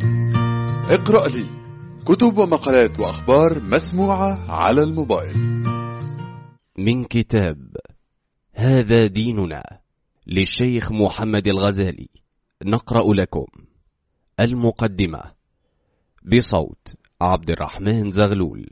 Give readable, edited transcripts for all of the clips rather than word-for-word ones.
اقرأ لي كتب ومقالات وأخبار مسموعة على الموبايل. من كتاب هذا ديننا للشيخ محمد الغزالي نقرأ لكم المقدمة بصوت عبد الرحمن زغلول.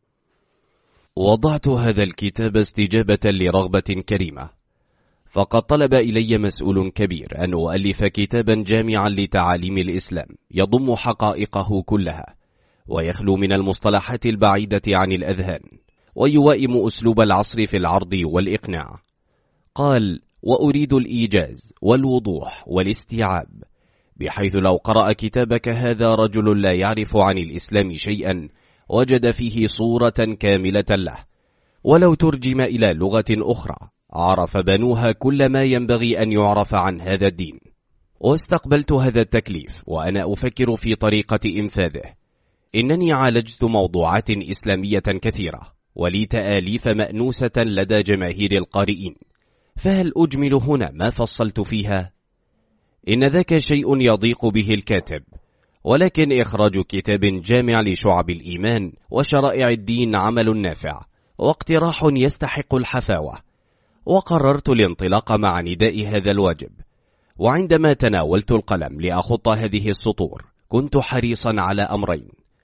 وضعت هذا الكتاب استجابة لرغبة كريمة، فقد طلب إلي مسؤول كبير أن أؤلف كتابا جامعا لتعاليم الإسلام يضم حقائقه كلها ويخلو من المصطلحات البعيدة عن الأذهان ويوائم أسلوب العصر في العرض والإقناع. قال: وأريد الإيجاز والوضوح والاستيعاب، بحيث لو قرأ كتابك هذا رجل لا يعرف عن الإسلام شيئا وجد فيه صورة كاملة له، ولو ترجم إلى لغة أخرى عرف بنوها كل ما ينبغي أن يعرف عن هذا الدين. واستقبلت هذا التكليف وأنا أفكر في طريقة إنفاذه. إنني عالجت موضوعات إسلامية كثيرة ولي تآليف مأنوسة لدى جماهير القارئين، فهل أجمل هنا ما فصلت فيها؟ إن ذاك شيء يضيق به الكاتب، ولكن إخراج كتاب جامع لشعب الإيمان وشرائع الدين عمل نافع واقتراح يستحق الحفاوة. وقررت الانطلاق مع نداء هذا الواجب. وعندما تناولت القلم لأخط هذه السطور كنت حريصا على أمرين: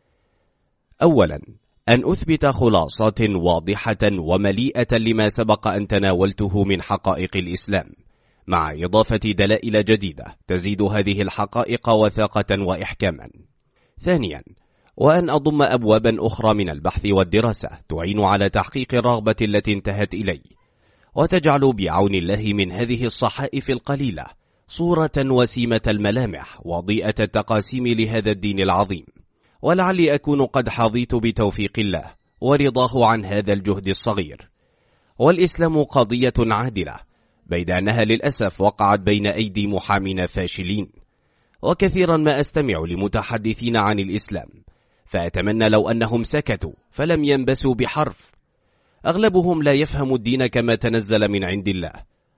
أولا، أن أثبت خلاصات واضحة ومليئة لما سبق أن تناولته من حقائق الإسلام، مع إضافة دلائل جديدة تزيد هذه الحقائق وثاقة وإحكاما. ثانيا، وأن أضم أبوابا أخرى من البحث والدراسة تعين على تحقيق الرغبة التي انتهت إلي، وتجعل بعون الله من هذه الصحائف القليلة صورة وسيمة الملامح وضيئة التقاسيم لهذا الدين العظيم. ولعلي أكون قد حظيت بتوفيق الله ورضاه عن هذا الجهد الصغير. والإسلام قضية عادلة، بيد أنها للأسف وقعت بين أيدي محامين فاشلين. وكثيرا ما أستمع لمتحدثين عن الإسلام فأتمنى لو أنهم سكتوا فلم ينبسوا بحرف. أغلبهم لا يفهم الدين كما تنزل من عند الله،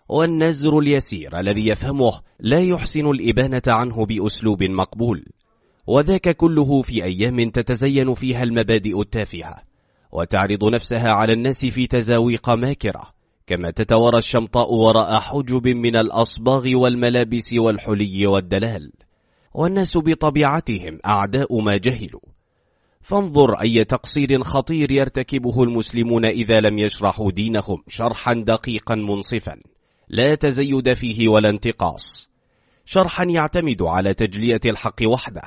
والنزر اليسير الذي يفهمه لا يحسن الإبانة عنه بأسلوب مقبول، وذاك كله في أيام تتزين فيها المبادئ التافهة وتعرض نفسها على الناس في تزاويق ماكرة، كما تتوارى الشمطاء وراء حجب من الأصباغ والملابس والحلي والدلال، والناس بطبيعتهم أعداء ما جهلوا. فانظر أي تقصير خطير يرتكبه المسلمون إذا لم يشرحوا دينهم شرحا دقيقا منصفا لا تزيد فيه ولا انتقاص، شرحا يعتمد على تجلية الحق وحده،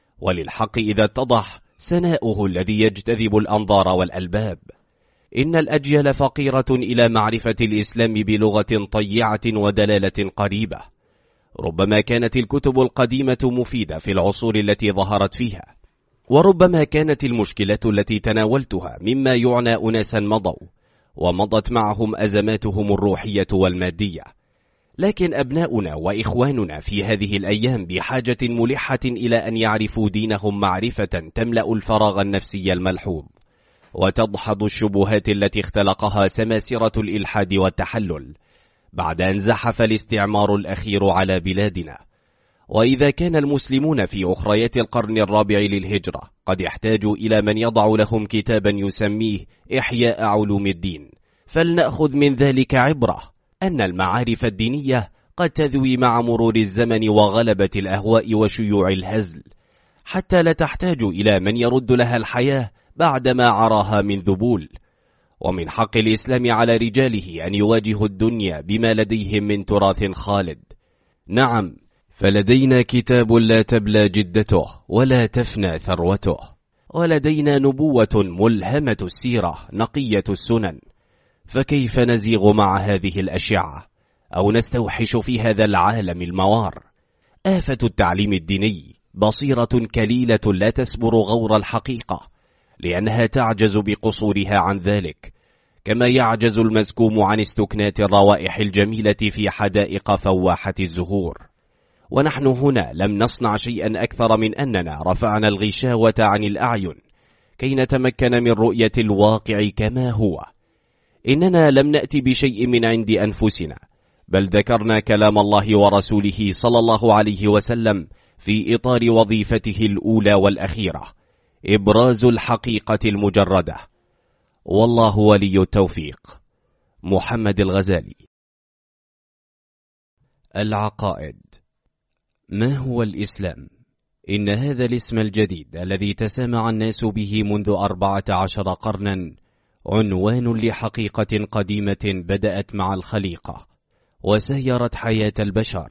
وللحق إذا اتضح سناؤه الذي يجتذب الأنظار والألباب. إن الأجيال فقيرة إلى معرفة الإسلام بلغة طيعة ودلالة قريبة. ربما كانت الكتب القديمة مفيدة في العصور التي ظهرت فيها، وربما كانت المشكلة التي تناولتها مما يعنى أناسا مضوا ومضت معهم أزماتهم الروحية والمادية، لكن أبناؤنا وإخواننا في هذه الأيام بحاجة ملحة إلى أن يعرفوا دينهم معرفة تملأ الفراغ النفسي الملحوظ وتدحض الشبهات التي اختلقها سماسرة الإلحاد والتحلل بعد أن زحف الاستعمار الأخير على بلادنا. وإذا كان المسلمون في أخريات القرن الرابع للهجرة قد يحتاجوا إلى من يضع لهم كتابا يسميه إحياء علوم الدين، فلنأخذ من ذلك عبرة أن المعارف الدينية قد تذوي مع مرور الزمن وغلبة الأهواء وشيوع الهزل، حتى لا تحتاج إلى من يرد لها الحياة بعدما عراها من ذبول. ومن حق الإسلام على رجاله أن يواجهوا الدنيا بما لديهم من تراث خالد. نعم، فلدينا كتاب لا تبلى جدته ولا تفنى ثروته، ولدينا نبوة ملهمة السيرة نقية السنن، فكيف نزيغ مع هذه الأشعة أو نستوحش في هذا العالم الموار؟ آفة التعليم الديني بصيرة كليلة لا تسبر غور الحقيقة، لأنها تعجز بقصورها عن ذلك، كما يعجز المزكوم عن استكنات الروائح الجميلة في حدائق فواحة الزهور. ونحن هنا لم نصنع شيئا أكثر من أننا رفعنا الغشاوة عن الأعين كي نتمكن من رؤية الواقع كما هو. إننا لم نأتي بشيء من عند أنفسنا، بل ذكرنا كلام الله ورسوله صلى الله عليه وسلم في إطار وظيفته الأولى والأخيرة: إبراز الحقيقة المجردة. والله ولي التوفيق. محمد الغزالي. العقائد. ما هو الإسلام؟ إن هذا الاسم الجديد الذي تسامع الناس به منذ 14 قرنا عنوان لحقيقة قديمة بدأت مع الخليقة، وسيرت حياة البشر،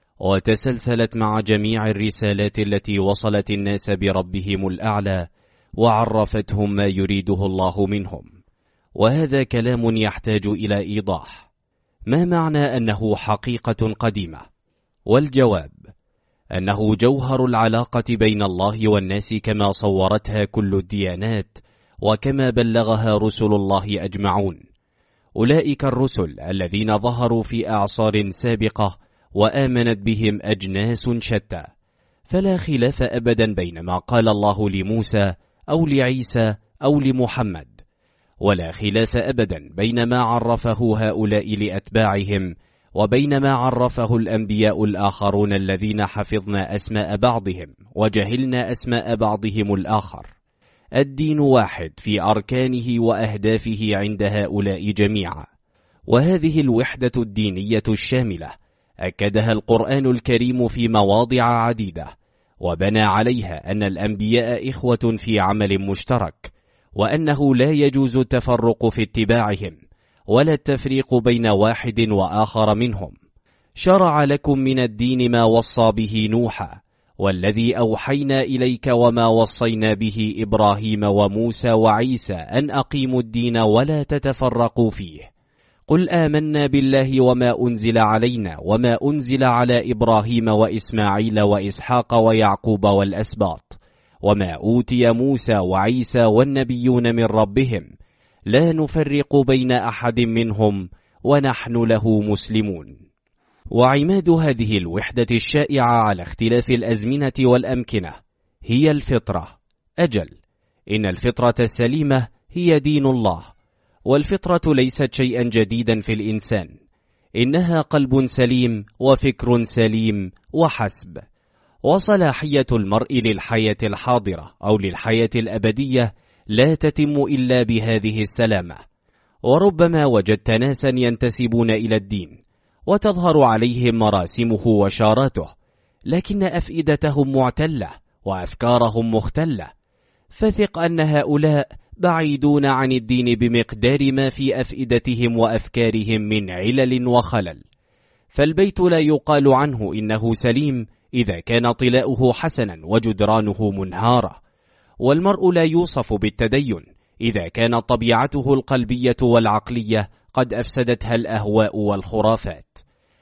وتسلسلت مع جميع الرسالات التي وصلت الناس بربهم الأعلى، وعرفتهم ما يريده الله منهم. وهذا كلام يحتاج إلى إيضاح. ما معنى أنه حقيقة قديمة؟ والجواب أنه جوهر العلاقة بين الله والناس كما صورتها كل الديانات، وكما بلغها رسل الله أجمعون. أولئك الرسل الذين ظهروا في أعصار سابقة وآمنت بهم أجناس شتى، فلا خلاف أبدا بين ما قال الله لموسى أو لعيسى أو لمحمد، ولا خلاف أبدا بين ما عرفه هؤلاء لأتباعهم وبين ما عرفه الأنبياء الآخرون الذين حفظنا أسماء بعضهم وجهلنا أسماء بعضهم الآخر. الدين واحد في أركانه وأهدافه عند هؤلاء جميعا، وهذه الوحدة الدينية الشاملة أكدها القرآن الكريم في مواضع عديدة، وبنى عليها أن الأنبياء إخوة في عمل مشترك، وأنه لا يجوز التفرق في اتباعهم ولا التفريق بين واحد وآخر منهم. شرع لكم من الدين ما وصى به نوحا والذي أوحينا إليك وما وصينا به إبراهيم وموسى وعيسى أن أقيموا الدين ولا تتفرقوا فيه. قل آمنا بالله وما أنزل علينا وما أنزل على إبراهيم وإسماعيل وإسحاق ويعقوب والأسباط وما أوتي موسى وعيسى والنبيون من ربهم لا نفرق بين أحد منهم ونحن له مسلمون. وعماد هذه الوحدة الشائعة على اختلاف الأزمنة والأمكنة هي الفطرة. أجل، إن الفطرة السليمة هي دين الله، والفطرة ليست شيئا جديدا في الإنسان، إنها قلب سليم وفكر سليم وحسب. وصلاحية المرء للحياة الحاضرة أو للحياة الأبدية لا تتم إلا بهذه السلامة. وربما وجدت ناسا ينتسبون إلى الدين وتظهر عليهم مراسمه وشاراته، لكن أفئدتهم معتلة وأفكارهم مختلة، فثق أن هؤلاء بعيدون عن الدين بمقدار ما في أفئدتهم وأفكارهم من علل وخلل. فالبيت لا يقال عنه إنه سليم إذا كان طلاؤه حسنا وجدرانه منهارة، والمرء لا يوصف بالتدين إذا كانت طبيعته القلبية والعقلية قد أفسدتها الأهواء والخرافات.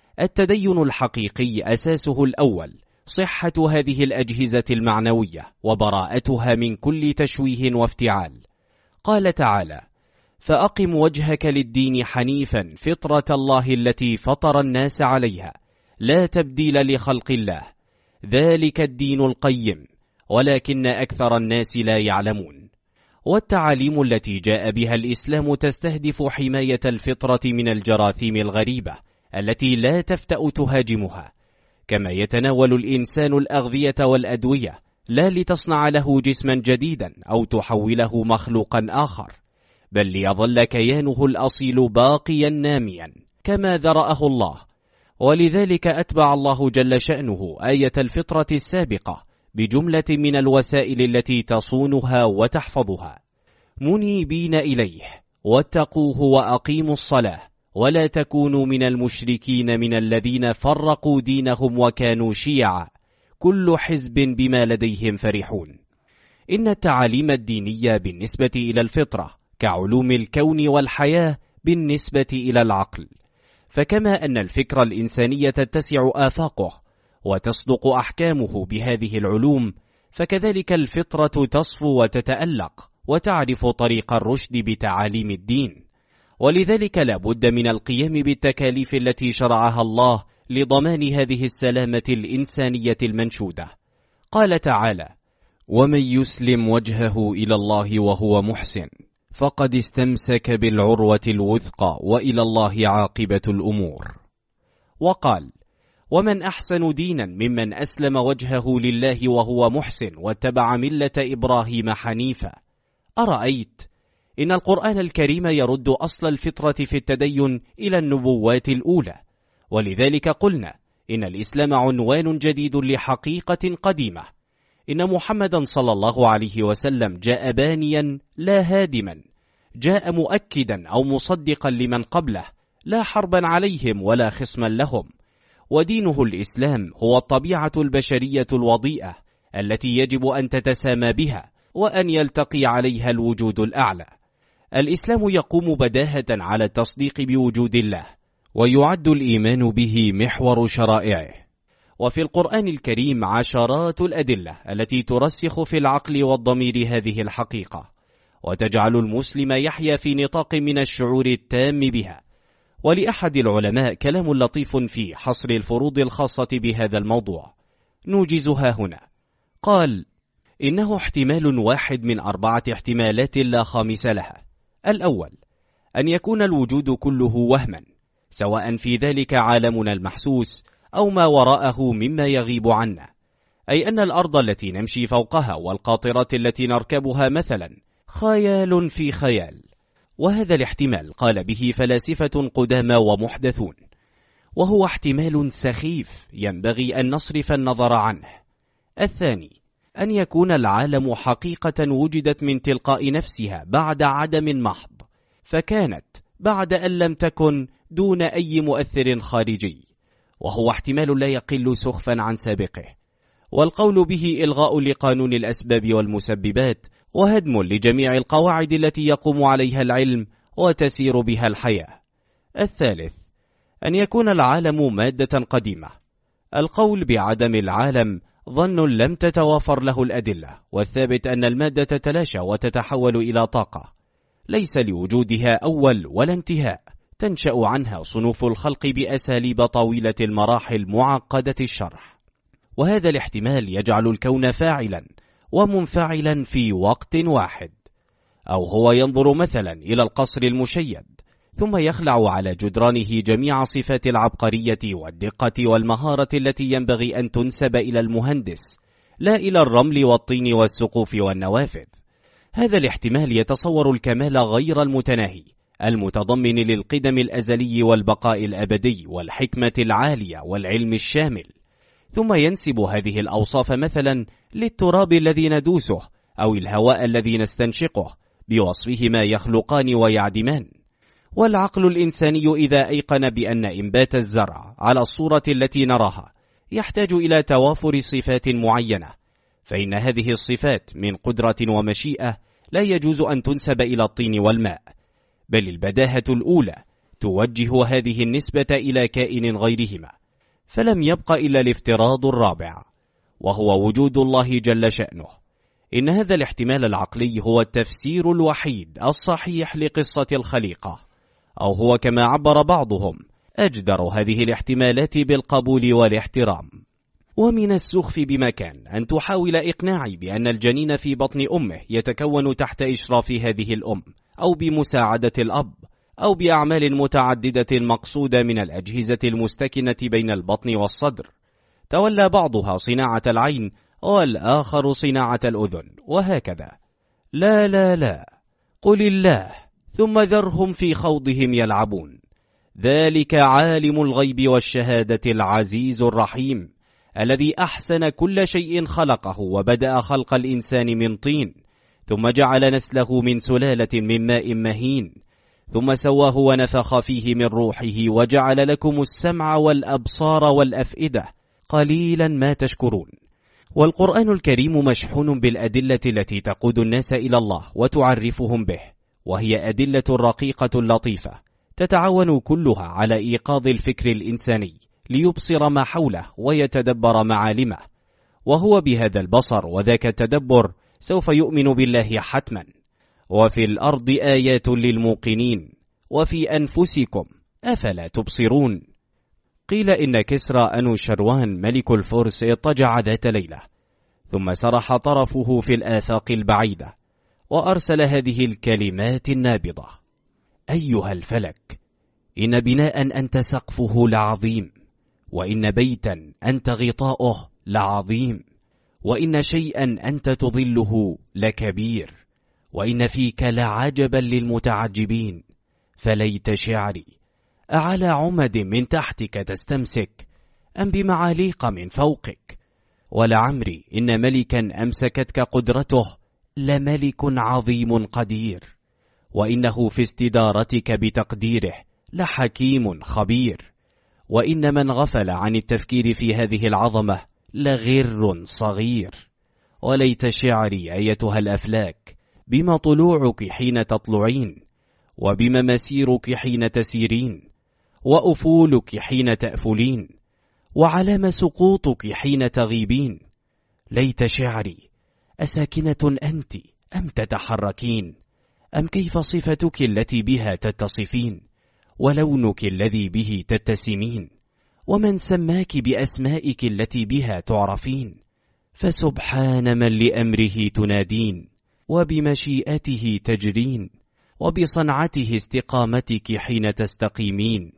التدين الحقيقي أساسه الأول صحة هذه الأجهزة المعنوية وبراءتها من كل تشويه وافتعال. قال تعالى: فأقم وجهك للدين حنيفا فطرة الله التي فطر الناس عليها لا تبديل لخلق الله ذلك الدين القيم ولكن أكثر الناس لا يعلمون. والتعاليم التي جاء بها الإسلام تستهدف حماية الفطرة من الجراثيم الغريبة التي لا تفتأ تهاجمها، كما يتناول الإنسان الأغذية والأدوية لا لتصنع له جسما جديدا أو تحوله مخلوقا آخر، بل ليظل كيانه الأصيل باقيا ناميا كما ذرأه الله. ولذلك أتبع الله جل شأنه آية الفطرة السابقة بجملة من الوسائل التي تصونها وتحفظها: منيبين إليه واتقوه وأقيموا الصلاة ولا تكونوا من المشركين من الذين فرقوا دينهم وكانوا شيعا كل حزب بما لديهم فرحون. إن التعاليم الدينية بالنسبة إلى الفطرة كعلوم الكون والحياة بالنسبة إلى العقل، فكما أن الفكر الإنساني تتسع آفاقه وتصدق أحكامه بهذه العلوم، فكذلك الفطرة تصفو وتتألق وتعرف طريق الرشد بتعاليم الدين. ولذلك لا بد من القيام بالتكاليف التي شرعها الله لضمان هذه السلامة الإنسانية المنشودة. قال تعالى: ومن يسلم وجهه إلى الله وهو محسن فقد استمسك بالعروة الوثقى وإلى الله عاقبة الأمور. وقال: ومن أحسن دينا ممن أسلم وجهه لله وهو محسن واتبع ملة إبراهيم حنيفا. أرأيت إن القرآن الكريم يرد أصل الفطرة في التدين إلى النبوات الأولى، ولذلك قلنا إن الإسلام عنوان جديد لحقيقة قديمة. إن محمدا صلى الله عليه وسلم جاء بانيا لا هادما، جاء مؤكدا أو مصدقا لمن قبله، لا حربا عليهم ولا خصما لهم. ودينه الإسلام هو الطبيعة البشرية الوضيئة التي يجب أن تتسامى بها وأن يلتقي عليها الوجود الأعلى. الإسلام يقوم بداهة على التصديق بوجود الله، ويعد الإيمان به محور شرائعه. وفي القرآن الكريم عشرات الأدلة التي ترسخ في العقل والضمير هذه الحقيقة، وتجعل المسلم يحيا في نطاق من الشعور التام بها. ولأحد العلماء كلام لطيف في حصر الفروض الخاصة بهذا الموضوع، نوجزها هنا. قال: إنه احتمال واحد من 4 احتمالات لا خامس لها. الأول، أن يكون الوجود كله وهما، سواء في ذلك عالمنا المحسوس أو ما وراءه مما يغيب عنا، أي أن الأرض التي نمشي فوقها والقاطرات التي نركبها مثلا خيال في خيال. وهذا الاحتمال قال به فلاسفة قدامى ومحدثون، وهو احتمال سخيف ينبغي أن نصرف النظر عنه. الثاني، أن يكون العالم حقيقة وجدت من تلقاء نفسها بعد عدم محض، فكانت بعد أن لم تكن دون أي مؤثر خارجي، وهو احتمال لا يقل سخفا عن سابقه. والقول به إلغاء لقانون الأسباب والمسببات، وهدم لجميع القواعد التي يقوم عليها العلم وتسير بها الحياة. الثالث، أن يكون العالم مادة قديمة. القول بعدم العالم ظن لم تتوافر له الأدلة، والثابت أن المادة تتلاشى وتتحول إلى طاقة ليس لوجودها أول ولا انتهاء، تنشأ عنها صنوف الخلق بأساليب طويلة المراحل معقدة الشرح. وهذا الاحتمال يجعل الكون فاعلا ومنفعلا في وقت واحد. أو هو ينظر مثلا إلى القصر المشيد، ثم يخلع على جدرانه جميع صفات العبقرية والدقة والمهارة التي ينبغي أن تنسب إلى المهندس، لا إلى الرمل والطين والسقوف والنوافذ. هذا الاحتمال يتصور الكمال غير المتناهي، المتضمن للقدم الأزلي والبقاء الأبدي والحكمة العالية والعلم الشامل، ثم ينسب هذه الأوصاف مثلا للتراب الذي ندوسه أو الهواء الذي نستنشقه، بوصفهما يخلقان ويعدمان. والعقل الإنساني إذا أيقن بأن إنبات الزرع على الصورة التي نراها يحتاج إلى توافر صفات معينة، فإن هذه الصفات من قدرة ومشيئة لا يجوز أن تنسب إلى الطين والماء، بل البداهة الأولى توجه هذه النسبة إلى كائن غيرهما، فلم يبق إلا الافتراض الرابع، وهو وجود الله جل شأنه. إن هذا الاحتمال العقلي هو التفسير الوحيد الصحيح لقصة الخليقة، أو هو كما عبر بعضهم أجدر هذه الاحتمالات بالقبول والاحترام. ومن السخف بمكان أن تحاول إقناعي بأن الجنين في بطن أمه يتكون تحت إشراف هذه الأم، أو بمساعدة الأب، أو بأعمال متعددة مقصودة من الأجهزة المستكنة بين البطن والصدر، تولى بعضها صناعة العين والآخر صناعة الأذن، وهكذا. لا لا لا، قل الله ثم ذرهم في خوضهم يلعبون، ذلك عالم الغيب والشهادة العزيز الرحيم، الذي أحسن كل شيء خلقه وبدأ خلق الإنسان من طين، ثم جعل نسله من سلالة من ماء مهين، ثم سواه ونفخ فيه من روحه وجعل لكم السمع والأبصار والأفئدة، قليلا ما تشكرون. والقرآن الكريم مشحون بالأدلة التي تقود الناس إلى الله وتعرفهم به، وهي أدلة رقيقة لطيفة تتعاون كلها على إيقاظ الفكر الإنساني ليبصر ما حوله ويتدبر معالمه، وهو بهذا البصر وذاك التدبر سوف يؤمن بالله حتما. وفي الأرض آيات للموقنين وفي أنفسكم أفلا تبصرون. قيل إن كسرى أنوشروان ملك الفرس اضطجع ذات ليلة، ثم سرح طرفه في الآفاق البعيدة وأرسل هذه الكلمات النابضة: أيها الفلك، إن بناء أنت سقفه لعظيم، وإن بيتا أنت غطاؤه لعظيم، وإن شيئا أنت تظله لكبير، وإن فيك لعجبا للمتعجبين. فليت شعري أعلى عمد من تحتك تستمسك أم بمعاليق من فوقك؟ ولعمري إن ملكا أمسكتك قدرته لملك عظيم قدير، وإنه في استدارتك بتقديره لحكيم خبير، وإن من غفل عن التفكير في هذه العظمة لغر صغير. وليت شعري أيتها الأفلاك بما طلوعك حين تطلعين، وبما مسيرك حين تسيرين، وأفولك حين تأفلين، وعلام سقوطك حين تغيبين. ليت شعري أساكنة أنت أم تتحركين، أم كيف صفتك التي بها تتصفين، ولونك الذي به تتسمين، ومن سماك بأسمائك التي بها تعرفين. فسبحان من لأمره تنادين، وبمشيئته تجرين، وبصنعته استقامتك حين تستقيمين،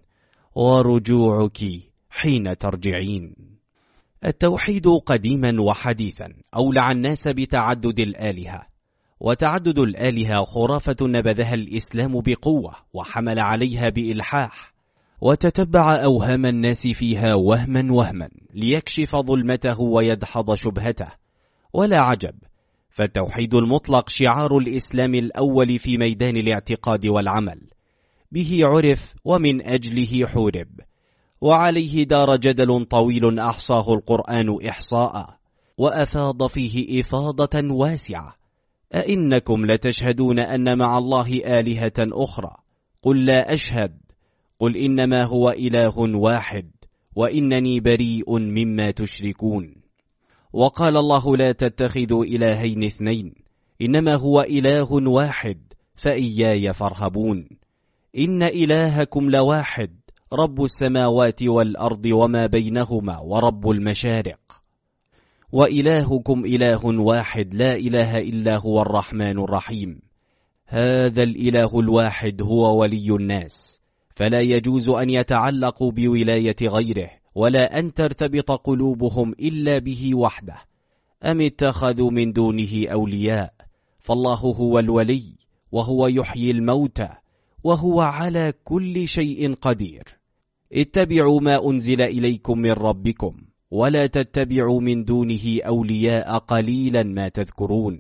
ورجوعك حين ترجعين. التوحيد قديما وحديثا أولع الناس بتعدد الآلهة، وتعدد الآلهة خرافة نبذها الإسلام بقوة وحمل عليها بإلحاح، وتتبع أوهام الناس فيها وهما ليكشف ظلمته ويدحض شبهته. ولا عجب، فالتوحيد المطلق شعار الإسلام الأول في ميدان الاعتقاد والعمل، به عرف ومن أجله حورب، وعليه دار جدل طويل أحصاه القرآن إحصاء، وأفاض فيه إفاضة واسعة. أئنكم لتشهدون أن مع الله آلهة أخرى؟ قل لا أشهد. قل إنما هو إله واحد، وإنني بريء مما تشركون. وقال الله لا تتخذوا إلهين اثنين، إنما هو إله واحد فإياي فارهبون. إن إلهكم لواحد، رب السماوات والأرض وما بينهما ورب المشارق. وإلهكم إله واحد لا إله إلا هو الرحمن الرحيم. هذا الإله الواحد هو ولي الناس، فلا يجوز أن يتعلقوا بولاية غيره، ولا أن ترتبط قلوبهم إلا به وحده. أم اتخذوا من دونه أولياء؟ فالله هو الولي، وهو يحيي الموتى، وهو على كل شيء قدير. اتبعوا ما أنزل إليكم من ربكم، ولا تتبعوا من دونه أولياء قليلا ما تذكرون.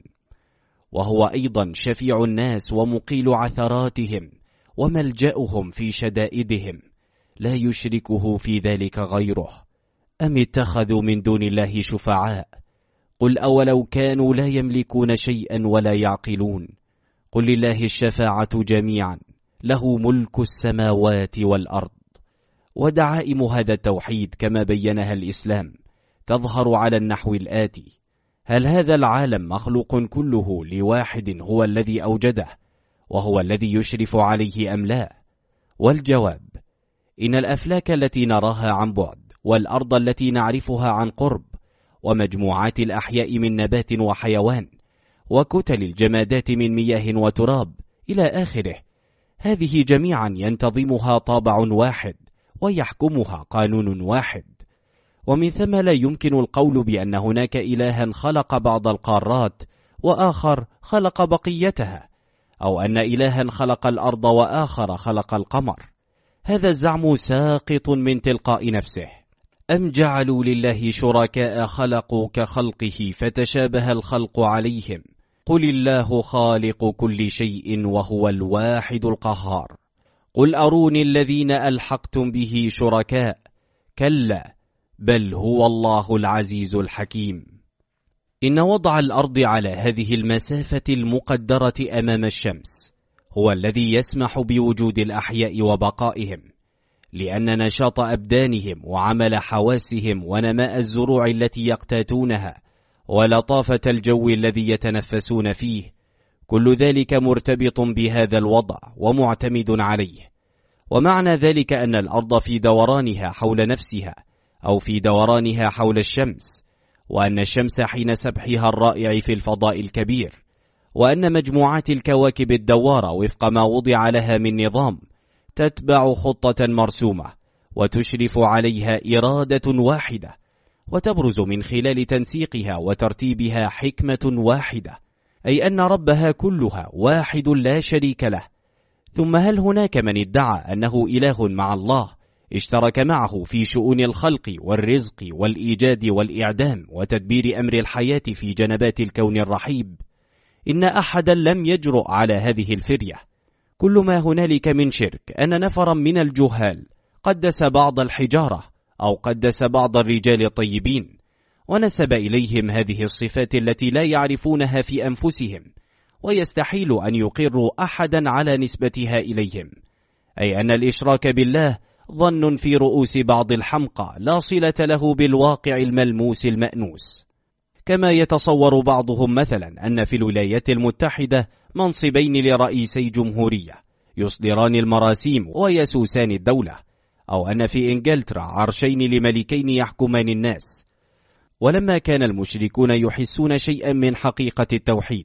وهو أيضا شفيع الناس ومقيل عثراتهم وملجأهم في شدائدهم، لا يشركه في ذلك غيره. أم اتخذوا من دون الله شفعاء؟ قل أولو كانوا لا يملكون شيئا ولا يعقلون. قل لله الشفاعة جميعا، له ملك السماوات والأرض. ودعائم هذا التوحيد كما بينها الإسلام تظهر على النحو الآتي: هل هذا العالم مخلوق كله لواحد هو الذي أوجده وهو الذي يشرف عليه أم لا؟ والجواب: إن الأفلاك التي نراها عن بعد، والأرض التي نعرفها عن قرب، ومجموعات الأحياء من نبات وحيوان، وكتل الجمادات من مياه وتراب إلى آخره، هذه جميعا ينتظمها طابع واحد ويحكمها قانون واحد. ومن ثم لا يمكن القول بأن هناك إلها خلق بعض القارات وآخر خلق بقيتها، أو أن إلها خلق الأرض وآخر خلق القمر. هذا الزعم ساقط من تلقاء نفسه. أم جعلوا لله شركاء خلقوا كخلقه فتشابه الخلق عليهم؟ قل الله خالق كل شيء وهو الواحد القهار. قل أروني الذين ألحقتم به شركاء، كلا بل هو الله العزيز الحكيم. إن وضع الأرض على هذه المسافة المقدرة أمام الشمس هو الذي يسمح بوجود الأحياء وبقائهم، لأن نشاط أبدانهم وعمل حواسهم ونماء الزروع التي يقتاتونها ولطافة الجو الذي يتنفسون فيه، كل ذلك مرتبط بهذا الوضع ومعتمد عليه. ومعنى ذلك أن الأرض في دورانها حول نفسها أو في دورانها حول الشمس، وأن الشمس حين سبحها الرائع في الفضاء الكبير، وأن مجموعات الكواكب الدوارة وفق ما وضع لها من نظام تتبع خطة مرسومة، وتشرف عليها إرادة واحدة، وتبرز من خلال تنسيقها وترتيبها حكمة واحدة، أي أن ربها كلها واحد لا شريك له. ثم هل هناك من ادعى أنه إله مع الله اشترك معه في شؤون الخلق والرزق والإيجاد والإعدام وتدبير أمر الحياة في جنبات الكون الرحيب؟ إن أحدا لم يجرؤ على هذه الفرية. كل ما هنالك من شرك أن نفرا من الجهال قدس بعض الحجارة أو قدس بعض الرجال الطيبين، ونسب إليهم هذه الصفات التي لا يعرفونها في أنفسهم، ويستحيل أن يقروا أحدا على نسبتها إليهم، أي أن الإشراك بالله ظن في رؤوس بعض الحمقى لا صلة له بالواقع الملموس المأنوس. كما يتصور بعضهم مثلا أن في الولايات المتحدة منصبين لرئيسي جمهورية يصدران المراسيم ويسوسان الدولة، أو أن في إنجلترا عرشين لملكين يحكمان الناس. ولما كان المشركون يحسون شيئا من حقيقة التوحيد،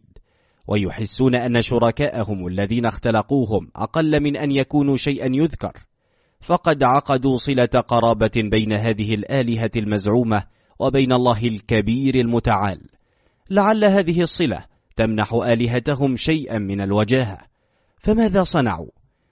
ويحسون أن شركاءهم الذين اختلقوهم أقل من أن يكونوا شيئا يذكر، فقد عقدوا صلة قرابة بين هذه الآلهة المزعومة وبين الله الكبير المتعال، لعل هذه الصلة تمنح آلهتهم شيئا من الوجاهة. فماذا صنعوا؟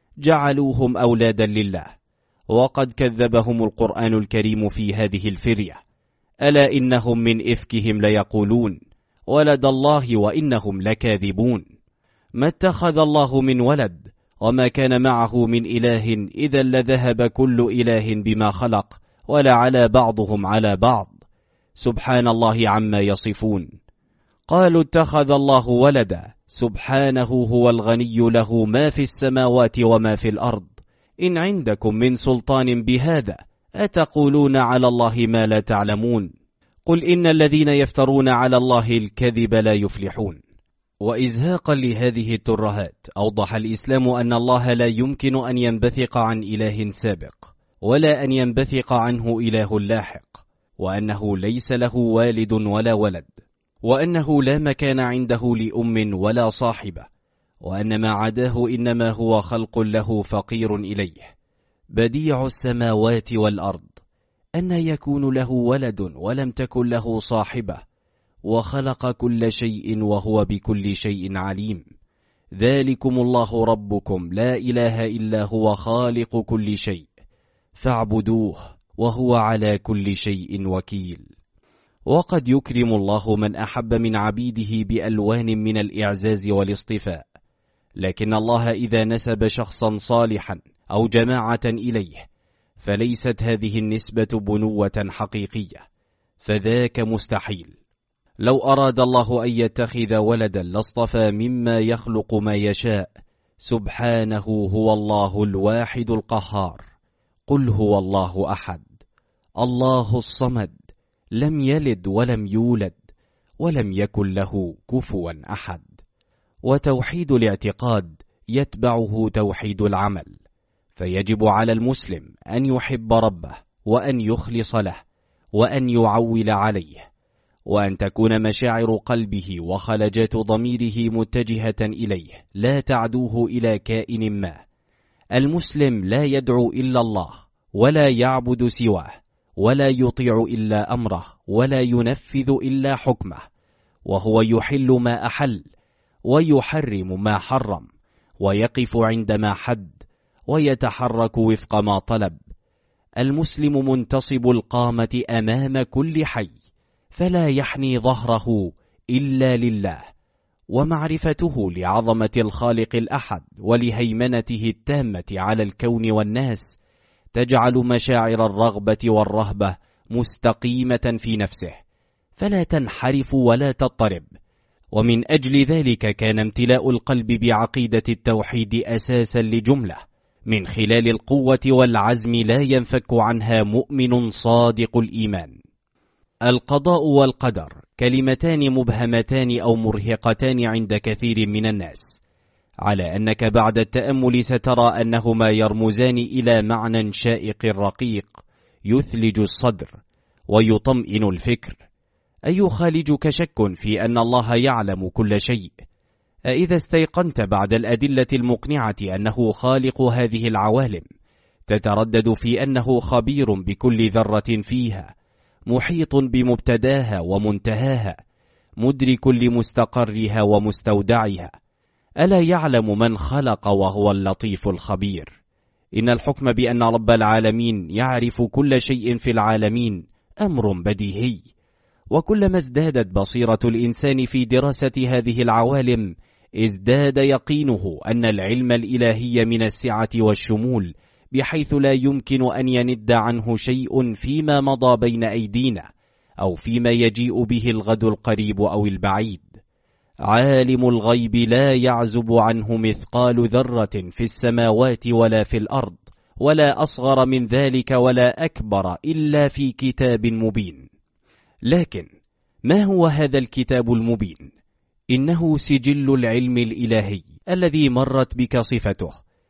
جعلوهم أولادا لله، وقد كذبهم القرآن الكريم في هذه الفرية. ألا إنهم من إفكهم ليقولون ولد الله وإنهم لكاذبون. ما اتخذ الله من ولد وما كان معه من إله، إذا لذهب كل إله بما خلق ولعلى بعضهم على بعض، سبحان الله عما يصفون. قالوا اتخذ الله ولدا، سبحانه هو الغني له ما في السماوات وما في الأرض، إن عندكم من سلطان بهذا أتقولون على الله ما لا تعلمون. قل إن الذين يفترون على الله الكذب لا يفلحون. وإزهاقا لهذه الترهات أوضح الإسلام أن الله لا يمكن أن ينبثق عن إله سابق، ولا أن ينبثق عنه إله لاحق، وأنه ليس له والد ولا ولد، وأنه لا مكان عنده لأم ولا صاحبة، وأن ما عداه إنما هو خلق له فقير إليه، بديع السماوات والأرض، أن يكون له ولد ولم تكن له صاحبة، وخلق كل شيء وهو بكل شيء عليم. ذلكم الله ربكم لا إله إلا هو خالق كل شيء فاعبدوه وهو على كل شيء وكيل. وقد يكرم الله من أحب من عبيده بألوان من الإعزاز والاصطفاء، لكن الله إذا نسب شخصا صالحا أو جماعة إليه فليست هذه النسبة بنوة حقيقية، فذاك مستحيل. لو أراد الله أن يتخذ ولدا لاصطفى مما يخلق ما يشاء، سبحانه هو الله الواحد القهار. قل هو الله أحد الله الصمد لم يلد ولم يولد ولم يكن له كفوا أحد. وتوحيد الاعتقاد يتبعه توحيد العمل، فيجب على المسلم أن يحب ربه وأن يخلص له وأن يعول عليه، وأن تكون مشاعر قلبه وخلجات ضميره متجهة إليه لا تعدوه إلى كائن ما. المسلم لا يدعو إلا الله ولا يعبد سواه، ولا يطيع إلا أمره ولا ينفذ إلا حكمه، وهو يحل ما أحل ويحرم ما حرم، ويقف عندما حد ويتحرك وفق ما طلب. المسلم منتصب القامة أمام كل حي، فلا يحني ظهره إلا لله، ومعرفته لعظمة الخالق الأحد ولهيمنته التامة على الكون والناس تجعل مشاعر الرغبة والرهبة مستقيمة في نفسه، فلا تنحرف ولا تضطرب. ومن أجل ذلك كان امتلاء القلب بعقيدة التوحيد أساسا لجملة من خلال القوة والعزم لا ينفك عنها مؤمن صادق الإيمان. القضاء والقدر كلمتان مبهمتان أو مرهقتان عند كثير من الناس، على أنك بعد التأمل سترى أنهما يرمزان إلى معنى شائق رقيق يثلج الصدر ويطمئن الفكر. أيخالجك شك في أن الله يعلم كل شيء؟ إذا استيقنت بعد الأدلة المقنعة أنه خالق هذه العوالم، تتردد في أنه خبير بكل ذرة فيها، محيط بمبتداها ومنتهاها، مدرك لمستقرها ومستودعها. ألا يعلم من خلق وهو اللطيف الخبير؟ إن الحكم بأن رب العالمين يعرف كل شيء في العالمين أمر بديهي، وكلما ازدادت بصيرة الإنسان في دراسة هذه العوالم ازداد يقينه أن العلم الإلهي من السعة والشمول، بحيث لا يمكن أن يند عنه شيء فيما مضى بين أيدينا أو فيما يجيء به الغد القريب أو البعيد. عالم الغيب لا يعزب عنه مثقال ذرة في السماوات ولا في الأرض، ولا أصغر من ذلك ولا أكبر إلا في كتاب مبين. لكن ما هو هذا الكتاب المبين؟ إنه سجل العلم الإلهي الذي مرت بك صفته،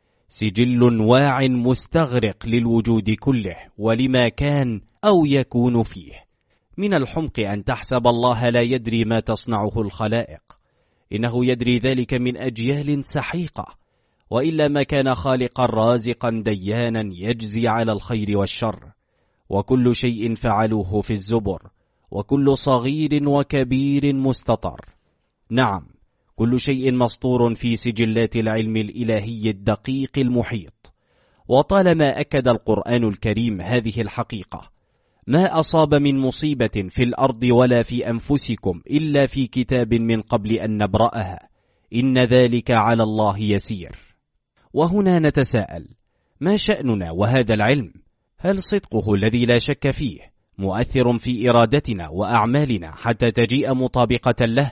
سجل واع مستغرق للوجود كله ولما كان أو يكون فيه. من الحمق أن تحسب الله لا يدري ما تصنعه الخلائق، إنه يدري ذلك من أجيال سحيقة، وإلا ما كان خالقا رازقا ديانا يجزي على الخير والشر. وكل شيء فعلوه في الزبر، وكل صغير وكبير مستطر. نعم، كل شيء مسطور في سجلات العلم الإلهي الدقيق المحيط. وطالما أكد القرآن الكريم هذه الحقيقة، ما أصاب من مصيبة في الأرض ولا في أنفسكم إلا في كتاب من قبل أن نبرأها، إن ذلك على الله يسير. وهنا نتساءل، ما شأننا وهذا العلم؟ هل صدقه الذي لا شك فيه مؤثر في إرادتنا وأعمالنا حتى تجيء مطابقة له؟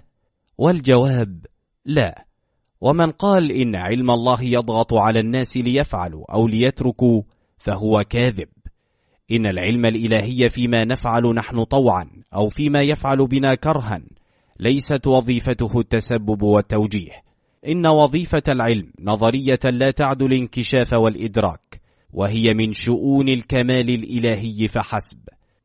والجواب لا. ومن قال إن علم الله يضغط على الناس ليفعلوا أو ليتركوا فهو كاذب. إن العلم الإلهي فيما نفعل نحن طوعا أو فيما يفعل بنا كرها ليست وظيفته التسبب والتوجيه. إن وظيفة العلم نظرية لا تعدل الانكشاف والإدراك، وهي من شؤون الكمال الإلهي فحسب.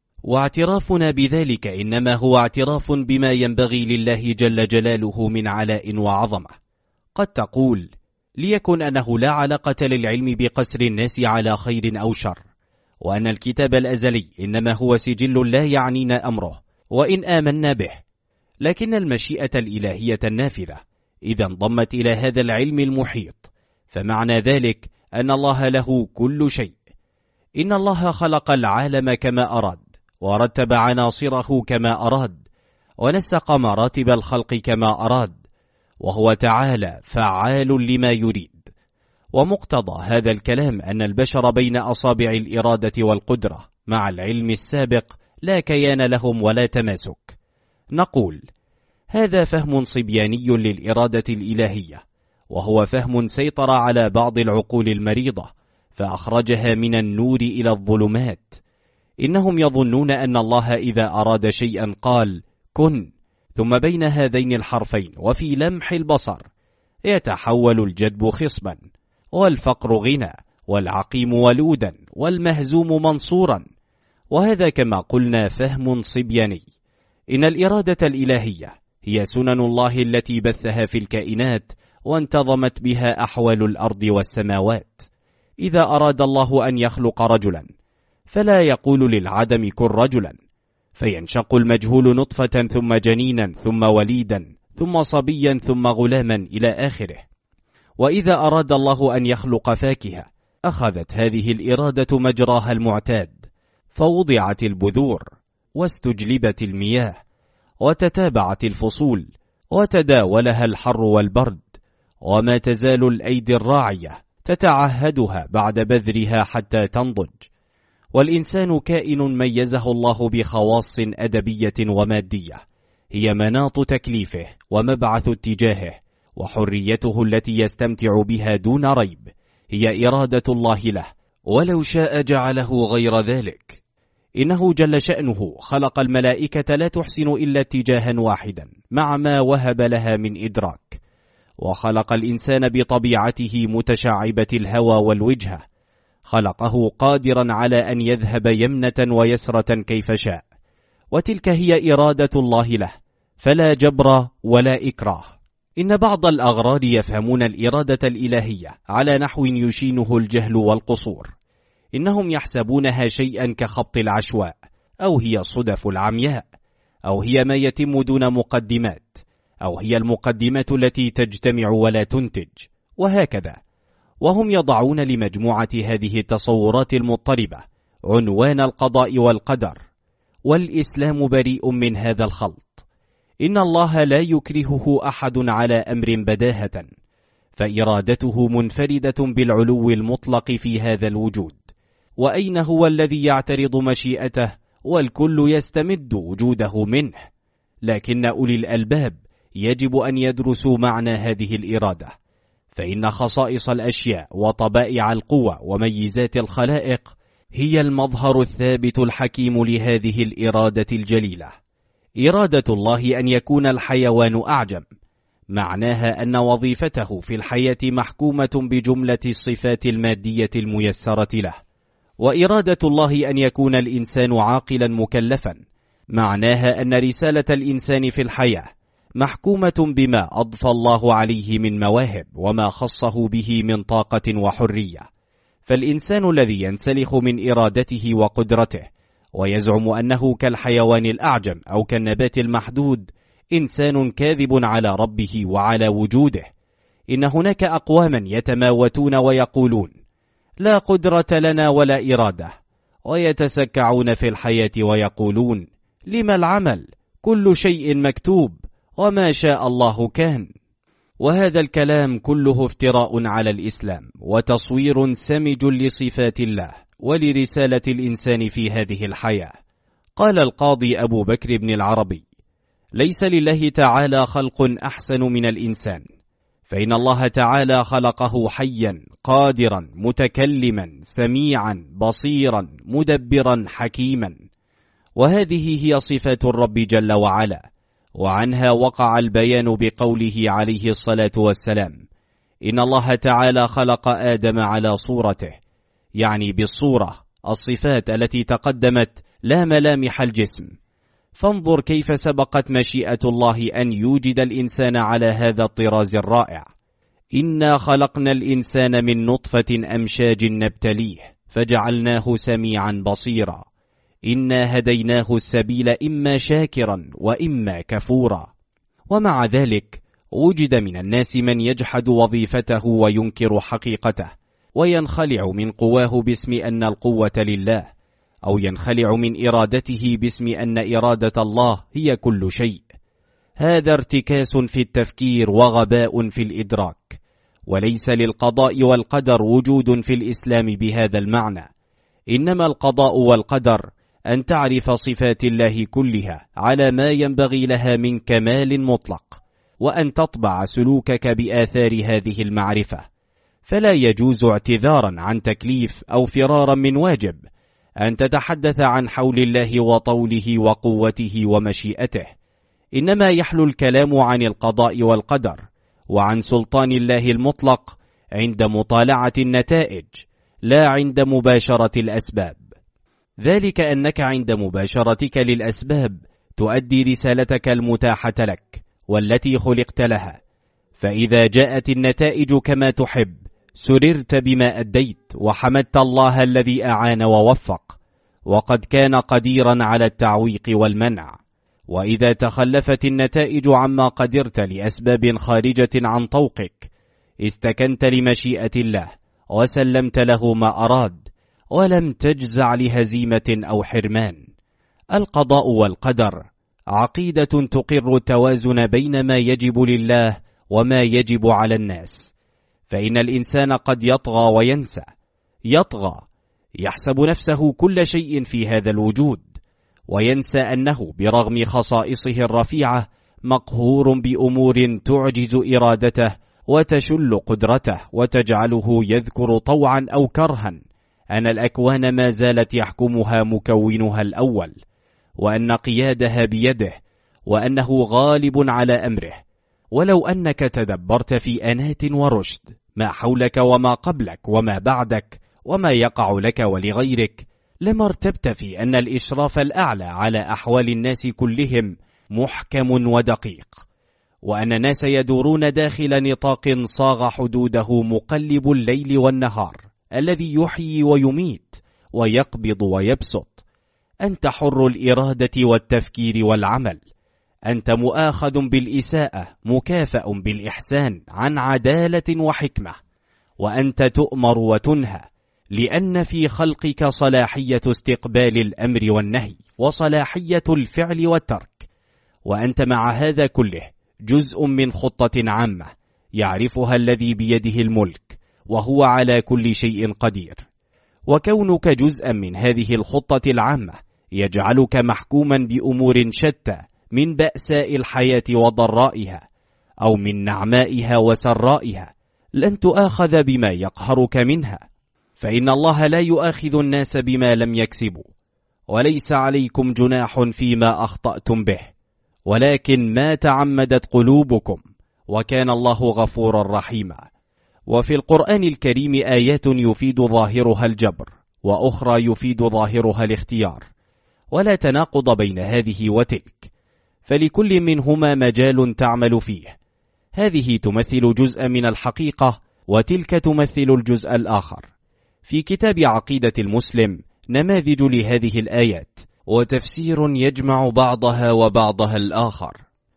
واعترافنا بذلك إنما هو اعتراف بما ينبغي لله جل جلاله من علاء وعظمة. قد تقول ليكن أنه لا علاقة للعلم بقسر الناس على خير أو شر، وأن الكتاب الأزلي إنما هو سجل لا يعنينا أمره وإن آمنا به. لكن المشيئة الإلهية النافذة إذا انضمت إلى هذا العلم المحيط، فمعنى ذلك أن الله له كل شيء. إن الله خلق العالم كما أراد، ورتب عناصره كما أراد، ونسق مراتب الخلق كما أراد، وهو تعالى فعال لما يريد. ومقتضى هذا الكلام أن البشر بين أصابع الإرادة والقدرة مع العلم السابق لا كيان لهم ولا تماسك. نقول هذا فهم صبياني للإرادة الإلهية، وهو فهم سيطر على بعض العقول المريضة فأخرجها من النور إلى الظلمات. إنهم يظنون أن الله إذا أراد شيئا قال كن، ثم بين هذين الحرفين وفي لمح البصر يتحول الجدب خصبا، والفقر غنى، والعقيم ولودا، والمهزوم منصورا. وهذا كما قلنا فهم صبياني. إن الإرادة الإلهية هي سنن الله التي بثها في الكائنات وانتظمت بها أحوال الأرض والسماوات. إذا أراد الله أن يخلق رجلا فلا يقول للعدم كن رجلا، فينشق المجهول نطفة ثم جنينا ثم وليدا ثم صبيا ثم غلاما إلى آخره. وإذا أراد الله أن يخلق فاكهة أخذت هذه الإرادة مجراها المعتاد، فوضعت البذور واستجلبت المياه وتتابعت الفصول وتداولها الحر والبرد، وما تزال الأيدي الراعية تتعهدها بعد بذرها حتى تنضج. والإنسان كائن ميزه الله بخواص أدبية ومادية هي مناط تكليفه ومبعث اتجاهه، وحريته التي يستمتع بها دون ريب هي إرادة الله له، ولو شاء جعله غير ذلك. إنه جل شأنه خلق الملائكة لا تحسن إلا اتجاها واحدا مع ما وهب لها من إدراك، وخلق الإنسان بطبيعته متشعبة الهوى والوجهة، خلقه قادرا على أن يذهب يمنة ويسرة كيف شاء، وتلك هي إرادة الله له، فلا جبر ولا إكراه. إن بعض الأغرار يفهمون الإرادة الإلهية على نحو يشينه الجهل والقصور. إنهم يحسبونها شيئا كخبط العشواء، أو هي الصدف العمياء، أو هي ما يتم دون مقدمات، أو هي المقدمات التي تجتمع ولا تنتج، وهكذا. وهم يضعون لمجموعة هذه التصورات المضطربة عنوان القضاء والقدر، والإسلام بريء من هذا الخلط. إن الله لا يكرهه أحد على أمر بداهة، فإرادته منفردة بالعلو المطلق في هذا الوجود. وأين هو الذي يعترض مشيئته والكل يستمد وجوده منه؟ لكن أولي الألباب يجب أن يدرسوا معنى هذه الإرادة، فإن خصائص الأشياء وطبائع القوى وميزات الخلائق هي المظهر الثابت الحكيم لهذه الإرادة الجليلة. إرادة الله أن يكون الحيوان أعجم معناها أن وظيفته في الحياة محكومة بجملة الصفات المادية الميسرة له، وإرادة الله أن يكون الإنسان عاقلا مكلفا معناها أن رسالة الإنسان في الحياة محكومة بما أضفى الله عليه من مواهب وما خصه به من طاقة وحرية. فالإنسان الذي ينسلخ من إرادته وقدرته ويزعم أنه كالحيوان الأعجم أو كالنبات المحدود إنسان كاذب على ربه وعلى وجوده. إن هناك أقواما يتماوتون ويقولون لا قدرة لنا ولا إرادة، ويتسكعون في الحياة ويقولون لما العمل، كل شيء مكتوب وما شاء الله كان. وهذا الكلام كله افتراء على الإسلام وتصوير سمج لصفات الله ولرسالة الإنسان في هذه الحياة. قال القاضي أبو بكر بن العربي: ليس لله تعالى خلق أحسن من الإنسان، فإن الله تعالى خلقه حيا قادرا متكلما سميعا بصيرا مدبرا حكيما. وهذه هي صفات الرب جل وعلا، وعنها وقع البيان بقوله عليه الصلاة والسلام: إن الله تعالى خلق آدم على صورته، يعني بالصورة الصفات التي تقدمت لا ملامح الجسم. فانظر كيف سبقت مشيئة الله أن يوجد الإنسان على هذا الطراز الرائع. إنا خلقنا الإنسان من نطفة أمشاج نبتليه فجعلناه سميعا بصيرا، إنا هديناه السبيل إما شاكرا وإما كفورا. ومع ذلك وجد من الناس من يجحد وظيفته وينكر حقيقته، وينخلع من قواه باسم أن القوة لله، أو ينخلع من إرادته باسم أن إرادة الله هي كل شيء. هذا ارتكاس في التفكير وغباء في الإدراك، وليس للقضاء والقدر وجود في الإسلام بهذا المعنى. إنما القضاء والقدر أن تعرف صفات الله كلها على ما ينبغي لها من كمال مطلق، وأن تطبع سلوكك بآثار هذه المعرفة. فلا يجوز اعتذارا عن تكليف أو فرارا من واجب أن تتحدث عن حول الله وطوله وقوته ومشيئته. إنما يحلو الكلام عن القضاء والقدر وعن سلطان الله المطلق عند مطالعة النتائج، لا عند مباشرة الأسباب. ذلك أنك عند مباشرتك للأسباب تؤدي رسالتك المتاحة لك والتي خلقت لها، فإذا جاءت النتائج كما تحب سررت بما أديت وحمدت الله الذي أعان ووفق، وقد كان قديرا على التعويق والمنع. وإذا تخلفت النتائج عما قدرت لأسباب خارجة عن طوقك استكنت لمشيئة الله وسلمت له ما أراد، ولم تجزع لهزيمة أو حرمان. القضاء والقدر عقيدة تقر التوازن بين ما يجب لله وما يجب على الناس. فإن الإنسان قد يطغى وينسى، يطغى يحسب نفسه كل شيء في هذا الوجود، وينسى أنه برغم خصائصه الرفيعة مقهور بأمور تعجز إرادته وتشل قدرته وتجعله يذكر طوعا أو كرها أن الأكوان ما زالت يحكمها مكونها الأول، وأن قيادها بيده، وأنه غالب على أمره. ولو أنك تدبرت في أنات ورشد ما حولك وما قبلك وما بعدك وما يقع لك ولغيرك، لما ارتبت في أن الإشراف الأعلى على أحوال الناس كلهم محكم ودقيق، وأن الناس يدورون داخل نطاق صاغ حدوده مقلب الليل والنهار الذي يحيي ويميت ويقبض ويبسط. أنت حر الإرادة والتفكير والعمل. أنت مؤاخذ بالإساءة مكافأ بالإحسان عن عدالة وحكمة. وأنت تؤمر وتنهى، لأن في خلقك صلاحية استقبال الأمر والنهي وصلاحية الفعل والترك. وأنت مع هذا كله جزء من خطة عامة يعرفها الذي بيده الملك وهو على كل شيء قدير. وكونك جزءا من هذه الخطة العامة يجعلك محكوما بأمور شتى من بأساء الحياة وضرائها، أو من نعمائها وسرائها، لن تؤاخذ بما يقهرك منها، فإن الله لا يؤاخذ الناس بما لم يكسبوا. وليس عليكم جناح فيما أخطأتم به، ولكن ما تعمدت قلوبكم، وكان الله غفورا رحيما. وفي القرآن الكريم آيات يفيد ظاهرها الجبر، وأخرى يفيد ظاهرها الاختيار، ولا تناقض بين هذه وتلك، فلكل منهما مجال تعمل فيه. هذه تمثل جزءا من الحقيقة، وتلك تمثل الجزء الآخر. في كتاب عقيدة المسلم نماذج لهذه الآيات، وتفسير يجمع بعضها وبعضها الآخر.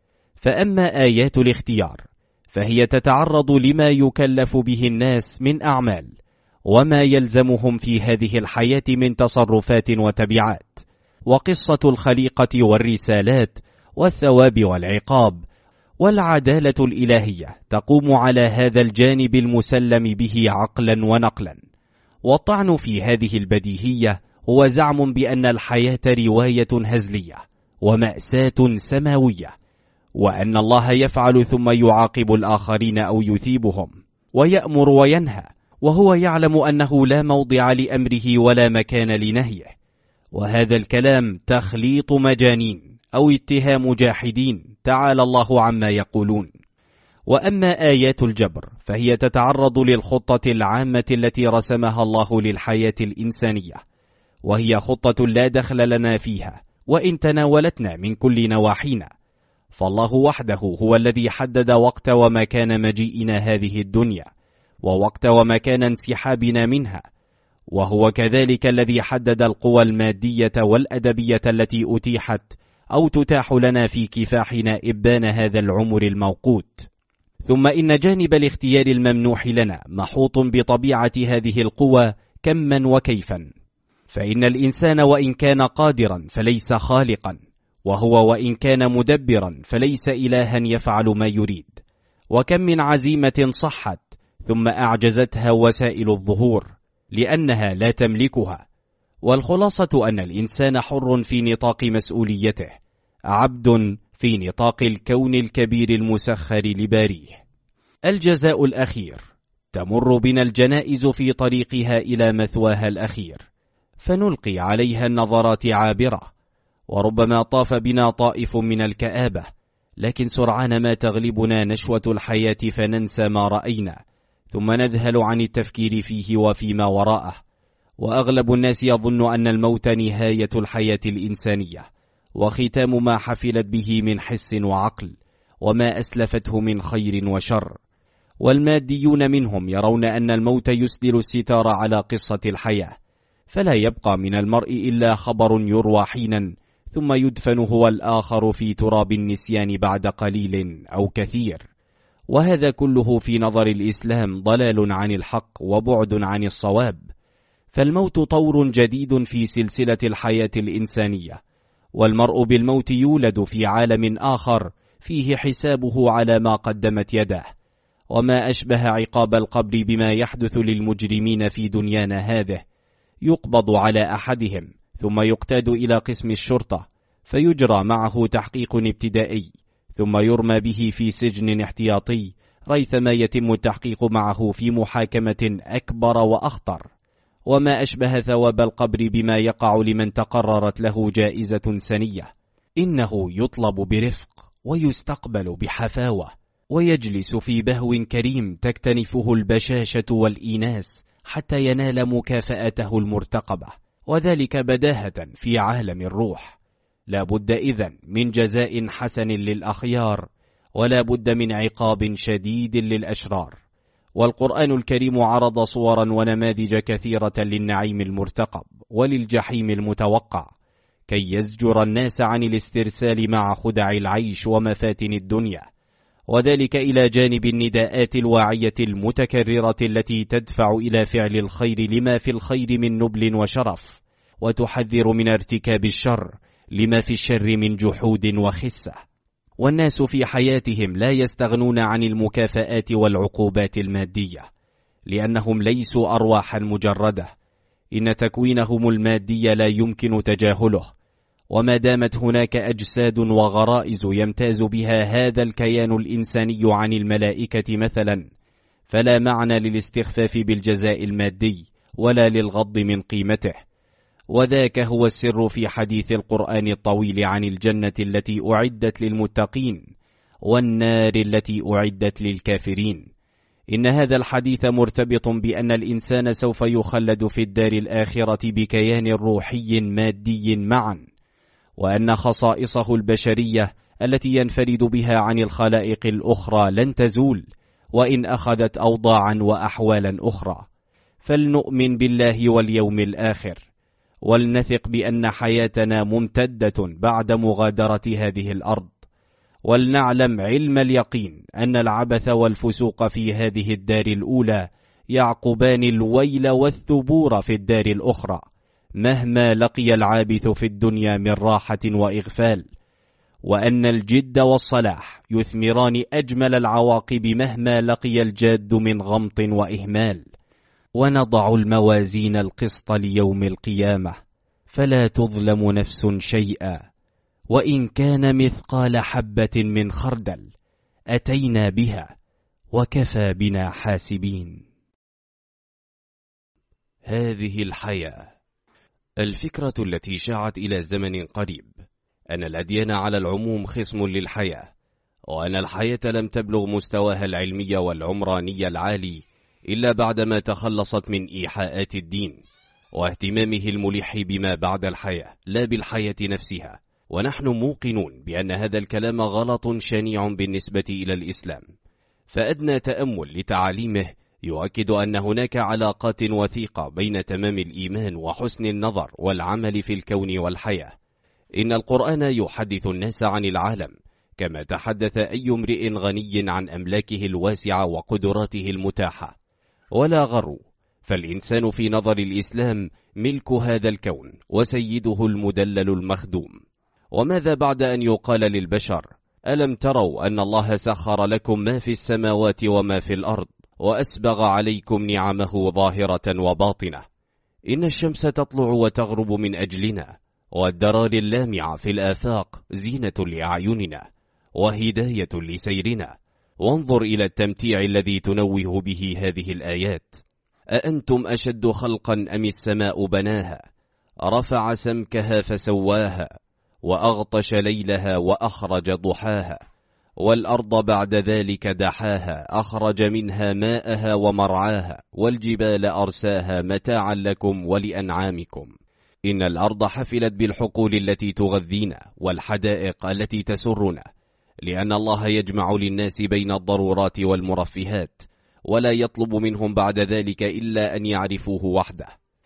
فأما آيات الاختيار فهي تتعرض لما يكلف به الناس من أعمال، وما يلزمهم في هذه الحياة من تصرفات وتبعات، وقصة الخليقة والرسالات والثواب والعقاب، والعدالة الإلهية تقوم على هذا الجانب المسلم به عقلا ونقلا. والطعن في هذه البديهية هو زعم بأن الحياة رواية هزلية ومأساة سماوية، وأن الله يفعل ثم يعاقب الآخرين أو يثيبهم، ويأمر وينهى، وهو يعلم أنه لا موضع لأمره ولا مكان لنهيه. وهذا الكلام تخليط مجانين أو اتهام جاحدين، تعالى الله عما يقولون. وأما آيات الجبر فهي تتعرض للخطة العامة التي رسمها الله للحياة الإنسانية، وهي خطة لا دخل لنا فيها وإن تناولتنا من كل نواحينا. فالله وحده هو الذي حدد وقت ومكان مجيئنا هذه الدنيا، ووقت ومكان انسحابنا منها، وهو كذلك الذي حدد القوى المادية والأدبية التي أتيحت أو تتاح لنا في كفاحنا إبان هذا العمر الموقوت. ثم إن جانب الاختيار الممنوح لنا محوط بطبيعة هذه القوى كما وكيفا. فإن الإنسان وإن كان قادرا فليس خالقا، وهو وإن كان مدبرا فليس إلها يفعل ما يريد. وكم من عزيمة صحت ثم أعجزتها وسائل الظهور لأنها لا تملكها. والخلاصة أن الإنسان حر في نطاق مسؤوليته، عبد في نطاق الكون الكبير المسخر لباريه. الجزاء الأخير. تمر بنا الجنائز في طريقها إلى مثواها الأخير، فنلقي عليها النظرات عابرة، وربما طاف بنا طائف من الكآبة، لكن سرعان ما تغلبنا نشوة الحياة فننسى ما رأينا، ثم نذهل عن التفكير فيه وفيما وراءه. وأغلب الناس يظن أن الموت نهاية الحياة الإنسانية، وختام ما حفلت به من حس وعقل، وما أسلفته من خير وشر. والماديون منهم يرون أن الموت يسدل الستار على قصة الحياة، فلا يبقى من المرء إلا خبر يروى حينا، ثم يدفن هو الآخر في تراب النسيان بعد قليل أو كثير. وهذا كله في نظر الإسلام ضلال عن الحق وبعد عن الصواب. فالموت طور جديد في سلسلة الحياة الإنسانية، والمرء بالموت يولد في عالم آخر فيه حسابه على ما قدمت يداه. وما أشبه عقاب القبر بما يحدث للمجرمين في دنيانا هذه. يقبض على أحدهم ثم يقتاد إلى قسم الشرطة، فيجرى معه تحقيق ابتدائي، ثم يرمى به في سجن احتياطي ريثما يتم التحقيق معه في محاكمة أكبر وأخطر. وما أشبه ثواب القبر بما يقع لمن تقررت له جائزة سنية. إنه يطلب برفق ويستقبل بحفاوة، ويجلس في بهو كريم تكتنفه البشاشة والإيناس حتى ينال مكافأته المرتقبة، وذلك بداهة في عالم الروح. لا بد إذن من جزاء حسن للأخيار، ولا بد من عقاب شديد للأشرار. والقرآن الكريم عرض صورا ونماذج كثيرة للنعيم المرتقب وللجحيم المتوقع، كي يزجر الناس عن الاسترسال مع خدع العيش ومفاتن الدنيا، وذلك إلى جانب النداءات الواعية المتكررة التي تدفع إلى فعل الخير لما في الخير من نبل وشرف، وتحذر من ارتكاب الشر لما في الشر من جحود وخسة. والناس في حياتهم لا يستغنون عن المكافآت والعقوبات المادية، لأنهم ليسوا أرواحا مجردة، إن تكوينهم المادي لا يمكن تجاهله، وما دامت هناك أجساد وغرائز يمتاز بها هذا الكيان الإنساني عن الملائكة مثلا، فلا معنى للاستخفاف بالجزاء المادي ولا للغض من قيمته. وذاك هو السر في حديث القرآن الطويل عن الجنة التي أعدت للمتقين والنار التي أعدت للكافرين. إن هذا الحديث مرتبط بأن الإنسان سوف يخلد في الدار الآخرة بكيان روحي مادي معا، وأن خصائصه البشرية التي ينفرد بها عن الخلائق الأخرى لن تزول، وإن أخذت أوضاعا وأحوالا أخرى. فلنؤمن بالله واليوم الآخر، ولنثق بأن حياتنا ممتدة بعد مغادرة هذه الأرض، ولنعلم علم اليقين أن العبث والفسوق في هذه الدار الأولى يعقبان الويل والثبور في الدار الأخرى، مهما لقي العابث في الدنيا من راحة وإغفال، وأن الجد والصلاح يثمران أجمل العواقب مهما لقي الجاد من غمط وإهمال. ونضع الموازين القسط ليوم القيامة فلا تظلم نفس شيئا، وإن كان مثقال حبة من خردل أتينا بها وكفى بنا حاسبين. هذه الحياة. الفكرة التي شاعت إلى زمن قريب أن الأديان على العموم خصم للحياة، وأن الحياة لم تبلغ مستواها العلمي والعمراني العالي إلا بعدما تخلصت من إيحاءات الدين واهتمامه الملح بما بعد الحياة لا بالحياة نفسها. ونحن موقنون بأن هذا الكلام غلط شنيع بالنسبة إلى الإسلام، فأدنى تأمل لتعاليمه يؤكد أن هناك علاقات وثيقة بين تمام الإيمان وحسن النظر والعمل في الكون والحياة. إن القرآن يحدث الناس عن العالم كما تحدث أي امرئ غني عن أملاكه الواسعة وقدراته المتاحة، ولا غرو، فالإنسان في نظر الإسلام ملك هذا الكون وسيده المدلل المخدوم. وماذا بعد أن يقال للبشر: ألم تروا أن الله سخر لكم ما في السماوات وما في الأرض وأسبغ عليكم نعمه ظاهرة وباطنة؟ إن الشمس تطلع وتغرب من أجلنا، والدرار اللامعة في الآفاق زينة لأعيننا وهداية لسيرنا. وانظر إلى التمتيع الذي تنوه به هذه الآيات: أأنتم أشد خلقا أم السماء بناها رفع سمكها فسواها وأغطش ليلها وأخرج ضحاها والأرض بعد ذلك دحاها أخرج منها ماءها ومرعاها والجبال أرساها متاعا لكم ولأنعامكم. إن الأرض حفلت بالحقول التي تغذينا والحدائق التي تسرنا، لأن الله يجمع للناس بين الضرورات والمرفهات، ولا يطلب منهم بعد ذلك إلا أن يعرفوه وحده.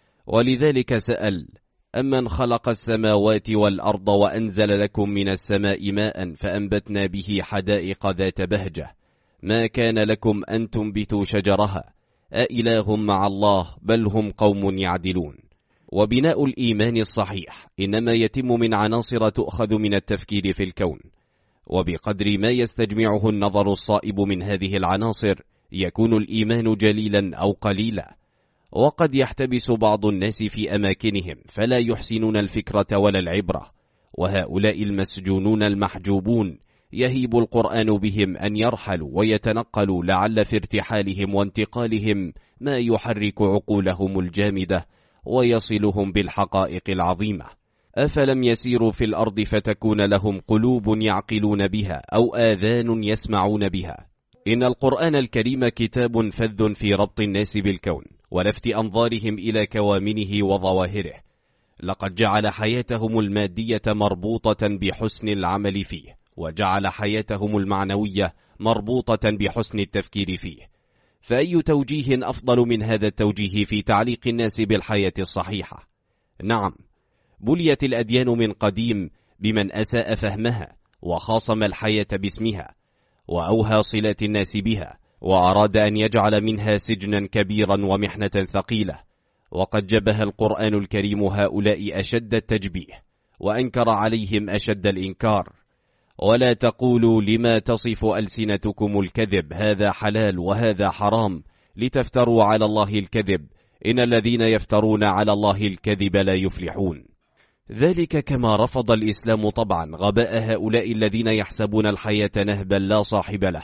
ولذلك سأل: أمن خلق السماوات والأرض وأنزل لكم من السماء ماء فأنبتنا به حدائق ذات بهجة ما كان لكم أن تنبتوا شجرها أإله مع الله بل هم قوم يعدلون. وبناء الإيمان الصحيح إنما يتم من عناصر تؤخذ من التفكير في الكون، وبقدر ما يستجمعه النظر الصائب من هذه العناصر يكون الإيمان جليلا أو قليلا. وقد يحتبس بعض الناس في أماكنهم فلا يحسنون الفكرة ولا العبرة، وهؤلاء المسجونون المحجوبون يهيب القرآن بهم أن يرحلوا ويتنقلوا، لعل في ارتحالهم وانتقالهم ما يحرك عقولهم الجامدة ويصلهم بالحقائق العظيمة. أفلم يسيروا في الأرض فتكون لهم قلوب يعقلون بها أو آذان يسمعون بها. إن القرآن الكريم كتاب فذ في ربط الناس بالكون ولفت أنظارهم إلى كوامنه وظواهره. لقد جعل حياتهم المادية مربوطة بحسن العمل فيه، وجعل حياتهم المعنوية مربوطة بحسن التفكير فيه. فأي توجيه أفضل من هذا التوجيه في تعليق الناس بالحياة الصحيحة؟ نعم، بليت الأديان من قديم بمن أساء فهمها وخاصم الحياة باسمها وأوهى صلات الناس بها، وأراد أن يجعل منها سجنا كبيرا ومحنة ثقيلة. وقد جبه القرآن الكريم هؤلاء أشد التجبيه وأنكر عليهم أشد الإنكار. ولا تقولوا لما تصف ألسنتكم الكذب هذا حلال وهذا حرام لتفتروا على الله الكذب إن الذين يفترون على الله الكذب لا يفلحون. ذلك كما رفض الإسلام طبعا غباء هؤلاء الذين يحسبون الحياة نهبا لا صاحب له،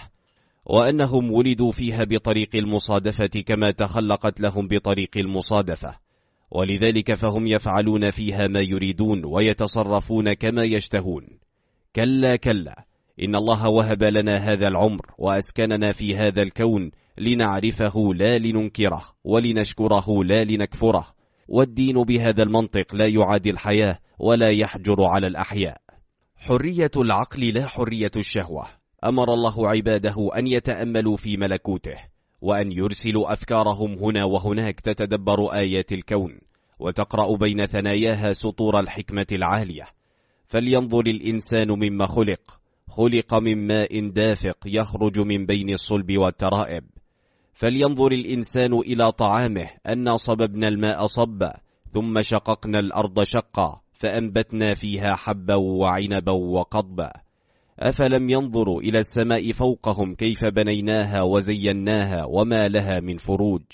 وأنهم ولدوا فيها بطريق المصادفة كما تخلقت لهم بطريق المصادفة، ولذلك فهم يفعلون فيها ما يريدون ويتصرفون كما يشتهون. كلا كلا، إن الله وهب لنا هذا العمر وأسكننا في هذا الكون لنعرفه لا لننكره ولنشكره لا لنكفره، والدين بهذا المنطق لا يعادي الحياة ولا يحجر على الأحياء. حرية العقل لا حرية الشهوة. أمر الله عباده أن يتأملوا في ملكوته وأن يرسلوا أفكارهم هنا وهناك تتدبر آيات الكون وتقرأ بين ثناياها سطور الحكمة العالية. فلينظر الإنسان مما خلق من ماء دافق يخرج من بين الصلب والترائب. فلينظر الإنسان إلى طعامه أنا صببنا الماء صبا ثم شققنا الأرض شقا فأنبتنا فيها حبا وعنبا وقضبا. أفلم ينظروا إلى السماء فوقهم كيف بنيناها وزيناها وما لها من فروج.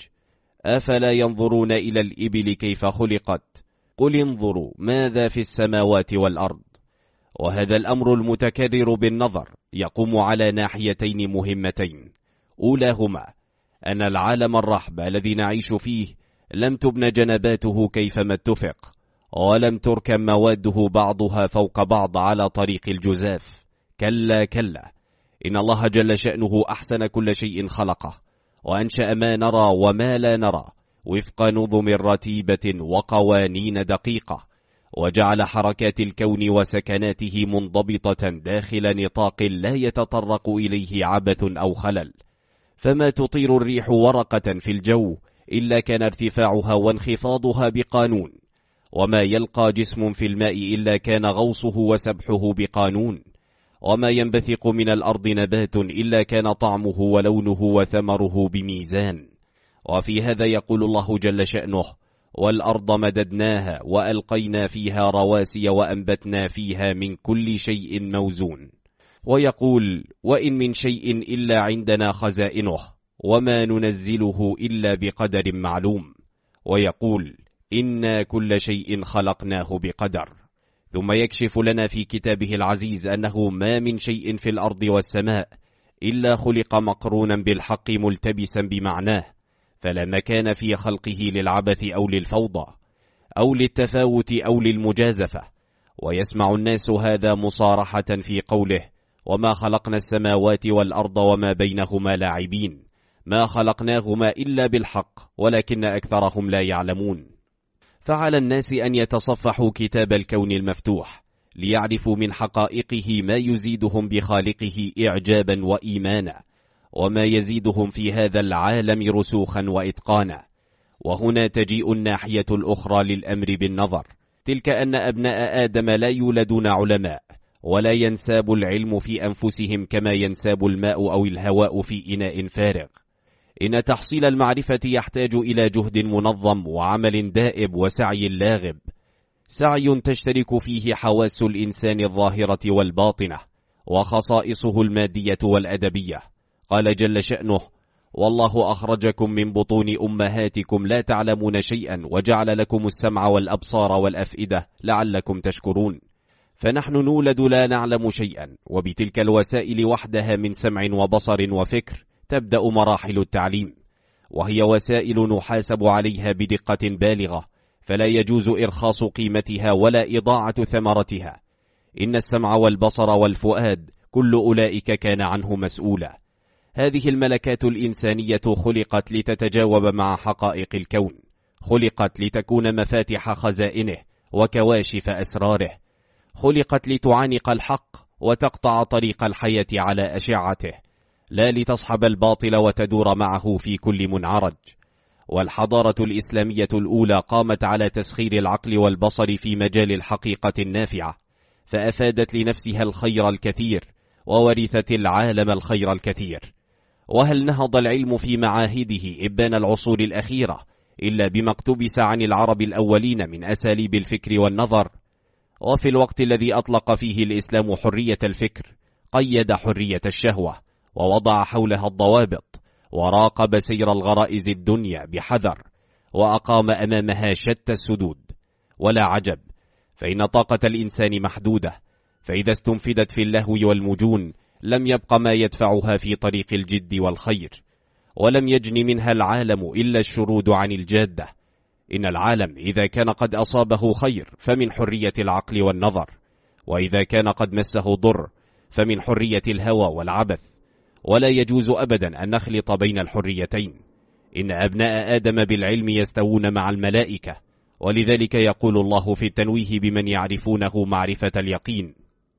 أفلا ينظرون إلى الإبل كيف خلقت. قل انظروا ماذا في السماوات والأرض. وهذا الأمر المتكرر بالنظر يقوم على ناحيتين مهمتين. أولاهما أن العالم الرحب الذي نعيش فيه لم تبن جنباته كيفما اتفق، ولم تركب مواده بعضها فوق بعض على طريق الجزاف. كلا كلا، إن الله جل شأنه أحسن كل شيء خلقه وأنشأ ما نرى وما لا نرى وفق نظم رتيبة وقوانين دقيقة، وجعل حركات الكون وسكناته منضبطة داخل نطاق لا يتطرق إليه عبث أو خلل. فما تطير الريح ورقة في الجو إلا كان ارتفاعها وانخفاضها بقانون، وما يلقى جسم في الماء إلا كان غوصه وسبحه بقانون، وما ينبثق من الأرض نبات إلا كان طعمه ولونه وثمره بميزان. وفي هذا يقول الله جل شأنه: والأرض مددناها وألقينا فيها رواسي وأنبتنا فيها من كل شيء موزون. ويقول: وإن من شيء إلا عندنا خزائنه وما ننزله إلا بقدر معلوم. ويقول: إنا كل شيء خلقناه بقدر. ثم يكشف لنا في كتابه العزيز أنه ما من شيء في الأرض والسماء إلا خلق مقرونا بالحق ملتبسا بمعناه، فلا مكان في خلقه للعبث أو للفوضى أو للتفاوت أو للمجازفة. ويسمع الناس هذا مصارحة في قوله: وما خلقنا السماوات والأرض وما بينهما لاعبين، ما خلقناهما إلا بالحق ولكن أكثرهم لا يعلمون. فعلى الناس أن يتصفحوا كتاب الكون المفتوح ليعرفوا من حقائقه ما يزيدهم بخالقه إعجابا وإيمانا، وما يزيدهم في هذا العالم رسوخا وإتقانا. وهنا تجيء الناحية الأخرى للأمر بالنظر، تلك أن أبناء آدم لا يولدون علماء، ولا ينساب العلم في أنفسهم كما ينساب الماء أو الهواء في إناء فارغ. إن تحصيل المعرفة يحتاج إلى جهد منظم وعمل دائب وسعي لاغب، سعي تشترك فيه حواس الإنسان الظاهرة والباطنة وخصائصه المادية والأدبية. قال جل شأنه: والله أخرجكم من بطون أمهاتكم لا تعلمون شيئا وجعل لكم السمع والأبصار والأفئدة لعلكم تشكرون. فنحن نولد لا نعلم شيئا، وبتلك الوسائل وحدها من سمع وبصر وفكر تبدأ مراحل التعليم، وهي وسائل نحاسب عليها بدقة بالغة، فلا يجوز إرخاص قيمتها ولا إضاعة ثمرتها. إن السمع والبصر والفؤاد كل أولئك كان عنه مسؤولا. هذه الملكات الإنسانية خلقت لتتجاوب مع حقائق الكون، خلقت لتكون مفاتح خزائنه وكواشف أسراره، خلقت لتعانق الحق وتقطع طريق الحياة على أشعته، لا لتصحب الباطل وتدور معه في كل منعرج. والحضارة الإسلامية الأولى قامت على تسخير العقل والبصر في مجال الحقيقة النافعة، فأفادت لنفسها الخير الكثير وورثت العالم الخير الكثير. وهل نهض العلم في معاهده إبان العصور الأخيرة إلا بما اقتبس عن العرب الأولين من أساليب الفكر والنظر؟ وفي الوقت الذي أطلق فيه الإسلام حرية الفكر قيد حرية الشهوة ووضع حولها الضوابط، وراقب سير الغرائز الدنيا بحذر، وأقام أمامها شتى السدود. ولا عجب، فإن طاقة الإنسان محدودة، فإذا استنفدت في اللهو والمجون لم يبق ما يدفعها في طريق الجد والخير، ولم يجن منها العالم إلا الشرود عن الجادة. إن العالم إذا كان قد أصابه خير فمن حرية العقل والنظر، وإذا كان قد مسه ضر فمن حرية الهوى والعبث. ولا يجوز أبدا أن نخلط بين الحريتين. إن أبناء آدم بالعلم يستوون مع الملائكة، ولذلك يقول الله في التنويه بمن يعرفونه معرفة اليقين: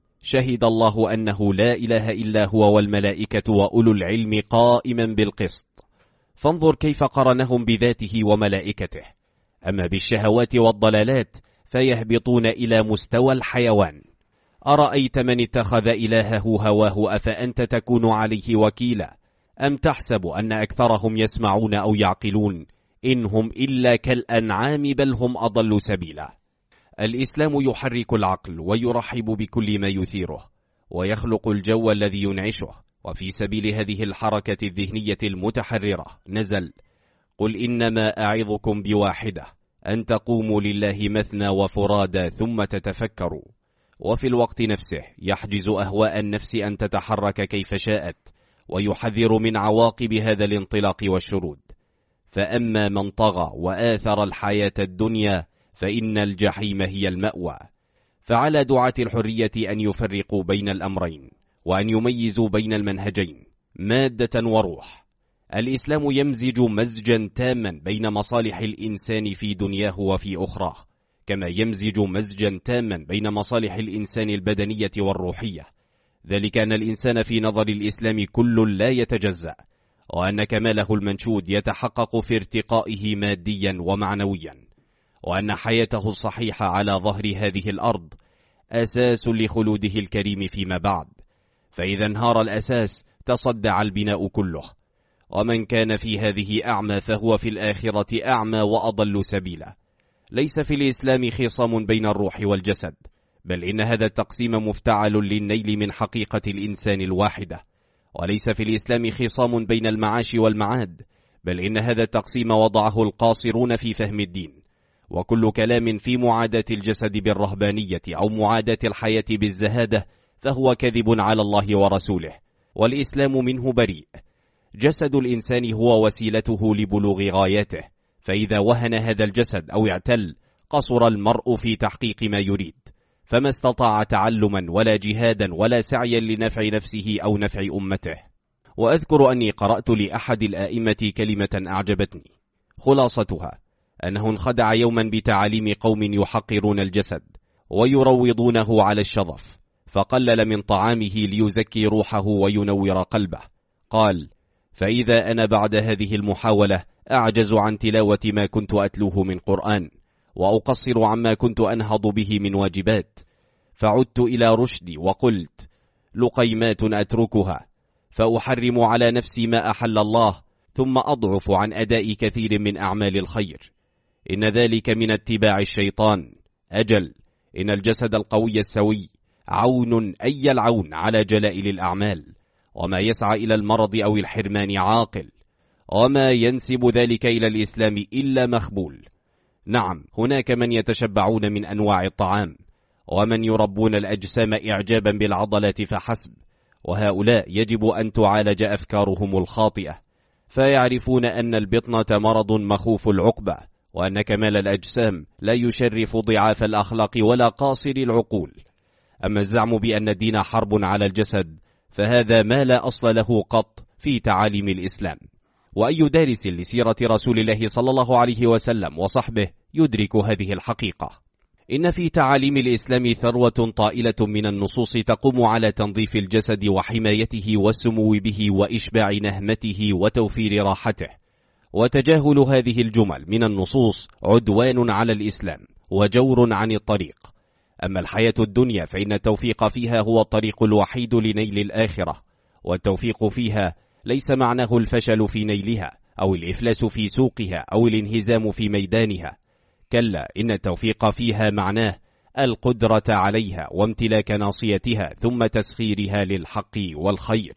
شهد الله أنه لا إله إلا هو والملائكة وأولو العلم قائما بالقسط. فانظر كيف قرنهم بذاته وملائكته. أما بالشهوات والضلالات فيهبطون إلى مستوى الحيوان. أرأيت من اتخذ إلهه هواه أفأنت تكون عليه وكيلا؟ أم تحسب أن أكثرهم يسمعون أو يعقلون؟ إنهم إلا كالأنعام بل هم أضل سبيلا. الإسلام يحرك العقل ويرحب بكل ما يثيره، ويخلق الجو الذي ينعشه. وفي سبيل هذه الحركة الذهنية المتحررة نزل: قل إنما أعظكم بواحدة أن تقوموا لله مثنى وفرادى ثم تتفكروا. وفي الوقت نفسه يحجز أهواء النفس أن تتحرك كيف شاءت، ويحذر من عواقب هذا الانطلاق والشرود. فأما من طغى وآثر الحياة الدنيا فإن الجحيم هي المأوى. فعلى دعاة الحرية أن يفرقوا بين الأمرين، وأن يميزوا بين المنهجين مادة وروح. الإسلام يمزج مزجا تاما بين مصالح الإنسان في دنياه وفي أخراه، كما يمزج مزجا تاما بين مصالح الإنسان البدنية والروحية. ذلك أن الإنسان في نظر الإسلام كل لا يتجزأ، وأن كماله المنشود يتحقق في ارتقائه ماديا ومعنويا، وأن حياته الصحيحة على ظهر هذه الأرض أساس لخلوده الكريم فيما بعد. فإذا انهار الأساس تصدع البناء كله. ومن كان في هذه أعمى فهو في الآخرة أعمى وأضل سبيلا. ليس في الإسلام خصام بين الروح والجسد، بل إن هذا التقسيم مفتعل للنيل من حقيقة الإنسان الواحدة. وليس في الإسلام خصام بين المعاش والمعاد، بل إن هذا التقسيم وضعه القاصرون في فهم الدين. وكل كلام في معاداة الجسد بالرهبانية أو معاداة الحياة بالزهادة فهو كذب على الله ورسوله، والإسلام منه بريء. جسد الإنسان هو وسيلته لبلوغ غاياته، فإذا وهن هذا الجسد أو اعتل قصر المرء في تحقيق ما يريد، فما استطاع تعلما ولا جهادا ولا سعيا لنفع نفسه أو نفع أمته. وأذكر أني قرأت لأحد الآئمة كلمة أعجبتني، خلاصتها أنه انخدع يوما بتعاليم قوم يحقرون الجسد ويروضونه على الشظف، فقلل من طعامه ليزكي روحه وينور قلبه. قال: فإذا أنا بعد هذه المحاولة أعجز عن تلاوة ما كنت أتلوه من قرآن، وأقصر عما كنت أنهض به من واجبات، فعدت إلى رشدي وقلت: لقيمات أتركها، فأحرم على نفسي ما أحل الله، ثم أضعف عن أداء كثير من أعمال الخير. إن ذلك من اتباع الشيطان. أجل، إن الجسد القوي السوي عون أي العون على جلائل الأعمال، وما يسعى إلى المرض أو الحرمان عاقل، وما ينسب ذلك إلى الإسلام إلا مخبول. نعم، هناك من يتشبعون من أنواع الطعام، ومن يربون الأجسام إعجابا بالعضلات فحسب، وهؤلاء يجب أن تعالج أفكارهم الخاطئة، فيعرفون أن البطنة مرض مخوف العقبة، وأن كمال الأجسام لا يشرف ضعاف الأخلاق ولا قاصر العقول. أما الزعم بأن الدين حرب على الجسد فهذا ما لا أصل له قط في تعاليم الإسلام. وأي دارس لسيرة رسول الله صلى الله عليه وسلم وصحبه يدرك هذه الحقيقة. إن في تعاليم الإسلام ثروة طائلة من النصوص تقوم على تنظيف الجسد وحمايته والسمو به وإشباع نهمته وتوفير راحته، وتجاهل هذه الجمل من النصوص عدوان على الإسلام وجور عن الطريق. أما الحياة الدنيا فإن التوفيق فيها هو الطريق الوحيد لنيل الآخرة، والتوفيق فيها ليس معناه الفشل في نيلها أو الإفلاس في سوقها أو الانهزام في ميدانها، كلا، إن التوفيق فيها معناه القدرة عليها وامتلاك ناصيتها ثم تسخيرها للحق والخير.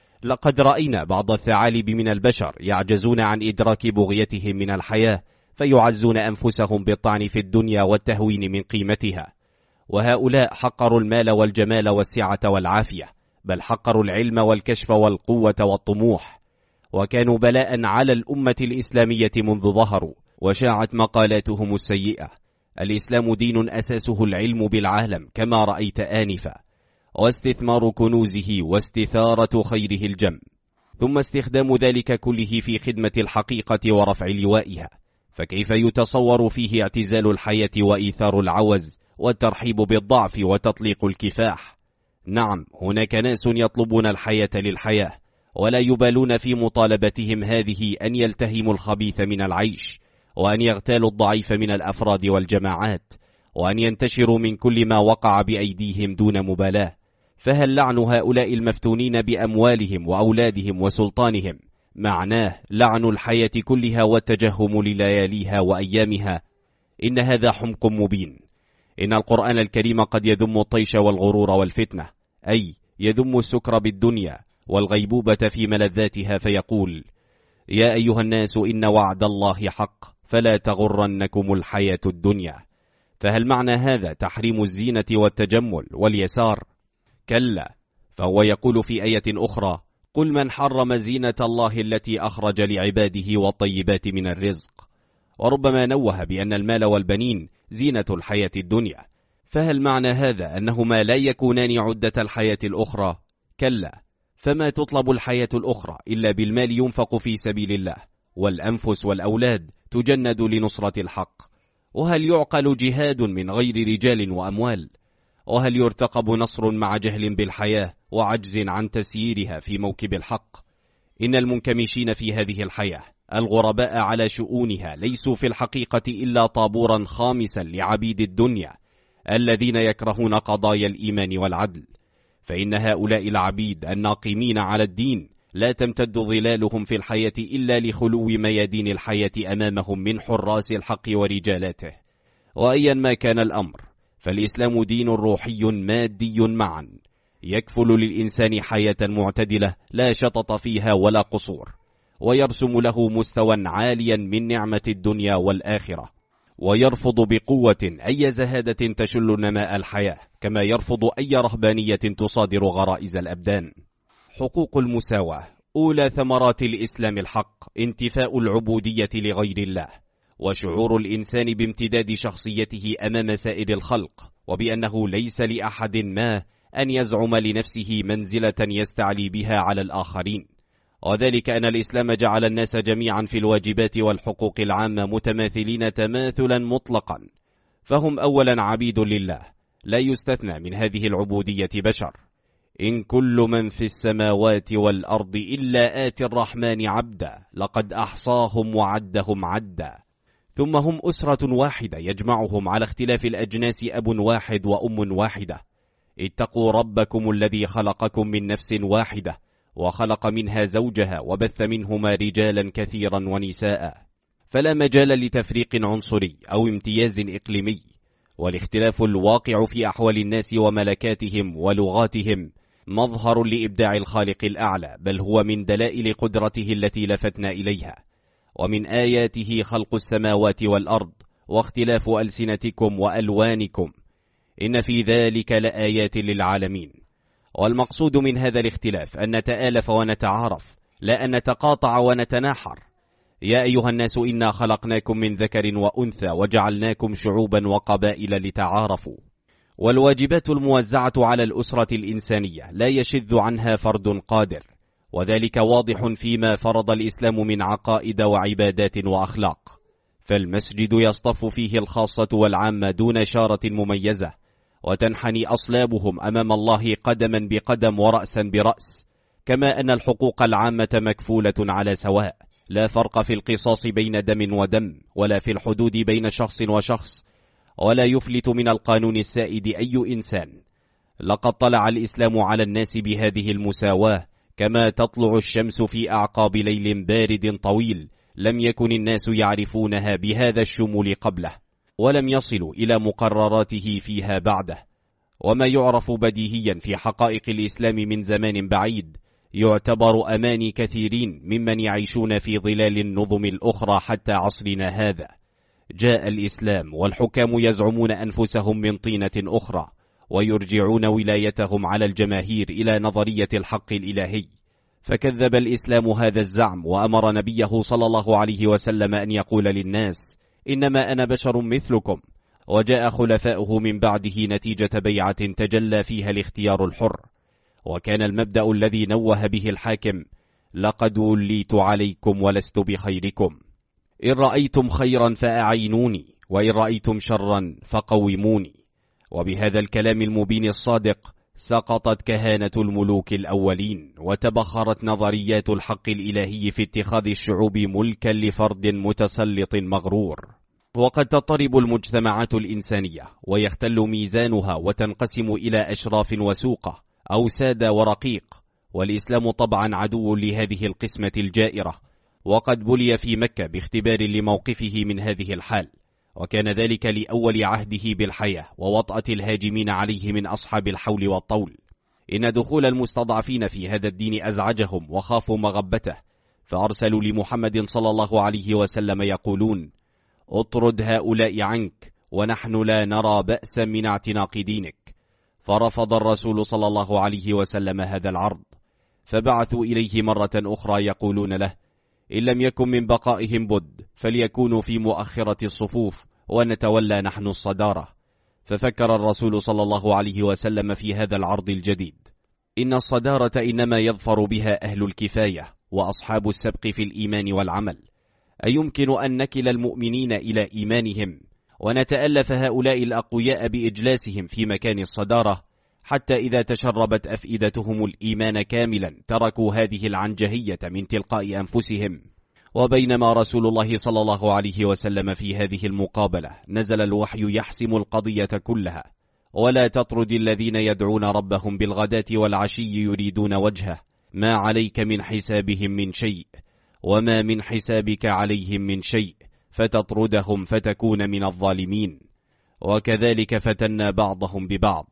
لقد رأينا بعض الثعالب من البشر يعجزون عن إدراك بغيتهم من الحياة، فيعزون أنفسهم بالطعن في الدنيا والتهوين من قيمتها، وهؤلاء حقروا المال والجمال والسعة والعافية، بل حقروا العلم والكشف والقوة والطموح، وكانوا بلاء على الأمة الإسلامية منذ ظهروا وشاعت مقالاتهم السيئة. الإسلام دين أساسه العلم بالعالم كما رأيت آنفا، واستثمار كنوزه واستثارة خيره الجم، ثم استخدام ذلك كله في خدمة الحقيقة ورفع لوائها، فكيف يتصور فيه اعتزال الحياة وإيثار العوز والترحيب بالضعف وتطليق الكفاح؟ نعم، هناك ناس يطلبون الحياة للحياة، ولا يبالون في مطالبتهم هذه أن يلتهموا الخبيث من العيش، وأن يغتالوا الضعيف من الأفراد والجماعات، وأن ينتشروا من كل ما وقع بأيديهم دون مبالاة. فهل لعن هؤلاء المفتونين بأموالهم وأولادهم وسلطانهم معناه لعن الحياة كلها والتجهم للياليها وأيامها؟ إن هذا حمق مبين. إن القرآن الكريم قد يذم الطيش والغرور والفتنة، أي يذم السكر بالدنيا والغيبوبة في ملذاتها، فيقول: يا أيها الناس إن وعد الله حق فلا تغرنكم الحياة الدنيا. فهل معنى هذا تحريم الزينة والتجمل واليسار؟ كلا، فهو يقول في آية أخرى: قل من حرم زينة الله التي أخرج لعباده والطيبات من الرزق. وربما نوه بأن المال والبنين زينة الحياة الدنيا، فهل معنى هذا أنهما لا يكونان عدة الحياة الأخرى؟ كلا، فما تطلب الحياة الأخرى إلا بالمال ينفق في سبيل الله، والأنفس والأولاد تجند لنصرة الحق. وهل يعقل جهاد من غير رجال وأموال؟ وهل يرتقب نصر مع جهل بالحياة وعجز عن تسييرها في موكب الحق؟ إن المنكمشين في هذه الحياة الغرباء على شؤونها ليسوا في الحقيقة إلا طابورا خامسا لعبيد الدنيا الذين يكرهون قضايا الإيمان والعدل، فإن هؤلاء العبيد الناقمين على الدين لا تمتد ظلالهم في الحياة إلا لخلو ميادين الحياة أمامهم من حراس الحق ورجالاته. وأيا ما كان الأمر، فالإسلام دين روحي مادي معا، يكفل للإنسان حياة معتدلة لا شطط فيها ولا قصور، ويرسم له مستوى عاليا من نعمة الدنيا والآخرة، ويرفض بقوة أي زهادة تشل نماء الحياة، كما يرفض أي رهبانية تصادر غرائز الأبدان. حقوق المساواة أولى ثمرات الإسلام الحق، انتفاء العبودية لغير الله، وشعور الإنسان بامتداد شخصيته أمام سائر الخلق، وبأنه ليس لأحد ما أن يزعم لنفسه منزلة يستعلي بها على الآخرين، وذلك أن الإسلام جعل الناس جميعا في الواجبات والحقوق العامة متماثلين تماثلا مطلقا، فهم أولا عبيد لله، لا يستثنى من هذه العبودية بشر. إن كل من في السماوات والأرض إلا آتي الرحمن عبدا لقد أحصاهم وعدهم عدا. ثم هم أسرة واحدة يجمعهم على اختلاف الأجناس أب واحد وأم واحدة. اتقوا ربكم الذي خلقكم من نفس واحدة وخلق منها زوجها وبث منهما رجالا كثيرا ونساء، فلا مجال لتفريق عنصري أو امتياز إقليمي، والاختلاف الواقع في أحوال الناس وملكاتهم ولغاتهم مظهر لإبداع الخالق الأعلى، بل هو من دلائل قدرته التي لفتنا إليها. ومن آياته خلق السماوات والأرض واختلاف ألسنتكم وألوانكم إن في ذلك لآيات للعالمين. والمقصود من هذا الاختلاف أن نتآلف ونتعارف، لا أن نتقاطع ونتناحر. يا أيها الناس إنا خلقناكم من ذكر وأنثى وجعلناكم شعوبا وقبائل لتعارفوا. والواجبات الموزعة على الأسرة الإنسانية لا يشذ عنها فرد قادر، وذلك واضح فيما فرض الإسلام من عقائد وعبادات وأخلاق. فالمسجد يصطف فيه الخاصة والعامة دون شارة مميزة، وتنحني أصلابهم أمام الله قدما بقدم ورأسا برأس، كما أن الحقوق العامة مكفولة على سواء، لا فرق في القصاص بين دم ودم، ولا في الحدود بين شخص وشخص، ولا يفلت من القانون السائد أي إنسان. لقد طلع الإسلام على الناس بهذه المساواة كما تطلع الشمس في أعقاب ليل بارد طويل، لم يكن الناس يعرفونها بهذا الشمول قبله، ولم يصلوا إلى مقرراته فيها بعده. وما يعرف بديهيا في حقائق الإسلام من زمان بعيد يعتبر أماني كثيرين ممن يعيشون في ظلال النظم الأخرى حتى عصرنا هذا. جاء الإسلام والحكام يزعمون أنفسهم من طينة أخرى، ويرجعون ولايتهم على الجماهير إلى نظرية الحق الإلهي، فكذب الإسلام هذا الزعم، وأمر نبيه صلى الله عليه وسلم أن يقول للناس: إنما أنا بشر مثلكم. وجاء خلفاؤه من بعده نتيجة بيعة تجلى فيها الاختيار الحر، وكان المبدأ الذي نوه به الحاكم: لقد وليت عليكم ولست بخيركم، إن رأيتم خيرا فأعينوني، وإن رأيتم شرا فقوموني. وبهذا الكلام المبين الصادق سقطت كهانة الملوك الأولين، وتبخرت نظريات الحق الإلهي في اتخاذ الشعوب ملكا لفرد متسلط مغرور. وقد تضطرب المجتمعات الإنسانية ويختل ميزانها وتنقسم إلى أشراف وسوقة، أو سادة ورقيق، والإسلام طبعا عدو لهذه القسمة الجائرة، وقد بلي في مكة باختبار لموقفه من هذه الحال، وكان ذلك لأول عهده بالحياة ووطأة الهاجمين عليه من أصحاب الحول والطول. إن دخول المستضعفين في هذا الدين أزعجهم وخافوا مغبته، فأرسلوا لمحمد صلى الله عليه وسلم يقولون: اطرد هؤلاء عنك، ونحن لا نرى بأسا من اعتناق دينك. فرفض الرسول صلى الله عليه وسلم هذا العرض، فبعثوا إليه مرة أخرى يقولون له: إن لم يكن من بقائهم بد فليكونوا في مؤخرة الصفوف، ونتولى نحن الصدارة. ففكر الرسول صلى الله عليه وسلم في هذا العرض الجديد: إن الصدارة إنما يظفر بها أهل الكفاية وأصحاب السبق في الإيمان والعمل، أيمكن أن نكل المؤمنين إلى إيمانهم ونتألف هؤلاء الأقوياء بإجلاسهم في مكان الصدارة، حتى إذا تشربت أفئدتهم الإيمان كاملا تركوا هذه العنجهية من تلقاء أنفسهم؟ وبينما رسول الله صلى الله عليه وسلم في هذه المقابلة نزل الوحي يحسم القضية كلها: ولا تطرد الذين يدعون ربهم بالغداة والعشي يريدون وجهه، ما عليك من حسابهم من شيء، وما من حسابك عليهم من شيء، فتطردهم فتكون من الظالمين. وكذلك فتنا بعضهم ببعض.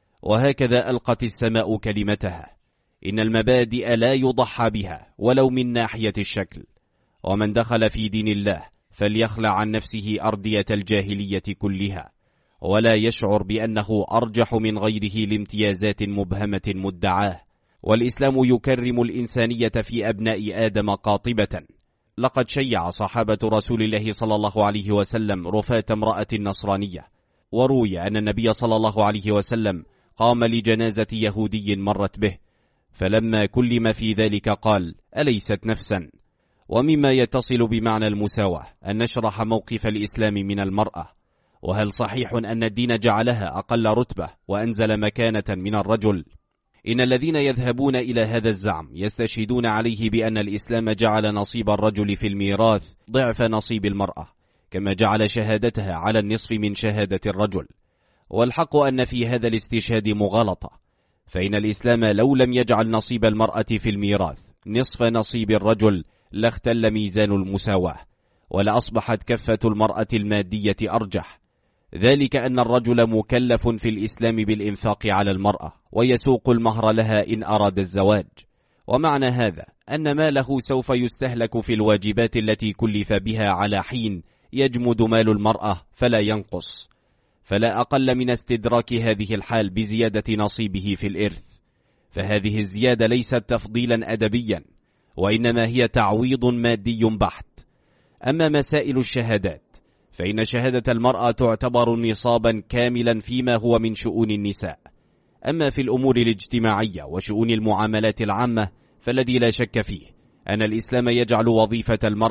وهكذا ألقت السماء كلمتها: إن المبادئ لا يضحى بها ولو من ناحية الشكل، ومن دخل في دين الله فليخلع عن نفسه أردية الجاهلية كلها، ولا يشعر بأنه أرجح من غيره لامتيازات مبهمة مدعاه. والإسلام يكرم الإنسانية في أبناء آدم قاطبة. لقد شيع صحابة رسول الله صلى الله عليه وسلم رفاة امرأة نصرانية، وروي أن النبي صلى الله عليه وسلم قام لجنازة يهودي مرت به، فلما كلم في ذلك قال: أليست نفسا؟ ومما يتصل بمعنى المساواة أن نشرح موقف الإسلام من المرأة. وهل صحيح أن الدين جعلها أقل رتبة وأنزل مكانة من الرجل؟ إن الذين يذهبون إلى هذا الزعم يستشهدون عليه بأن الإسلام جعل نصيب الرجل في الميراث ضعف نصيب المرأة، كما جعل شهادتها على النصف من شهادة الرجل. والحق أن في هذا الاستشهاد مغالطة، فإن الإسلام لو لم يجعل نصيب المرأة في الميراث نصف نصيب الرجل لاختل ميزان المساواة، ولأصبحت كفة المرأة المادية أرجح. ذلك أن الرجل مكلف في الإسلام بالإنفاق على المرأة، ويسوق المهر لها إن أراد الزواج. ومعنى هذا أن ماله سوف يستهلك في الواجبات التي كلف بها على حين يجمد مال المرأة فلا ينقص، فلا أقل من استدراك هذه الحال بزيادة نصيبه في الإرث. فهذه الزيادة ليست تفضيلا أدبيا، وإنما هي تعويض مادي بحت. أما مسائل الشهادات فإن شهادة المرأة تعتبر نصابا كاملا فيما هو من شؤون النساء. أما في الأمور الاجتماعية وشؤون المعاملات العامة فالذي لا شك فيه أن الإسلام يجعل وظيفة المرأة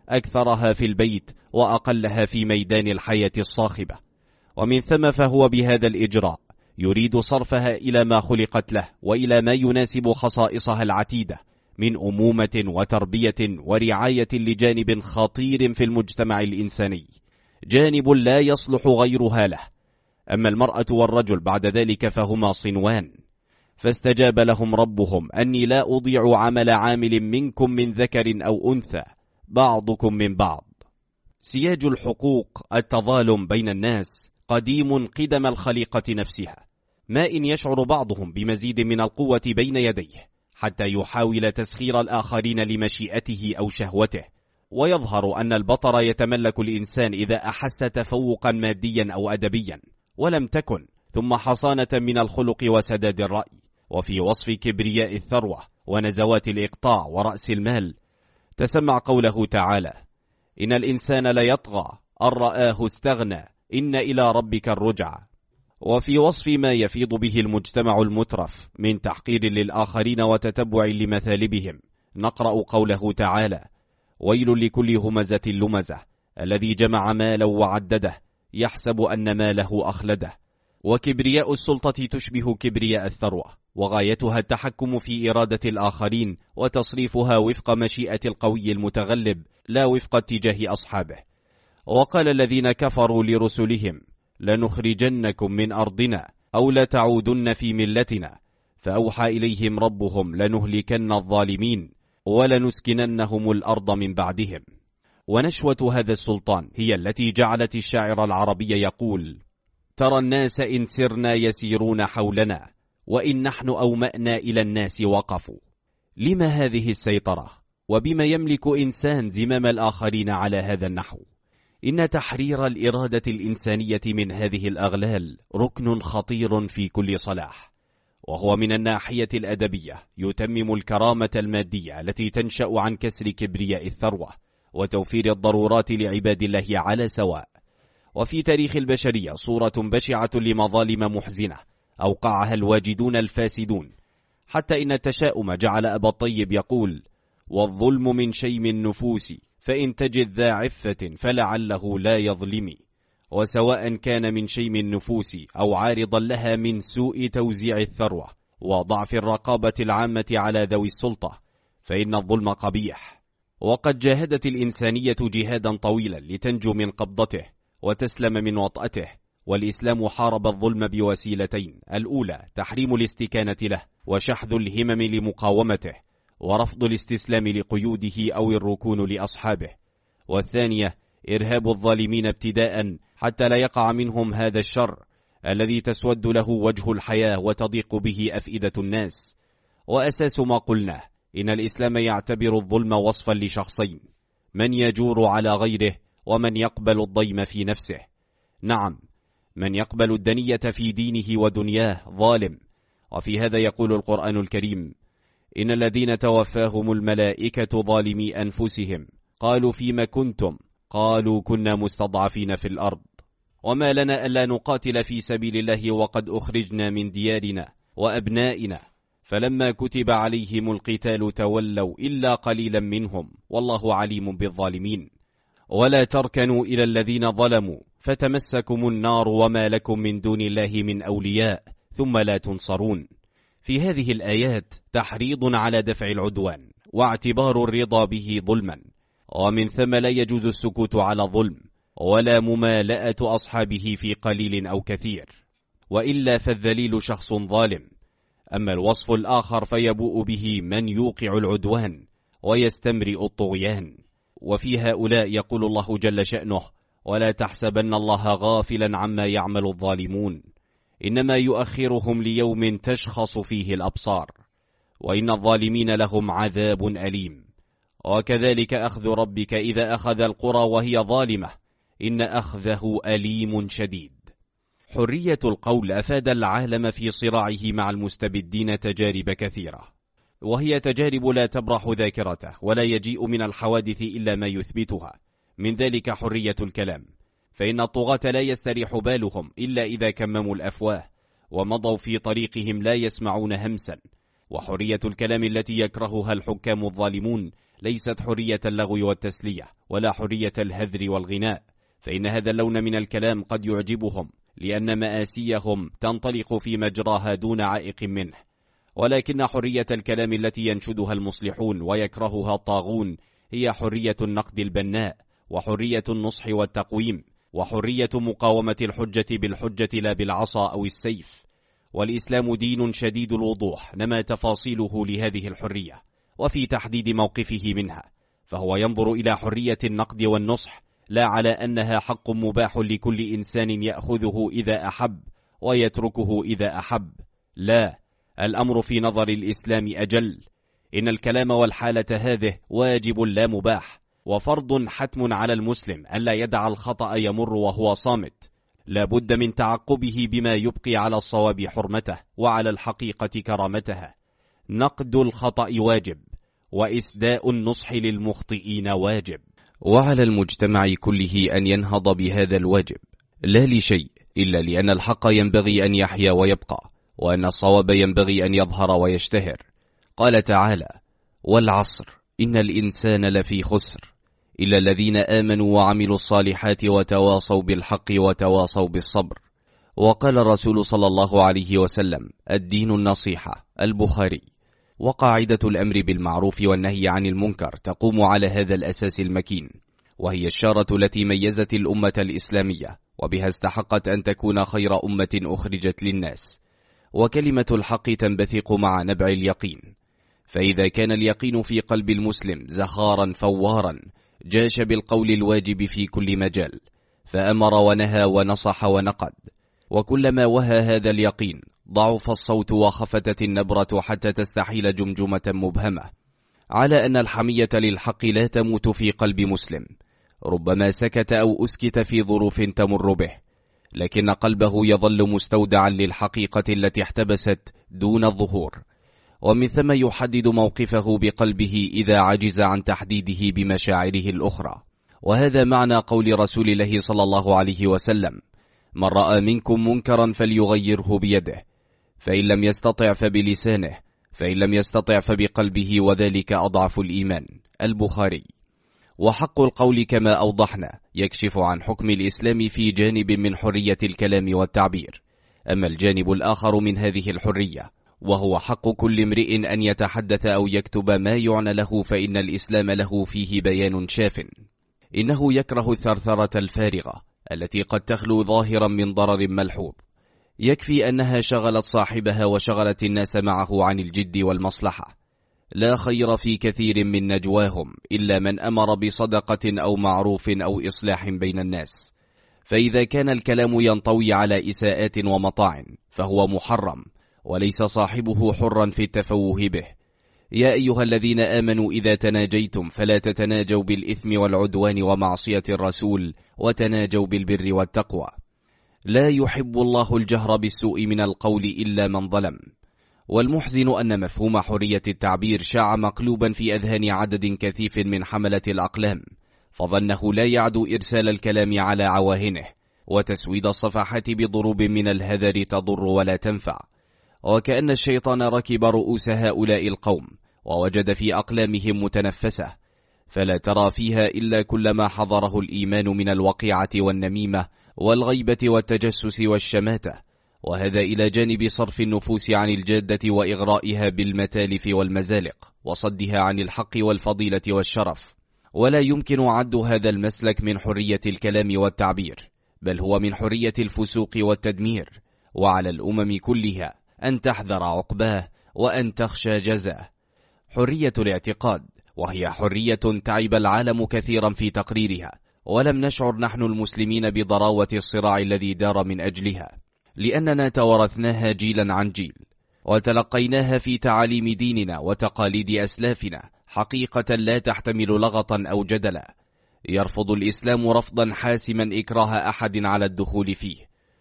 أكثرها في البيت وأقلها في ميدان الحياة الصاخبة، ومن ثم فهو بهذا الإجراء يريد صرفها إلى ما خلقت له وإلى ما يناسب خصائصها العتيدة من أمومة وتربية ورعاية لجانب خطير في المجتمع الإنساني، جانب لا يصلح غيرها له. أما المرأة والرجل بعد ذلك فهما صنوان، فاستجاب لهم ربهم أني لا أضيع عمل عامل منكم من ذكر أو أنثى بعضكم من بعض. سياج الحقوق التظالم بين الناس قديم قدم الخليقة نفسها، ما إن يشعر بعضهم بمزيد من القوة بين يديه حتى يحاول تسخير الآخرين لمشيئته أو شهوته، ويظهر أن البطر يتملك الإنسان إذا أحس تفوقا ماديا أو أدبيا ولم تكن ثم حصانة من الخلق وسداد الرأي. وفي وصف كبرياء الثروة ونزوات الإقطاع ورأس المال تسمع قوله تعالى: إن الإنسان ليطغى أن رآه استغنى إن إلى ربك الرجع. وفي وصف ما يفيض به المجتمع المترف من تحقير للآخرين وتتبع لمثالبهم نقرأ قوله تعالى: ويل لكل همزة لمزة الذي جمع مالا وعدده يحسب أن ماله أخلده. وكبرياء السلطة تشبه كبرياء الثروة، وغايتها التحكم في إرادة الآخرين وتصريفها وفق مشيئة القوي المتغلب لا وفق اتجاه أصحابه. وقال الذين كفروا لرسلهم: لنخرجنكم من أرضنا أو لتعودن في ملتنا، فأوحى إليهم ربهم لنهلكن الظالمين ولنسكننهم الأرض من بعدهم. ونشوة هذا السلطان هي التي جعلت الشاعر العربي يقول: ترى الناس إن سرنا يسيرون حولنا وإن نحن أومأنا إلى الناس وقفوا. لما هذه السيطرة؟ وبما يملك إنسان زمام الآخرين على هذا النحو؟ إن تحرير الإرادة الإنسانية من هذه الأغلال ركن خطير في كل صلاح، وهو من الناحية الأدبية يتمم الكرامة المادية التي تنشأ عن كسر كبرياء الثروة وتوفير الضرورات لعباد الله على سواء. وفي تاريخ البشرية صورة بشعة لمظالم محزنة أوقعها الواجدون الفاسدون، حتى إن التشاؤم جعل أبا الطيب يقول: والظلم من شيم النفوس فإن تجد ذا عفة فلعله لا يظلمي. وسواء كان من شيم النفوس أو عارضا لها من سوء توزيع الثروة وضعف الرقابة العامة على ذوي السلطة، فإن الظلم قبيح. وقد جاهدت الإنسانية جهادا طويلا لتنجو من قبضته وتسلم من وطأته، والإسلام حارب الظلم بوسيلتين: الأولى تحريم الاستكانة له وشحذ الهمم لمقاومته ورفض الاستسلام لقيوده أو الركون لأصحابه، والثانية إرهاب الظالمين ابتداء حتى لا يقع منهم هذا الشر الذي تسود له وجه الحياة وتضيق به أفئدة الناس. وأساس ما قلناه إن الإسلام يعتبر الظلم وصفا لشخصين: من يجور على غيره ومن يقبل الضيم في نفسه. نعم، من يقبل الدنية في دينه ودنياه ظالم. وفي هذا يقول القرآن الكريم: إن الذين توفاهم الملائكة ظالمي أنفسهم قالوا فيما كنتم قالوا كنا مستضعفين في الأرض وما لنا ألا نقاتل في سبيل الله وقد أخرجنا من ديارنا وأبنائنا فلما كتب عليهم القتال تولوا إلا قليلا منهم والله عليم بالظالمين. ولا تركنوا إلى الذين ظلموا فتمسكم النار وما لكم من دون الله من أولياء ثم لا تنصرون. في هذه الآيات تحريض على دفع العدوان واعتبار الرضا به ظلما، ومن ثم لا يجوز السكوت على ظلم ولا ممالأة أصحابه في قليل أو كثير، وإلا فالذليل شخص ظالم. أما الوصف الآخر فيبوء به من يوقع العدوان ويستمرئ الطغيان. وفي هؤلاء يقول الله جل شأنه: ولا تحسبن الله غافلا عما يعمل الظالمون إنما يؤخرهم ليوم تشخص فيه الأبصار وإن الظالمين لهم عذاب أليم. وكذلك أخذ ربك إذا أخذ القرى وهي ظالمة إن أخذه أليم شديد. حرية القول أفاد العالم في صراعه مع المستبدين تجارب كثيرة، وهي تجارب لا تبرح ذاكرته ولا يجيء من الحوادث إلا ما يثبتها، من ذلك حرية الكلام، فإن الطغاة لا يستريح بالهم إلا إذا كمموا الأفواه ومضوا في طريقهم لا يسمعون همسا، وحرية الكلام التي يكرهها الحكام الظالمون ليست حرية اللغو والتسلية ولا حرية الهذر والغناء، فإن هذا اللون من الكلام قد يعجبهم لأن مآسيهم تنطلق في مجراها دون عائق منه، ولكن حرية الكلام التي ينشدها المصلحون ويكرهها الطاغون هي حرية النقد البناء، وحرية النصح والتقويم، وحرية مقاومة الحجة بالحجة لا بالعصا أو السيف. والإسلام دين شديد الوضوح نما تفاصيله لهذه الحرية وفي تحديد موقفه منها، فهو ينظر إلى حرية النقد والنصح لا على أنها حق مباح لكل إنسان يأخذه إذا أحب ويتركه إذا أحب، لا، الأمر في نظر الإسلام أجل. إن الكلام والحالة هذه واجب لا مباح، وفرض حتم على المسلم ألا يدع الخطأ يمر وهو صامت، لا بد من تعقبه بما يبقي على الصواب حرمته وعلى الحقيقة كرامتها. نقد الخطأ واجب، وإسداء النصح للمخطئين واجب، وعلى المجتمع كله أن ينهض بهذا الواجب، لا لشيء إلا لأن الحق ينبغي أن يحيا ويبقى، وأن الصواب ينبغي أن يظهر ويشتهر. قال تعالى: والعصر إن الإنسان لفي خسر إلا الذين آمنوا وعملوا الصالحات وتواصوا بالحق وتواصوا بالصبر. وقال الرسول صلى الله عليه وسلم: الدين النصيحة. البخاري. وقاعدة الأمر بالمعروف والنهي عن المنكر تقوم على هذا الأساس المكين، وهي الشارة التي ميزت الأمة الإسلامية، وبها استحقت أن تكون خير أمة أخرجت للناس. وكلمة الحق تنبثق مع نبع اليقين، فإذا كان اليقين في قلب المسلم زخارا فوارا جاش بالقول الواجب في كل مجال، فأمر ونهى ونصح ونقد. وكلما وهى هذا اليقين ضعف الصوت وخفتت النبرة حتى تستحيل جمجمة مبهمة، على أن الحمية للحق لا تموت في قلب مسلم، ربما سكت أو أسكت في ظروف تمر به، لكن قلبه يظل مستودعا للحقيقة التي احتبست دون الظهور، ومن ثم يحدد موقفه بقلبه إذا عجز عن تحديده بمشاعره الأخرى. وهذا معنى قول رسول الله صلى الله عليه وسلم: من رأى منكم منكرا فليغيره بيده، فإن لم يستطع فبلسانه، فإن لم يستطع فبقلبه، وذلك أضعف الإيمان. البخاري. وحق القول كما أوضحنا يكشف عن حكم الإسلام في جانب من حرية الكلام والتعبير. أما الجانب الآخر من هذه الحرية وهو حق كل امرئ أن يتحدث أو يكتب ما يعنى له، فإن الإسلام له فيه بيان شاف. إنه يكره الثرثرة الفارغة التي قد تخلو ظاهرا من ضرر ملحوظ، يكفي أنها شغلت صاحبها وشغلت الناس معه عن الجد والمصلحة. لا خير في كثير من نجواهم إلا من أمر بصدقة أو معروف أو إصلاح بين الناس، فإذا كان الكلام ينطوي على إساءات ومطاعن فهو محرم، وليس صاحبه حرا في التفوه به. يا أيها الذين آمنوا إذا تناجيتم فلا تتناجوا بالإثم والعدوان ومعصية الرسول، وتناجوا بالبر والتقوى. لا يحب الله الجهر بالسوء من القول إلا من ظلم. والمحزن أن مفهوم حرية التعبير شاع مقلوبا في أذهان عدد كثيف من حملة الأقلام، فظنه لا يعدو إرسال الكلام على عواهنه، وتسويد الصفحات بضروب من الهذر تضر ولا تنفع، وكأن الشيطان ركب رؤوس هؤلاء القوم ووجد في أقلامهم متنفسة، فلا ترى فيها إلا كل ما حضره الإيمان من الوقيعة والنميمة والغيبة والتجسس والشماتة، وهذا إلى جانب صرف النفوس عن الجادة وإغرائها بالمتالف والمزالق وصدها عن الحق والفضيلة والشرف. ولا يمكن عد هذا المسلك من حرية الكلام والتعبير، بل هو من حرية الفسوق والتدمير، وعلى الأمم كلها أن تحذر عقباه وأن تخشى جزاه. حرية الاعتقاد، وهي حرية تعب العالم كثيرا في تقريرها، ولم نشعر نحن المسلمين بضراوة الصراع الذي دار من أجلها، لأننا توارثناها جيلا عن جيل، وتلقيناها في تعاليم ديننا وتقاليد أسلافنا حقيقة لا تحتمل لغطا أو جدلا. يرفض الإسلام رفضا حاسما إكراه أحد على الدخول فيه،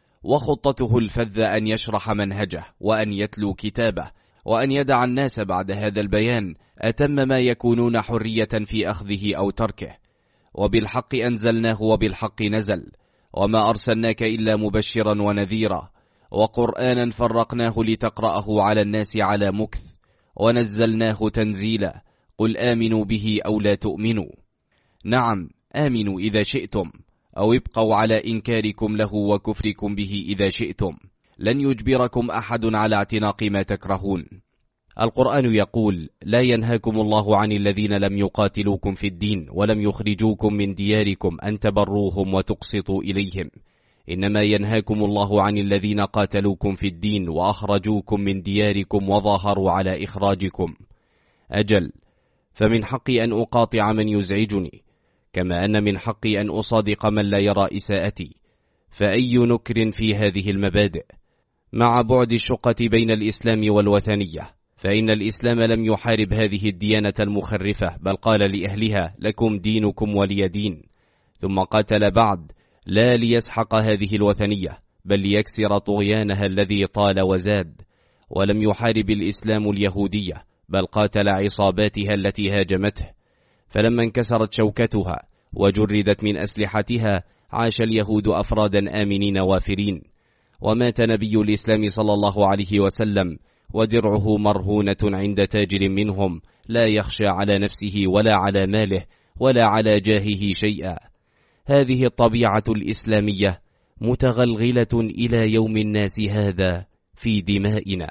وخطته الفذة أن يشرح منهجه وأن يتلو كتابه وأن يدع الناس بعد هذا البيان أتم ما يكونون حرية في أخذه أو تركه. وبالحق أنزلناه وبالحق نزل، وما أرسلناك إلا مبشرا ونذيرا، وقرآنا فرقناه لتقرأه على الناس على مكث، ونزلناه تنزيلا. قل آمنوا به أو لا تؤمنوا. نعم، آمنوا إذا شئتم، أو ابقوا على إنكاركم له وكفركم به إذا شئتم. لن يجبركم أحد على اعتناق ما تكرهون. القرآن يقول: لا ينهاكم الله عن الذين لم يقاتلوكم في الدين ولم يخرجوكم من دياركم أن تبروهم وتقسطوا إليهم، إنما ينهاكم الله عن الذين قاتلوكم في الدين وأخرجوكم من دياركم وظاهروا على إخراجكم. أجل، فمن حقي أن أقاطع من يزعجني، كما أن من حقي أن أصادق من لا يرى إساءتي، فأي نكر في هذه المبادئ؟ مع بعد الشقة بين الإسلام والوثنية، فإن الإسلام لم يحارب هذه الديانة المخرفة، بل قال لأهلها: لكم دينكم ولي دين. ثم قاتل بعد، لا ليسحق هذه الوثنية، بل ليكسر طغيانها الذي طال وزاد. ولم يحارب الإسلام اليهودية، بل قاتل عصاباتها التي هاجمته. فلما انكسرت شوكتها وجردت من أسلحتها، عاش اليهود أفرادا آمنين وافرين. ومات نبي الإسلام صلى الله عليه وسلم ودرعه مرهونة عند تاجر منهم، لا يخشى على نفسه ولا على ماله ولا على جاهه شيئا. هذه الطبيعة الإسلامية متغلغلة إلى يوم الناس هذا في دمائنا.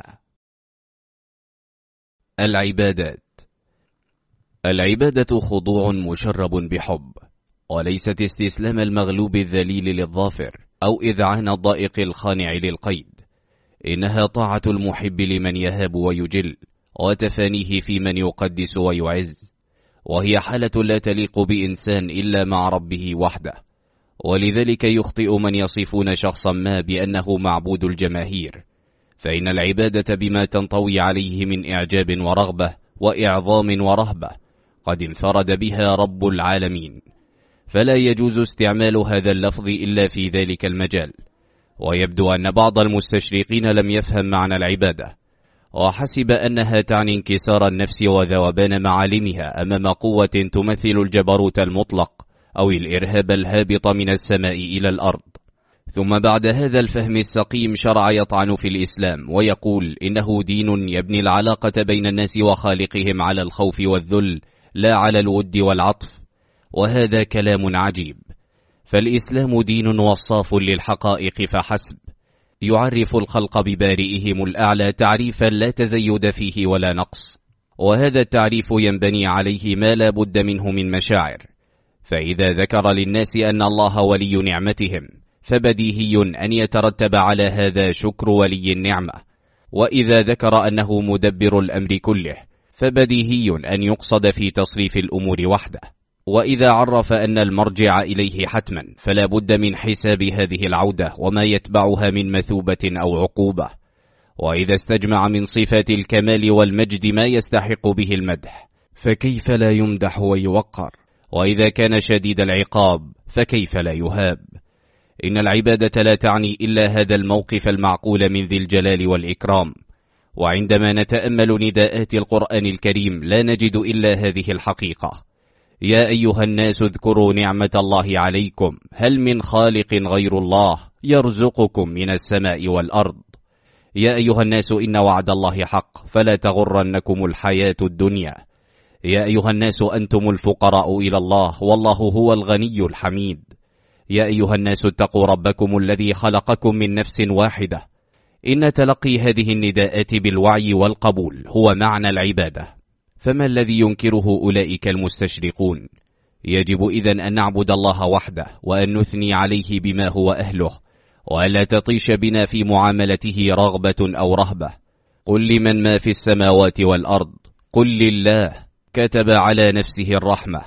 العبادة خضوع مشرب بحب، وليست استسلام المغلوب الذليل للظافر أو إذعان الضائق الخانع للقيد. إنها طاعة المحب لمن يهاب ويجل، وتفانيه في من يقدس ويعز، وهي حالة لا تليق بإنسان إلا مع ربه وحده. ولذلك يخطئ من يصفون شخصا ما بأنه معبود الجماهير، فإن العبادة بما تنطوي عليه من إعجاب ورغبة وإعظام ورهبة قد انفرد بها رب العالمين، فلا يجوز استعمال هذا اللفظ إلا في ذلك المجال. ويبدو أن بعض المستشرقين لم يفهم معنى العبادة، وحسب أنها تعني انكسار النفس وذوبان معالمها أمام قوة تمثل الجبروت المطلق أو الإرهاب الهابط من السماء إلى الأرض. ثم بعد هذا الفهم السقيم شرع يطعن في الإسلام ويقول إنه دين يبني العلاقة بين الناس وخالقهم على الخوف والذل، لا على الود والعطف. وهذا كلام عجيب، فالإسلام دين وصاف للحقائق فحسب، يعرف الخلق ببارئهم الأعلى تعريفا لا تزيد فيه ولا نقص، وهذا التعريف ينبني عليه ما لا بد منه من مشاعر. فإذا ذكر للناس أن الله ولي نعمتهم، فبديهي أن يترتب على هذا شكر ولي النعمة. وإذا ذكر أنه مدبر الأمر كله، فبديهي أن يقصد في تصريف الأمور وحده. وإذا عرف أن المرجع إليه حتما، فلا بد من حساب هذه العودة وما يتبعها من مثوبة أو عقوبة. وإذا استجمع من صفات الكمال والمجد ما يستحق به المدح، فكيف لا يمدح ويوقر؟ وإذا كان شديد العقاب، فكيف لا يهاب؟ إن العبادة لا تعني إلا هذا الموقف المعقول من ذي الجلال والإكرام. وعندما نتأمل نداءات القرآن الكريم لا نجد إلا هذه الحقيقة: يا أيها الناس اذكروا نعمة الله عليكم، هل من خالق غير الله يرزقكم من السماء والأرض. يا أيها الناس إن وعد الله حق فلا تغرنكم الحياة الدنيا. يا أيها الناس أنتم الفقراء إلى الله والله هو الغني الحميد. يا أيها الناس اتقوا ربكم الذي خلقكم من نفس واحدة. إن تلقي هذه النداءات بالوعي والقبول هو معنى العبادة، فما الذي ينكره أولئك المستشرقون؟ يجب إذن أن نعبد الله وحده، وأن نثني عليه بما هو أهله، وألا تطيش بنا في معاملته رغبة أو رهبة. قل لمن ما في السماوات والأرض، قل لله كتب على نفسه الرحمة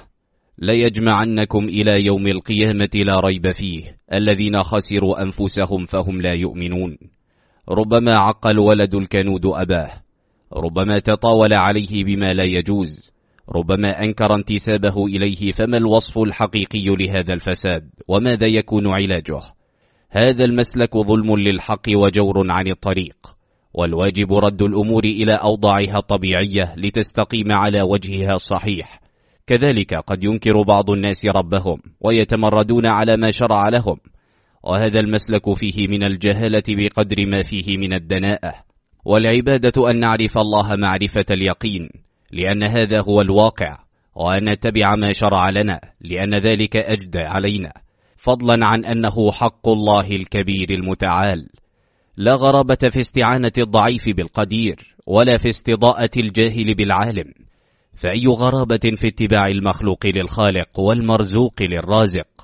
ليجمعنكم إلى يوم القيامة لا ريب فيه الذين خسروا أنفسهم فهم لا يؤمنون. ربما عق الولد الكنود أباه، ربما تطاول عليه بما لا يجوز، ربما أنكر انتسابه إليه. فما الوصف الحقيقي لهذا الفساد؟ وماذا يكون علاجه؟ هذا المسلك ظلم للحق وجور عن الطريق، والواجب رد الأمور إلى أوضاعها الطبيعية لتستقيم على وجهها الصحيح. كذلك قد ينكر بعض الناس ربهم ويتمردون على ما شرع لهم، وهذا المسلك فيه من الجهالة بقدر ما فيه من الدناءة. والعبادة أن نعرف الله معرفة اليقين، لأن هذا هو الواقع، وأن نتبع ما شرع لنا، لأن ذلك أجدى علينا، فضلا عن أنه حق الله الكبير المتعال. لا غرابة في استعانة الضعيف بالقدير، ولا في استضاءة الجاهل بالعالم، فأي غرابة في اتباع المخلوق للخالق والمرزوق للرازق؟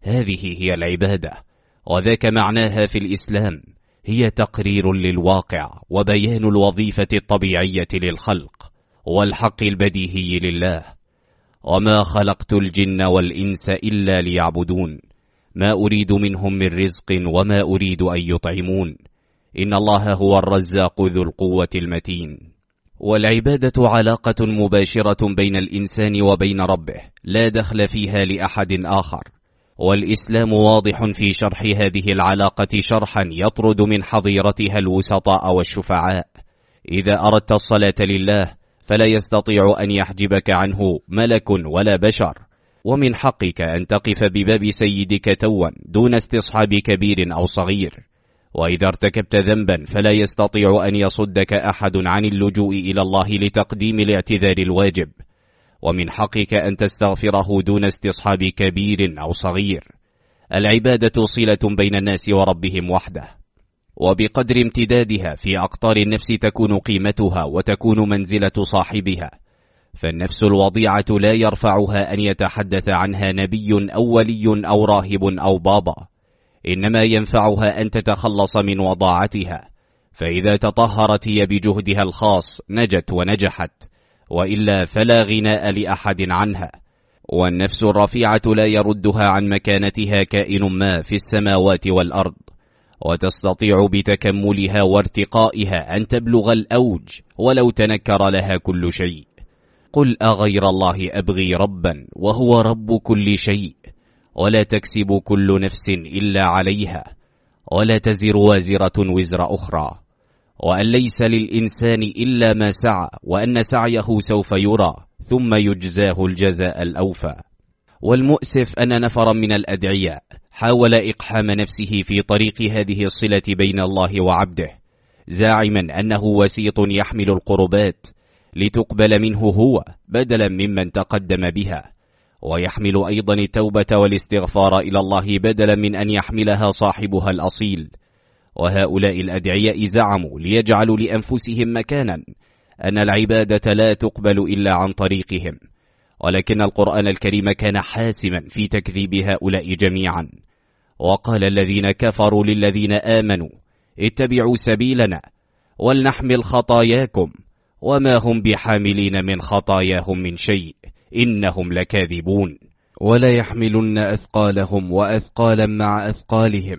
هذه هي العبادة، وذاك معناها في الإسلام، هي تقرير للواقع وبيان الوظيفة الطبيعية للخلق والحق البديهي لله. وما خلقت الجن والإنس إلا ليعبدون، ما أريد منهم من رزق وما أريد أن يطعمون، إن الله هو الرزاق ذو القوة المتين. والعبادة علاقة مباشرة بين الإنسان وبين ربه، لا دخل فيها لأحد آخر، والإسلام واضح في شرح هذه العلاقة شرحا يطرد من حظيرتها الوسطاء والشفعاء. إذا أردت الصلاة لله فلا يستطيع أن يحجبك عنه ملك ولا بشر، ومن حقك أن تقف بباب سيدك توا دون استصحاب كبير أو صغير. وإذا ارتكبت ذنبا فلا يستطيع أن يصدك أحد عن اللجوء إلى الله لتقديم الاعتذار الواجب، ومن حقك أن تستغفره دون استصحاب كبير أو صغير. العبادة صلة بين الناس وربهم وحده، وبقدر امتدادها في أقطار النفس تكون قيمتها وتكون منزلة صاحبها. فالنفس الوضيعة لا يرفعها أن يتحدث عنها نبي أو ولي أو راهب أو بابا، إنما ينفعها أن تتخلص من وضاعتها، فإذا تطهرت هي بجهدها الخاص نجت ونجحت، وإلا فلا غناء لأحد عنها. والنفس الرفيعة لا يردها عن مكانتها كائن ما في السماوات والأرض، وتستطيع بتكملها وارتقائها أن تبلغ الأوج ولو تنكر لها كل شيء. قل أغير الله أبغي ربا وهو رب كل شيء، ولا تكسب كل نفس إلا عليها، ولا تزر وازرة وزر أخرى، وأن ليس للإنسان إلا ما سعى، وأن سعيه سوف يرى ثم يجزاه الجزاء الأوفى. والمؤسف أن نفرا من الأدعياء حاول إقحام نفسه في طريق هذه الصلة بين الله وعبده، زاعما أنه وسيط يحمل القربات لتقبل منه هو بدلا ممن تقدم بها، ويحمل أيضا التوبة والاستغفار إلى الله بدلا من أن يحملها صاحبها الأصيل. وهؤلاء الأدعياء زعموا ليجعلوا لأنفسهم مكانا أن العبادة لا تقبل إلا عن طريقهم، ولكن القرآن الكريم كان حاسما في تكذيب هؤلاء جميعا، وقال الذين كفروا للذين آمنوا اتبعوا سبيلنا ولنحمل خطاياكم وما هم بحاملين من خطاياهم من شيء إنهم لكاذبون، ولا يحملن أثقالهم وأثقالا مع أثقالهم.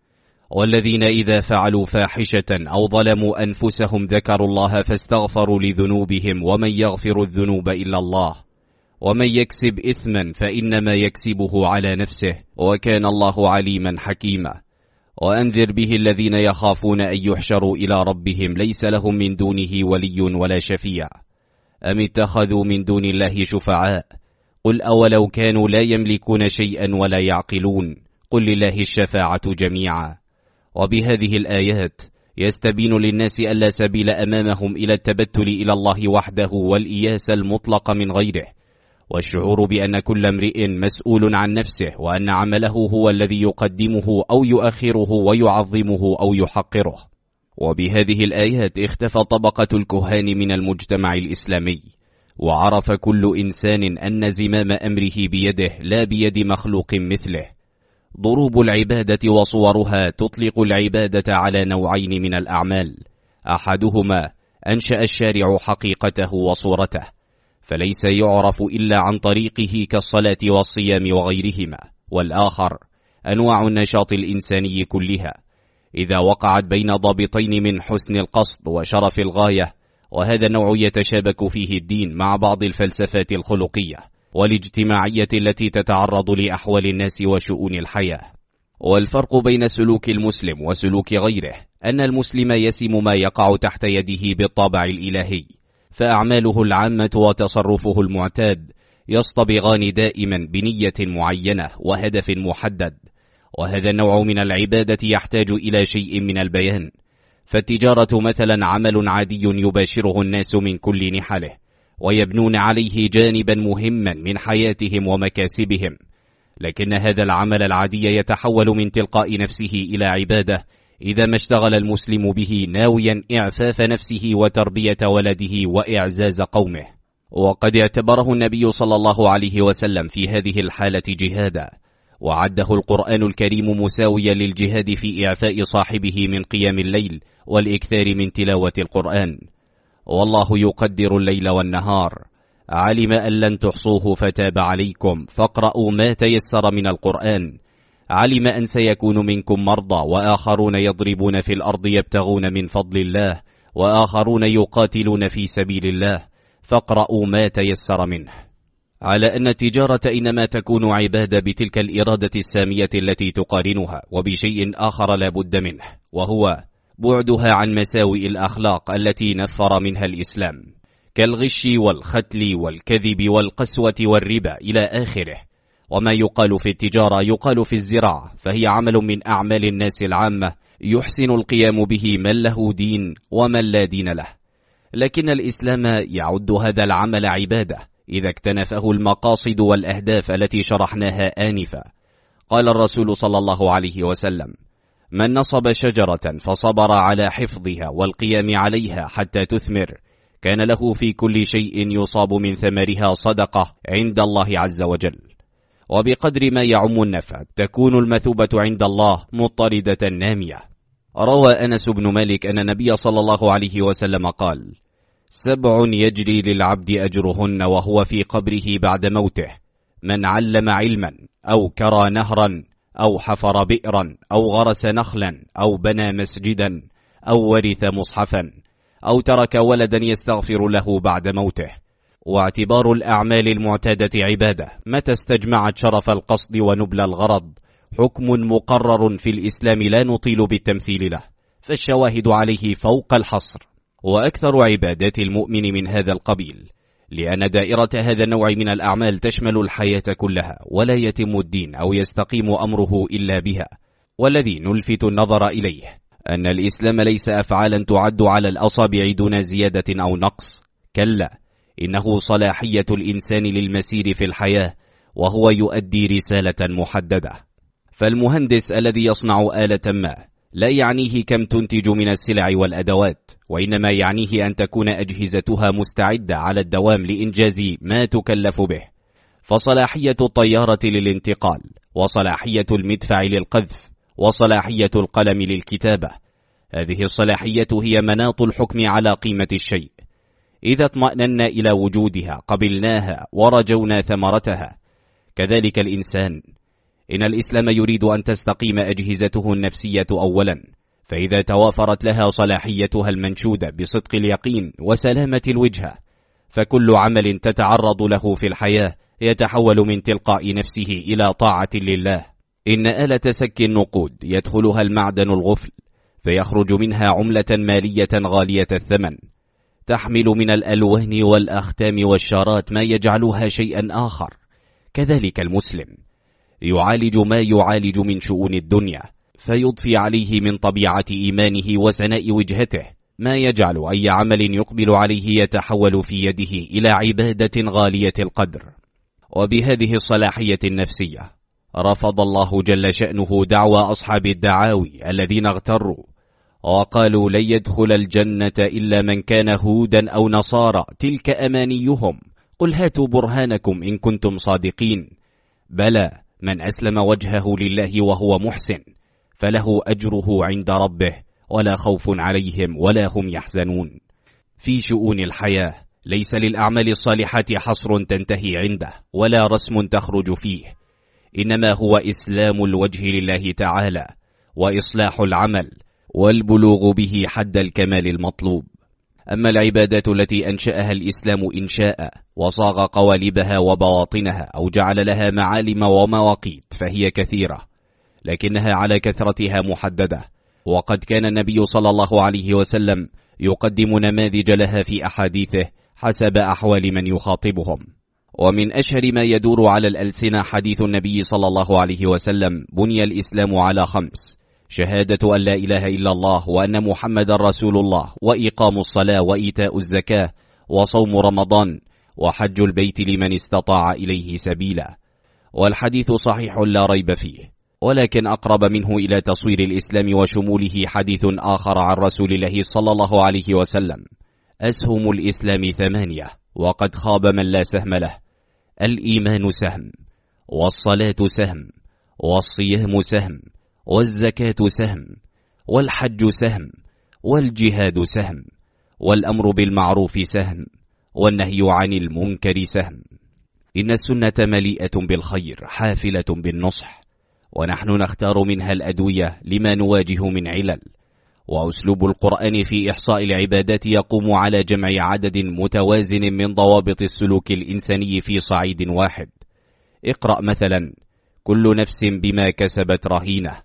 والذين إذا فعلوا فاحشة أو ظلموا أنفسهم ذكروا الله فاستغفروا لذنوبهم ومن يغفر الذنوب إلا الله ومن يكسب إثما فإنما يكسبه على نفسه وكان الله عليما حكيما. وأنذر به الذين يخافون أن يحشروا إلى ربهم ليس لهم من دونه ولي ولا شفيع، أم اتخذوا من دون الله شفعاء، قل أولو كانوا لا يملكون شيئا ولا يعقلون، قل لله الشفاعة جميعا. وبهذه الآيات يستبين للناس ألا سبيل أمامهم إلى التبتل إلى الله وحده والإياس المطلق من غيره، والشعور بأن كل امرئ مسؤول عن نفسه، وأن عمله هو الذي يقدمه أو يؤخره ويعظمه أو يحقره. وبهذه الآيات اختفى طبقة الكهان من المجتمع الإسلامي، وعرف كل إنسان أن زمام أمره بيده لا بيد مخلوق مثله. ضروب العبادة وصورها تطلق العبادة على نوعين من الأعمال، أحدهما أنشأ الشارع حقيقته وصورته، فليس يعرف إلا عن طريقه كالصلاة والصيام وغيرهما، والآخر أنواع النشاط الإنساني كلها إذا وقعت بين ضابطين من حسن القصد وشرف الغاية، وهذا النوع يتشابك فيه الدين مع بعض الفلسفات الخلقية والاجتماعية التي تتعرض لأحوال الناس وشؤون الحياة. والفرق بين سلوك المسلم وسلوك غيره أن المسلم يسم ما يقع تحت يده بالطابع الإلهي، فأعماله العامة وتصرفه المعتاد يصطبغان دائما بنية معينة وهدف محدد، وهذا النوع من العبادة يحتاج إلى شيء من البيان، فالتجارة مثلا عمل عادي يباشره الناس من كل نحله، ويبنون عليه جانبا مهما من حياتهم ومكاسبهم، لكن هذا العمل العادي يتحول من تلقاء نفسه إلى عبادة إذا ما اشتغل المسلم به ناويا إعفاف نفسه وتربية ولده وإعزاز قومه. وقد اعتبره النبي صلى الله عليه وسلم في هذه الحالة جهادا، وعده القرآن الكريم مساويا للجهاد في إعفاء صاحبه من قيام الليل والإكثار من تلاوة القرآن. والله يقدر الليل والنهار، علم أن لن تحصوه فتاب عليكم فاقرأوا ما تيسر من القرآن، علم أن سيكون منكم مرضى وآخرون يضربون في الأرض يبتغون من فضل الله وآخرون يقاتلون في سبيل الله فاقرأوا ما تيسر منه، على أن التجارة إنما تكون عبادة بتلك الإرادة السامية التي تقارنها وبشيء آخر لا بد منه، وهو بعدها عن مساوئ الأخلاق التي نفر منها الإسلام، كالغش والختل والكذب والقسوة والربا إلى آخره. وما يقال في التجارة يقال في الزراعة، فهي عمل من أعمال الناس العامة يحسن القيام به من له دين ومن لا دين له، لكن الإسلام يعد هذا العمل عبادة إذا اكتنفه المقاصد والأهداف التي شرحناها آنفا. قال الرسول صلى الله عليه وسلم: من نصب شجرة فصبر على حفظها والقيام عليها حتى تثمر كان له في كل شيء يصاب من ثمرها صدقة عند الله عز وجل، وبقدر ما يعم النفع تكون المثوبة عند الله مضطردة نامية. روى أنس بن مالك أن النبي صلى الله عليه وسلم قال: 7 يجري للعبد أجرهن وهو في قبره بعد موته: من علم علما أو كرى نهرا أو حفر بئرا أو غرس نخلا أو بنى مسجدا أو ورث مصحفا أو ترك ولدا يستغفر له بعد موته. واعتبار الأعمال المعتادة عبادة متى استجمعت شرف القصد ونبل الغرض حكم مقرر في الإسلام لا نطيل بالتمثيل له، فالشواهد عليه فوق الحصر. وأكثر عبادات المؤمن من هذا القبيل، لأن دائرة هذا النوع من الأعمال تشمل الحياة كلها، ولا يتم الدين أو يستقيم أمره إلا بها. والذي نلفت النظر إليه أن الإسلام ليس أفعالا تعد على الأصابع دون زيادة أو نقص، كلا، إنه صلاحية الإنسان للمسير في الحياة، وهو يؤدي رسالة محددة. فالمهندس الذي يصنع آلة ما لا يعنيه كم تنتج من السلع والأدوات، وإنما يعنيه أن تكون أجهزتها مستعدة على الدوام لإنجاز ما تكلف به. فصلاحية الطيارة للانتقال، وصلاحية المدفع للقذف، وصلاحية القلم للكتابة، هذه الصلاحية هي مناط الحكم على قيمة الشيء. إذا اطمأننا إلى وجودها قبلناها ورجونا ثمرتها. كذلك الإنسان، إن الإسلام يريد أن تستقيم أجهزته النفسية أولا، فإذا توافرت لها صلاحيتها المنشودة بصدق اليقين وسلامة الوجهة، فكل عمل تتعرض له في الحياة يتحول من تلقاء نفسه إلى طاعة لله. إن آلة سك النقود يدخلها المعدن الغفل، فيخرج منها عملة مالية غالية الثمن، تحمل من الألوان والأختام والشارات ما يجعلها شيئا آخر. كذلك المسلم يعالج ما يعالج من شؤون الدنيا، فيضفي عليه من طبيعة إيمانه وسناء وجهته ما يجعل أي عمل يقبل عليه يتحول في يده إلى عبادة غالية القدر. وبهذه الصلاحية النفسية رفض الله جل شأنه دعوى أصحاب الدعاوي الذين اغتروا وقالوا لن يدخل الجنة إلا من كان هودا أو نصارى تلك أمانيهم قل هاتوا برهانكم إن كنتم صادقين. بلى، من أسلم وجهه لله وهو محسن فله أجره عند ربه ولا خوف عليهم ولا هم يحزنون. في شؤون الحياة ليس للأعمال الصالحات حصر تنتهي عنده ولا رسم تخرج فيه، إنما هو إسلام الوجه لله تعالى وإصلاح العمل والبلوغ به حد الكمال المطلوب. أما العبادات التي أنشأها الإسلام إنشاء وصاغ قوالبها وبواطنها أو جعل لها معالم ومواقيت فهي كثيرة، لكنها على كثرتها محددة، وقد كان النبي صلى الله عليه وسلم يقدم نماذج لها في أحاديثه حسب أحوال من يخاطبهم. ومن أشهر ما يدور على الألسنة حديث النبي صلى الله عليه وسلم: بني الإسلام على 5: شهادة أن لا إله إلا الله وأن محمد رسول الله، وإقام الصلاة وإيتاء الزكاة وصوم رمضان وحج البيت لمن استطاع إليه سبيلا. والحديث صحيح لا ريب فيه، ولكن أقرب منه إلى تصوير الإسلام وشموله حديث آخر عن رسول الله صلى الله عليه وسلم: أسهم الإسلام 8، وقد خاب من لا سهم له. الإيمان سهم، والصلاة سهم، والصيام سهم، والزكاة سهم، والحج سهم، والجهاد سهم، والأمر بالمعروف سهم، والنهي عن المنكر سهم. إن السنة مليئة بالخير حافلة بالنصح، ونحن نختار منها الأدوية لما نواجه من علل. وأسلوب القرآن في إحصاء العبادات يقوم على جمع عدد متوازن من ضوابط السلوك الإنساني في صعيد واحد. اقرأ مثلا: كل نفس بما كسبت رهينة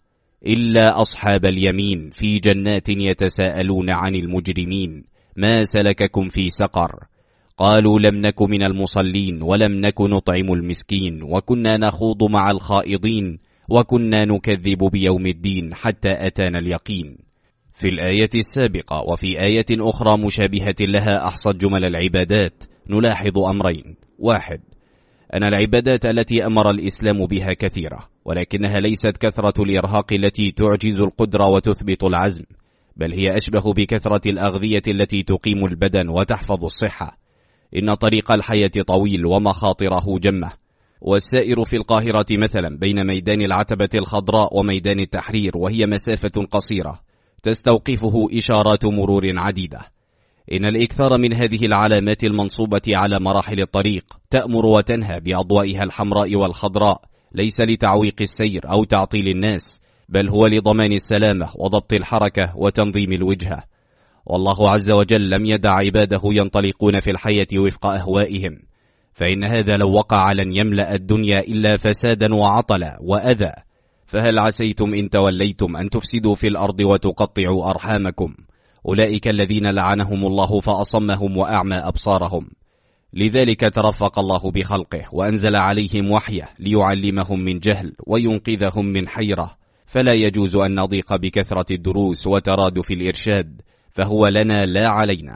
إلا أصحاب اليمين في جنات يتساءلون عن المجرمين ما سلككم في سقر قالوا لم نك من المصلين ولم نك نطعم المسكين وكنا نخوض مع الخائضين وكنا نكذب بيوم الدين حتى أتانا اليقين. في الآية السابقة وفي آية أخرى مشابهة لها أحصت جمل العبادات نلاحظ أمرين: 1. أن العبادات التي أمر الإسلام بها كثيرة، ولكنها ليست كثرة الإرهاق التي تعجز القدرة وتثبت العزم، بل هي أشبه بكثرة الأغذية التي تقيم البدن وتحفظ الصحة. إن طريق الحياة طويل ومخاطره جمة، والسائر في القاهرة مثلا بين ميدان العتبة الخضراء وميدان التحرير وهي مسافة قصيرة تستوقفه إشارات مرور عديدة. إن الإكثار من هذه العلامات المنصوبة على مراحل الطريق تأمر وتنهى بأضوائها الحمراء والخضراء ليس لتعويق السير أو تعطيل الناس، بل هو لضمان السلامة وضبط الحركة وتنظيم الوجهة. والله عز وجل لم يدع عباده ينطلقون في الحياة وفق أهوائهم، فإن هذا لو وقع لن يملأ الدنيا إلا فسادا وعطلا وأذى. فهل عسيتم إن توليتم أن تفسدوا في الأرض وتقطعوا أرحامكم؟ أولئك الذين لعنهم الله فأصمهم وأعمى أبصارهم. لذلك ترفق الله بخلقه وأنزل عليهم وحيه ليعلمهم من جهل وينقذهم من حيرة، فلا يجوز أن نضيق بكثرة الدروس وترادف الإرشاد، فهو لنا لا علينا.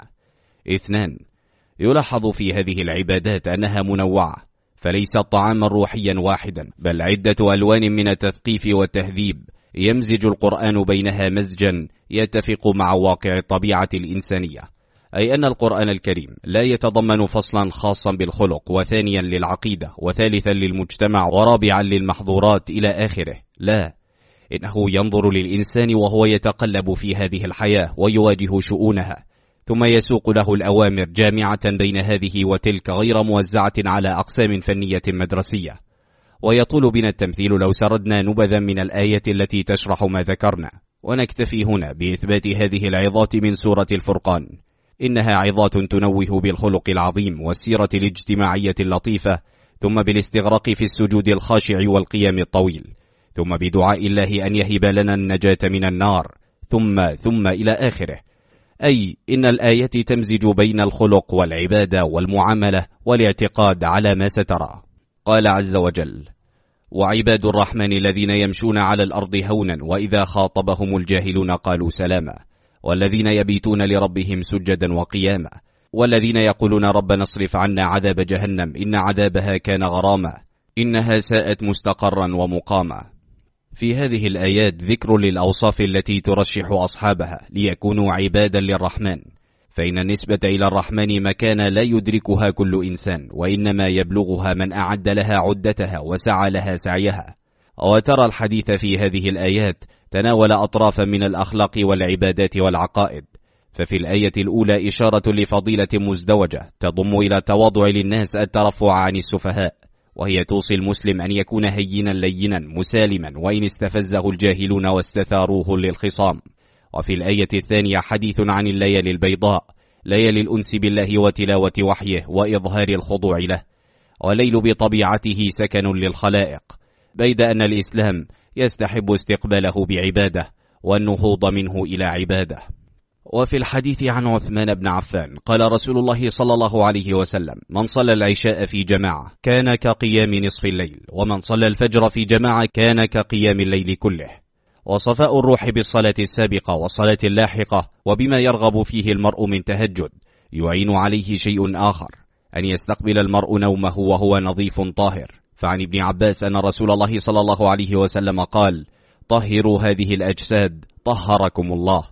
2. يلاحظ في هذه العبادات أنها منوعة، فليست طعاما روحيا واحدا، بل عدة ألوان من التثقيف والتهذيب يمزج القرآن بينها مزجا يتفق مع واقع الطبيعة الإنسانية. أي أن القرآن الكريم لا يتضمن فصلا خاصا بالخلق، وثانيا للعقيدة، وثالثا للمجتمع، ورابعا للمحظورات إلى آخره. لا، إنه ينظر للإنسان وهو يتقلب في هذه الحياة ويواجه شؤونها، ثم يسوق له الأوامر جامعة بين هذه وتلك غير موزعة على أقسام فنية مدرسية. ويطول بنا التمثيل لو سردنا نبذا من الآية التي تشرح ما ذكرنا، ونكتفي هنا بإثبات هذه العظات من سورة الفرقان. إنها عظات تنوه بالخلق العظيم والسيرة الاجتماعية اللطيفة، ثم بالاستغراق في السجود الخاشع والقيام الطويل، ثم بدعاء الله أن يهب لنا النجاة من النار، ثم إلى آخره. أي إن الآية تمزج بين الخلق والعبادة والمعاملة والاعتقاد على ما سترى. قال عز وجل: وعباد الرحمن الذين يمشون على الأرض هونا وإذا خاطبهم الجاهلون قالوا سلاما، والذين يبيتون لربهم سجدا وقياما، والذين يقولون ربنا اصرف عنا عذاب جهنم إن عذابها كان غراما إنها ساءت مستقرا ومقاما. في هذه الآيات ذكر للأوصاف التي ترشح أصحابها ليكونوا عبادا للرحمن، فإن النسبة إلى الرحمن مكان لا يدركها كل إنسان، وإنما يبلغها من أعد لها عدتها وسعى لها سعيها. وترى الحديث في هذه الآيات تناول أطرافا من الأخلاق والعبادات والعقائد. ففي الآية الأولى إشارة لفضيلة مزدوجة تضم إلى التواضع للناس الترفع عن السفهاء، وهي توصي المسلم أن يكون هينا لينا مسالما وإن استفزه الجاهلون واستثاروه للخصام. وفي الآية الثانية حديث عن الليالي البيضاء، ليالي الأنس بالله وتلاوة وحيه وإظهار الخضوع له، والليل بطبيعته سكن للخلائق، بيد أن الإسلام يستحب استقباله بعبادة والنهوض منه إلى عبادة. وفي الحديث عن عثمان بن عفان قال رسول الله صلى الله عليه وسلم: من صلى العشاء في جماعة كان كقيام نصف الليل، ومن صلى الفجر في جماعة كان كقيام الليل كله. وصفاء الروح بالصلاة السابقة والصلاة اللاحقة وبما يرغب فيه المرء من تهجد يعين عليه شيء آخر، أن يستقبل المرء نومه وهو نظيف طاهر. فعن ابن عباس أن رسول الله صلى الله عليه وسلم قال: طهروا هذه الأجساد طهركم الله،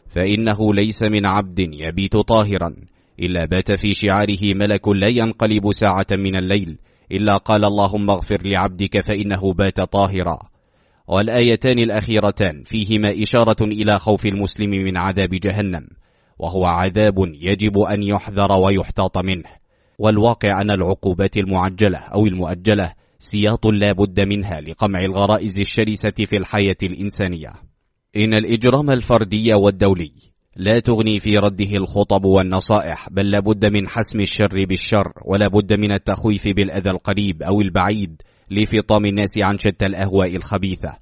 فإنه ليس من عبد يبيت طاهرا إلا بات في شعاره ملك لا ينقلب ساعة من الليل إلا قال اللهم اغفر لعبدك فإنه بات طاهرا. والآيتان الأخيرتان فيهما إشارة إلى خوف المسلم من عذاب جهنم، وهو عذاب يجب أن يحذر ويحتاط منه. والواقع أن العقوبات المعجلة أو المؤجلة سياط لا بد منها لقمع الغرائز الشرسة في الحياة الإنسانية. إن الإجرام الفردي والدولي لا تغني في رده الخطب والنصائح، بل لابد من حسم الشر بالشر، ولا بد من التخويف بالأذى القريب أو البعيد لفطام الناس عن شتى الأهواء الخبيثة.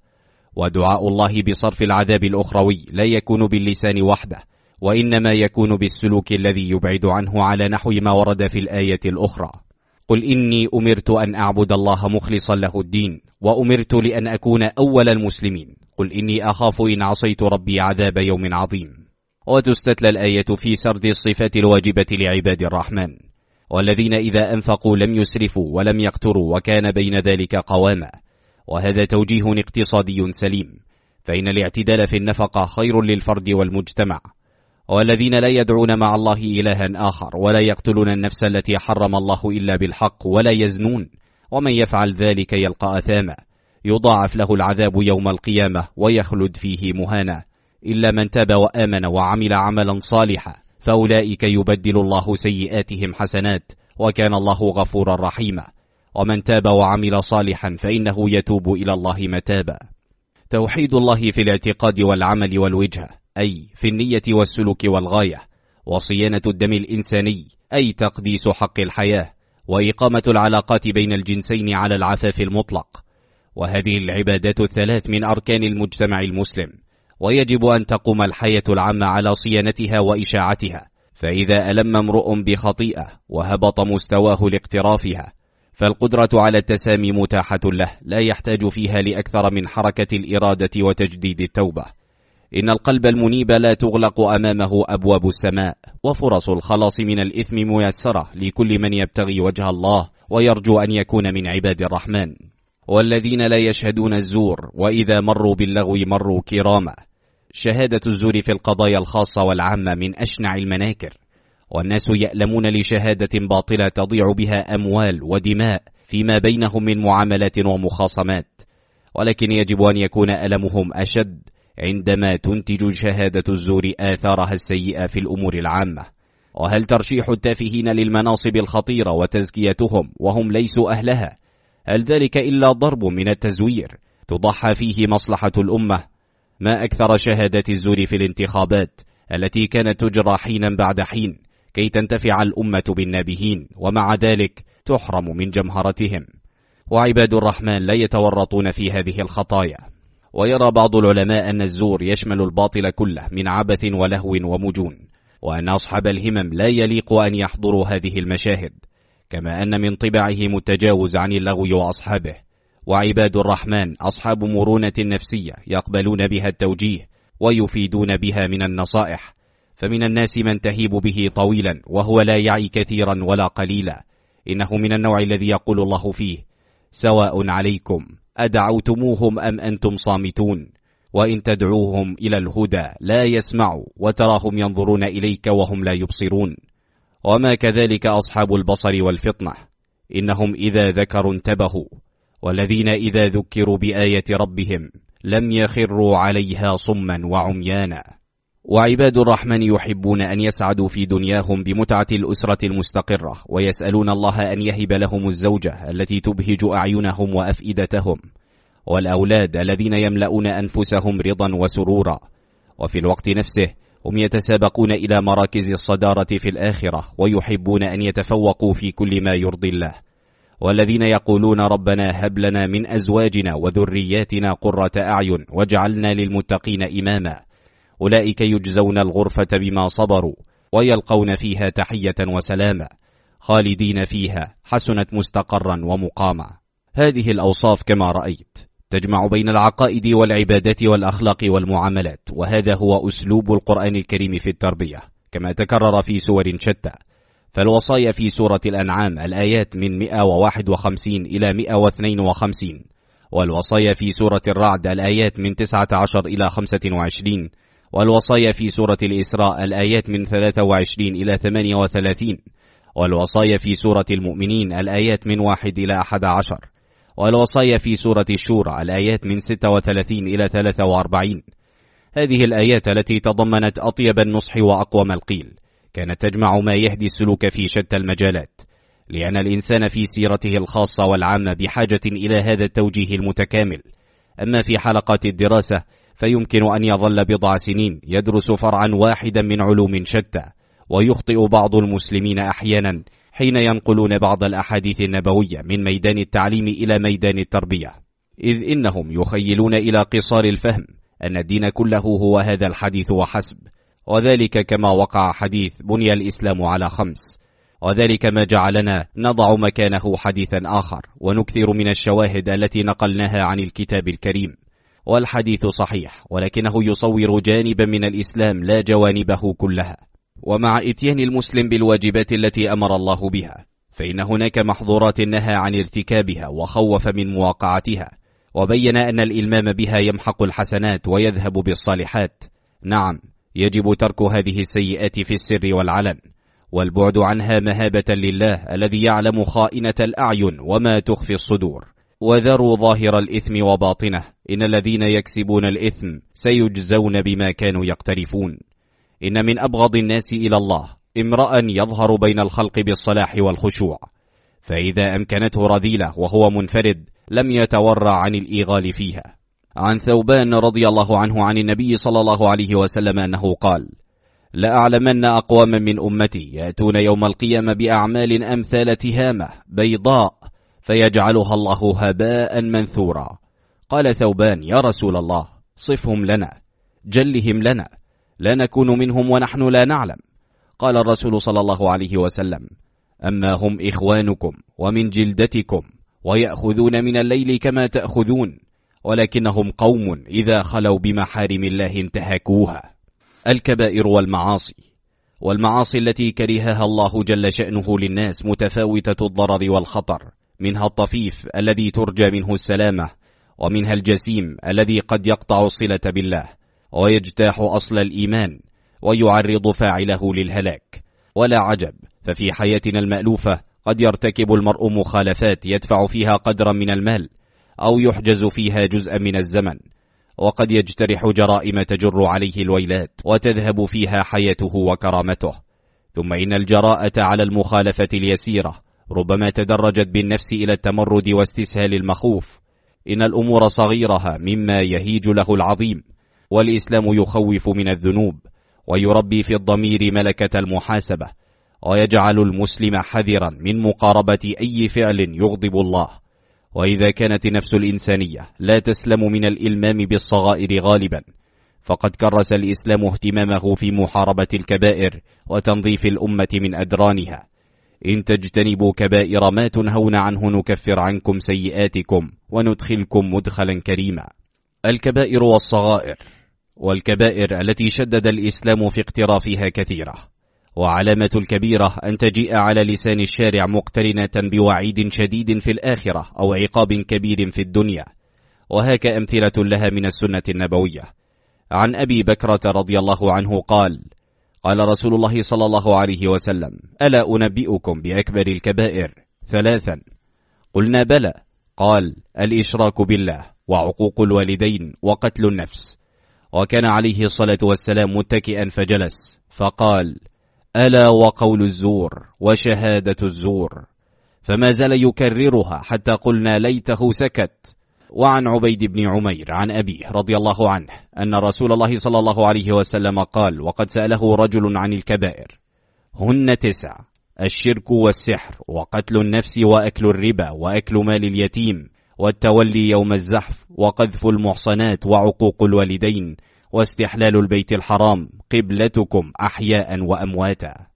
ودعاء الله بصرف العذاب الأخروي لا يكون باللسان وحده، وإنما يكون بالسلوك الذي يبعد عنه على نحو ما ورد في الآية الأخرى: قل إني أمرت أن أعبد الله مخلصا له الدين وأمرت لأن أكون أول المسلمين، قل إني أخاف إن عصيت ربي عذاب يوم عظيم. وتستتلى الآية في سرد الصفات الواجبة لعباد الرحمن، والذين إذا أنفقوا لم يسرفوا ولم يقتروا وكان بين ذلك قواما. وهذا توجيه اقتصادي سليم، فإن الاعتدال في النفقة خير للفرد والمجتمع. والذين لا يدعون مع الله إلها آخر ولا يقتلون النفس التي حرم الله إلا بالحق ولا يزنون، ومن يفعل ذلك يلقى أثاما يضاعف له العذاب يوم القيامة ويخلد فيه مهانا، إلا من تاب وآمن وعمل عملا صالحا فأولئك يبدل الله سيئاتهم حسنات وكان الله غفورا رحيما. ومن تاب وعمل صالحا فإنه يتوب إلى الله متابا. توحيد الله في الاعتقاد والعمل والوجهة، أي في النية والسلوك والغاية، وصيانة الدم الإنساني أي تقديس حق الحياة، وإقامة العلاقات بين الجنسين على العفاف المطلق. وهذه العبادات الثلاث من أركان المجتمع المسلم، ويجب أن تقوم الحياة العامة على صيانتها وإشاعتها. فإذا ألم امرؤ بخطيئة وهبط مستواه لاقترافها فالقدرة على التسامي متاحة له، لا يحتاج فيها لأكثر من حركة الإرادة وتجديد التوبة. إن القلب المنيب لا تغلق أمامه أبواب السماء، وفرص الخلاص من الإثم ميسرة لكل من يبتغي وجه الله ويرجو أن يكون من عباد الرحمن. والذين لا يشهدون الزور وإذا مروا باللغو مروا كراما. شهادة الزور في القضايا الخاصة والعامة من أشنع المناكر، والناس يألمون لشهادة باطلة تضيع بها أموال ودماء فيما بينهم من معاملات ومخاصمات، ولكن يجب أن يكون ألمهم أشد عندما تنتج شهادة الزور آثارها السيئة في الأمور العامة. وهل ترشيح التافهين للمناصب الخطيرة وتزكيتهم وهم ليسوا أهلها، هل ذلك إلا ضرب من التزوير تضحى فيه مصلحة الأمة؟ ما أكثر شهادات الزور في الانتخابات التي كانت تجرى حينا بعد حين كي تنتفع الأمة بالنابهين، ومع ذلك تحرم من جمهرتهم. وعباد الرحمن لا يتورطون في هذه الخطايا. ويرى بعض العلماء أن الزور يشمل الباطل كله من عبث ولهو ومجون، وأن أصحاب الهمم لا يليق أن يحضروا هذه المشاهد، كما أن من طبعهم التجاوز عن اللغو وأصحابه. وعباد الرحمن أصحاب مرونة نفسية يقبلون بها التوجيه ويفيدون بها من النصائح، فمن الناس من تهيب به طويلا وهو لا يعي كثيرا ولا قليلا. إنه من النوع الذي يقول الله فيه: سواء عليكم أدعوتموهم أم أنتم صامتون، وإن تدعوهم إلى الهدى لا يسمعوا وتراهم ينظرون إليك وهم لا يبصرون. وما كذلك أصحاب البصر والفطنة، إنهم إذا ذكروا انتبهوا، والذين إذا ذكروا بآية ربهم لم يخروا عليها صما وعميانا. وعباد الرحمن يحبون أن يسعدوا في دنياهم بمتعة الأسرة المستقرة، ويسألون الله أن يهب لهم الزوجة التي تبهج أعينهم وأفئدتهم، والأولاد الذين يملؤون أنفسهم رضا وسرورا. وفي الوقت نفسه هم يتسابقون إلى مراكز الصدارة في الآخرة، ويحبون أن يتفوقوا في كل ما يرضي الله. والذين يقولون ربنا هب لنا من أزواجنا وذرياتنا قرة أعين واجعلنا للمتقين إماما، أولئك يجزون الغرفة بما صبروا ويلقون فيها تحية وسلاما خالدين فيها حسنت مستقرا ومقاما. هذه الأوصاف كما رأيت تجمع بين العقائد والعبادات والأخلاق والمعاملات، وهذا هو أسلوب القرآن الكريم في التربية كما تكرر في سور شتى. فالوصايا في سورة الأنعام الآيات من 151 إلى 152، والوصايا في سورة الرعد الآيات من 19 إلى 25، والوصايا في سورة الإسراء الآيات من 23 إلى 38، والوصايا في سورة المؤمنين الآيات من 1 إلى 11، والوصايا في سورة الشورى الآيات من 36 إلى 43. هذه الآيات التي تضمنت أطيب النصح وأقوم القيل كانت تجمع ما يهدي السلوك في شتى المجالات، لأن الإنسان في سيرته الخاصة والعامة بحاجة إلى هذا التوجيه المتكامل. أما في حلقات الدراسة فيمكن أن يظل بضع سنين يدرس فرعا واحدا من علوم شتى، ويخطئ بعض المسلمين أحيانا حين ينقلون بعض الأحاديث النبوية من ميدان التعليم إلى ميدان التربية، إذ إنهم يخيلون إلى قصار الفهم أن الدين كله هو هذا الحديث وحسب، وذلك كما وقع حديث بني الإسلام على 5، وذلك ما جعلنا نضع مكانه حديثا آخر ونكثر من الشواهد التي نقلناها عن الكتاب الكريم. والحديث صحيح، ولكنه يصور جانبا من الإسلام لا جوانبه كلها. ومع إتيان المسلم بالواجبات التي أمر الله بها، فإن هناك محظورات نهى عن ارتكابها وخوف من مواقعتها، وبين أن الإلمام بها يمحق الحسنات ويذهب بالصالحات. نعم، يجب ترك هذه السيئات في السر والعلن، والبعد عنها مهابة لله الذي يعلم خائنة الأعين وما تخفي الصدور. وذروا ظاهر الإثم وباطنه، إن الذين يكسبون الإثم سيجزون بما كانوا يقترفون. إن من أبغض الناس إلى الله امرأ يظهر بين الخلق بالصلاح والخشوع، فإذا أمكنته رذيلة وهو منفرد لم يتورع عن الإيغال فيها. عن ثوبان رضي الله عنه عن النبي صلى الله عليه وسلم أنه قال: لأعلمن أقواما من أمتي يأتون يوم القيامة بأعمال أمثال تهامة بيضاء فيجعلها الله هباء منثورا. قال ثوبان: يا رسول الله، صفهم لنا، جلهم لنا، لا نكون منهم ونحن لا نعلم. قال الرسول صلى الله عليه وسلم: أما هم إخوانكم ومن جلدتكم، ويأخذون من الليل كما تأخذون، ولكنهم قوم إذا خلوا بمحارم الله انتهكوها. الكبائر والمعاصي التي كرهها الله جل شأنه للناس متفاوتة الضرر والخطر، منها الطفيف الذي ترجى منه السلامة، ومنها الجسيم الذي قد يقطع الصلة بالله ويجتاح أصل الإيمان ويعرض فاعله للهلاك. ولا عجب، ففي حياتنا المألوفة قد يرتكب المرء مخالفات يدفع فيها قدرا من المال، أو يحجز فيها جزءا من الزمن، وقد يجترح جرائم تجر عليه الويلات وتذهب فيها حياته وكرامته. ثم إن الجراءة على المخالفة اليسيرة ربما تدرجت بالنفس إلى التمرد واستسهال المخوف. إن الأمور صغيرها مما يهيج له العظيم، والإسلام يخوف من الذنوب ويربي في الضمير ملكة المحاسبة، ويجعل المسلم حذرا من مقاربة أي فعل يغضب الله. وإذا كانت النفس الإنسانية لا تسلم من الإلمام بالصغائر غالبا، فقد كرس الإسلام اهتمامه في محاربة الكبائر وتنظيف الأمة من أدرانها. إن تجتنبوا كبائر ما تنهون عنه نكفر عنكم سيئاتكم وندخلكم مدخلا كريما. الكبائر والكبائر التي شدد الإسلام في اقترافها كثيرة، وعلامة الكبيرة أن تجيء على لسان الشارع مقترنة بوعيد شديد في الآخرة أو عقاب كبير في الدنيا، وهاك أمثلة لها من السنة النبوية. عن أبي بكرة رضي الله عنه قال: قال رسول الله صلى الله عليه وسلم: ألا أنبئكم بأكبر الكبائر 3؟ قلنا: بلى. قال: الإشراك بالله، وعقوق الوالدين، وقتل النفس. وكان عليه الصلاة والسلام متكئا فجلس فقال: ألا وقول الزور وشهادة الزور، فما زال يكررها حتى قلنا ليته سكت. وعن عبيد بن عمير عن أبيه رضي الله عنه أن رسول الله صلى الله عليه وسلم قال، وقد سأله رجل عن الكبائر: هن 9: الشرك والسحر، وقتل النفس، وأكل الربا، وأكل مال اليتيم، والتولي يوم الزحف، وقذف المحصنات، وعقوق الوالدين، واستحلال البيت الحرام قبلتكم أحياء وأمواتا.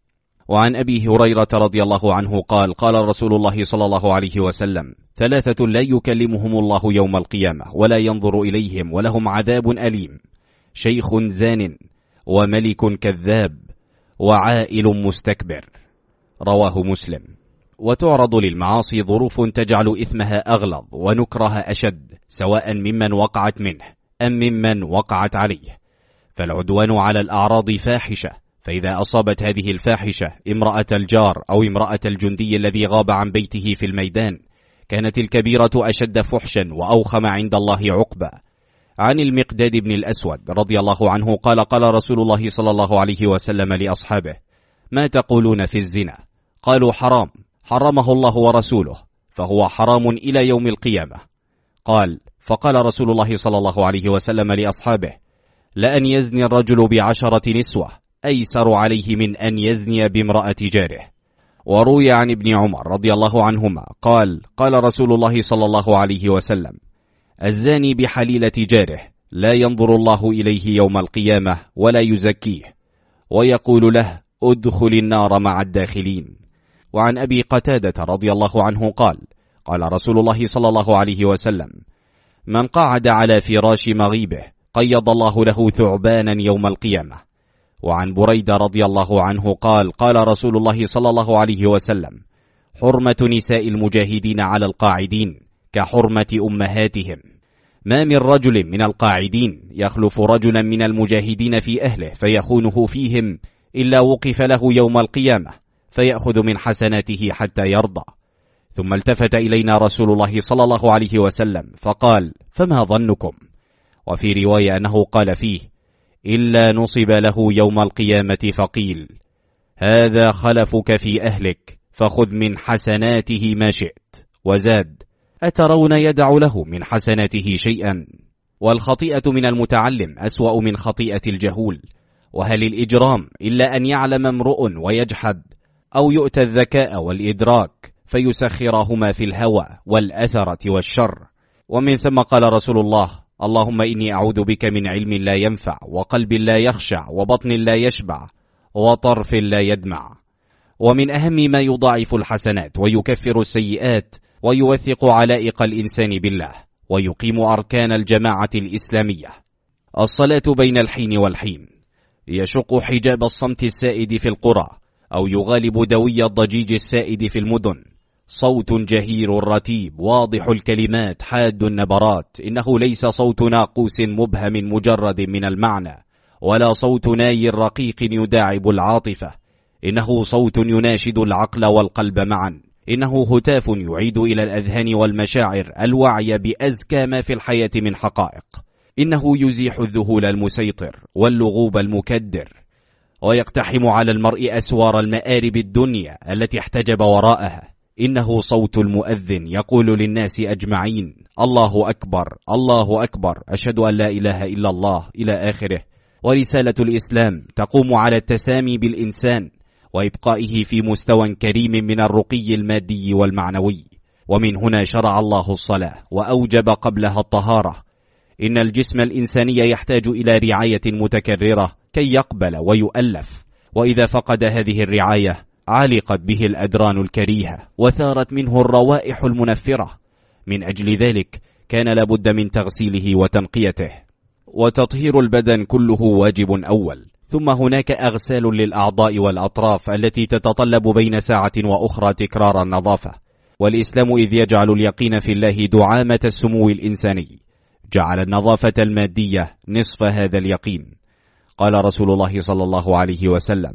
وعن أبي هريرة رضي الله عنه قال قال رسول الله صلى الله عليه وسلم: 3 لا يكلمهم الله يوم القيامة ولا ينظر إليهم ولهم عذاب أليم: شيخ زان، وملك كذاب، وعائل مستكبر. رواه مسلم. وتعرض للمعاصي ظروف تجعل إثمها أغلظ ونكرها أشد، سواء ممن وقعت منه أم ممن وقعت عليه. فالعدوان على الأعراض فاحشة، فإذا أصابت هذه الفاحشة امرأة الجار أو امرأة الجندي الذي غاب عن بيته في الميدان كانت الكبيرة أشد فحشا وأوخم عند الله عقبا. عن المقداد بن الأسود رضي الله عنه قال قال رسول الله صلى الله عليه وسلم لأصحابه: ما تقولون في الزنا؟ قالوا: حرام، حرمه الله ورسوله، فهو حرام إلى يوم القيامة. قال: فقال رسول الله صلى الله عليه وسلم لأصحابه: لأن يزني الرجل ب10 نسوة أيسر عليه من أن يزني بامرأة جاره. وروي عن ابن عمر رضي الله عنهما قال قال رسول الله صلى الله عليه وسلم: الزاني بحليلة جاره لا ينظر الله إليه يوم القيامة ولا يزكيه، ويقول له: ادخل النار مع الداخلين. وعن أبي قتادة رضي الله عنه قال قال رسول الله صلى الله عليه وسلم: من قعد على فراش مغيبه قيض الله له ثعبانا يوم القيامة. وعن بريدة رضي الله عنه قال قال رسول الله صلى الله عليه وسلم: حرمة نساء المجاهدين على القاعدين كحرمة أمهاتهم. ما من رجل من القاعدين يخلف رجلا من المجاهدين في أهله فيخونه فيهم إلا وقف له يوم القيامة فيأخذ من حسناته حتى يرضى. ثم التفت إلينا رسول الله صلى الله عليه وسلم فقال: فما ظنكم؟ وفي رواية أنه قال فيه: إلا نصب له يوم القيامة فقيل: هذا خلفك في أهلك فخذ من حسناته ما شئت. وزاد: أترون يدع له من حسناته شيئا؟ والخطيئة من المتعلم أسوأ من خطيئة الجهول. وهل الإجرام إلا أن يعلم امرؤ ويجحد، أو يؤتى الذكاء والإدراك فيسخرهما في الهوى والأثرة والشر؟ ومن ثم قال رسول الله: اللهم إني أعوذ بك من علم لا ينفع، وقلب لا يخشع، وبطن لا يشبع، وطرف لا يدمع. ومن أهم ما يضاعف الحسنات ويكفر السيئات ويوثق علائق الإنسان بالله ويقيم أركان الجماعة الإسلامية الصلاة بين الحين والحين. يشق حجاب الصمت السائد في القرى، أو يغالب دوي الضجيج السائد في المدن. صوت جهير رتيب واضح الكلمات حاد النبرات، إنه ليس صوت ناقوس مبهم مجرد من المعنى، ولا صوت ناي رقيق يداعب العاطفة، إنه صوت يناشد العقل والقلب معا. إنه هتاف يعيد إلى الأذهان والمشاعر الوعي بأزكى ما في الحياة من حقائق. إنه يزيح الذهول المسيطر واللغوب المكدر، ويقتحم على المرء أسوار المآرب الدنيا التي احتجب وراءها. إنه صوت المؤذن يقول للناس أجمعين: الله أكبر، الله أكبر، أشهد أن لا إله إلا الله، إلى آخره. ورسالة الإسلام تقوم على التسامي بالإنسان وإبقائه في مستوى كريم من الرقي المادي والمعنوي. ومن هنا شرع الله الصلاة وأوجب قبلها الطهارة. إن الجسم الإنساني يحتاج إلى رعاية متكررة كي يقبل ويؤلف، وإذا فقد هذه الرعاية علقت به الأدران الكريهة وثارت منه الروائح المنفرة. من أجل ذلك كان لابد من تغسيله وتنقيته. وتطهير البدن كله واجب أول، ثم هناك أغسال للأعضاء والأطراف التي تتطلب بين ساعة وأخرى تكرار النظافة. والإسلام إذ يجعل اليقين في الله دعامة السمو الإنساني جعل النظافة المادية نصف هذا اليقين. قال رسول الله صلى الله عليه وسلم: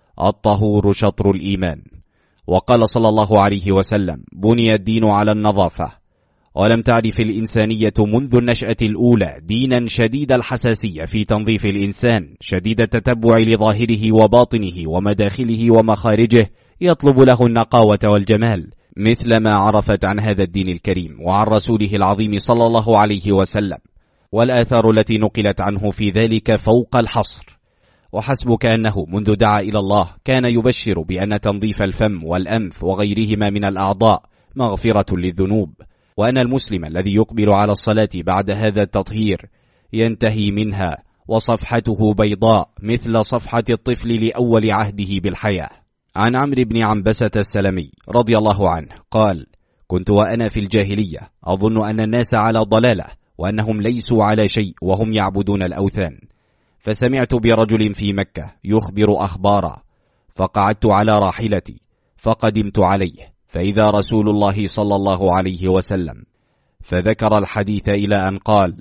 الطهور شطر الإيمان. وقال صلى الله عليه وسلم: بني الدين على النظافة. ولم تعرف الإنسانية منذ النشأة الأولى دينا شديد الحساسية في تنظيف الإنسان، شديد التتبع لظاهره وباطنه ومداخله ومخارجه، يطلب له النقاوة والجمال، مثل ما عرفت عن هذا الدين الكريم وعن رسوله العظيم صلى الله عليه وسلم. والآثار التي نقلت عنه في ذلك فوق الحصر. وحسبك أنه منذ دعا إلى الله كان يبشر بأن تنظيف الفم والأنف وغيرهما من الأعضاء مغفرة للذنوب، وأن المسلم الذي يقبل على الصلاة بعد هذا التطهير ينتهي منها وصفحته بيضاء مثل صفحة الطفل لأول عهده بالحياة. عن عمرو بن عنبسة السلمي رضي الله عنه قال: كنت وأنا في الجاهلية أظن أن الناس على ضلالة وأنهم ليسوا على شيء وهم يعبدون الأوثان، فسمعت برجل في مكة يخبر أخبارا، فقعدت على راحلتي فقدمت عليه، فإذا رسول الله صلى الله عليه وسلم، فذكر الحديث إلى أن قال: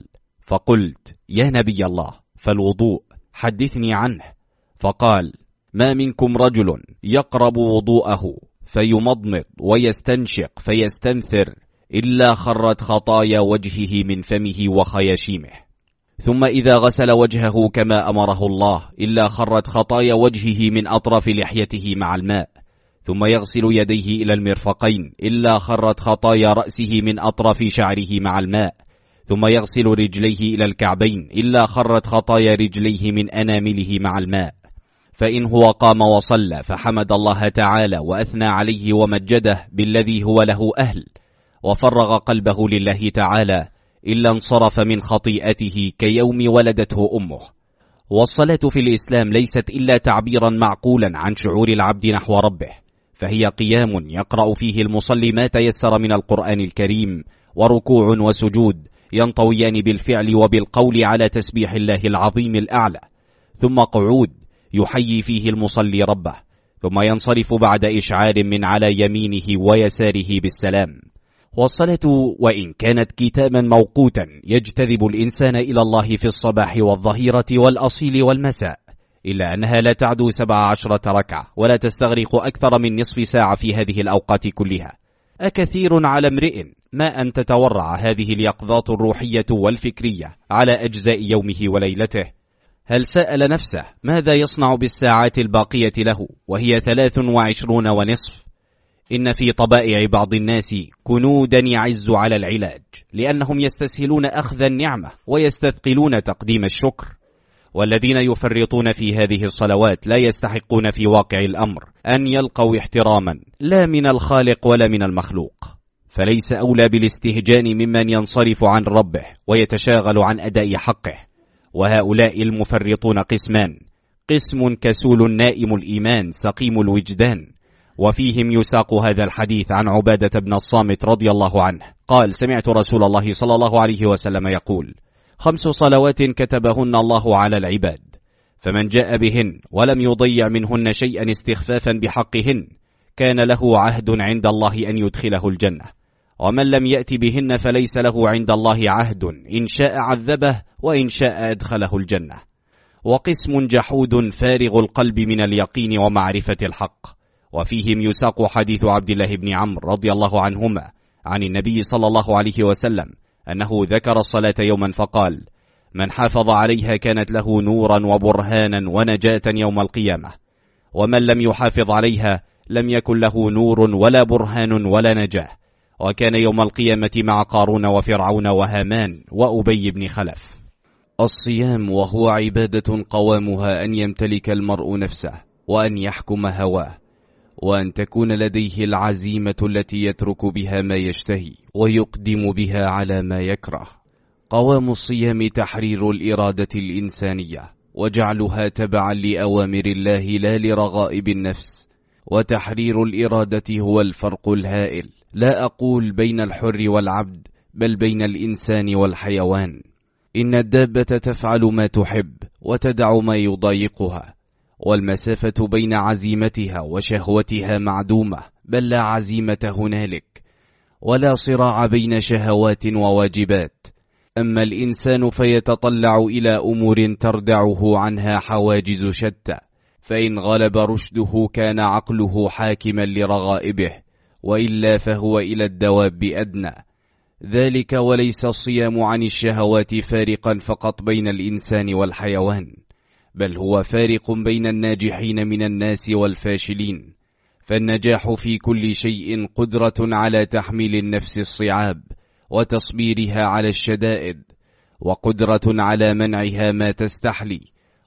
فقلت: يا نبي الله، فالوضوء حدثني عنه. فقال: ما منكم رجل يقرب وضوءه فيمضمض ويستنشق فيستنثر إلا خرت خطايا وجهه من فمه وخياشيمه، ثم إذا غسل وجهه كما أمره الله إلا خرت خطايا وجهه من أطراف لحيته مع الماء، ثم يغسل يديه إلى المرفقين إلا خرت خطايا رأسه من أطراف شعره مع الماء، ثم يغسل رجليه إلى الكعبين إلا خرت خطايا رجليه من أنامله مع الماء، فإن هو قام وصلى فحمد الله تعالى وأثنى عليه ومجده بالذي هو له أهل، وفرغ قلبه لله تعالى إلا انصرف من خطيئته كيوم ولدته أمه. والصلاة في الإسلام ليست إلا تعبيرا معقولا عن شعور العبد نحو ربه، فهي قيام يقرأ فيه المصلي ما تيسر من القرآن الكريم، وركوع وسجود ينطويان بالفعل وبالقول على تسبيح الله العظيم الأعلى، ثم قعود يحيي فيه المصلي ربه، ثم ينصرف بعد إشعار من على يمينه ويساره بالسلام. والصلاة وإن كانت كتابا موقوتا يجتذب الإنسان إلى الله في الصباح والظهيرة والأصيل والمساء، إلا أنها لا تعدو 17 ركعة ولا تستغرق أكثر من نصف ساعة في هذه الأوقات كلها. أكثير على امرئ ما أن تتورع هذه اليقظات الروحية والفكرية على أجزاء يومه وليلته؟ هل سأل نفسه ماذا يصنع بالساعات الباقية له وهي 23 ونصف؟ إن في طبائع بعض الناس كنودا يعز على العلاج، لأنهم يستسهلون أخذ النعمة ويستثقلون تقديم الشكر، والذين يفرطون في هذه الصلوات لا يستحقون في واقع الأمر أن يلقوا احتراما لا من الخالق ولا من المخلوق، فليس أولى بالاستهجان ممن ينصرف عن ربه ويتشاغل عن أداء حقه. وهؤلاء المفرطون قسمان: قسم كسول نائم الإيمان سقيم الوجدان. وفيهم يساق هذا الحديث عن عبادة بن الصامت رضي الله عنه قال: سمعت رسول الله صلى الله عليه وسلم يقول: 5 صلوات كتبهن الله على العباد، فمن جاء بهن ولم يضيع منهن شيئا استخفافا بحقهن كان له عهد عند الله أن يدخله الجنة، ومن لم يأت بهن فليس له عند الله عهد، إن شاء عذبه وإن شاء أدخله الجنة. وقسم جحود فارغ القلب من اليقين ومعرفة الحق. وفيهم يساق حديث عبد الله بن عمرو رضي الله عنهما عن النبي صلى الله عليه وسلم أنه ذكر الصلاة يوما فقال: من حافظ عليها كانت له نورا وبرهانا ونجاة يوم القيامة، ومن لم يحافظ عليها لم يكن له نور ولا برهان ولا نجاة، وكان يوم القيامة مع قارون وفرعون وهامان وأبي بن خلف. الصيام وهو عبادة قوامها أن يمتلك المرء نفسه وأن يحكم هواه، وأن تكون لديه العزيمة التي يترك بها ما يشتهي ويقدم بها على ما يكره. قوام الصيام تحرير الإرادة الإنسانية وجعلها تبعا لأوامر الله لا لرغائب النفس، وتحرير الإرادة هو الفرق الهائل، لا أقول بين الحر والعبد، بل بين الإنسان والحيوان. إن الدابة تفعل ما تحب وتدع ما يضايقها، والمسافة بين عزيمتها وشهوتها معدومة، بل لا عزيمة هنالك، ولا صراع بين شهوات وواجبات. أما الإنسان فيتطلع إلى أمور تردعه عنها حواجز شتى، فإن غلب رشده كان عقله حاكما لرغائبه، وإلا فهو إلى الدواب أدنى. ذلك وليس الصيام عن الشهوات فارقا فقط بين الإنسان والحيوان، بل هو فارق بين الناجحين من الناس والفاشلين. فالنجاح في كل شيء قدرة على تحميل النفس الصعاب وتصبيرها على الشدائد، وقدرة على منعها ما تستحلي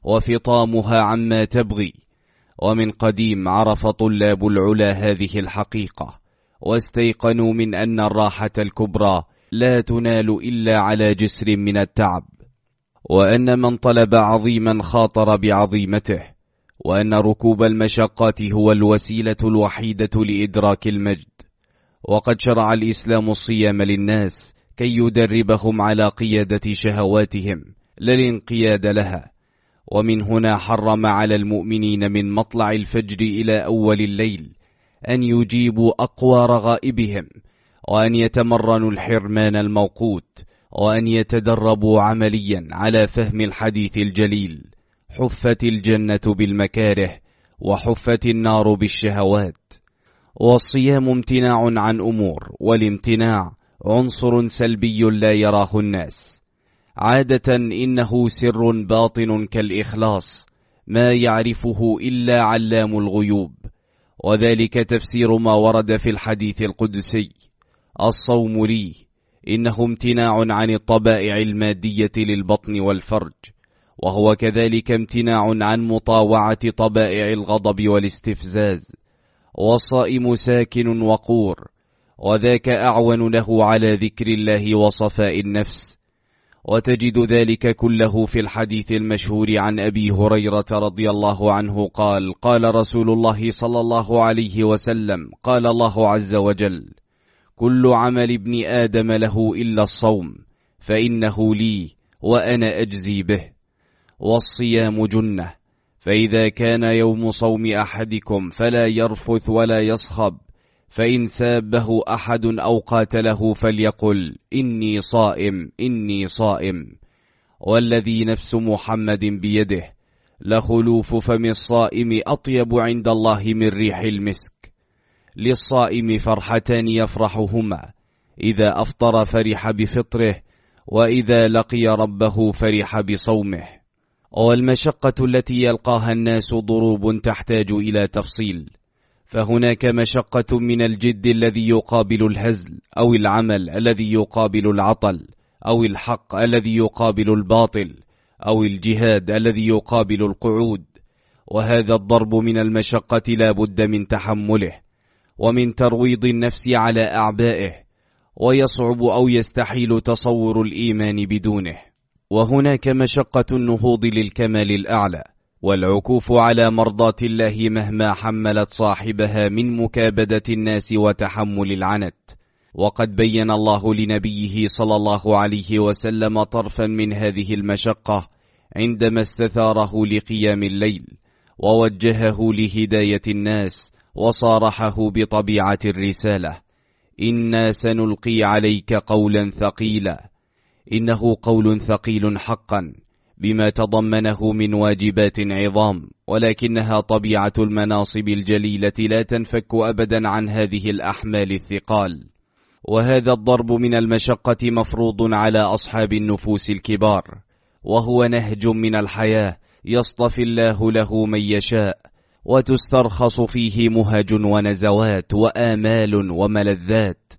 وفطامها عما تبغي. ومن قديم عرف طلاب العلا هذه الحقيقة، واستيقنوا من أن الراحة الكبرى لا تنال إلا على جسر من التعب، وأن من طلب عظيما خاطر بعظيمته، وأن ركوب المشقات هو الوسيلة الوحيدة لإدراك المجد. وقد شرع الإسلام الصيام للناس كي يدربهم على قيادة شهواتهم لا الانقياد لها، ومن هنا حرم على المؤمنين من مطلع الفجر إلى أول الليل أن يجيبوا أقوى رغائبهم، وأن يتمرنوا الحرمان الموقوت، وأن يتدربوا عمليا على فهم الحديث الجليل: حفت الجنة بالمكاره وحفت النار بالشهوات. والصيام امتناع عن أمور، والامتناع عنصر سلبي لا يراه الناس. عادة إنه سر باطن كالإخلاص ما يعرفه إلا علام الغيوب، وذلك تفسير ما ورد في الحديث القدسي: الصوم لي، إنه امتناع عن الطبائع المادية للبطن والفرج، وهو كذلك امتناع عن مطاوعة طبائع الغضب والاستفزاز. والصائم ساكن وقور، وذاك أعون له على ذكر الله وصفاء النفس. وتجد ذلك كله في الحديث المشهور عن أبي هريرة رضي الله عنه قال: قال رسول الله صلى الله عليه وسلم: قال الله عز وجل: كل عمل ابن آدم له إلا الصوم فإنه لي وأنا أجزي به. والصيام جنة، فإذا كان يوم صوم أحدكم فلا يرفث ولا يصخب، فإن سابه أحد أو قاتله فليقل: إني صائم إني صائم. والذي نفس محمد بيده لخلوف فم الصائم أطيب عند الله من ريح المسك. للصائم فرحتان يفرحهما: إذا أفطر فرح بفطره، وإذا لقي ربه فرح بصومه. والمشقة التي يلقاها الناس ضروب تحتاج إلى تفصيل، فهناك مشقة من الجد الذي يقابل الهزل، أو العمل الذي يقابل العطل، أو الحق الذي يقابل الباطل، أو الجهاد الذي يقابل القعود. وهذا الضرب من المشقة لا بد من تحمله ومن ترويض النفس على أعبائه، ويصعب أو يستحيل تصور الإيمان بدونه. وهناك مشقة النهوض للكمال الأعلى، والعكوف على مرضاة الله مهما حملت صاحبها من مكابدة الناس وتحمل العنت. وقد بين الله لنبيه صلى الله عليه وسلم طرفا من هذه المشقة عندما استثاره لقيام الليل، ووجهه لهداية الناس، وصارحه بطبيعة الرسالة: إنا سنلقي عليك قولا ثقيلا. إنه قول ثقيل حقا بما تضمنه من واجبات عظام، ولكنها طبيعة المناصب الجليلة لا تنفك أبدا عن هذه الأحمال الثقال. وهذا الضرب من المشقة مفروض على أصحاب النفوس الكبار، وهو نهج من الحياة يصطفي الله له من يشاء، وتسترخص فيه مهج ونزوات وآمال وملذات.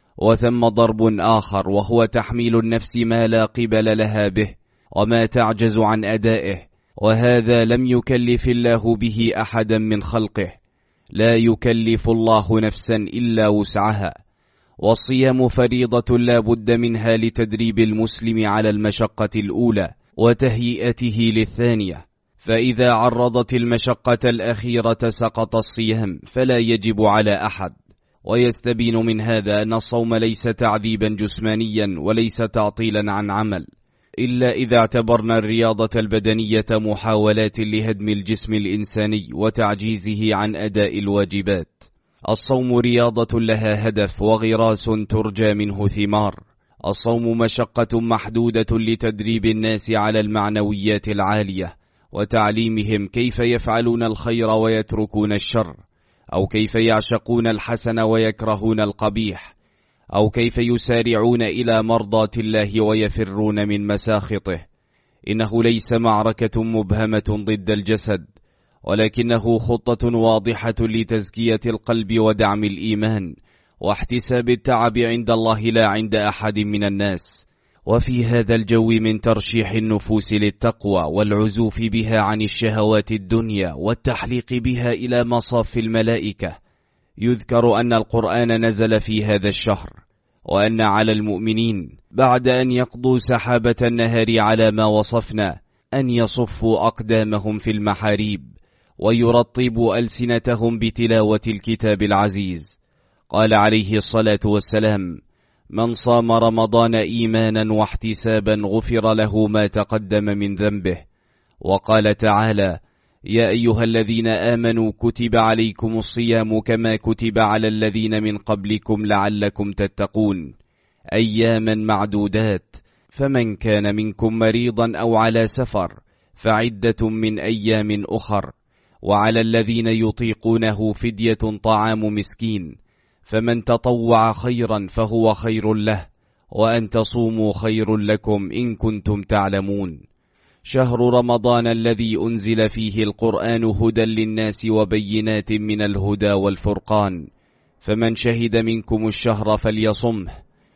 وثم ضرب آخر، وهو تحميل النفس ما لا قبل لها به وما تعجز عن أدائه، وهذا لم يكلف الله به أحدا من خلقه. لا يكلف الله نفسا إلا وسعها. والصيام فريضة لا بد منها لتدريب المسلم على المشقة الأولى وتهيئته للثانية، فإذا عرضت المشقة الأخيرة سقط الصيام فلا يجب على أحد. ويستبين من هذا أن الصوم ليس تعذيبا جسمانيا وليس تعطيلا عن عمل، إلا إذا اعتبرنا الرياضة البدنية محاولات لهدم الجسم الإنساني وتعجيزه عن أداء الواجبات. الصوم رياضة لها هدف وغراس ترجى منه ثمار. الصوم مشقة محدودة لتدريب الناس على المعنويات العالية، وتعليمهم كيف يفعلون الخير ويتركون الشر، أو كيف يعشقون الحسن ويكرهون القبيح، أو كيف يسارعون إلى مرضاة الله ويفرون من مساخطه. إنه ليس معركة مبهمة ضد الجسد، ولكنه خطة واضحة لتزكية القلب ودعم الإيمان واحتساب التعب عند الله لا عند أحد من الناس. وفي هذا الجو من ترشيح النفوس للتقوى والعزوف بها عن الشهوات الدنيا والتحليق بها إلى مصاف الملائكة، يذكر أن القرآن نزل في هذا الشهر، وأن على المؤمنين بعد أن يقضوا سحابة النهار على ما وصفنا أن يصفوا أقدامهم في المحاريب، ويرطب ألسنتهم بتلاوة الكتاب العزيز. قال عليه الصلاة والسلام: من صام رمضان إيمانا واحتسابا غفر له ما تقدم من ذنبه. وقال تعالى: يا أيها الذين آمنوا كتب عليكم الصيام كما كتب على الذين من قبلكم لعلكم تتقون، أياما معدودات، فمن كان منكم مريضا أو على سفر فعدة من أيام أخر، وعلى الذين يطيقونه فدية طعام مسكين، فمن تطوع خيرا فهو خير له، وأن تصوموا خير لكم إن كنتم تعلمون. شهر رمضان الذي أنزل فيه القرآن هدى للناس وبينات من الهدى والفرقان، فمن شهد منكم الشهر فليصمه،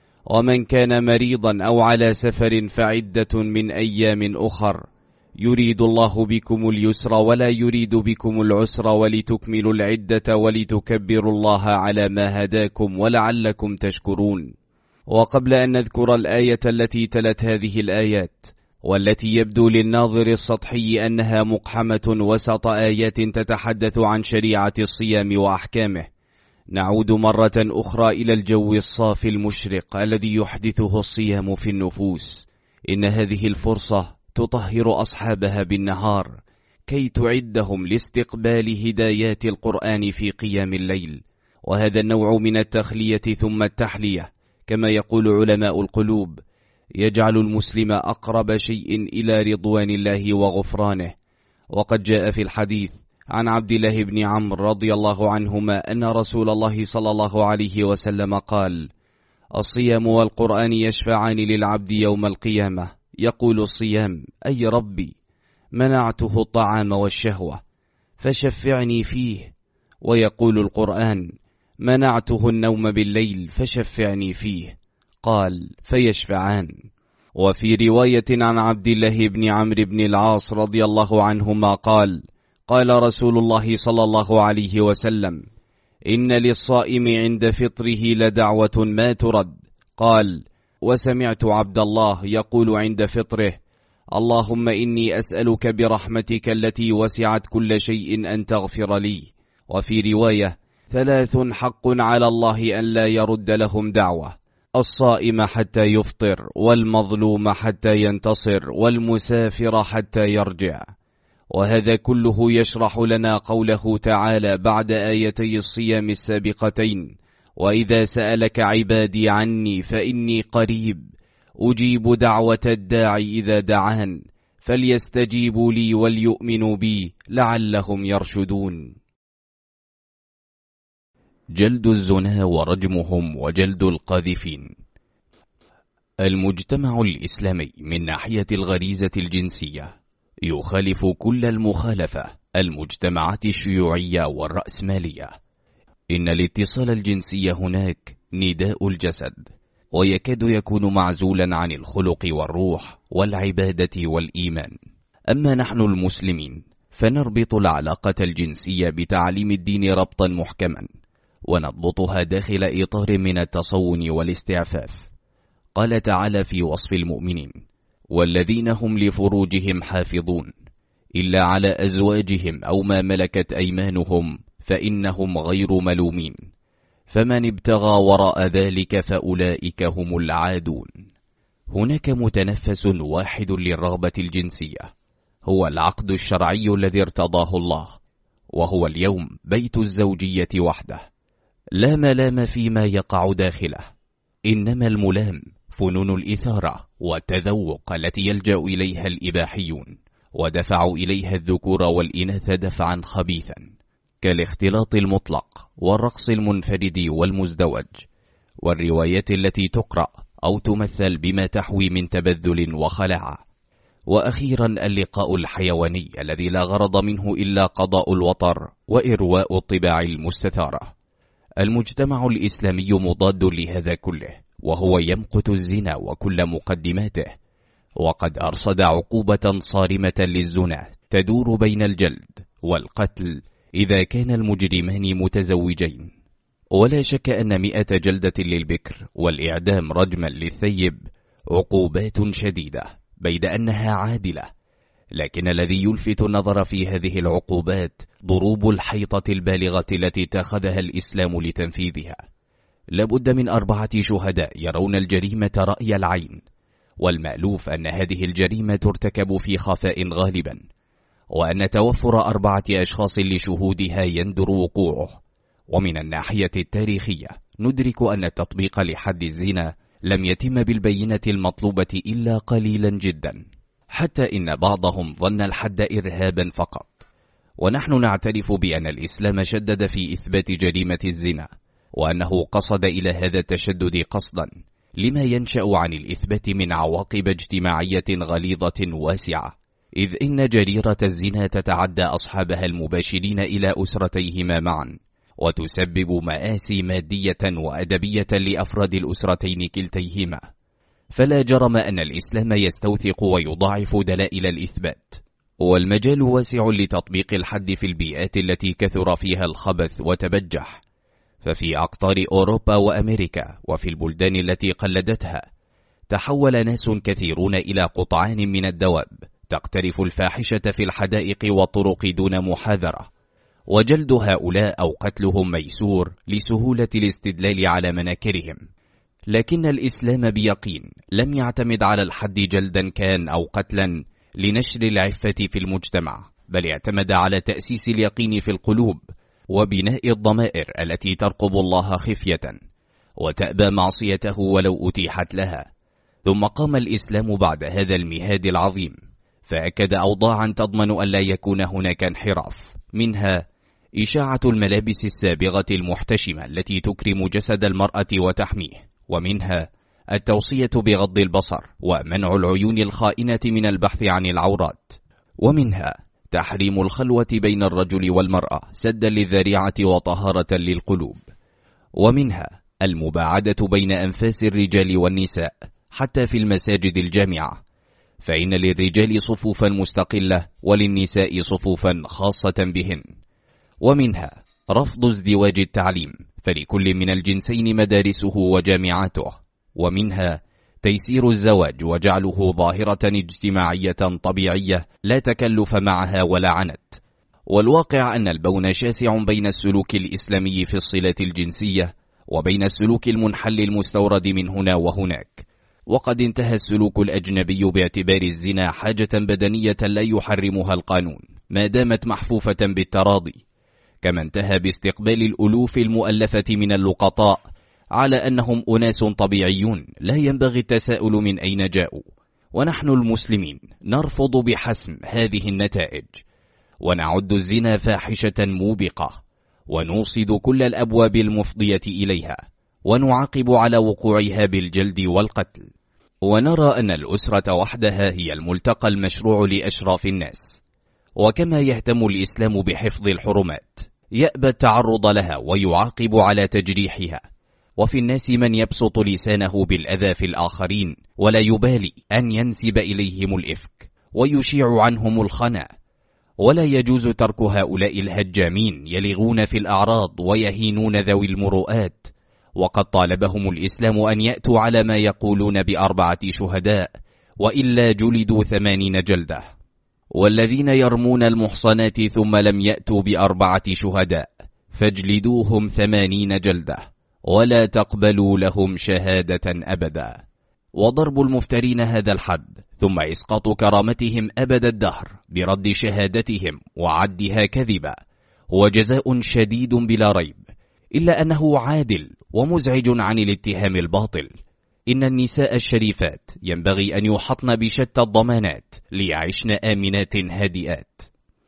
ومن كان مريضا أو على سفر فعدة من أيام أخر، يريد الله بكم اليسر ولا يريد بكم العسر ولتكملوا العدة ولتكبروا الله على ما هداكم ولعلكم تشكرون. وقبل أن نذكر الآية التي تلت هذه الآيات، والتي يبدو للناظر السطحي أنها مقحمة وسط آيات تتحدث عن شريعة الصيام وأحكامه، نعود مرة أخرى إلى الجو الصافي المشرق الذي يحدثه الصيام في النفوس. إن هذه الفرصة تطهر أصحابها بالنهار كي تعدهم لاستقبال هدايات القرآن في قيام الليل، وهذا النوع من التخلية ثم التحلية كما يقول علماء القلوب يجعل المسلم أقرب شيء إلى رضوان الله وغفرانه. وقد جاء في الحديث عن عبد الله بن عمرو رضي الله عنهما أن رسول الله صلى الله عليه وسلم قال: الصيام والقرآن يشفعان للعبد يوم القيامة، يقول الصيام: أي ربي منعته الطعام والشهوة فشفعني فيه، ويقول القرآن: منعته النوم بالليل فشفعني فيه، قال: فيشفعان. وفي رواية عن عبد الله بن عمرو بن العاص رضي الله عنهما قال: قال رسول الله صلى الله عليه وسلم: إن للصائم عند فطره لدعوة ما ترد. قال: وسمعت عبد الله يقول عند فطره: اللهم إني أسألك برحمتك التي وسعت كل شيء أن تغفر لي. وفي رواية: ثلاث حق على الله أن لا يرد لهم دعوة: الصائم حتى يفطر، والمظلوم حتى ينتصر، والمسافر حتى يرجع. وهذا كله يشرح لنا قوله تعالى بعد آيتي الصيام السابقتين: وإذا سألك عبادي عني فإني قريب أجيب دعوة الداعي إذا دعان فليستجيبوا لي وليؤمنوا بي لعلهم يرشدون. جلد الزنا ورجمهم وجلد القاذفين. المجتمع الإسلامي من ناحية الغريزة الجنسية يخالف كل المخالفة المجتمعات الشيوعية والرأسمالية. إن الاتصال الجنسي هناك نداء الجسد، ويكاد يكون معزولا عن الخلق والروح والعبادة والإيمان. أما نحن المسلمين فنربط العلاقة الجنسية بتعليم الدين ربطا محكما، ونضبطها داخل إطار من التصون والاستعفاف. قال تعالى في وصف المؤمنين: والذين هم لفروجهم حافظون إلا على أزواجهم أو ما ملكت أيمانهم فإنهم غير ملومين، فمن ابتغى وراء ذلك فأولئك هم العادون. هناك متنفس واحد للرغبة الجنسية، هو العقد الشرعي الذي ارتضاه الله، وهو اليوم بيت الزوجية وحده، لا ملام فيما يقع داخله، إنما الملام فنون الإثارة والتذوق التي يلجأ إليها الإباحيون، ودفعوا إليها الذكور والإناث دفعا خبيثا، كالاختلاط المطلق والرقص المنفرد والمزدوج، والروايات التي تقرأ أو تمثل بما تحوي من تبذل وخلاعة، وأخيرا اللقاء الحيواني الذي لا غرض منه إلا قضاء الوطر وإرواء الطباع المستثارة. المجتمع الإسلامي مضاد لهذا كله، وهو يمقت الزنا وكل مقدماته، وقد أرصد عقوبة صارمة للزنا تدور بين الجلد والقتل إذا كان المجرمان متزوجين. ولا شك أن 100 جلدة للبكر والإعدام رجما للثيب عقوبات شديدة، بيد أنها عادلة، لكن الذي يلفت النظر في هذه العقوبات ضروب الحيطة البالغة التي اتخذها الإسلام لتنفيذها. لابد من 4 شهداء يرون الجريمة رأي العين، والمألوف أن هذه الجريمة ترتكب في خفاء غالبا، وأن توفر 4 أشخاص لشهودها يندر وقوعه. ومن الناحية التاريخية ندرك أن التطبيق لحد الزنا لم يتم بالبينة المطلوبة إلا قليلا جدا، حتى إن بعضهم ظن الحد إرهابا فقط. ونحن نعترف بأن الإسلام شدد في إثبات جريمة الزنا، وأنه قصد إلى هذا التشدد قصدا لما ينشأ عن الإثبات من عواقب اجتماعية غليظة واسعة، إذ إن جريرة الزنا تتعدى أصحابها المباشرين إلى أسرتيهما معا، وتسبب مآسي مادية وأدبية لأفراد الأسرتين كلتيهما. فلا جرم أن الإسلام يستوثق ويضاعف دلائل الإثبات، والمجال واسع لتطبيق الحد في البيئات التي كثر فيها الخبث وتبجح. ففي أقطار أوروبا وأمريكا وفي البلدان التي قلدتها تحول ناس كثيرون إلى قطعان من الدواب تقترف الفاحشة في الحدائق والطرق دون محاذرة، وجلد هؤلاء أو قتلهم ميسور لسهولة الاستدلال على مناكرهم. لكن الإسلام بيقين لم يعتمد على الحد جلدا كان أو قتلا لنشر العفة في المجتمع، بل اعتمد على تأسيس اليقين في القلوب وبناء الضمائر التي ترقب الله خفية وتأبى معصيته ولو أتيحت لها. ثم قام الإسلام بعد هذا المهاد العظيم فأكد أوضاعا تضمن أن لا يكون هناك انحراف، منها إشاعة الملابس السابغة المحتشمة التي تكرم جسد المرأة وتحميه، ومنها التوصية بغض البصر ومنع العيون الخائنة من البحث عن العورات، ومنها تحريم الخلوة بين الرجل والمرأة سدا للذريعة وطهارة للقلوب، ومنها المباعدة بين أنفاس الرجال والنساء حتى في المساجد الجامعة، فإن للرجال صفوفا مستقلة وللنساء صفوفا خاصة بهن، ومنها رفض ازدواج التعليم فلكل من الجنسين مدارسه وجامعاته، ومنها تيسير الزواج وجعله ظاهرة اجتماعية طبيعية لا تكلف معها ولا عنت. والواقع أن البون شاسع بين السلوك الإسلامي في الصلة الجنسية وبين السلوك المنحل المستورد من هنا وهناك، وقد انتهى السلوك الأجنبي باعتبار الزنا حاجة بدنية لا يحرمها القانون ما دامت محفوفة بالتراضي، كما انتهى باستقبال الألوف المؤلفة من اللقطاء على أنهم أناس طبيعيون لا ينبغي التساؤل من أين جاءوا. ونحن المسلمين نرفض بحسم هذه النتائج، ونعد الزنا فاحشة موبقة، ونوصد كل الأبواب المفضية إليها، ونعاقب على وقوعها بالجلد والقتل، ونرى أن الأسرة وحدها هي الملتقى المشروع لأشراف الناس. وكما يهتم الإسلام بحفظ الحرمات يأبى التعرض لها ويعاقب على تجريحها، وفي الناس من يبسط لسانه بالأذى في الآخرين ولا يبالي أن ينسب إليهم الإفك ويشيع عنهم الخنا، ولا يجوز ترك هؤلاء الهجامين يلغون في الأعراض ويهينون ذوي المروءات. وقد طالبهم الإسلام أن يأتوا على ما يقولون ب4 شهداء، وإلا جلدوا 80 جلدة. والذين يرمون المحصنات ثم لم يأتوا ب4 شهداء فاجلدوهم 80 جلدة ولا تقبلوا لهم شهادة أبدا. وضرب المفترين هذا الحد ثم إسقاط كرامتهم أبد الدهر برد شهادتهم وعدها كذبا هو جزاء شديد بلا ريب، إلا أنه عادل ومزعج عن الاتهام الباطل. إن النساء الشريفات ينبغي أن يحطن بشتى الضمانات ليعشن آمنات هادئات.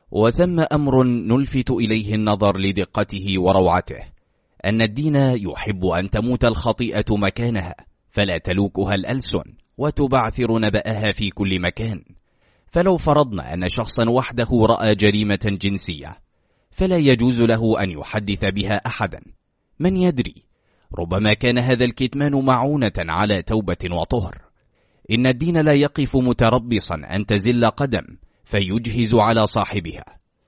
وثم أمر نلفت إليه النظر لدقته وروعته، أن الدين يحب أن تموت الخطيئة مكانها فلا تلوكها الألسن وتبعثر نبأها في كل مكان. فلو فرضنا أن شخصا وحده رأى جريمة جنسية فلا يجوز له أن يحدث بها أحدا، من يدري، ربما كان هذا الكتمان معونة على توبة وطهر. إن الدين لا يقف متربصا أن تزل قدم فيجهز على صاحبها،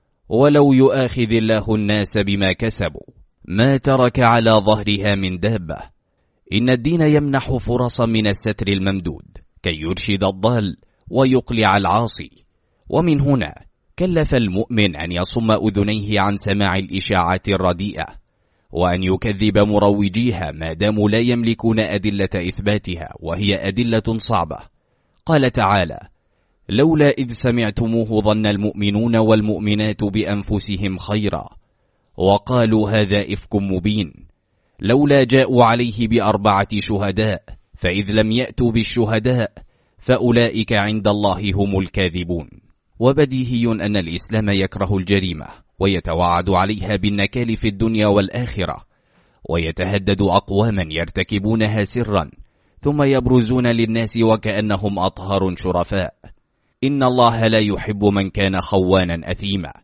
ولو يؤاخذ الله الناس بما كسبوا ما ترك على ظهرها من دابة. إن الدين يمنح فرصا من الستر الممدود كي يرشد الضال ويقلع العاصي، ومن هنا كلف المؤمن أن يصم أذنيه عن سماع الإشاعات الرديئة، وأن يكذب مروجيها ما داموا لا يملكون أدلة إثباتها، وهي أدلة صعبة. قال تعالى: لولا إذ سمعتموه ظن المؤمنون والمؤمنات بأنفسهم خيرا وقالوا هذا إفك مبين، لولا جاءوا عليه ب4 شهداء فإذ لم يأتوا بالشهداء فأولئك عند الله هم الكاذبون. وبديهي أن الإسلام يكره الجريمة ويتوعد عليها بالنكال في الدنيا والآخرة، ويتهدد أقواما يرتكبونها سرا ثم يبرزون للناس وكأنهم أطهر شرفاء. إن الله لا يحب من كان خوانا أثيما،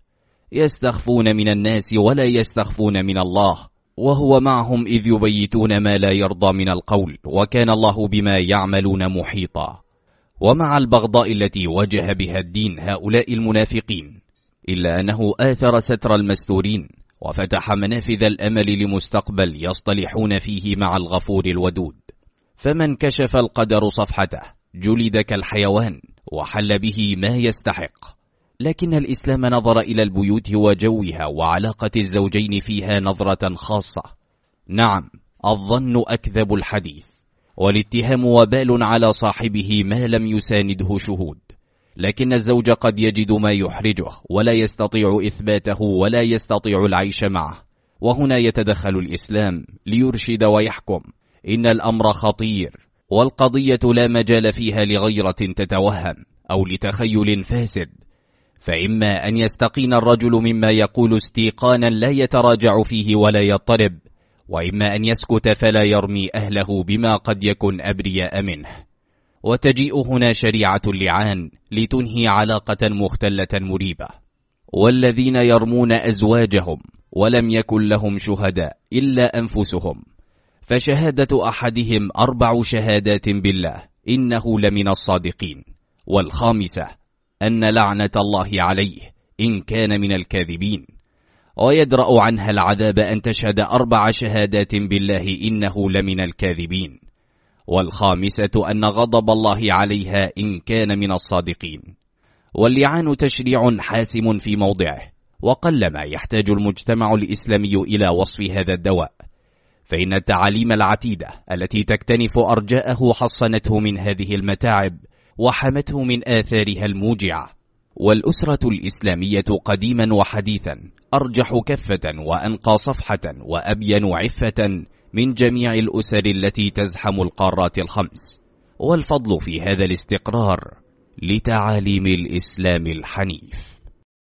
يستخفون من الناس ولا يستخفون من الله، وهو معهم إذ يبيتون ما لا يرضى من القول، وكان الله بما يعملون محيطا. ومع البغضاء التي وجه بها الدين هؤلاء المنافقين، إلا أنه آثر ستر المستورين وفتح منافذ الأمل لمستقبل يصطلحون فيه مع الغفور الودود. فمن كشف القدر صفحته جلد كالحيوان وحل به ما يستحق. لكن الإسلام نظر إلى البيوت وجوها وعلاقة الزوجين فيها نظرة خاصة. نعم، الظن أكذب الحديث، والاتهام وبال على صاحبه ما لم يسانده شهود، لكن الزوج قد يجد ما يحرجه ولا يستطيع إثباته ولا يستطيع العيش معه، وهنا يتدخل الإسلام ليرشد ويحكم. إن الأمر خطير، والقضية لا مجال فيها لغيرة تتوهم أو لتخيل فاسد، فإما أن يستقين الرجل مما يقول استيقانا لا يتراجع فيه ولا يضطرب، وإما أن يسكت فلا يرمي أهله بما قد يكون أبرياء منه. وتجيء هنا شريعة اللعان لتنهي علاقة مختلة مريبة. والذين يرمون أزواجهم ولم يكن لهم شهداء إلا أنفسهم فشهادة أحدهم 4 شهادات بالله إنه لمن الصادقين، والخامسة أن لعنة الله عليه إن كان من الكاذبين، ويدرأ عنها العذاب أن تشهد 4 شهادات بالله إنه لمن الكاذبين، والخامسة أن غضب الله عليها إن كان من الصادقين. واللعان تشريع حاسم في موضعه، وقلما يحتاج المجتمع الإسلامي إلى وصف هذا الدواء، فإن التعاليم العتيدة التي تكتنف أرجاءه حصنته من هذه المتاعب وحمته من آثارها الموجعة. والأسرة الإسلامية قديما وحديثا أرجح كفة وأنقى صفحة وأبين عفة من جميع الأسر التي تزحم القارات ال5، والفضل في هذا الاستقرار لتعاليم الإسلام الحنيف.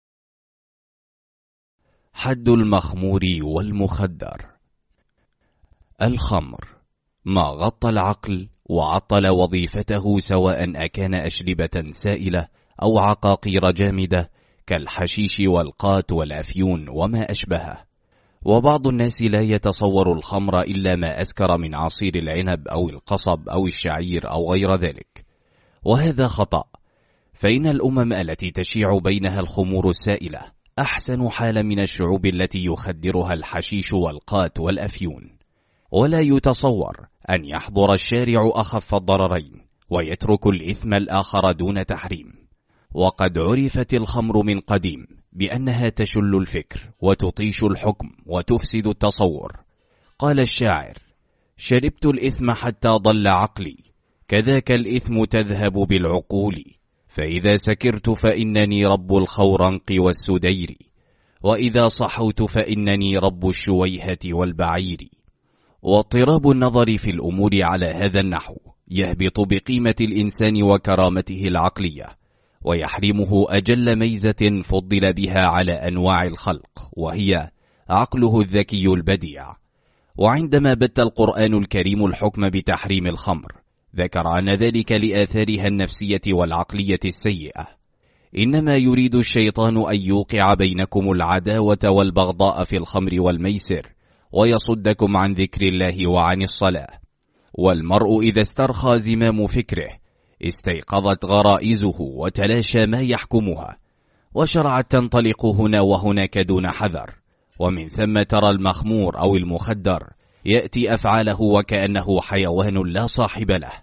حد المخمور والمخدر. الخمر ما غطى العقل وعطل وظيفته، سواء أكان أشربة سائلة أو عقاقير جامدة كالحشيش والقات والأفيون وما أشبهه. وبعض الناس لا يتصور الخمر إلا ما أسكر من عصير العنب أو القصب أو الشعير أو غير ذلك، وهذا خطأ، فإن الأمم التي تشيع بينها الخمور السائلة أحسن حالا من الشعوب التي يخدرها الحشيش والقات والأفيون. ولا يتصور أن يحضر الشارع أخف الضررين ويترك الإثم الآخر دون تحريم. وقد عرفت الخمر من قديم بأنها تشل الفكر وتطيش الحكم وتفسد التصور. قال الشاعر: شربت الإثم حتى ضل عقلي، كذاك الإثم تذهب بالعقول، فإذا سكرت فإنني رب الخورنق والسدير، وإذا صحوت فإنني رب الشويهة والبعير. واضطراب النظر في الأمور على هذا النحو يهبط بقيمة الإنسان وكرامته العقلية، ويحرمه أجل ميزة فضل بها على أنواع الخلق، وهي عقله الذكي البديع. وعندما بت القرآن الكريم الحكم بتحريم الخمر، ذكر أن ذلك لآثارها النفسية والعقلية السيئة. إنما يريد الشيطان أن يوقع بينكم العداوة والبغضاء في الخمر والميسر، ويصدكم عن ذكر الله وعن الصلاة. والمرء إذا استرخى زمام فكره استيقظت غرائزه وتلاشى ما يحكمها، وشرعت تنطلق هنا وهناك دون حذر. ومن ثم ترى المخمور أو المخدر يأتي أفعاله وكأنه حيوان لا صاحب له،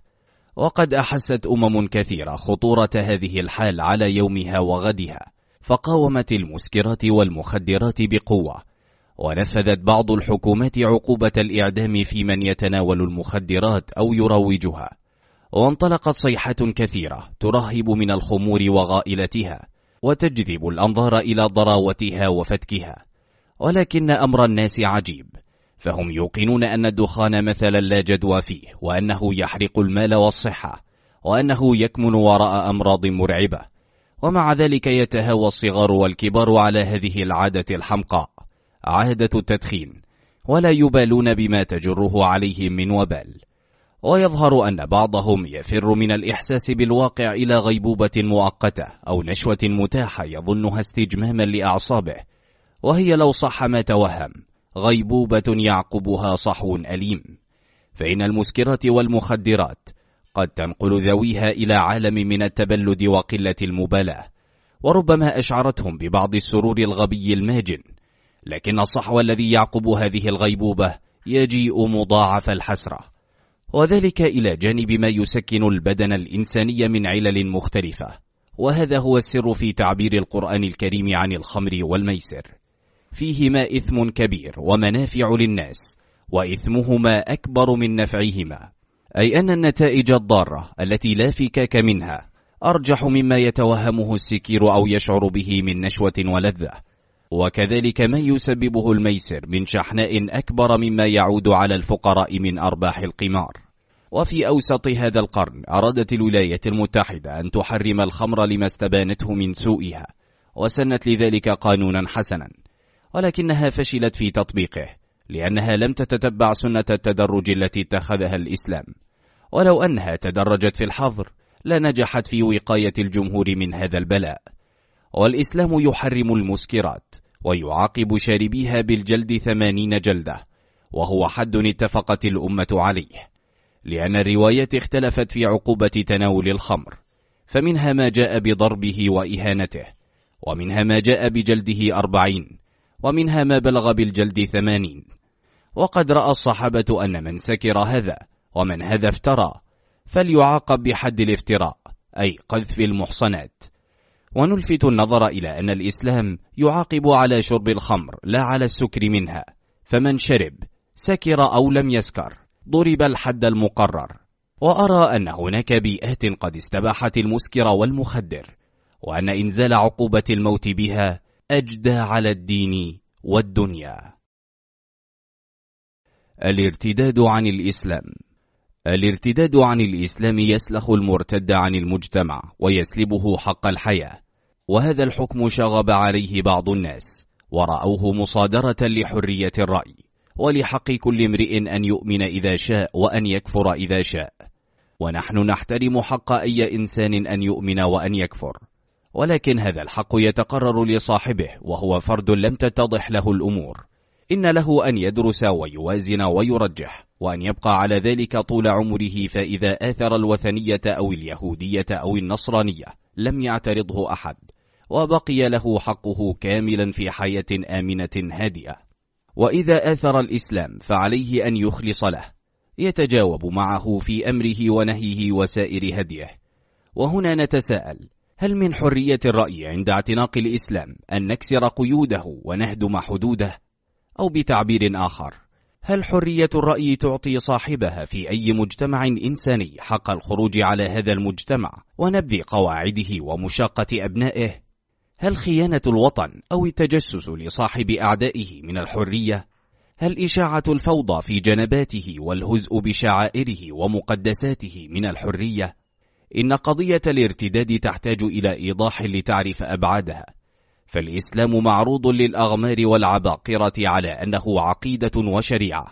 وقد أحست كثيرة خطورة هذه الحال على يومها وغدها، فقاومت المسكرات والمخدرات بقوة، ونفذت بعض الحكومات عقوبة الإعدام في من يتناول المخدرات أو يروجها، وانطلقت صيحة كثيرة ترهب من الخمور وغائلتها، وتجذب الأنظار إلى ضراوتها وفتكها. ولكن أمر الناس عجيب، فهم يوقنون أن الدخان مثلا لا جدوى فيه، وأنه يحرق المال والصحة، وأنه يكمن وراء أمراض مرعبة، ومع ذلك يتهاوى الصغار والكبار على هذه العادة الحمقاء، عادة التدخين، ولا يبالون بما تجره عليهم من وبال. ويظهر أن بعضهم يفر من الإحساس بالواقع إلى غيبوبة مؤقتة أو نشوة متاحة يظنها استجماما لأعصابه، وهي لو صح ما توهم غيبوبة يعقبها صحو أليم. فإن المسكرات والمخدرات قد تنقل ذويها إلى عالم من التبلد وقلة المبالاة، وربما أشعرتهم ببعض السرور الغبي الماجن، لكن الصحو الذي يعقب هذه الغيبوبة يجيء مضاعف الحسرة، وذلك إلى جانب ما يسكن البدن الإنساني من علل مختلفة. وهذا هو السر في تعبير القرآن الكريم عن الخمر والميسر: فيهما إثم كبير ومنافع للناس، وإثمهما أكبر من نفعهما، أي أن النتائج الضارة التي لا فكاك منها أرجح مما يتوهمه السكير أو يشعر به من نشوة ولذة، وكذلك ما يسببه الميسر من شحناء أكبر مما يعود على الفقراء من أرباح القمار. وفي أوسط هذا القرن أرادت الولايات المتحدة أن تحرم الخمر لما استبانته من سوءها، وسنت لذلك قانونا حسنا، ولكنها فشلت في تطبيقه لأنها لم تتتبع سنة التدرج التي اتخذها الإسلام، ولو أنها تدرجت في الحظر لنجحت في وقاية الجمهور من هذا البلاء. والإسلام يحرم المسكرات ويعاقب شاربيها بالجلد 80 جلدة، وهو حد اتفقت الأمة عليه، لأن الروايات اختلفت في عقوبة تناول الخمر، فمنها ما جاء بضربه وإهانته، ومنها ما جاء بجلده 40، ومنها ما بلغ بالجلد 80. وقد رأى الصحابة أن من سكر هذا ومن هذا افترى فليعاقب بحد الافتراء، أي قذف المحصنات. ونلفت النظر إلى أن الإسلام يعاقب على شرب الخمر لا على السكر منها، فمن شرب سكر أو لم يسكر ضرب الحد المقرر. وأرى أن هناك بيئات قد استباحت المسكر والمخدر، وأن إنزال عقوبة الموت بها أجدى على الدين والدنيا. الارتداد عن الإسلام. الارتداد عن الإسلام يسلخ المرتد عن المجتمع ويسلبه حق الحياة، وهذا الحكم شغب عليه بعض الناس، ورأوه مصادرة لحرية الرأي، ولحق كل امرئ أن يؤمن إذا شاء وأن يكفر إذا شاء، ونحن نحترم حق أي إنسان أن يؤمن وأن يكفر، ولكن هذا الحق يتقرر لصاحبه وهو فرد لم تتضح له الأمور. إن له أن يدرس ويوازن ويرجح، وأن يبقى على ذلك طول عمره، فإذا آثر الوثنية أو اليهودية أو النصرانية لم يعترضه أحد، وبقي له حقه كاملا في حياة آمنة هادئة. وإذا آثر الإسلام فعليه أن يخلص له، يتجاوب معه في أمره ونهيه وسائر هديه. وهنا نتساءل: هل من حرية الرأي عند اعتناق الإسلام أن نكسر قيوده ونهدم حدوده؟ أو بتعبير آخر، هل حرية الرأي تعطي صاحبها في أي مجتمع إنساني حق الخروج على هذا المجتمع ونبذ قواعده ومشاقة أبنائه؟ هل خيانة الوطن أو التجسس لصاحب أعدائه من الحرية؟ هل إشاعة الفوضى في جنباته والهزء بشعائره ومقدساته من الحرية؟ إن قضية الارتداد تحتاج إلى إيضاح لتعرف أبعادها، فالإسلام معروض للأغمار والعباقرة على أنه عقيدة وشريعة،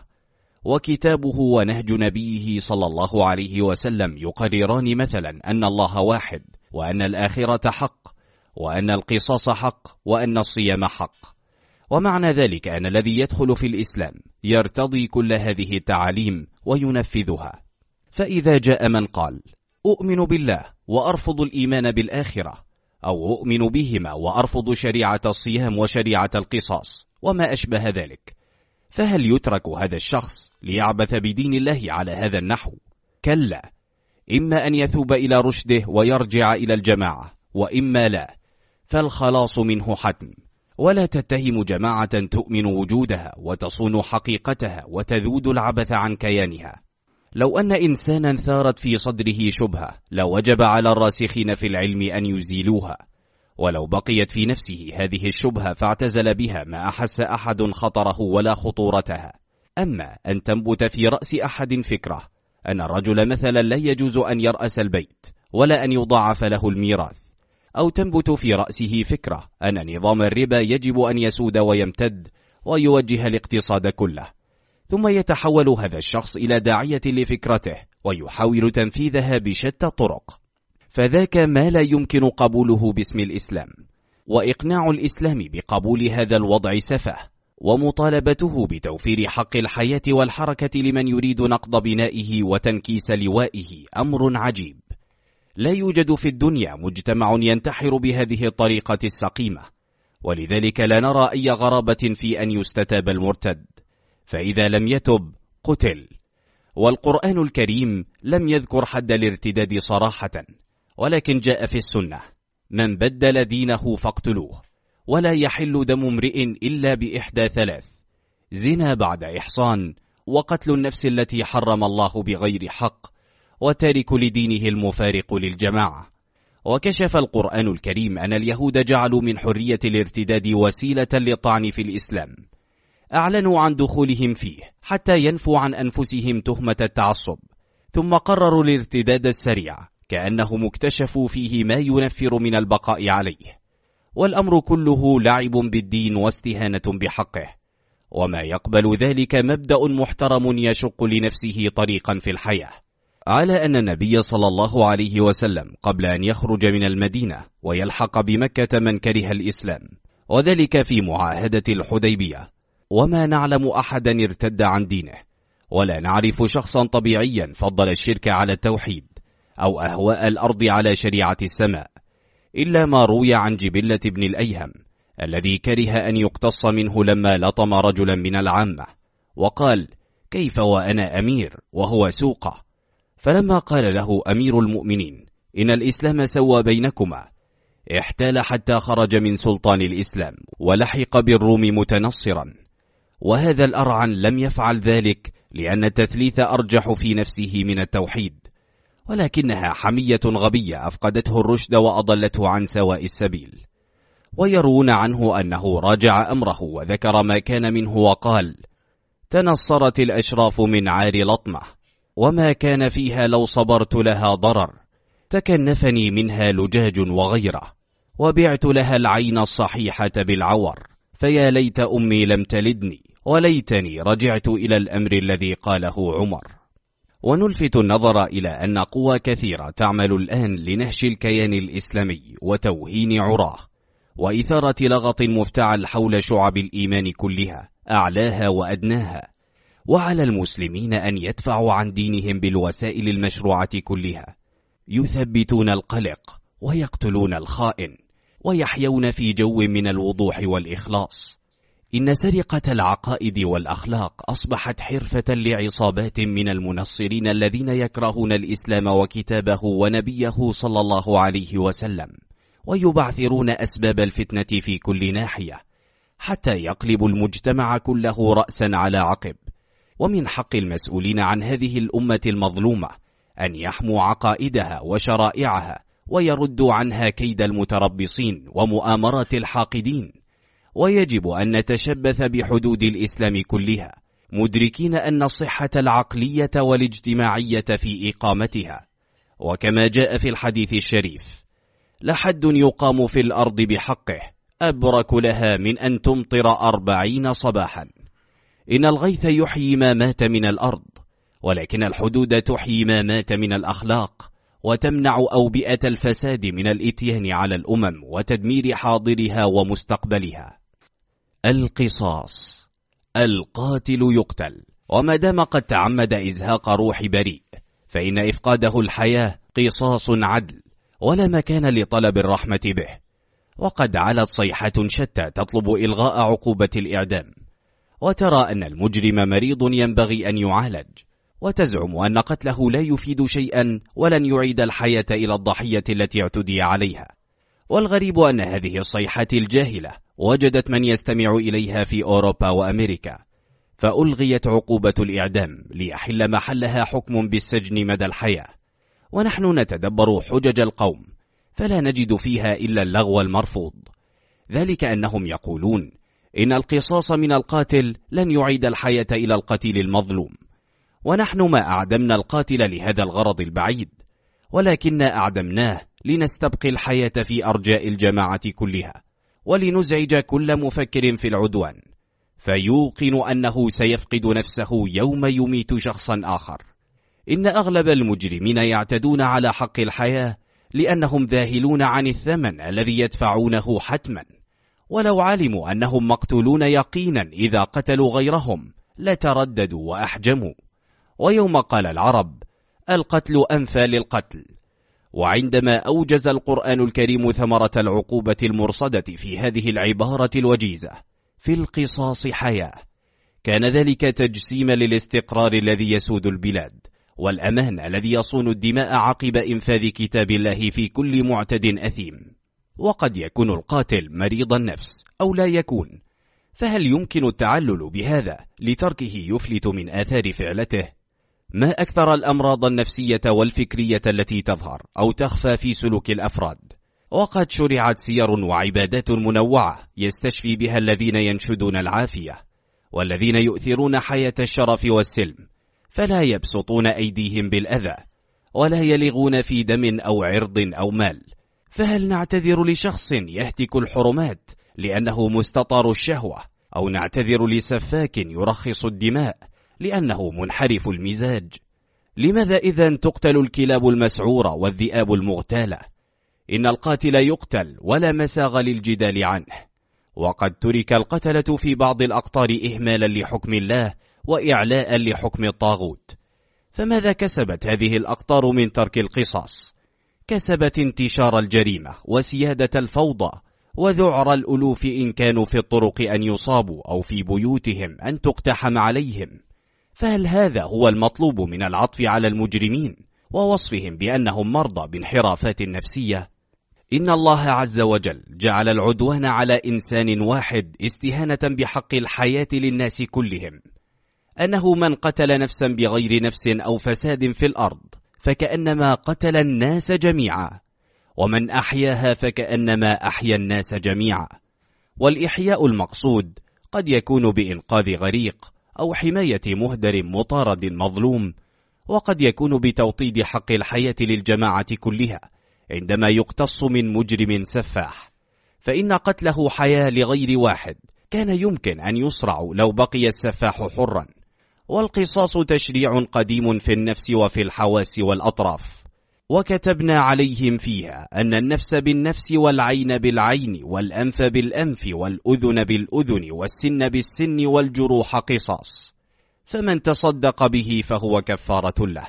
وكتابه ونهج نبيه صلى الله عليه وسلم يقرران مثلا أن الله واحد، وأن الآخرة حق، وأن القصاص حق، وأن الصيام حق. ومعنى ذلك أن الذي يدخل في الإسلام يرتضي كل هذه التعاليم وينفذها. فإذا جاء من قال: أؤمن بالله وأرفض الإيمان بالآخرة، أو أؤمن بهما وأرفض شريعة الصيام وشريعة القصاص وما أشبه ذلك، فهل يترك هذا الشخص ليعبث بدين الله على هذا النحو؟ كلا، إما أن يثوب إلى رشده ويرجع إلى الجماعة، وإما لا، فالخلاص منه حتم. ولا تتهم جماعة تؤمن وجودها وتصون حقيقتها وتذود العبث عن كيانها. لو أن إنسانا ثارت في صدره شبهة لوجب على الراسخين في العلم أن يزيلوها، ولو بقيت في نفسه هذه الشبهة فاعتزل بها ما أحس أحد خطره ولا خطورتها. أما أن تنبت في رأس أحد فكرة أن الرجل مثلا لا يجوز أن يرأس البيت ولا أن يضاعف له الميراث، أو تنبت في رأسه فكرة أن نظام الربا يجب أن يسود ويمتد ويوجه الاقتصاد كله، ثم يتحول هذا الشخص إلى داعية لفكرته ويحاول تنفيذها بشتى الطرق، فذاك ما لا يمكن قبوله باسم الإسلام. وإقناع الإسلام بقبول هذا الوضع سفه، ومطالبته بتوفير حق الحياة والحركة لمن يريد نقض بنائه وتنكيس لوائه أمر عجيب. لا يوجد في الدنيا مجتمع ينتحر بهذه الطريقة السقيمة، ولذلك لا نرى أي غرابة في أن يستتاب المرتد، فإذا لم يتب قتل. والقرآن الكريم لم يذكر حد الارتداد صراحة، ولكن جاء في السنة: من بدل دينه فاقتلوه، ولا يحل دم امرئ إلا بإحدى ثلاث: زنا بعد إحصان، وقتل النفس التي حرم الله بغير حق، وتارك لدينه المفارق للجماعة. وكشف القرآن الكريم أن اليهود جعلوا من حرية الارتداد وسيلة للطعن في الإسلام، أعلنوا عن دخولهم فيه حتى ينفوا عن أنفسهم تهمة التعصب، ثم قرروا الارتداد السريع كأنهم اكتشفوا فيه ما ينفر من البقاء عليه. والأمر كله لعب بالدين واستهانة بحقه، وما يقبل ذلك مبدأ محترم يشق لنفسه طريقا في الحياة. على أن النبي صلى الله عليه وسلم قبل أن يخرج من المدينة ويلحق بمكة من كره الإسلام، وذلك في معاهدة الحديبية، وما نعلم أحدا ارتد عن دينه، ولا نعرف شخصا طبيعيا فضل الشرك على التوحيد أو أهواء الأرض على شريعة السماء، إلا ما روي عن جبلة بن الأيهم الذي كره أن يقتص منه لما لطم رجلا من العامة وقال: كيف وأنا أمير وهو سوقة؟ فلما قال له أمير المؤمنين: إن الإسلام سوى بينكما، احتال حتى خرج من سلطان الإسلام ولحق بالروم متنصرا. وهذا الأرعن لم يفعل ذلك لأن التثليث أرجح في نفسه من التوحيد، ولكنها حمية غبية أفقدته الرشد وأضلته عن سواء السبيل. ويرون عنه أنه راجع أمره وذكر ما كان منه وقال: تنصرت الأشراف من عار لطمة، وما كان فيها لو صبرت لها ضرر، تكنفني منها لجاج وغيره، وبعت لها العين الصحيحة بالعور، فيا ليت أمي لم تلدني، وليتني رجعت إلى الأمر الذي قاله عمر. ونلفت النظر إلى أن قوى كثيرة تعمل الآن لنهش الكيان الإسلامي وتوهين عراه، وإثارة لغط مفتعل حول شعب الإيمان كلها أعلاها وأدناها. وعلى المسلمين أن يدفعوا عن دينهم بالوسائل المشروعة كلها، يثبتون القلق ويقتلون الخائن ويحيون في جو من الوضوح والإخلاص. إن سرقة العقائد والأخلاق أصبحت حرفة لعصابات من المنصرين الذين يكرهون الإسلام وكتابه ونبيه صلى الله عليه وسلم، ويبعثرون أسباب الفتنة في كل ناحية حتى يقلبوا المجتمع كله رأسا على عقب. ومن حق المسؤولين عن هذه الأمة المظلومة أن يحموا عقائدها وشرائعها ويردوا عنها كيد المتربصين ومؤامرات الحاقدين. ويجب أن نتشبث بحدود الإسلام كلها، مدركين أن الصحة العقلية والاجتماعية في إقامتها. وكما جاء في الحديث الشريف: لحد يقام في الأرض بحقه أبرك لها من أن تمطر 40 صباحا. إن الغيث يحيي ما مات من الأرض، ولكن الحدود تحيي ما مات من الأخلاق، وتمنع أوبئة الفساد من الإتيان على الأمم وتدمير حاضرها ومستقبلها. القصاص: القاتل يقتل، وما دام قد تعمد إزهاق روح بريء فإن إفقاده الحياة قصاص عدل، ولا مكان لطلب الرحمة به. وقد علت صيحة شتى تطلب إلغاء عقوبة الإعدام، وترى أن المجرم مريض ينبغي أن يعالج، وتزعم أن قتله لا يفيد شيئا ولن يعيد الحياة إلى الضحية التي اعتدي عليها. والغريب أن هذه الصيحة الجاهلة وجدت من يستمع إليها في أوروبا وأمريكا، فألغيت عقوبة الإعدام ليحل محلها حكم بالسجن مدى الحياة. ونحن نتدبر حجج القوم فلا نجد فيها إلا اللغو المرفوض، ذلك أنهم يقولون إن القصاص من القاتل لن يعيد الحياة إلى القتيل المظلوم، ونحن ما أعدمنا القاتل لهذا الغرض البعيد، ولكننا أعدمناه لنستبقي الحياة في أرجاء الجماعة كلها، ولنزعج كل مفكر في العدوان فيوقن أنه سيفقد نفسه يوم يميت شخصا آخر. إن أغلب المجرمين يعتدون على حق الحياة لأنهم ذاهلون عن الثمن الذي يدفعونه حتما، ولو علموا أنهم مقتولون يقينا إذا قتلوا غيرهم لترددوا وأحجموا. ويوم قال العرب: القتل أنفى للقتل، وعندما أوجز القرآن الكريم ثمرة العقوبة المرصدة في هذه العبارة الوجيزة: في القصاص حياة، كان ذلك تجسيما للاستقرار الذي يسود البلاد، والأمان الذي يصون الدماء عقب إنفاذ كتاب الله في كل معتد أثيم. وقد يكون القاتل مريض النفس أو لا يكون، فهل يمكن التعلل بهذا لتركه يفلت من آثار فعلته؟ ما أكثر الأمراض النفسية والفكرية التي تظهر أو تخفى في سلوك الأفراد، وقد شرعت سير وعبادات منوعة يستشفي بها الذين ينشدون العافية، والذين يؤثرون حياة الشرف والسلم، فلا يبسطون أيديهم بالأذى، ولا يلغون في دم أو عرض أو مال. فهل نعتذر لشخص يهتك الحرمات لأنه مستطر الشهوة، أو نعتذر لسفاك يرخص الدماء لأنه منحرف المزاج؟ لماذا إذن تقتل الكلاب المسعورة والذئاب المغتالة؟ إن القاتل يقتل ولا مساغ للجدال عنه، وقد ترك القتلة في بعض الأقطار إهمالا لحكم الله وإعلاء لحكم الطاغوت. فماذا كسبت هذه الأقطار من ترك القصاص؟ كسبت انتشار الجريمة وسيادة الفوضى، وذعر الألوف إن كانوا في الطرق أن يصابوا، أو في بيوتهم أن تقتحم عليهم. فهل هذا هو المطلوب من العطف على المجرمين ووصفهم بأنهم مرضى بانحرافات نفسية؟ إن الله عز وجل جعل العدوان على إنسان واحد استهانة بحق الحياة للناس كلهم، أنه من قتل نفسا بغير نفس أو فساد في الأرض فكأنما قتل الناس جميعا، ومن أحياها فكأنما أحيا الناس جميعا. والإحياء المقصود قد يكون بإنقاذ غريق أو حماية مهدر مطارد مظلوم، وقد يكون بتوطيد حق الحياة للجماعة كلها عندما يقتص من مجرم سفاح، فإن قتله حياة لغير واحد كان يمكن أن يصرع لو بقي السفاح حرا. والقصاص تشريع قديم في النفس وفي الحواس والأطراف، وكتبنا عليهم فيها أن النفس بالنفس والعين بالعين والأنف بالأنف والأذن بالأذن والسن بالسن والجروح قصاص، فمن تصدق به فهو كفارة له.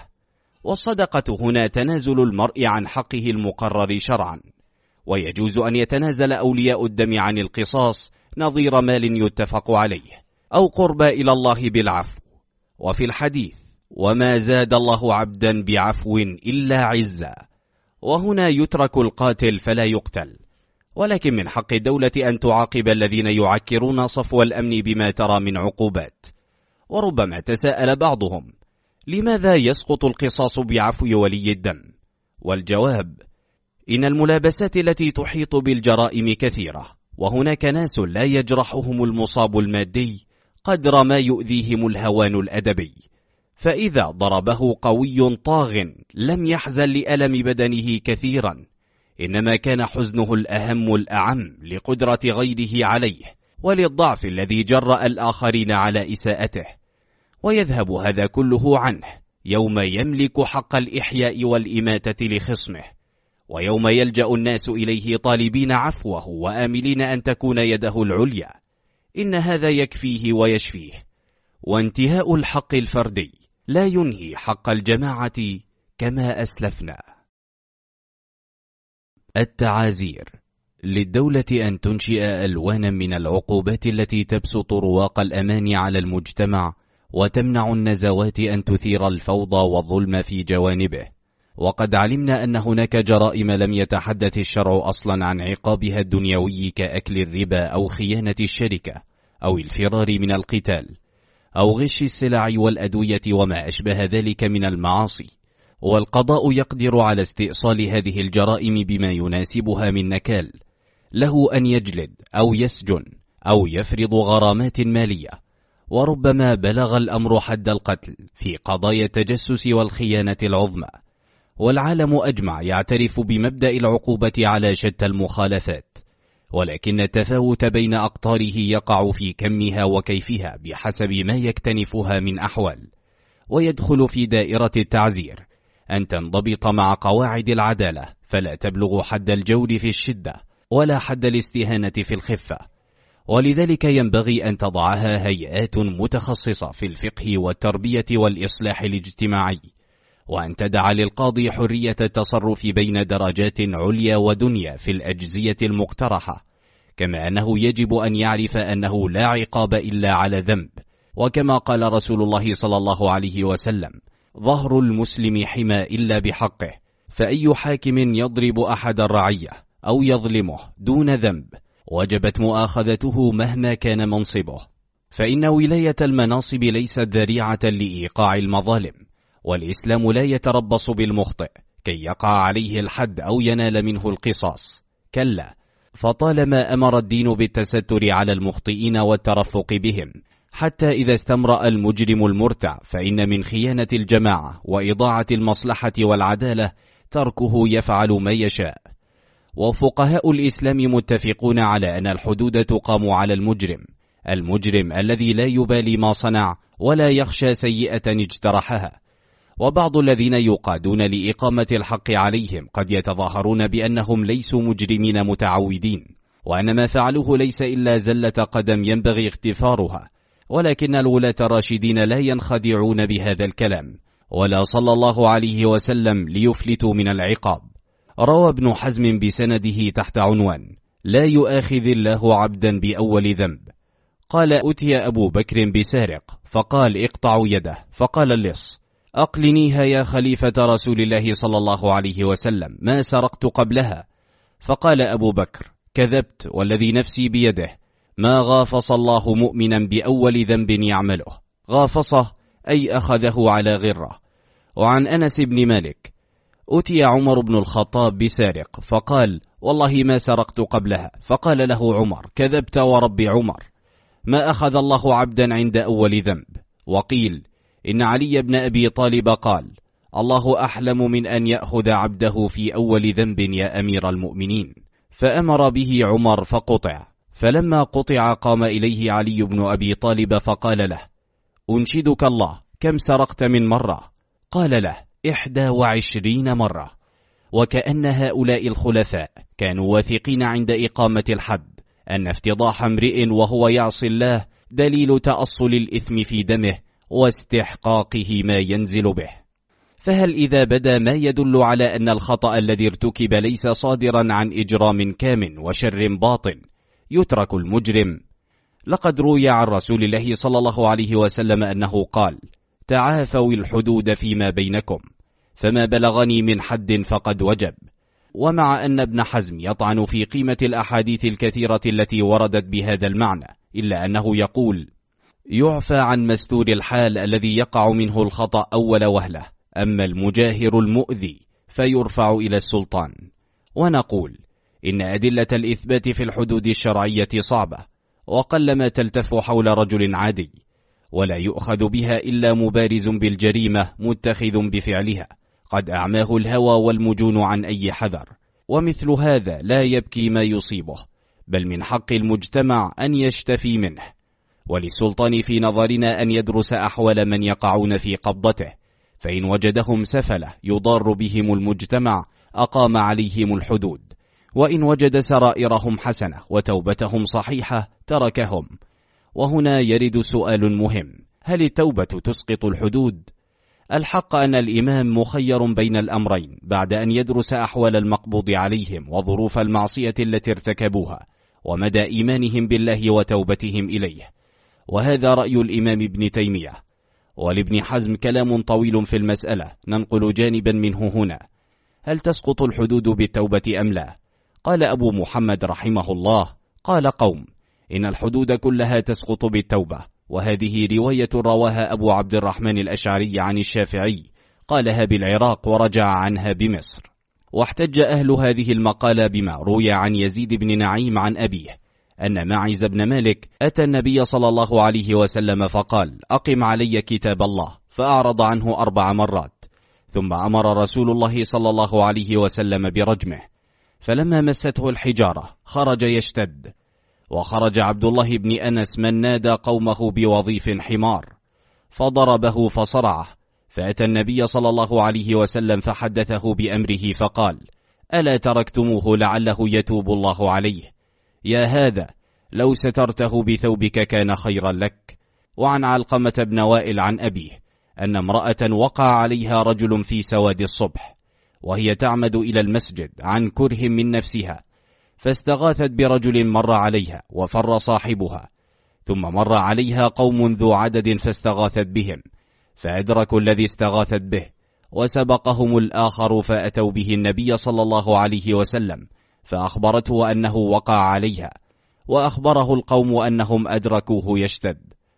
والصدقة هنا تنازل المرء عن حقه المقرر شرعا، ويجوز أن يتنازل أولياء الدم عن القصاص نظير مال يتفق عليه، أو قرب إلى الله بالعفو. وفي الحديث: وما زاد الله عبدا بعفو إلا عزا. وهنا يترك القاتل فلا يقتل، ولكن من حق الدولة أن تعاقب الذين يعكرون صفو الأمن بما ترى من عقوبات. وربما تساءل بعضهم: لماذا يسقط القصاص بعفو ولي الدم؟ والجواب: إن الملابسات التي تحيط بالجرائم كثيرة، وهناك ناس لا يجرحهم المصاب المادي قدر ما يؤذيهم الهوان الأدبي، فإذا ضربه قوي طاغ لم يحزن لألم بدنه كثيرا، إنما كان حزنه الأهم الأعم لقدرة غيره عليه وللضعف الذي جرأ الآخرين على إساءته. ويذهب هذا كله عنه يوم يملك حق الإحياء والإماتة لخصمه، ويوم يلجأ الناس إليه طالبين عفوه وآملين أن تكون يده العليا. إن هذا يكفيه ويشفيه. وانتهاء الحق الفردي لا ينهي حق الجماعة كما أسلفنا. التعازير: للدولة أن تنشئ ألوانا من العقوبات التي تبسط رواق الأمان على المجتمع وتمنع النزوات أن تثير الفوضى والظلم في جوانبه. وقد علمنا أن هناك جرائم لم يتحدث الشرع أصلا عن عقابها الدنيوي كأكل الربا أو خيانة الشركة أو الفرار من القتال أو غش السلع والأدوية وما أشبه ذلك من المعاصي، والقضاء يقدر على استئصال هذه الجرائم بما يناسبها من نكال، له أن يجلد أو يسجن أو يفرض غرامات مالية، وربما بلغ الأمر حد القتل في قضايا التجسس والخيانة العظمى. والعالم أجمع يعترف بمبدأ العقوبة على شتى المخالفات، ولكن التفاوت بين أقطاره يقع في كمها وكيفها بحسب ما يكتنفها من أحوال. ويدخل في دائرة التعزير أن تنضبط مع قواعد العدالة، فلا تبلغ حد الجور في الشدة ولا حد الاستهانة في الخفة. ولذلك ينبغي أن تضعها هيئات متخصصة في الفقه والتربية والإصلاح الاجتماعي، وأن تدع للقاضي حرية التصرف بين درجات عليا ودنيا في الأجزية المقترحة، كما أنه يجب أن يعرف أنه لا عقاب إلا على ذنب، وكما قال رسول الله صلى الله عليه وسلم: ظهر المسلم حمى إلا بحقه، فأي حاكم يضرب أحد الرعية أو يظلمه دون ذنب وجبت مؤاخذته مهما كان منصبه، فإن ولاية المناصب ليست ذريعة لإيقاع المظالم، والإسلام لا يتربص بالمخطئ كي يقع عليه الحد أو ينال منه القصاص، كلا، فطالما أمر الدين بالتستر على المخطئين والترفق بهم حتى إذا استمرأ المجرم المرتع، فإن من خيانة الجماعة وإضاعة المصلحة والعدالة تركه يفعل ما يشاء. وفقهاء الإسلام متفقون على أن الحدود تقام على المجرم الذي لا يبالي ما صنع ولا يخشى سيئة اجترحها. وبعض الذين يقادون لإقامة الحق عليهم قد يتظاهرون بأنهم ليسوا مجرمين متعودين، وأن ما فعلوه ليس إلا زلة قدم ينبغي اغتفارها، ولكن الولاة الراشدين لا ينخدعون بهذا الكلام، ولا صلى الله عليه وسلم ليفلتوا من العقاب. روى ابن حزم بسنده تحت عنوان: لا يؤاخذ الله عبدا بأول ذنب. قال: أتي أبو بكر بسارق فقال: اقطعوا يده، فقال اللص: أقلنيها يا خليفة رسول الله صلى الله عليه وسلم، ما سرقت قبلها. فقال أبو بكر: كذبت والذي نفسي بيده، ما غافص الله مؤمنا بأول ذنب يعمله. غافصه أي أخذه على غرة. وعن أنس بن مالك: أتي عمر بن الخطاب بسارق فقال: والله ما سرقت قبلها. فقال له عمر: كذبت ورب عمر، ما أخذ الله عبدا عند أول ذنب. وقيل إن علي بن أبي طالب قال: الله أحلم من أن يأخذ عبده في أول ذنب يا أمير المؤمنين. فأمر به عمر فقطع. فلما قطع قام إليه علي بن أبي طالب فقال له: أنشدك الله، كم سرقت من مرة؟ قال له: 21 مرة. وكأن هؤلاء الخلفاء كانوا واثقين عند إقامة الحد أن افتضاح امرئ وهو يعصي الله دليل تأصل الإثم في دمه واستحقاقه ما ينزل به. فهل إذا بدا ما يدل على أن الخطأ الذي ارتكب ليس صادرا عن إجرام كامن وشر باطن يترك المجرم؟ لقد روي عن رسول الله صلى الله عليه وسلم أنه قال: تعافوا الحدود فيما بينكم، فما بلغني من حد فقد وجب. ومع أن ابن حزم يطعن في قيمة الأحاديث الكثيرة التي وردت بهذا المعنى، إلا أنه يقول: يعفى عن مستور الحال الذي يقع منه الخطأ أول وهلة، أما المجاهر المؤذي فيرفع إلى السلطان. ونقول إن أدلة الإثبات في الحدود الشرعية صعبة، وقلما تلتف حول رجل عادي، ولا يؤخذ بها إلا مبارز بالجريمة متخذ بفعلها قد أعماه الهوى والمجون عن أي حذر. ومثل هذا لا يبكي ما يصيبه، بل من حق المجتمع أن يشتفي منه، وللسلطان في نظرنا أن يدرس أحوال من يقعون في قبضته، فإن وجدهم سفلة يضار بهم المجتمع أقام عليهم الحدود، وإن وجد سرائرهم حسنة وتوبتهم صحيحة تركهم. وهنا يرد سؤال مهم: هل التوبة تسقط الحدود؟ الحق أن الإمام مخير بين الأمرين بعد أن يدرس أحوال المقبوض عليهم وظروف المعصية التي ارتكبوها ومدى إيمانهم بالله وتوبتهم إليه. وهذا رأي الإمام ابن تيمية، ولابن حزم كلام طويل في المسألة، ننقل جانبا منه هنا. هل تسقط الحدود بالتوبة أم لا؟ قال أبو محمد رحمه الله: قال قوم: إن الحدود كلها تسقط بالتوبة، وهذه رواية رواها أبو عبد الرحمن الأشعري عن الشافعي، قالها بالعراق ورجع عنها بمصر. واحتج أهل هذه المقالة بما روي عن يزيد بن نعيم عن أبيه أن معز بن مالك أتى النبي صلى الله عليه وسلم فقال: أقم علي كتاب الله، فأعرض عنه 4 مرات، ثم أمر رسول الله صلى الله عليه وسلم برجمه، فلما مسته الحجارة خرج يشتد. وخرج عبد الله بن أنس من نادى قومه بوظيف حمار، فضربه فصرعه، فأتى النبي صلى الله عليه وسلم فحدثه بأمره فقال: ألا تركتموه لعله يتوب الله عليه؟ يا هذا، لو سترته بثوبك كان خيرا لك. وعن علقمة بن وائل عن أبيه أن امرأة وقع عليها رجل في سواد الصبح، وهي تعمد إلى المسجد عن كره من نفسها، فاستغاثت برجل مر عليها وفر صاحبها، ثم مر عليها قوم ذو عدد فاستغاثت بهم، فأدركوا الذي استغاثت به، وسبقهم الآخر فأتوا به النبي صلى الله عليه وسلم، فأخبرته أنه وقع عليها، وأخبره القوم أنهم أدركوه يشتد،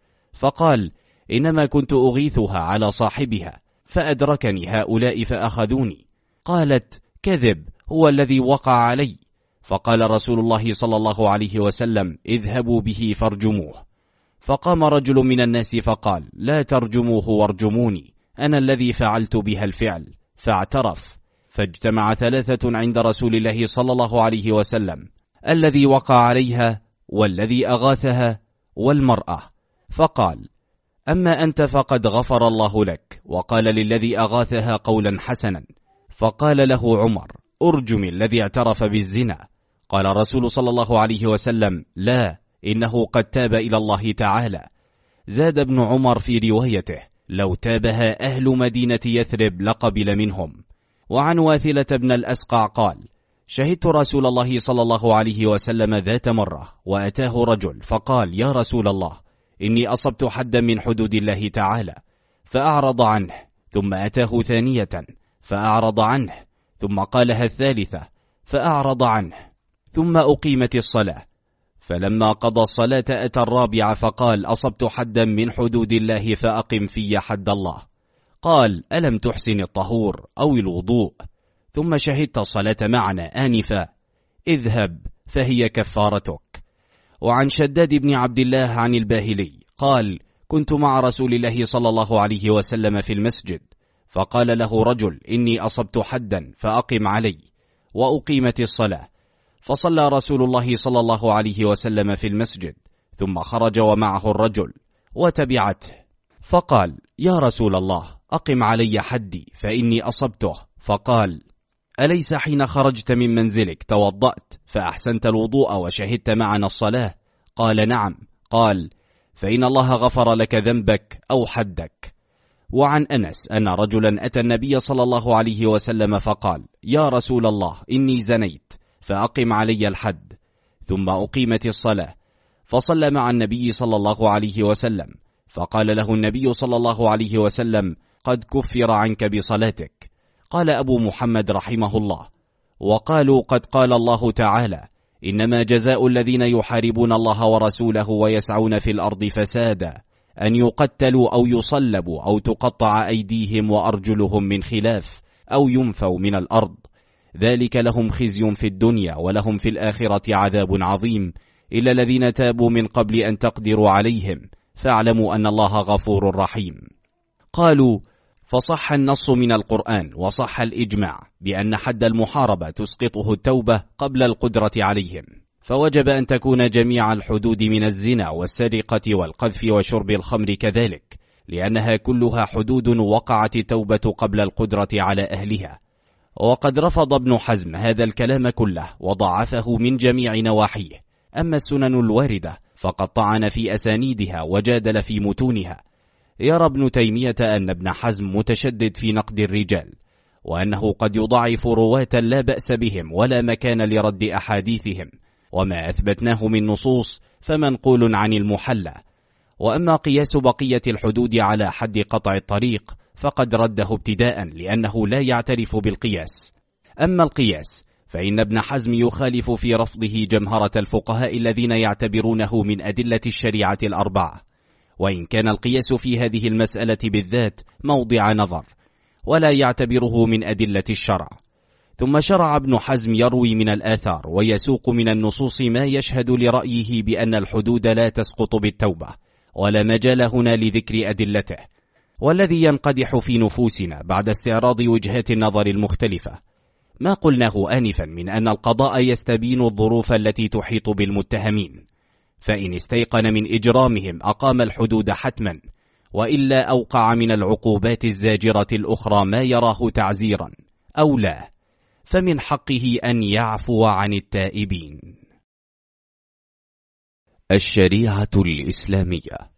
فقال: إنما كنت أغيثها على صاحبها، فأدركني هؤلاء فأخذوني. قالت: كذب، هو الذي وقع علي. فقال رسول الله صلى الله عليه وسلم: اذهبوا به فارجموه. فقام رجل من الناس فقال: لا ترجموه وارجموني، أنا الذي فعلت بها الفعل. فاعترف، فاجتمع 3 عند رسول الله صلى الله عليه وسلم: الذي وقع عليها، والذي أغاثها، والمرأة. فقال: أما أنت فقد غفر الله لك. وقال للذي أغاثها قولا حسنا، فقال له عمر: أرجم الذي اعترف بالزنا. قال رسول صلى الله عليه وسلم: لا، إنه قد تاب إلى الله تعالى. زاد ابن عمر في روايته: لو تابها أهل مدينة يثرب لقبل منهم. وعن واثلة بن الأسقع قال: شهدت رسول الله صلى الله عليه وسلم ذات مرة، وأتاه رجل فقال: يا رسول الله، إني أصبت حدا من حدود الله تعالى، فأعرض عنه، ثم أتاه ثانية فأعرض عنه، ثم قالها الثالثة فأعرض عنه، ثم أقيمت الصلاة، فلما قضى الصلاة أتى الرابعة فقال: أصبت حدا من حدود الله فأقم في حد الله. قال: ألم تحسن الطهور أو الوضوء؟ ثم شهدت الصلاة معنا آنفا، اذهب فهي كفارتك. وعن شداد بن عبد الله عن الباهلي قال: كنت مع رسول الله صلى الله عليه وسلم في المسجد، فقال له رجل: إني أصبت حدا فأقم علي، وأقيمت الصلاة، فصلى رسول الله صلى الله عليه وسلم في المسجد، ثم خرج ومعه الرجل وتبعته، فقال: يا رسول الله، أقم علي حدي فإني أصبته. فقال: أليس حين خرجت من منزلك توضأت فأحسنت الوضوء وشهدت معنا الصلاة؟ قال: نعم. قال: فإن الله غفر لك ذنبك أو حدك. وعن أنس أن رجلا أتى النبي صلى الله عليه وسلم فقال: يا رسول الله، إني زنيت، فأقم علي الحد. ثم أقيمت الصلاة، فصلى مع النبي صلى الله عليه وسلم، فقال له النبي صلى الله عليه وسلم: قد كفر عنك بصلاتك. قال أبو محمد رحمه الله: وقالوا قد قال الله تعالى: إنما جزاء الذين يحاربون الله ورسوله ويسعون في الأرض فسادا أن يقتلوا أو يصلبوا أو تقطع أيديهم وأرجلهم من خلاف أو ينفوا من الأرض، ذلك لهم خزي في الدنيا ولهم في الآخرة عذاب عظيم، إلا الذين تابوا من قبل أن تقدروا عليهم، فاعلموا أن الله غفور رحيم. قالوا: فصح النص من القرآن وصح الإجماع بأن حد المحاربة تسقطه التوبة قبل القدرة عليهم، فوجب أن تكون جميع الحدود من الزنا والسرقة والقذف وشرب الخمر كذلك، لأنها كلها حدود وقعت التوبة قبل القدرة على أهلها. وقد رفض ابن حزم هذا الكلام كله وضعفه من جميع نواحيه. أما السنن الواردة فقد طعن في أسانيدها وجادل في متونها. يرى ابن تيمية أن ابن حزم متشدد في نقد الرجال، وأنه قد يضعف رواة لا بأس بهم ولا مكان لرد أحاديثهم، وما أثبتناه من نصوص فمنقول عن المحلى. وأما قياس بقية الحدود على حد قطع الطريق فقد رده ابتداء لأنه لا يعترف بالقياس. أما القياس فإن ابن حزم يخالف في رفضه جمهرة الفقهاء الذين يعتبرونه من أدلة الشريعة الأربعة، وإن كان القياس في هذه المسألة بالذات موضع نظر ولا يعتبره من أدلة الشرع. ثم شرع ابن حزم يروي من الآثار ويسوق من النصوص ما يشهد لرأيه بأن الحدود لا تسقط بالتوبة، ولا مجال هنا لذكر أدلته. والذي ينقدح في نفوسنا بعد استعراض وجهات النظر المختلفة ما قلناه آنفا من أن القضاء يستبين الظروف التي تحيط بالمتهمين، فإن استيقن من إجرامهم أقام الحدود حتما، وإلا أوقع من العقوبات الزاجرة الأخرى ما يراه تعزيرا أو لا، فمن حقه أن يعفو عن التائبين. الشريعة الإسلامية.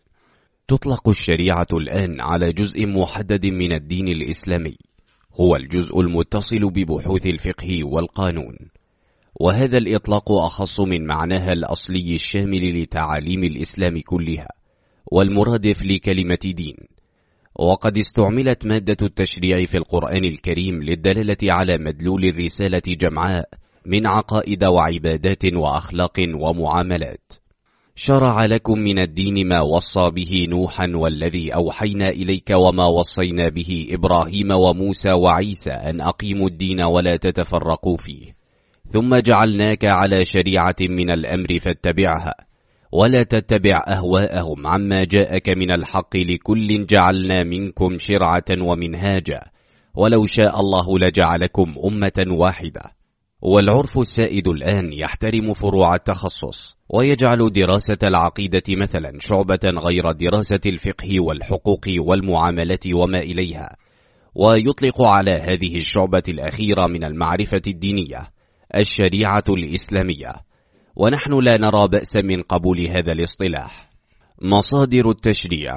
تطلق الشريعة الآن على جزء محدد من الدين الإسلامي، هو الجزء المتصل ببحوث الفقه والقانون، وهذا الإطلاق أخص من معناها الأصلي الشامل لتعاليم الإسلام كلها والمرادف لكلمة دين. وقد استعملت مادة التشريع في القرآن الكريم للدلالة على مدلول الرسالة جمعاء من عقائد وعبادات وأخلاق ومعاملات. شرع لكم من الدين ما وصى به نوحا والذي أوحينا إليك وما وصينا به إبراهيم وموسى وعيسى أن أقيموا الدين ولا تتفرقوا فيه، ثم جعلناك على شريعة من الأمر فاتبعها ولا تتبع أهواءهم عما جاءك من الحق، لكل جعلنا منكم شرعة ومنهاجا ولو شاء الله لجعلكم أمة واحدة. والعرف السائد الآن يحترم فروع التخصص ويجعل دراسة العقيدة مثلا شعبة غير دراسة الفقه والحقوق والمعاملة وما إليها، ويطلق على هذه الشعبة الأخيرة من المعرفة الدينية الشريعة الإسلامية، ونحن لا نرى بأس من قبول هذا الاصطلاح. مصادر التشريع: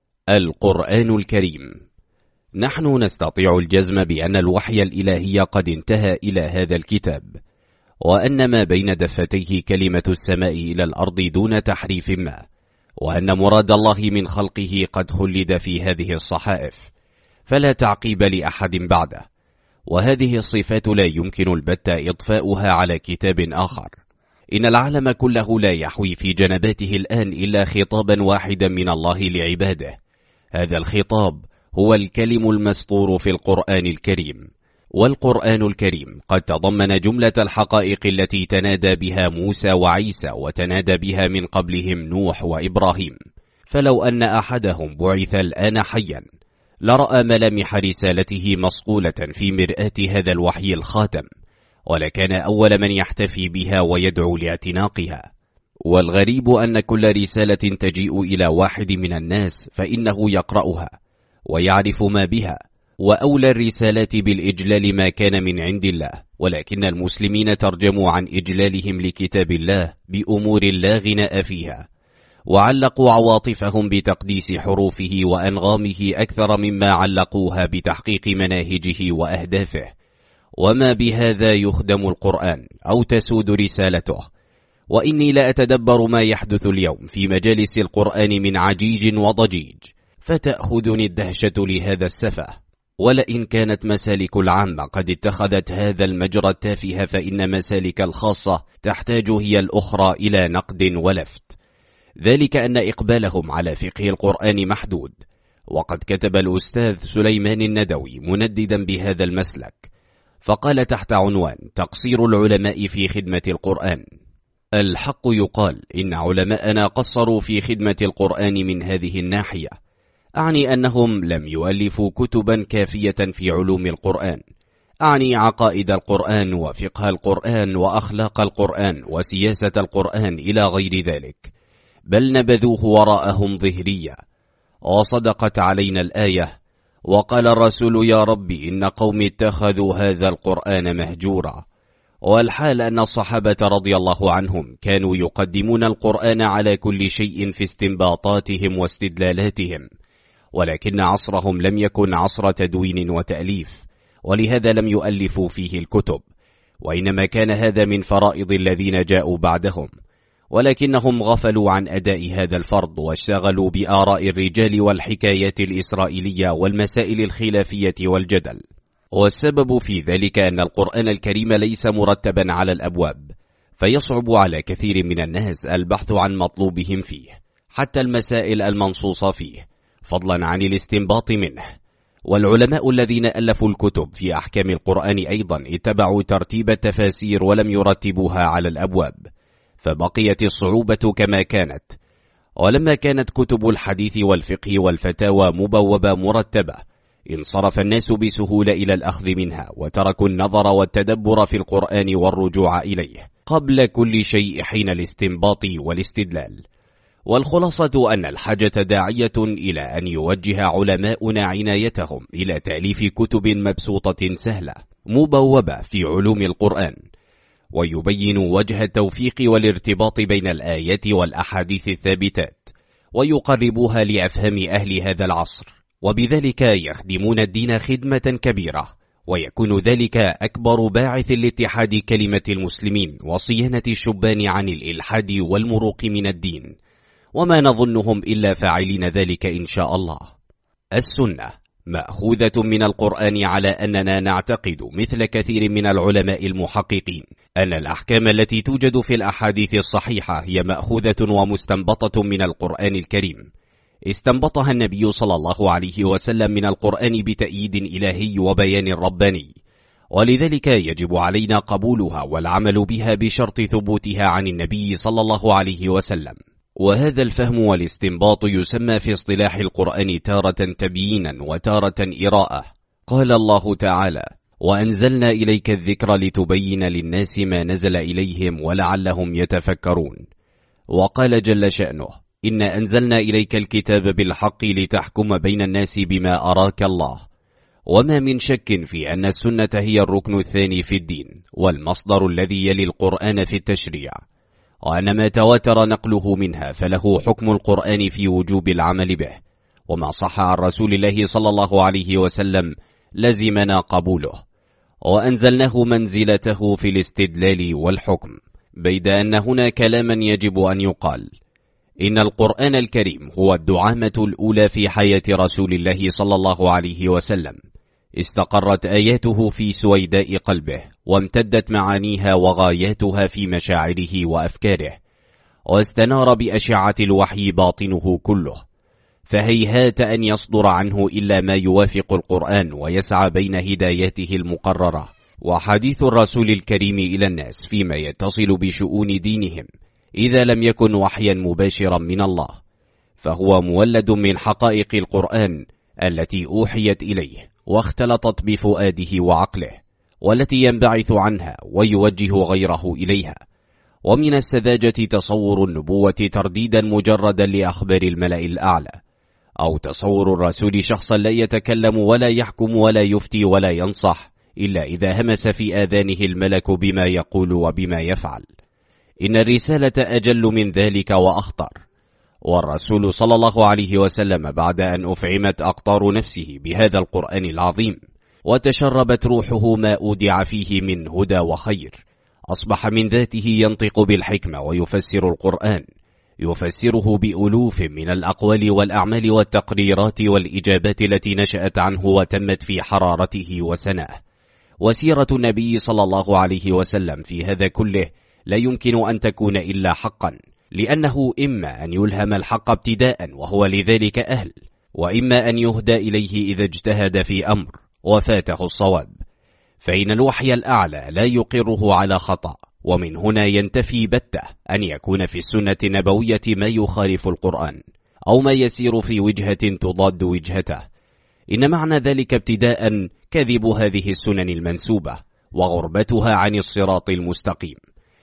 القرآن الكريم. نحن نستطيع الجزم بأن الوحي الإلهي قد انتهى إلى هذا الكتاب، وأن ما بين دفتيه كلمة السماء إلى الأرض دون تحريف ما، وأن مراد الله من خلقه قد خلد في هذه الصحائف فلا تعقيب لأحد بعده، وهذه الصفات لا يمكن البتة إضفاؤها على كتاب آخر. إن العالم كله لا يحوي في جنباته الآن إلا خطابا واحدا من الله لعباده، هذا الخطاب هو الكلم المسطور في القرآن الكريم. والقرآن الكريم قد تضمن جملة الحقائق التي تنادى بها موسى وعيسى وتنادى بها من قبلهم نوح وإبراهيم، فلو أن أحدهم بعث الآن حيا لرأى ملامح رسالته مصقولة في مرآة هذا الوحي الخاتم، ولكان أول من يحتفي بها ويدعو لاعتناقها. والغريب أن كل رسالة تجيء إلى واحد من الناس فإنه يقرأها ويعرف ما بها، وأولى الرسالات بالإجلال ما كان من عند الله، ولكن المسلمين ترجموا عن إجلالهم لكتاب الله بأمور لا غناء فيها، وعلقوا عواطفهم بتقديس حروفه وأنغامه أكثر مما علقوها بتحقيق مناهجه وأهدافه. وما بهذا يخدم القرآن أو تسود رسالته. وإني لا أتدبر ما يحدث اليوم في مجالس القرآن من عجيج وضجيج، فتأخذني الدهشة لهذا السفه. ولئن كانت مسالك العامة قد اتخذت هذا المجرى التافه، فإن مسالك الخاصة تحتاج هي الأخرى إلى نقد ولفت، ذلك أن إقبالهم على فقه القرآن محدود. وقد كتب الأستاذ سليمان الندوي منددا بهذا المسلك، فقال تحت عنوان تقصير العلماء في خدمة القرآن: الحق يقال إن علماءنا قصروا في خدمة القرآن من هذه الناحية، أعني أنهم لم يؤلفوا كتبا كافية في علوم القرآن، أعني عقائد القرآن وفقه القرآن وأخلاق القرآن وسياسة القرآن إلى غير ذلك، بل نبذوه وراءهم ظهريا. وصدقت علينا الآية: وقال الرسول يا رب إن قومي اتخذوا هذا القرآن مهجورا. والحال أن الصحابة رضي الله عنهم كانوا يقدمون القرآن على كل شيء في استنباطاتهم واستدلالاتهم، ولكن عصرهم لم يكن عصر تدوين وتأليف، ولهذا لم يؤلفوا فيه الكتب، وإنما كان هذا من فرائض الذين جاءوا بعدهم. ولكنهم غفلوا عن أداء هذا الفرض واشتغلوا بآراء الرجال والحكايات الإسرائيلية والمسائل الخلافية والجدل. والسبب في ذلك أن القرآن الكريم ليس مرتبا على الأبواب، فيصعب على كثير من الناس البحث عن مطلوبهم فيه، حتى المسائل المنصوص فيه، فضلا عن الاستنباط منه. والعلماء الذين ألفوا الكتب في أحكام القرآن أيضا اتبعوا ترتيب التفاسير ولم يرتبوها على الأبواب، فبقيت الصعوبة كما كانت. ولما كانت كتب الحديث والفقه والفتاوى مبوبة مرتبة، انصرف الناس بسهولة إلى الأخذ منها، وتركوا النظر والتدبر في القرآن والرجوع إليه قبل كل شيء حين الاستنباط والاستدلال. والخلاصة أن الحاجة داعية إلى أن يوجه علماؤنا عنايتهم إلى تأليف كتب مبسوطة سهلة مبوبة في علوم القرآن، ويبين وجه التوفيق والارتباط بين الآيات والأحاديث الثابتات، ويقربوها لأفهام أهل هذا العصر، وبذلك يخدمون الدين خدمة كبيرة، ويكون ذلك أكبر باعث لاتحاد كلمة المسلمين وصيانة الشبان عن الإلحاد والمروق من الدين، وما نظنهم إلا فاعلين ذلك إن شاء الله. السنة مأخوذة من القرآن على أننا نعتقد مثل كثير من العلماء المحققين أن الأحكام التي توجد في الأحاديث الصحيحة هي مأخوذة ومستنبطة من القرآن الكريم، استنبطها النبي صلى الله عليه وسلم من القرآن بتأييد إلهي وبيان رباني، ولذلك يجب علينا قبولها والعمل بها بشرط ثبوتها عن النبي صلى الله عليه وسلم. وهذا الفهم والاستنباط يسمى في اصطلاح القرآن تارة تبيينا وتارة إراءة. قال الله تعالى: وأنزلنا إليك الذكر لتبين للناس ما نزل إليهم ولعلهم يتفكرون. وقال جل شأنه: إنا أنزلنا إليك الكتاب بالحق لتحكم بين الناس بما أراك الله. وما من شك في أن السنة هي الركن الثاني في الدين والمصدر الذي يلي القرآن في التشريع، وأن ما تواتر نقله منها فله حكم القرآن في وجوب العمل به، وما صح عن رسول الله صلى الله عليه وسلم لزمنا قبوله، وأنزلناه منزلته في الاستدلال والحكم، بيد أن هنا كلاما يجب أن يقال: إن القرآن الكريم هو الدعامة الأولى في حياة رسول الله صلى الله عليه وسلم، استقرت آياته في سويداء قلبه، وامتدت معانيها وغاياتها في مشاعره وأفكاره، واستنار بأشعة الوحي باطنه كله، فهيهات أن يصدر عنه إلا ما يوافق القرآن ويسعى بين هداياته المقررة وحديث الرسول الكريم إلى الناس فيما يتصل بشؤون دينهم، إذا لم يكن وحيا مباشرا من الله، فهو مولد من حقائق القرآن التي أوحيت إليه واختلطت بفؤاده وعقله، والتي ينبعث عنها ويوجه غيره إليها. ومن السذاجة تصور النبوة ترديدا مجردا لأخبار الملأ الأعلى، أو تصور الرسول شخصا لا يتكلم ولا يحكم ولا يفتي ولا ينصح إلا إذا همس في آذانه الملك بما يقول وبما يفعل. إن الرسالة أجل من ذلك وأخطر. والرسول صلى الله عليه وسلم بعد أن أفعمت أقطار نفسه بهذا القرآن العظيم وتشربت روحه ما أودع فيه من هدى وخير، أصبح من ذاته ينطق بالحكمة ويفسر القرآن، يفسره بألوف من الأقوال والأعمال والتقريرات والإجابات التي نشأت عنه وتمت في حرارته وسناه. وسيرة النبي صلى الله عليه وسلم في هذا كله لا يمكن أن تكون إلا حقا، لأنه إما أن يلهم الحق ابتداء وهو لذلك أهل، وإما أن يهدى إليه إذا اجتهد في أمر وفاته الصواب، فإن الوحي الأعلى لا يقره على خطأ. ومن هنا ينتفي بتة أن يكون في السنة النبوية ما يخالف القرآن أو ما يسير في وجهة تضاد وجهته. إن معنى ذلك ابتداء كذب هذه السنن المنسوبة وغربتها عن الصراط المستقيم.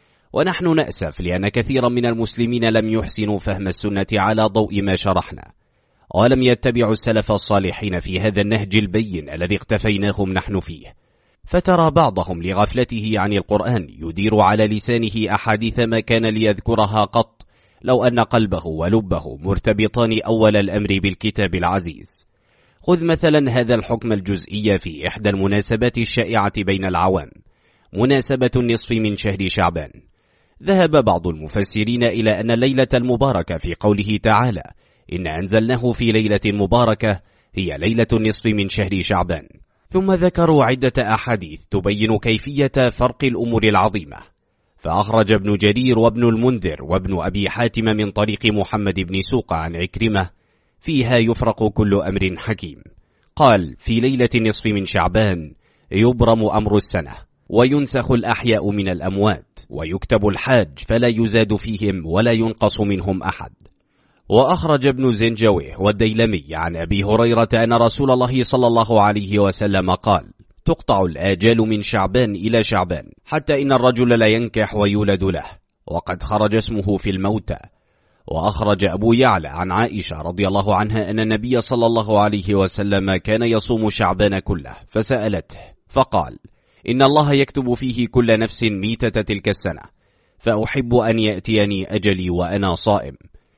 ونحن نأسف لأن كثيرا من المسلمين لم يحسنوا فهم السنة على ضوء ما شرحنا، ولم يتبعوا السلف الصالحين في هذا النهج البين الذي اقتفيناهم نحن فيه. فترى بعضهم لغفلته عن القرآن يدير على لسانه أحاديث ما كان ليذكرها قط، لو أن قلبه ولبه مرتبطان أول الأمر بالكتاب العزيز. خذ مثلا هذا الحكم الجزئي في إحدى المناسبات الشائعة بين العوام، مناسبة النصف من شهر شعبان. ذهب بعض المفسرين إلى أن الليلة المباركة في قوله تعالى إن أنزلناه في ليلة مباركة هي ليلة النصف من شهر شعبان، ثم ذكروا عدة أحاديث تبين كيفية فرق الأمور العظيمة. فأخرج ابن جرير وابن المنذر وابن أبي حاتم من طريق محمد بن سوق عن عكرمة فيها يفرق كل أمر حكيم. قال في ليلة النصف من شعبان يبرم أمر السنة وينسخ الأحياء من الأموات ويكتب الحاج فلا يزاد فيهم ولا ينقص منهم أحد. وأخرج ابن زنجويه والديلمي عن أبي هريرة أن رسول الله صلى الله عليه وسلم قال تقطع الآجال من شعبان إلى شعبان حتى إن الرجل لا ينكح ويولد له وقد خرج اسمه في الموتى. وأخرج أبو يعلى عن عائشة رضي الله عنها أن النبي صلى الله عليه وسلم كان يصوم شعبان كله فسألته فقال إن الله يكتب فيه كل نفس ميتة تلك السنة فأحب أن يأتيني أجلي وأنا صائم.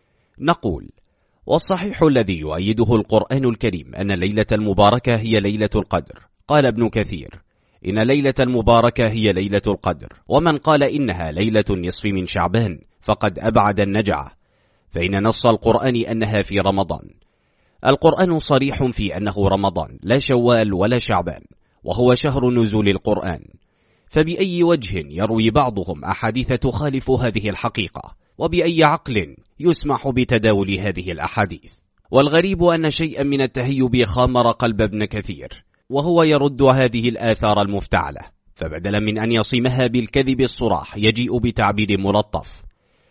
نقول والصحيح الذي يؤيده القرآن الكريم أن ليلة المباركة هي ليلة القدر. قال ابن كثير إن ليلة المباركة هي ليلة القدر، ومن قال إنها ليلة النصف من شعبان فقد أبعد النجعة، فإن نص القرآن أنها في رمضان. القرآن صريح في أنه رمضان لا شوال ولا شعبان، وهو شهر نزول القرآن، فبأي وجه يروي بعضهم أحاديث تخالف هذه الحقيقة، وبأي عقل يسمح بتداول هذه الأحاديث؟ والغريب أن شيئا من التهيب خامر قلب ابن كثير، وهو يرد هذه الآثار المفتعلة، فبدلا من أن يصيمها بالكذب الصراح يجيء بتعبير ملطف.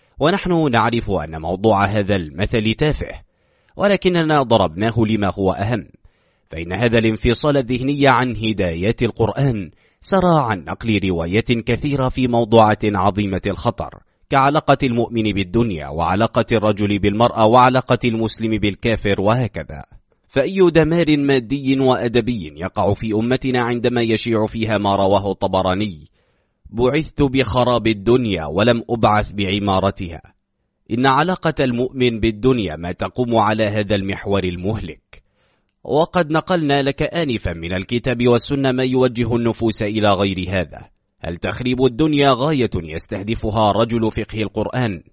ونحن نعرف أن موضوع هذا المثل تافه، ولكننا ضربناه لما هو أهم، فإن هذا الانفصال الذهني عن هدايات القرآن سرى عن نقل روايات كثيرة في موضوعات عظيمة الخطر، كعلاقة المؤمن بالدنيا وعلاقة الرجل بالمرأة وعلاقة المسلم بالكافر وهكذا. فأي دمار مادي وأدبي يقع في أمتنا عندما يشيع فيها ما رواه الطبراني بعثت بخراب الدنيا ولم أبعث بعمارتها. إن علاقة المؤمن بالدنيا ما تقوم على هذا المحور المهلك. وقد نقلنا لك آنفا من الكتاب والسنة ما يوجه النفوس إلى غير هذا. هل تخريب الدنيا غاية يستهدفها رجل فقه القرآن؟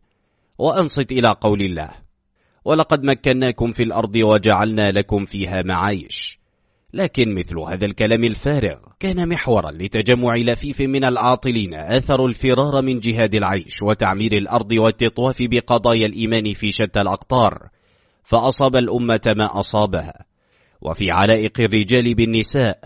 وأنصت إلى قول الله ولقد مكناكم في الأرض وجعلنا لكم فيها معايش. لكن مثل هذا الكلام الفارغ كان محورا لتجمع لفيف من العاطلين آثروا الفرار من جهاد العيش وتعمير الأرض والتطواف بقضايا الإيمان في شتى الأقطار، فأصاب الأمة ما أصابها. وفي علائق الرجال بالنساء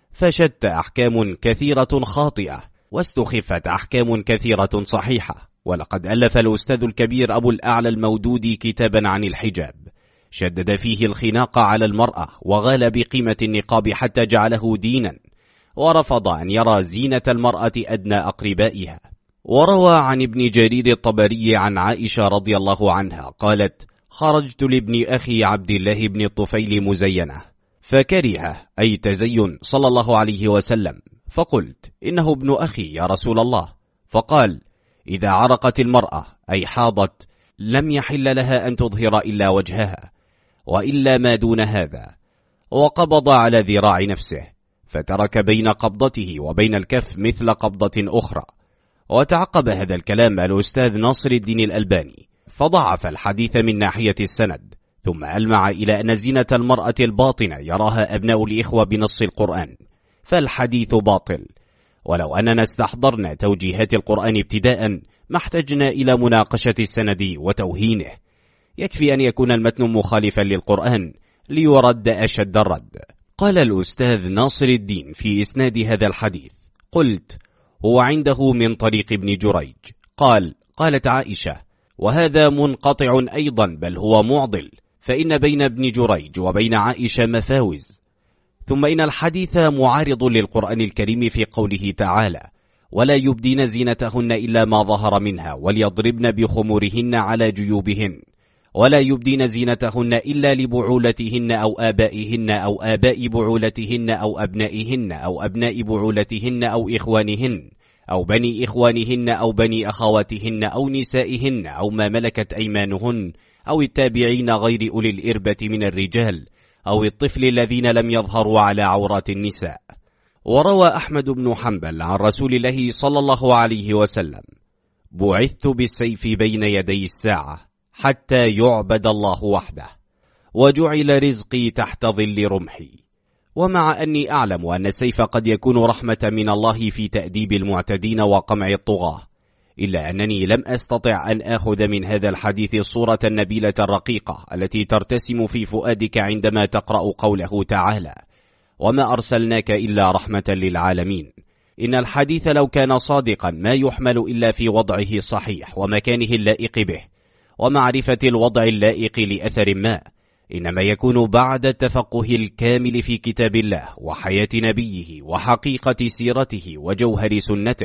فشت أحكام كثيرة خاطئة واستخفت أحكام كثيرة صحيحة. ولقد ألف الأستاذ الكبير أبو الأعلى المودودي كتابا عن الحجاب شدد فيه الخناق على المرأة وغال بقيمة النقاب حتى جعله دينا، ورفض أن يرى زينة المرأة أدنى أقربائها. وروى عن ابن جرير الطبري عن عائشة رضي الله عنها قالت خرجت لابن أخي عبد الله بن الطفيل مزينة فكره أي تزين صلى الله عليه وسلم، فقلت إنه ابن أخي يا رسول الله، فقال إذا عرقت المرأة أي حاضت لم يحل لها أن تظهر إلا وجهها وإلا ما دون هذا، وقبض على ذراع نفسه فترك بين قبضته وبين الكف مثل قبضة أخرى. وتعقب هذا الكلام الأستاذ ناصر الدين الألباني فضعف الحديث من ناحية السند، ثم ألمع إلى أن زينة المرأة الباطنة يراها أبناء الإخوة بنص القرآن، فالحديث باطل. ولو أننا استحضرنا توجيهات القرآن ابتداء ما احتجنا إلى مناقشة السند وتوهينه، يكفي أن يكون المتن مخالفا للقرآن ليرد أشد الرد. قال الأستاذ ناصر الدين في إسناد هذا الحديث قلت هو عنده من طريق ابن جريج قالت عائشة وهذا منقطع أيضا بل هو معضل، فإن بين ابن جريج وبين عائشة مفاوز. ثم إن الحديث معارض للقرآن الكريم في قوله تعالى ولا يبدين زينتهن إلا ما ظهر منها وليضربن بخمورهن على جيوبهن، ولا يبدين زينتهن إلا لبعولتهن أو آبائهن أو آباء بعولتهن أو أبنائهن أو أبناء بعولتهن أو إخوانهن أو بني إخوانهن أو بني أخواتهن أو نسائهن أو ما ملكت أيمانهن أو التابعين غير أولي الإربة من الرجال أو الطفل الذين لم يظهروا على عورات النساء. وروى أحمد بن حنبل عن رسول الله صلى الله عليه وسلم بعثت بالسيف بين يدي الساعة حتى يعبد الله وحده، وجعل رزقي تحت ظل رمحي. ومع أني أعلم أن السيف قد يكون رحمة من الله في تأديب المعتدين وقمع الطغاة، إلا أنني لم أستطع أن آخذ من هذا الحديث الصورة النبيلة الرقيقة التي ترتسم في فؤادك عندما تقرأ قوله تعالى: وما أرسلناك إلا رحمة للعالمين. إن الحديث لو كان صادقا ما يحمل إلا في وضعه صحيح ومكانه اللائق به ومعرفة الوضع اللائق لأثر ما، إنما يكون بعد التفقه الكامل في كتاب الله وحياة نبيه وحقيقة سيرته وجوهر سنته.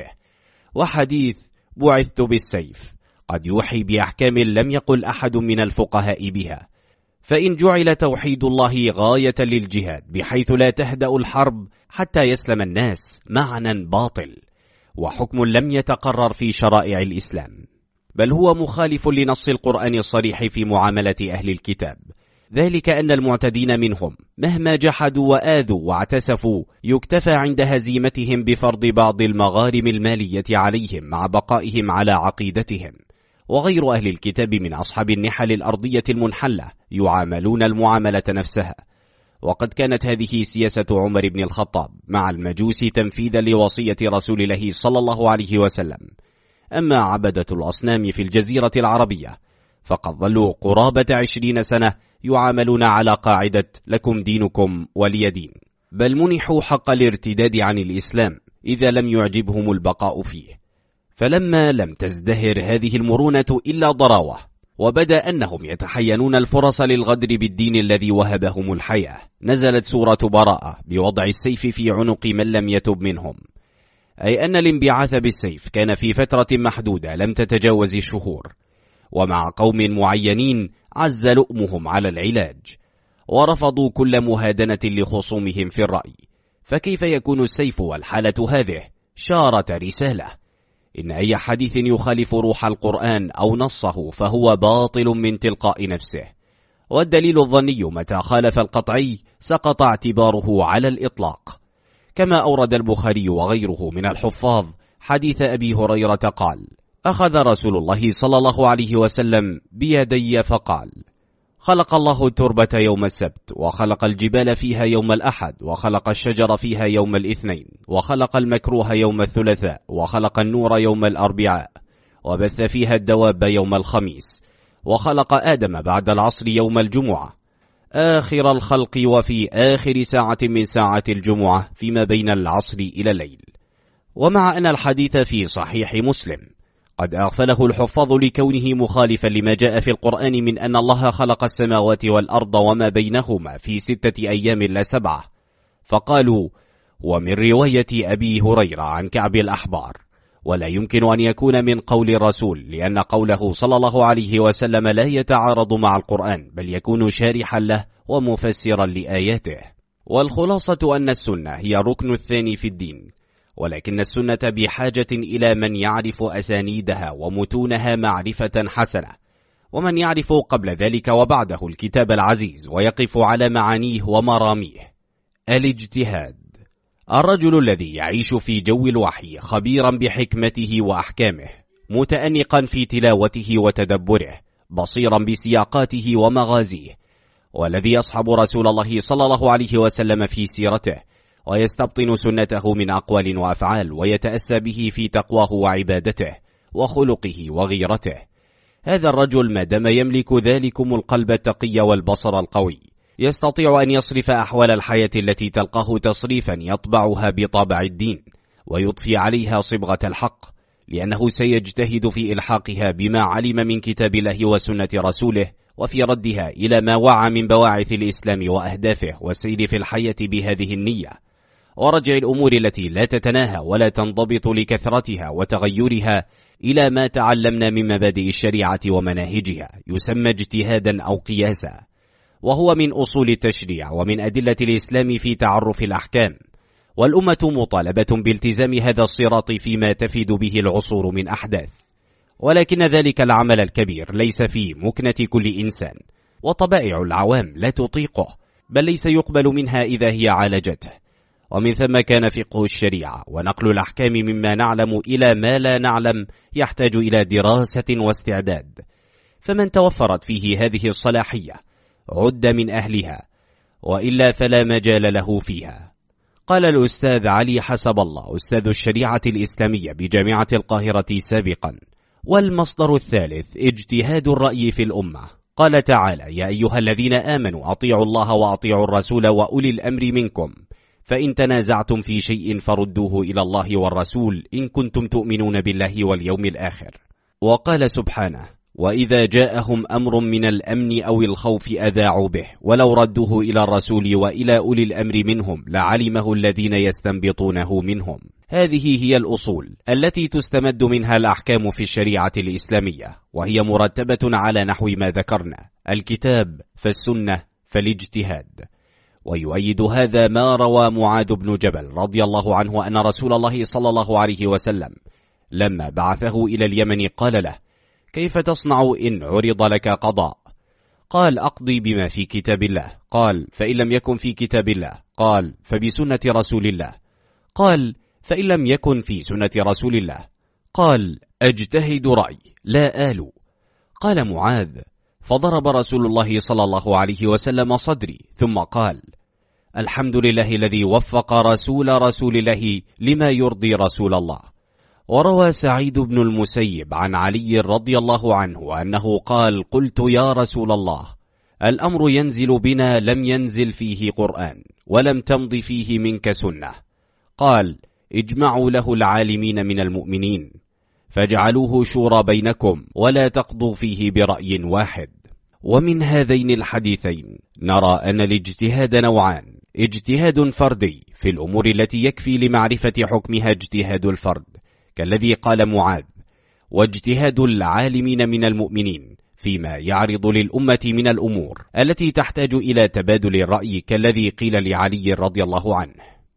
وحديث بعثت بالسيف قد يوحي بأحكام لم يقل أحد من الفقهاء بها، فإن جعل توحيد الله غاية للجهاد بحيث لا تهدأ الحرب حتى يسلم الناس معنى باطل وحكم لم يتقرر في شرائع الإسلام، بل هو مخالف لنص القرآن الصريح في معاملة أهل الكتاب، ذلك أن المعتدين منهم مهما جحدوا وآذوا واعتسفوا يكتفى عند هزيمتهم بفرض بعض المغارم المالية عليهم مع بقائهم على عقيدتهم. وغير أهل الكتاب من أصحاب النحل الأرضية المنحلة يعاملون المعاملة نفسها. وقد كانت هذه سياسة عمر بن الخطاب مع المجوس تنفيذا لوصية رسول الله صلى الله عليه وسلم. أما عبدة الأصنام في الجزيرة العربية فقد ظلوا قرابة 20 سنة يعاملون على قاعدة لكم دينكم ولي دين، بل منحوا حق الارتداد عن الإسلام إذا لم يعجبهم البقاء فيه. فلما لم تزدهر هذه المرونة إلا ضراوة وبدا أنهم يتحينون الفرص للغدر بالدين الذي وهبهم الحياة، نزلت سورة براءة بوضع السيف في عنق من لم يتب منهم، أي أن الانبعاث بالسيف كان في فترة محدودة لم تتجاوز الشهور، ومع قوم معينين عز لؤمهم على العلاج ورفضوا كل مهادنة لخصومهم في الرأي. فكيف يكون السيف والحالة هذه شارة رسالة؟ إن أي حديث يخالف روح القرآن أو نصه فهو باطل من تلقاء نفسه، والدليل الظني متى خالف القطعي سقط اعتباره على الإطلاق. كما أورد البخاري وغيره من الحفاظ حديث أبي هريرة قال: أخذ رسول الله صلى الله عليه وسلم بيدي فقال: خلق الله التربة يوم السبت، وخلق الجبال فيها يوم الأحد، وخلق الشجر فيها يوم الاثنين، وخلق المكروه يوم الثلاثاء، وخلق النور يوم الأربعاء، وبث فيها الدواب يوم الخميس، وخلق آدم بعد العصر يوم الجمعة، آخر الخلق وفي آخر ساعة من ساعة الجمعة فيما بين العصر إلى الليل. ومع أن الحديث في صحيح مسلم قد أغفله الحفاظ لكونه مخالفا لما جاء في القرآن من أن الله خلق السماوات والأرض وما بينهما في 6 أيام لا 7، فقالوا: ومن رواية أبي هريرة عن كعب الأحبار، ولا يمكن أن يكون من قول الرسول، لأن قوله صلى الله عليه وسلم لا يتعارض مع القرآن، بل يكون شارحا له ومفسرا لآياته. والخلاصة أن السنة هي الركن الثاني في الدين، ولكن السنة بحاجة إلى من يعرف أسانيدها ومتونها معرفة حسنة، ومن يعرف قبل ذلك وبعده الكتاب العزيز ويقف على معانيه ومراميه. الاجتهاد: الرجل الذي يعيش في جو الوحي خبيرا بحكمته وأحكامه، متأنقا في تلاوته وتدبره، بصيرا بسياقاته ومغازيه، والذي يصحب رسول الله صلى الله عليه وسلم في سيرته ويستبطن سنته من أقوال وأفعال، ويتأسى به في تقواه وعبادته وخلقه وغيرته. هذا الرجل ما دام يملك ذلكم القلب التقي والبصر القوي يستطيع أن يصرف أحوال الحياة التي تلقاه تصريفا يطبعها بطابع الدين ويضفي عليها صبغة الحق، لأنه سيجتهد في إلحاقها بما علم من كتاب الله وسنة رسوله، وفي ردها إلى ما وعى من بواعث الإسلام وأهدافه، والسير في الحياة بهذه النية، ورجع الأمور التي لا تتناهى ولا تنضبط لكثرتها وتغيرها إلى ما تعلمنا من مبادئ الشريعة ومناهجها، يسمى اجتهادا أو قياسا، وهو من أصول التشريع ومن أدلة الإسلام في تعرف الأحكام. والأمة مطالبة بالتزام هذا الصراط فيما تفيد به العصور من أحداث، ولكن ذلك العمل الكبير ليس في مكنة كل إنسان، وطبائع العوام لا تطيقه، بل ليس يقبل منها إذا هي عالجته. ومن ثم كان فقه الشريعة ونقل الأحكام مما نعلم إلى ما لا نعلم يحتاج إلى دراسة واستعداد، فمن توفرت فيه هذه الصلاحية عد من أهلها، وإلا فلا مجال له فيها. قال الأستاذ علي حسب الله أستاذ الشريعة الإسلامية بجامعة القاهرة سابقا: والمصدر الثالث اجتهاد الرأي في الأمة. قال تعالى: يا أيها الذين آمنوا أطيعوا الله وأطيعوا الرسول وأولي الأمر منكم، فإن تنازعتم في شيء فردوه إلى الله والرسول إن كنتم تؤمنون بالله واليوم الآخر. وقال سبحانه: وإذا جاءهم أمر من الأمن أو الخوف أذاعوا به ولو ردوه إلى الرسول وإلى أولي الأمر منهم لعلمه الذين يستنبطونه منهم. هذه هي الأصول التي تستمد منها الأحكام في الشريعة الإسلامية، وهي مرتبة على نحو ما ذكرنا: الكتاب فالسنة فالاجتهاد. ويؤيد هذا ما روى معاذ بن جبل رضي الله عنه أن رسول الله صلى الله عليه وسلم لما بعثه إلى اليمن قال له: كيف تصنع إن عرض لك قضاء؟ قال: أقضي بما في كتاب الله. قال: فإن لم يكن في كتاب الله؟ قال: فبسنة رسول الله. قال: فإن لم يكن في سنة رسول الله؟ قال: أجتهد رأي لا آل. قال معاذ: فضرب رسول الله صلى الله عليه وسلم صدري، ثم قال: الحمد لله الذي وفق رسول الله لما يرضي رسول الله. وروى سعيد بن المسيب عن علي رضي الله عنه أنه قال: قلت يا رسول الله، الأمر ينزل بنا لم ينزل فيه قرآن ولم تمض فيه منك سنة. قال: اجمعوا له العالمين من المؤمنين فاجعلوه شورى بينكم ولا تقضوا فيه برأي واحد. ومن هذين الحديثين نرى أن الاجتهاد نوعان: اجتهاد فردي في الأمور التي يكفي لمعرفة حكمها اجتهاد الفرد كالذي قال معاذ، واجتهاد العالمين من المؤمنين فيما يعرض للأمة من الأمور التي تحتاج إلى تبادل الرأي كالذي قيل لعلي رضي الله عنه.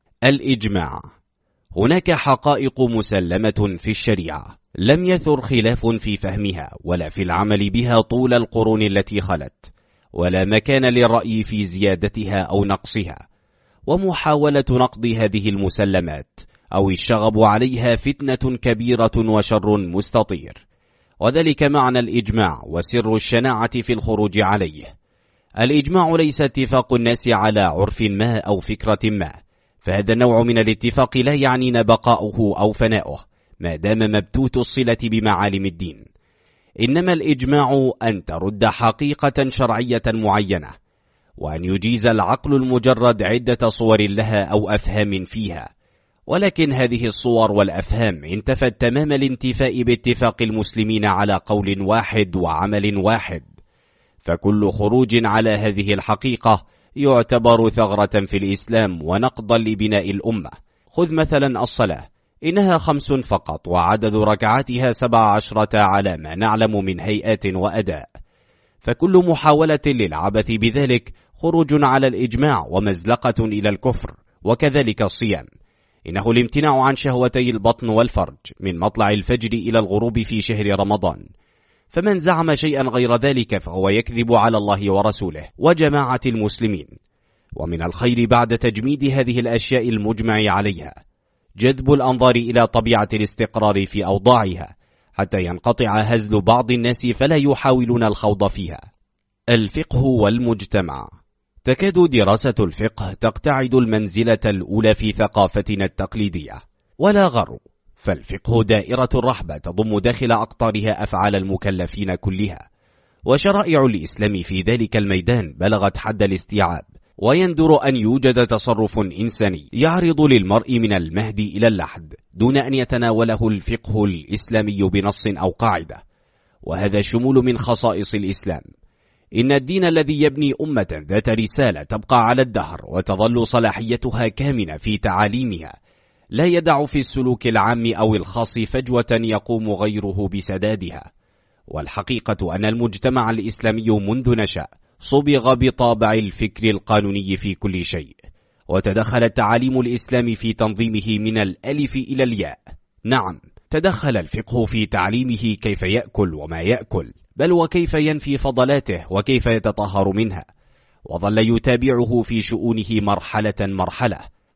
الإجماع: هناك حقائق مسلمة في الشريعة لم يثر خلاف في فهمها ولا في العمل بها طول القرون التي خلت، ولا مكان للرأي في زيادتها أو نقصها، ومحاولة نقض هذه المسلمات أو الشغب عليها فتنة كبيرة وشر مستطير، وذلك معنى الإجماع وسر الشناعة في الخروج عليه. الإجماع ليس اتفاق الناس على عرف ما أو فكرة ما، فهذا النوع من الاتفاق لا يعنينا بقاؤه أو فناؤه ما دام مبتوت الصلة بمعالم الدين، إنما الإجماع أن ترد حقيقة شرعية معينة، وأن يجيز العقل المجرد عدة صور لها أو أفهام فيها، ولكن هذه الصور والأفهام انتفت تمام الانتفاء باتفاق المسلمين على قول واحد وعمل واحد، فكل خروج على هذه الحقيقة يعتبر ثغرة في الإسلام ونقضا لبناء الأمة. خذ مثلا الصلاة، إنها 5 فقط وعدد ركعاتها 17 على ما نعلم من هيئات وأداء، فكل محاولة للعبث بذلك خروج على الإجماع ومزلقة إلى الكفر. وكذلك الصيام، إنه الامتناع عن شهوتي البطن والفرج من مطلع الفجر إلى الغروب في شهر رمضان، فمن زعم شيئا غير ذلك فهو يكذب على الله ورسوله وجماعة المسلمين. ومن الخير بعد تجميد هذه الأشياء المجمع عليها جذب الأنظار إلى طبيعة الاستقرار في أوضاعها حتى ينقطع هزل بعض الناس فلا يحاولون الخوض فيها. الفقه والمجتمع: تكاد دراسة الفقه تقتعد المنزلة الأولى في ثقافتنا التقليدية، ولا غر، فالفقه دائرة رحبة تضم داخل أقطارها أفعال المكلفين كلها، وشرائع الإسلام في ذلك الميدان بلغت حد الاستيعاب، ويندر أن يوجد تصرف إنساني يعرض للمرء من المهد إلى اللحد دون أن يتناوله الفقه الإسلامي بنص أو قاعدة، وهذا شمول من خصائص الإسلام. إن الدين الذي يبني أمة ذات رسالة تبقى على الدهر وتظل صلاحيتها كامنة في تعاليمها لا يدع في السلوك العام أو الخاص فجوة يقوم غيره بسدادها. والحقيقة أن المجتمع الإسلامي منذ نشأ صبغ بطابع الفكر القانوني في كل شيء، وتدخل تعاليم الإسلام في تنظيمه من الألف إلى الياء. نعم، تدخل الفقه في تعليمه كيف يأكل وما يأكل، بل وكيف ينفي فضلاته وكيف يتطهر منها، وظل يتابعه في شؤونه مرحلة مرحلة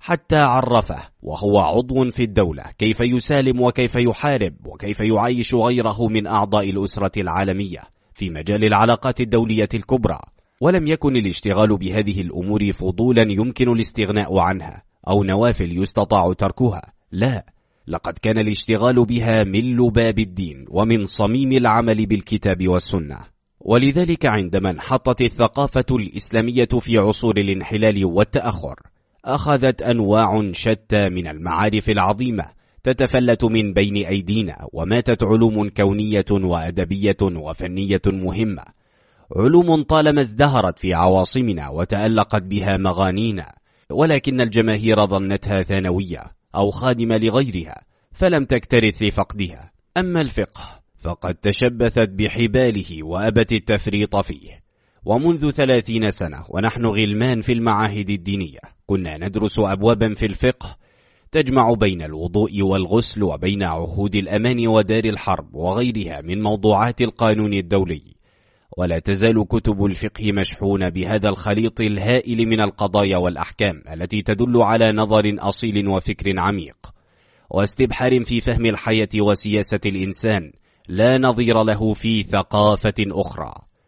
حتى عرفه وهو عضو في الدولة كيف يسالم وكيف يحارب وكيف يعيش غيره من أعضاء الأسرة العالمية في مجال العلاقات الدولية الكبرى. ولم يكن الاشتغال بهذه الأمور فضولا يمكن الاستغناء عنها أو نوافل يستطاع تركها، لا، لقد كان الاشتغال بها من لباب الدين ومن صميم العمل بالكتاب والسنة. ولذلك عندما انحطت الثقافة الإسلامية في عصور الانحلال والتأخر، أخذت أنواع شتى من المعارف العظيمة تتفلت من بين أيدينا، وماتت علوم كونية وأدبية وفنية مهمة، علوم طالما ازدهرت في عواصمنا وتألقت بها مغانينا، ولكن الجماهير ظنتها ثانوية أو خادمة لغيرها فلم تكترث لفقدها. أما الفقه فقد تشبثت بحباله وأبت التفريط فيه، ومنذ 30 سنة ونحن غلمان في المعاهد الدينية كنا ندرس أبوابا في الفقه تجمع بين الوضوء والغسل وبين عهود الأمان ودار الحرب وغيرها من موضوعات القانون الدولي، ولا تزال كتب الفقه مشحونة بهذا الخليط الهائل من القضايا والأحكام التي تدل على نظر أصيل وفكر عميق واستبحار في فهم الحياة وسياسة الإنسان لا نظير له في ثقافة أخرى.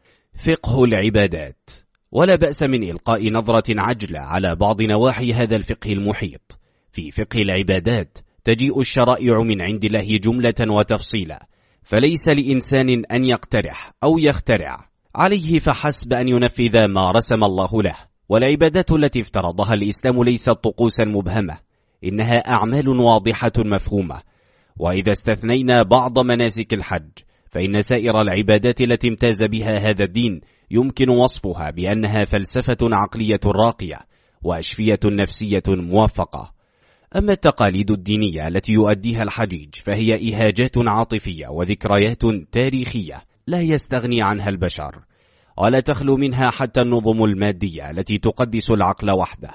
فقه العبادات. ولا بأس من إلقاء نظرة عجلة على بعض نواحي هذا الفقه المحيط. في فقه العبادات تجيء الشرائع من عند الله جملة وتفصيلا، فليس لإنسان أن يقترح أو يخترع، عليه فحسب أن ينفذ ما رسم الله له. والعبادات التي افترضها الإسلام ليست طقوسا مبهمة، إنها أعمال واضحة مفهومة. وإذا استثنينا بعض مناسك الحج فإن سائر العبادات التي امتاز بها هذا الدين يمكن وصفها بأنها فلسفة عقلية راقية وأشفية نفسية موفقة. أما التقاليد الدينية التي يؤديها الحجيج فهي إهاجات عاطفية وذكريات تاريخية لا يستغني عنها البشر، ولا تخلو منها حتى النظم المادية التي تقدس العقل وحده.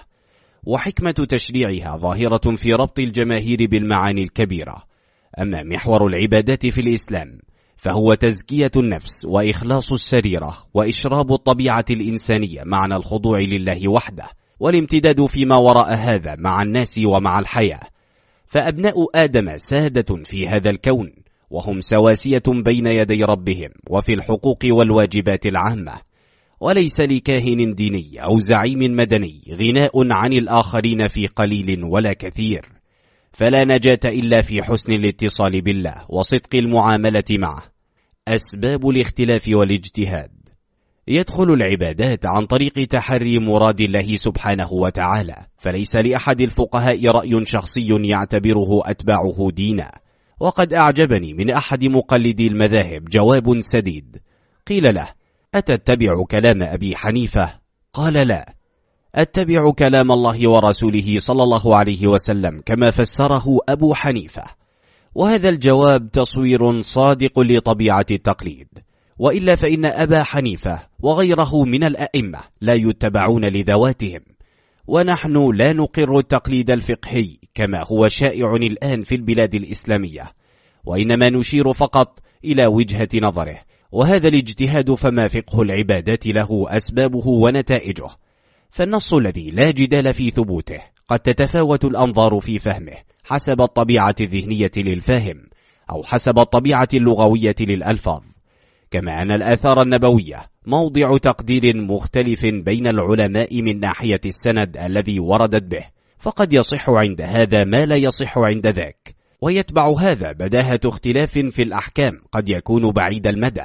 وحكمة تشريعها ظاهرة في ربط الجماهير بالمعاني الكبيرة. أما محور العبادات في الإسلام فهو تزكية النفس وإخلاص السريرة وإشراب الطبيعة الإنسانية معنى الخضوع لله وحده، والامتداد فيما وراء هذا مع الناس ومع الحياة. فأبناء آدم سادة في هذا الكون، وهم سواسية بين يدي ربهم وفي الحقوق والواجبات العامة، وليس لكاهن ديني أو زعيم مدني غناء عن الآخرين في قليل ولا كثير. فلا نجاة إلا في حسن الاتصال بالله وصدق المعاملة معه. أسباب الاختلاف والاجتهاد. يدخل العبادات عن طريق تحري مراد الله سبحانه وتعالى، فليس لأحد الفقهاء رأي شخصي يعتبره أتباعه دينا. وقد أعجبني من أحد مقلدي المذاهب جواب سديد. قيل له: أتتبع كلام أبي حنيفة؟ قال: لا، أتبع كلام الله ورسوله صلى الله عليه وسلم كما فسره أبو حنيفة. وهذا الجواب تصوير صادق لطبيعة التقليد، وإلا فإن أبا حنيفة وغيره من الأئمة لا يتبعون لذواتهم، ونحن لا نقر التقليد الفقهي كما هو شائع الآن في البلاد الإسلامية، وإنما نشير فقط إلى وجهة نظره. وهذا الاجتهاد فما فقه العبادات له أسبابه ونتائجه، فالنص الذي لا جدال في ثبوته قد تتفاوت الأنظار في فهمه حسب الطبيعة الذهنية للفاهم أو حسب الطبيعة اللغوية للألفاظ، كما أن الآثار النبوية موضع تقدير مختلف بين العلماء من ناحية السند الذي وردت به، فقد يصح عند هذا ما لا يصح عند ذاك، ويتبع هذا بداهة اختلاف في الأحكام قد يكون بعيد المدى.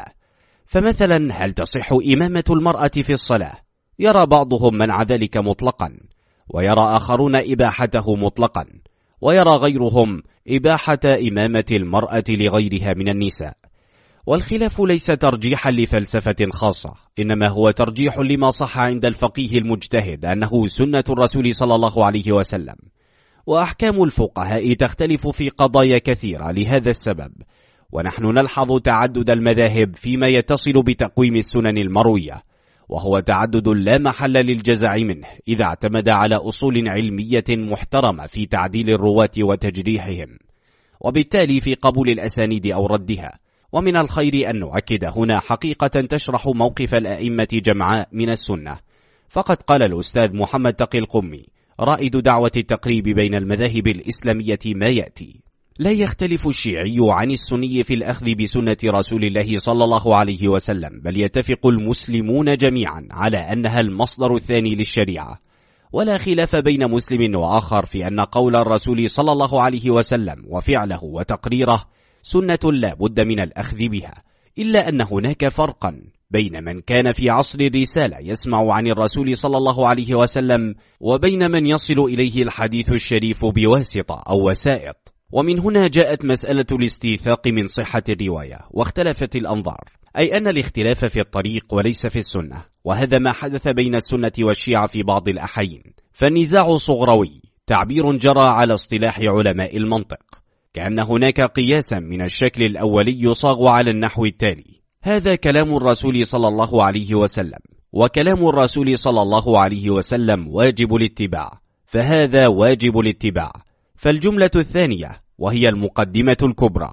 فمثلا هل تصح إمامة المرأة في الصلاة؟ يرى بعضهم منع ذلك مطلقا، ويرى آخرون إباحته مطلقا، ويرى غيرهم إباحة إمامة المرأة لغيرها من النساء. والخلاف ليس ترجيحا لفلسفة خاصة، إنما هو ترجيح لما صح عند الفقيه المجتهد أنه سنة الرسول صلى الله عليه وسلم. وأحكام الفقهاء تختلف في قضايا كثيرة لهذا السبب، ونحن نلحظ تعدد المذاهب فيما يتصل بتقويم السنن المروية، وهو تعدد لا محل للجزع منه إذا اعتمد على أصول علمية محترمة في تعديل الرواة وتجريحهم، وبالتالي في قبول الأسانيد أو ردها. ومن الخير أن نؤكد هنا حقيقة تشرح موقف الأئمة جمعاء من السنة. فقد قال الأستاذ محمد تقي القمي رائد دعوة التقريب بين المذاهب الإسلامية ما يأتي: لا يختلف الشيعي عن السني في الأخذ بسنة رسول الله صلى الله عليه وسلم، بل يتفق المسلمون جميعا على أنها المصدر الثاني للشريعة، ولا خلاف بين مسلم وآخر في أن قول الرسول صلى الله عليه وسلم وفعله وتقريره سنة لا بد من الأخذ بها، إلا أن هناك فرقا بين من كان في عصر الرسالة يسمع عن الرسول صلى الله عليه وسلم وبين من يصل إليه الحديث الشريف بواسطة أو وسائط. ومن هنا جاءت مسألة الاستيثاق من صحة الرواية، واختلفت الأنظار، أي أن الاختلاف في الطريق وليس في السنة، وهذا ما حدث بين السنة والشيعة في بعض الأحايين. فالنزاع صغروي، تعبير جرى على اصطلاح علماء المنطق، كأن هناك قياسا من الشكل الأولي يصاغ على النحو التالي: هذا كلام الرسول صلى الله عليه وسلم، وكلام الرسول صلى الله عليه وسلم واجب الاتباع، فهذا واجب الاتباع. فالجملة الثانية وهي المقدمة الكبرى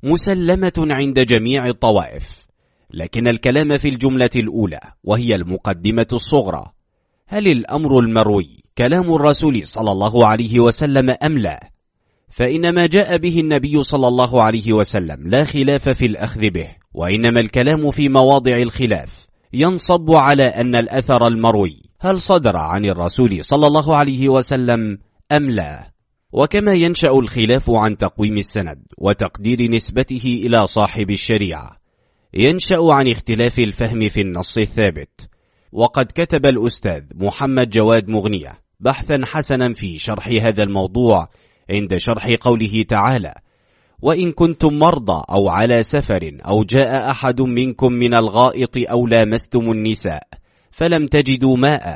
مسلمة عند جميع الطوائف، لكن الكلام في الجملة الأولى وهي المقدمة الصغرى: هل الأمر المروي كلام الرسول صلى الله عليه وسلم أم لا؟ فإن ما جاء به النبي صلى الله عليه وسلم لا خلاف في الأخذ به، وإنما الكلام في مواضع الخلاف ينصب على أن الأثر المروي هل صدر عن الرسول صلى الله عليه وسلم أم لا. وكما ينشأ الخلاف عن تقويم السند وتقدير نسبته إلى صاحب الشريعة، ينشأ عن اختلاف الفهم في النص الثابت. وقد كتب الأستاذ محمد جواد مغنية بحثا حسنا في شرح هذا الموضوع عند شرح قوله تعالى: وإن كنتم مرضى أو على سفر أو جاء أحد منكم من الغائط أو لامستم النساء فلم تجدوا ماء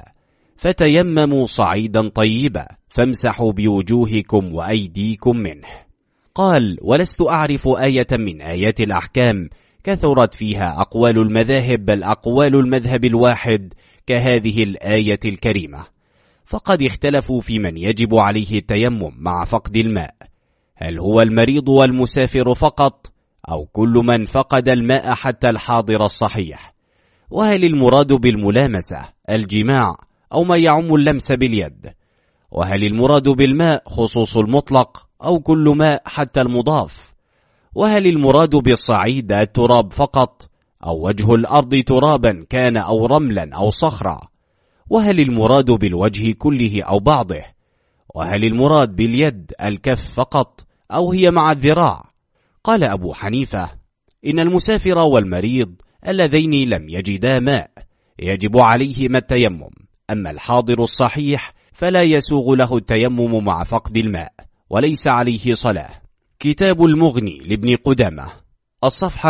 فتيمموا صعيدا طيبا فامسحوا بوجوهكم وأيديكم منه. قال: ولست أعرف آية من آيات الأحكام كثرت فيها أقوال المذاهب، بل أقوال المذهب الواحد كهذه الآية الكريمة، فقد اختلفوا في من يجب عليه التيمم مع فقد الماء، هل هو المريض والمسافر فقط أو كل من فقد الماء حتى الحاضر الصحيح؟ وهل المراد بالملامسة الجماع أو ما يعم اللمس باليد؟ وهل المراد بالماء خصوص المطلق أو كل ماء حتى المضاف؟ وهل المراد بالصعيد التراب فقط أو وجه الأرض ترابا كان أو رملا أو صخرا؟ وهل المراد بالوجه كله أو بعضه؟ وهل المراد باليد الكف فقط أو هي مع الذراع؟ قال أبو حنيفة: إن المسافر والمريض اللذين لم يجدا ماء يجب عليهما التيمم، أما الحاضر الصحيح فلا يسوغ له التيمم مع فقد الماء وليس عليه صلاة. كتاب المغني لابن قدامة، الصفحة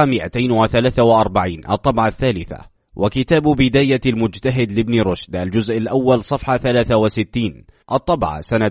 243، الطبعة الثالثة. وكتاب بداية المجتهد لابن رشد، الجزء الأول، صفحة 63، الطبعة سنة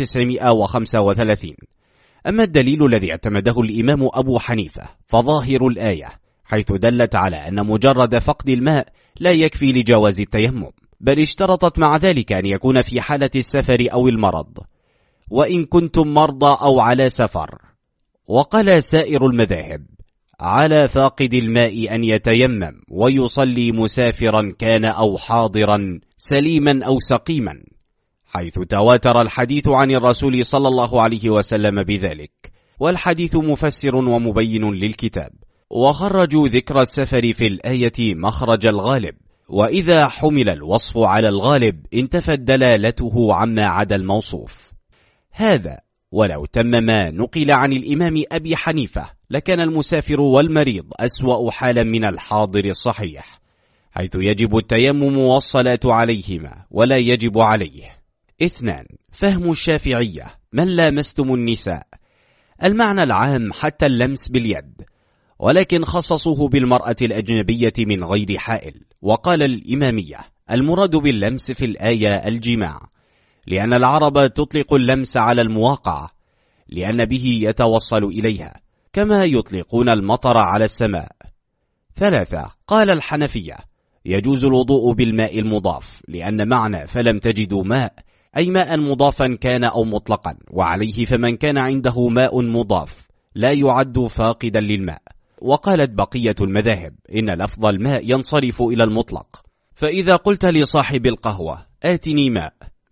1935. أما الدليل الذي اعتمده الإمام أبو حنيفة فظاهر الآية، حيث دلت على أن مجرد فقد الماء لا يكفي لجواز التيمم، بل اشترطت مع ذلك أن يكون في حالة السفر أو المرض. وإن كنتم مرضى أو على سفر. وقال سائر المذاهب: على فاقد الماء أن يتيمم ويصلي مسافرا كان أو حاضرا سليما أو سقيما، حيث تواتر الحديث عن الرسول صلى الله عليه وسلم بذلك، والحديث مفسر ومبين للكتاب. وخرجوا ذكر السفر في الآية مخرج الغالب، وإذا حمل الوصف على الغالب انتفت دلالته عما عدا الموصوف. هذا ولو تم ما نقل عن الإمام أبي حنيفة لكان المسافر والمريض أسوأ حالا من الحاضر الصحيح، حيث يجب التيمم والصلاة عليهما ولا يجب عليه. 2. فهم الشافعية: من لامستم النساء، المعنى العام حتى اللمس باليد، ولكن خصصوه بالمرأة الأجنبية من غير حائل. وقال الإمامية: المراد باللمس في الآية الجماع، لأن العرب تطلق اللمس على المواقعة، لأن به يتوصل إليها، كما يطلقون المطر على السماء. 3. قال الحنفية: يجوز الوضوء بالماء المضاف، لأن معنى فلم تجدوا ماء أي ماء مضافا كان أو مطلقا، وعليه فمن كان عنده ماء مضاف لا يعد فاقدا للماء. وقالت بقية المذاهب: إن لفظ الماء ينصرف إلى المطلق، فإذا قلت لصاحب القهوة آتني ماء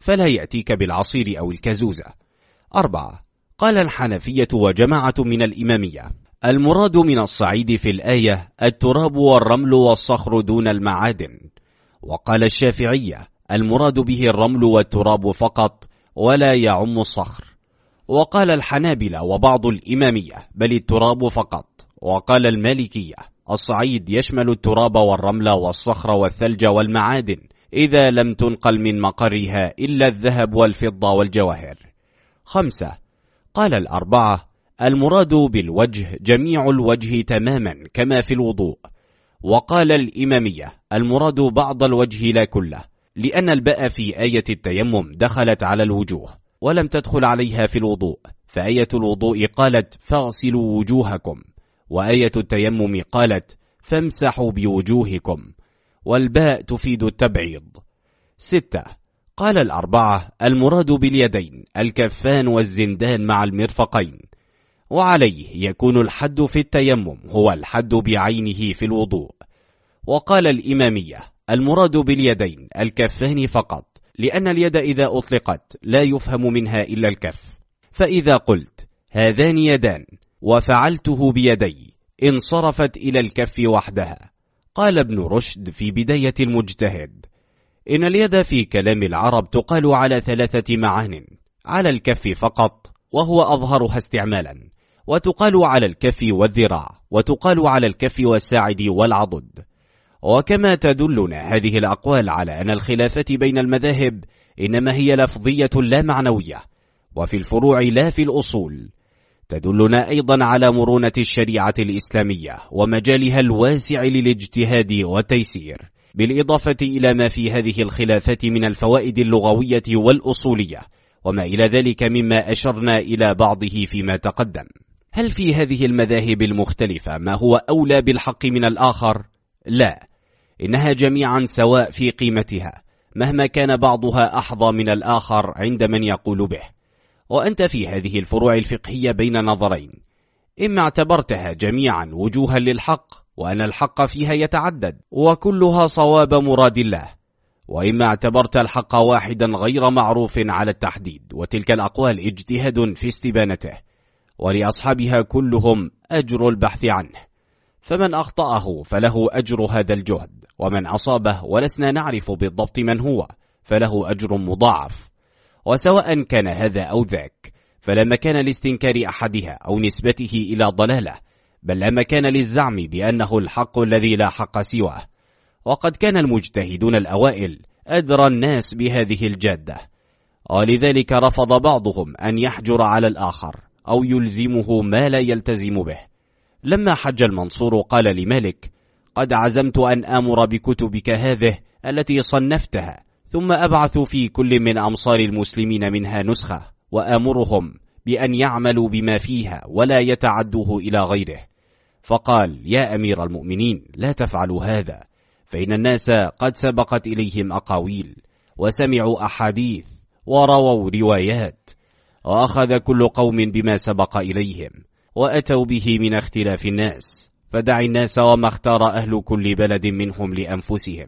فلا يأتيك بالعصير أو الكزوزة. 4. قال الحنفية وجماعة من الإمامية: المراد من الصعيد في الآية التراب والرمل والصخر دون المعادن. وقال الشافعية: المراد به الرمل والتراب فقط ولا يعم الصخر. وقال الحنابلة وبعض الإمامية: بل التراب فقط. وقال المالكية: الصعيد يشمل التراب والرمل والصخر والثلج والمعادن إذا لم تنقل من مقرها إلا الذهب والفضة والجواهر. 5. قال الأربعة: المراد بالوجه جميع الوجه تماما كما في الوضوء. وقال الإمامية: المراد بعض الوجه لا كله، لأن الباء في آية التيمم دخلت على الوجوه ولم تدخل عليها في الوضوء، فآية الوضوء قالت فاغسلوا وجوهكم، وآية التيمم قالت فامسحوا بوجوهكم، والباء تفيد التبعيض. 6. قال الأربعة: المراد باليدين الكفان والزندان مع المرفقين، وعليه يكون الحد في التيمم هو الحد بعينه في الوضوء. وقال الإمامية: المراد باليدين الكفان فقط، لأن اليد إذا أطلقت لا يفهم منها إلا الكف، فإذا قلت هذان يدان وفعلته بيدي انصرفت إلى الكف وحدها. قال ابن رشد في بداية المجتهد: إن اليد في كلام العرب تقال على 3 معان: على الكف فقط وهو أظهرها استعمالا، وتقال على الكف والذراع، وتقال على الكف والساعد والعضد. وكما تدلنا هذه الأقوال على أن الخلافة بين المذاهب إنما هي لفظية لا معنوية، وفي الفروع لا في الأصول، تدلنا أيضا على مرونة الشريعة الإسلامية ومجالها الواسع للاجتهاد والتيسير، بالإضافة إلى ما في هذه الخلافة من الفوائد اللغوية والأصولية وما إلى ذلك مما أشرنا إلى بعضه فيما تقدم. هل في هذه المذاهب المختلفة ما هو أولى بالحق من الآخر؟ لا، إنها جميعا سواء في قيمتها، مهما كان بعضها أحظى من الآخر عند من يقول به. وأنت في هذه الفروع الفقهية بين نظرين: إما اعتبرتها جميعا وجوها للحق وأن الحق فيها يتعدد وكلها صواب مراد الله، وإما اعتبرت الحق واحدا غير معروف على التحديد، وتلك الأقوال اجتهاد في استبانته، ولأصحابها كلهم أجر البحث عنه، فمن أخطأه فله أجر هذا الجهد، ومن أصابه ولسنا نعرف بالضبط من هو فله أجر مضاعف. وسواء كان هذا أو ذاك، فلا مكان لاستنكار أحدها أو نسبته إلى ضلالة، بل لا مكان للزعم بأنه الحق الذي لا حق سواه. وقد كان المجتهدون الأوائل أدرى الناس بهذه الجادة، ولذلك رفض بعضهم أن يحجر على الآخر أو يلزمه ما لا يلتزم به. لما حج المنصور قال لمالك: قد عزمت أن آمر بكتبك هذه التي صنفتها، ثم أبعث في كل من أمصار المسلمين منها نسخة، وآمرهم بأن يعملوا بما فيها ولا يتعدوه إلى غيره. فقال: يا أمير المؤمنين، لا تفعلوا هذا، فإن الناس قد سبقت إليهم أقاويل، وسمعوا أحاديث، ورووا روايات، وأخذ كل قوم بما سبق إليهم، وأتوا به من اختلاف الناس، فدع الناس وما اختار أهل كل بلد منهم لأنفسهم.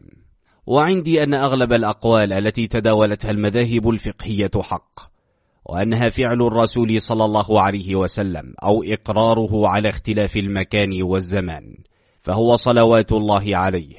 وعندي أن أغلب الأقوال التي تداولتها المذاهب الفقهية حق، وأنها فعل الرسول صلى الله عليه وسلم أو إقراره على اختلاف المكان والزمان، فهو صلوات الله عليه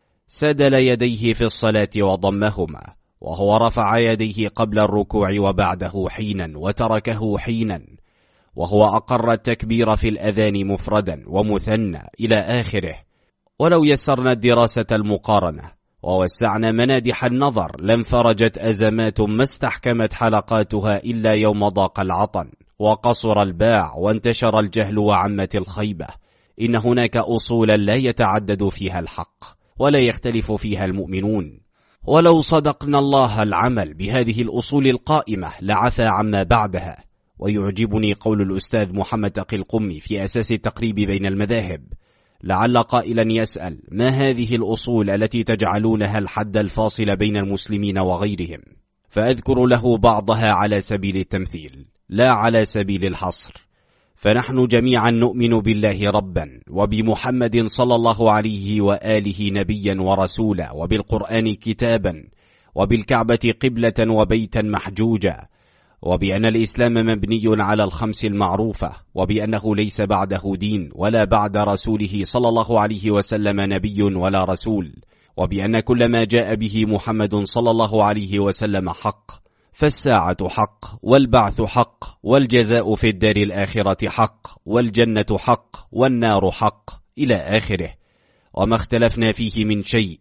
سدل يديه في الصلاة وضمهما، وهو رفع يديه قبل الركوع وبعده حينا وتركه حينا، وهو أقر التكبير في الأذان مفردا ومثنى إلى آخره. ولو يسرنا الدراسة المقارنة ووسعنا منادح النظر لانفرجت أزمات ما استحكمت حلقاتها إلا يوم ضاق العطن وقصر الباع وانتشر الجهل وعمت الخيبة. إن هناك أصولا لا يتعدد فيها الحق ولا يختلف فيها المؤمنون، ولو صدقنا الله العمل بهذه الأصول القائمة لعفى عما بعدها. ويعجبني قول الأستاذ محمد تقي القمي في أساس التقريب بين المذاهب: لعل قائلا يسأل: ما هذه الأصول التي تجعلونها الحد الفاصل بين المسلمين وغيرهم؟ فأذكر له بعضها على سبيل التمثيل لا على سبيل الحصر. فنحن جميعا نؤمن بالله ربا، وبمحمد صلى الله عليه وآله نبيا ورسولا، وبالقرآن كتابا، وبالكعبة قبلة وبيتا محجوجا، وبأن الإسلام مبني على الخمس المعروفة، وبأنه ليس بعده دين ولا بعد رسوله صلى الله عليه وسلم نبي ولا رسول، وبأن كل ما جاء به محمد صلى الله عليه وسلم حق، فالساعة حق، والبعث حق، والجزاء في الدار الآخرة حق، والجنة حق، والنار حق، إلى آخره. وما اختلفنا فيه من شيء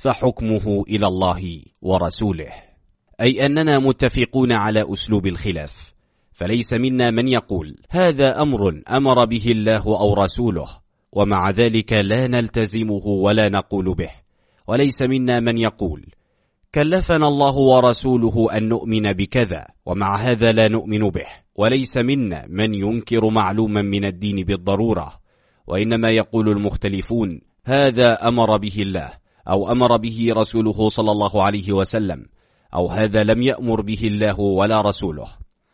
فحكمه إلى الله ورسوله، أي أننا متفقون على أسلوب الخلاف، فليس منا من يقول هذا أمر أمر به الله أو رسوله ومع ذلك لا نلتزمه ولا نقول به، وليس منا من يقول كلفنا الله ورسوله أن نؤمن بكذا ومع هذا لا نؤمن به، وليس منا من ينكر معلوما من الدين بالضرورة، وإنما يقول المختلفون هذا أمر به الله أو أمر به رسوله صلى الله عليه وسلم، أو هذا لم يأمر به الله ولا رسوله،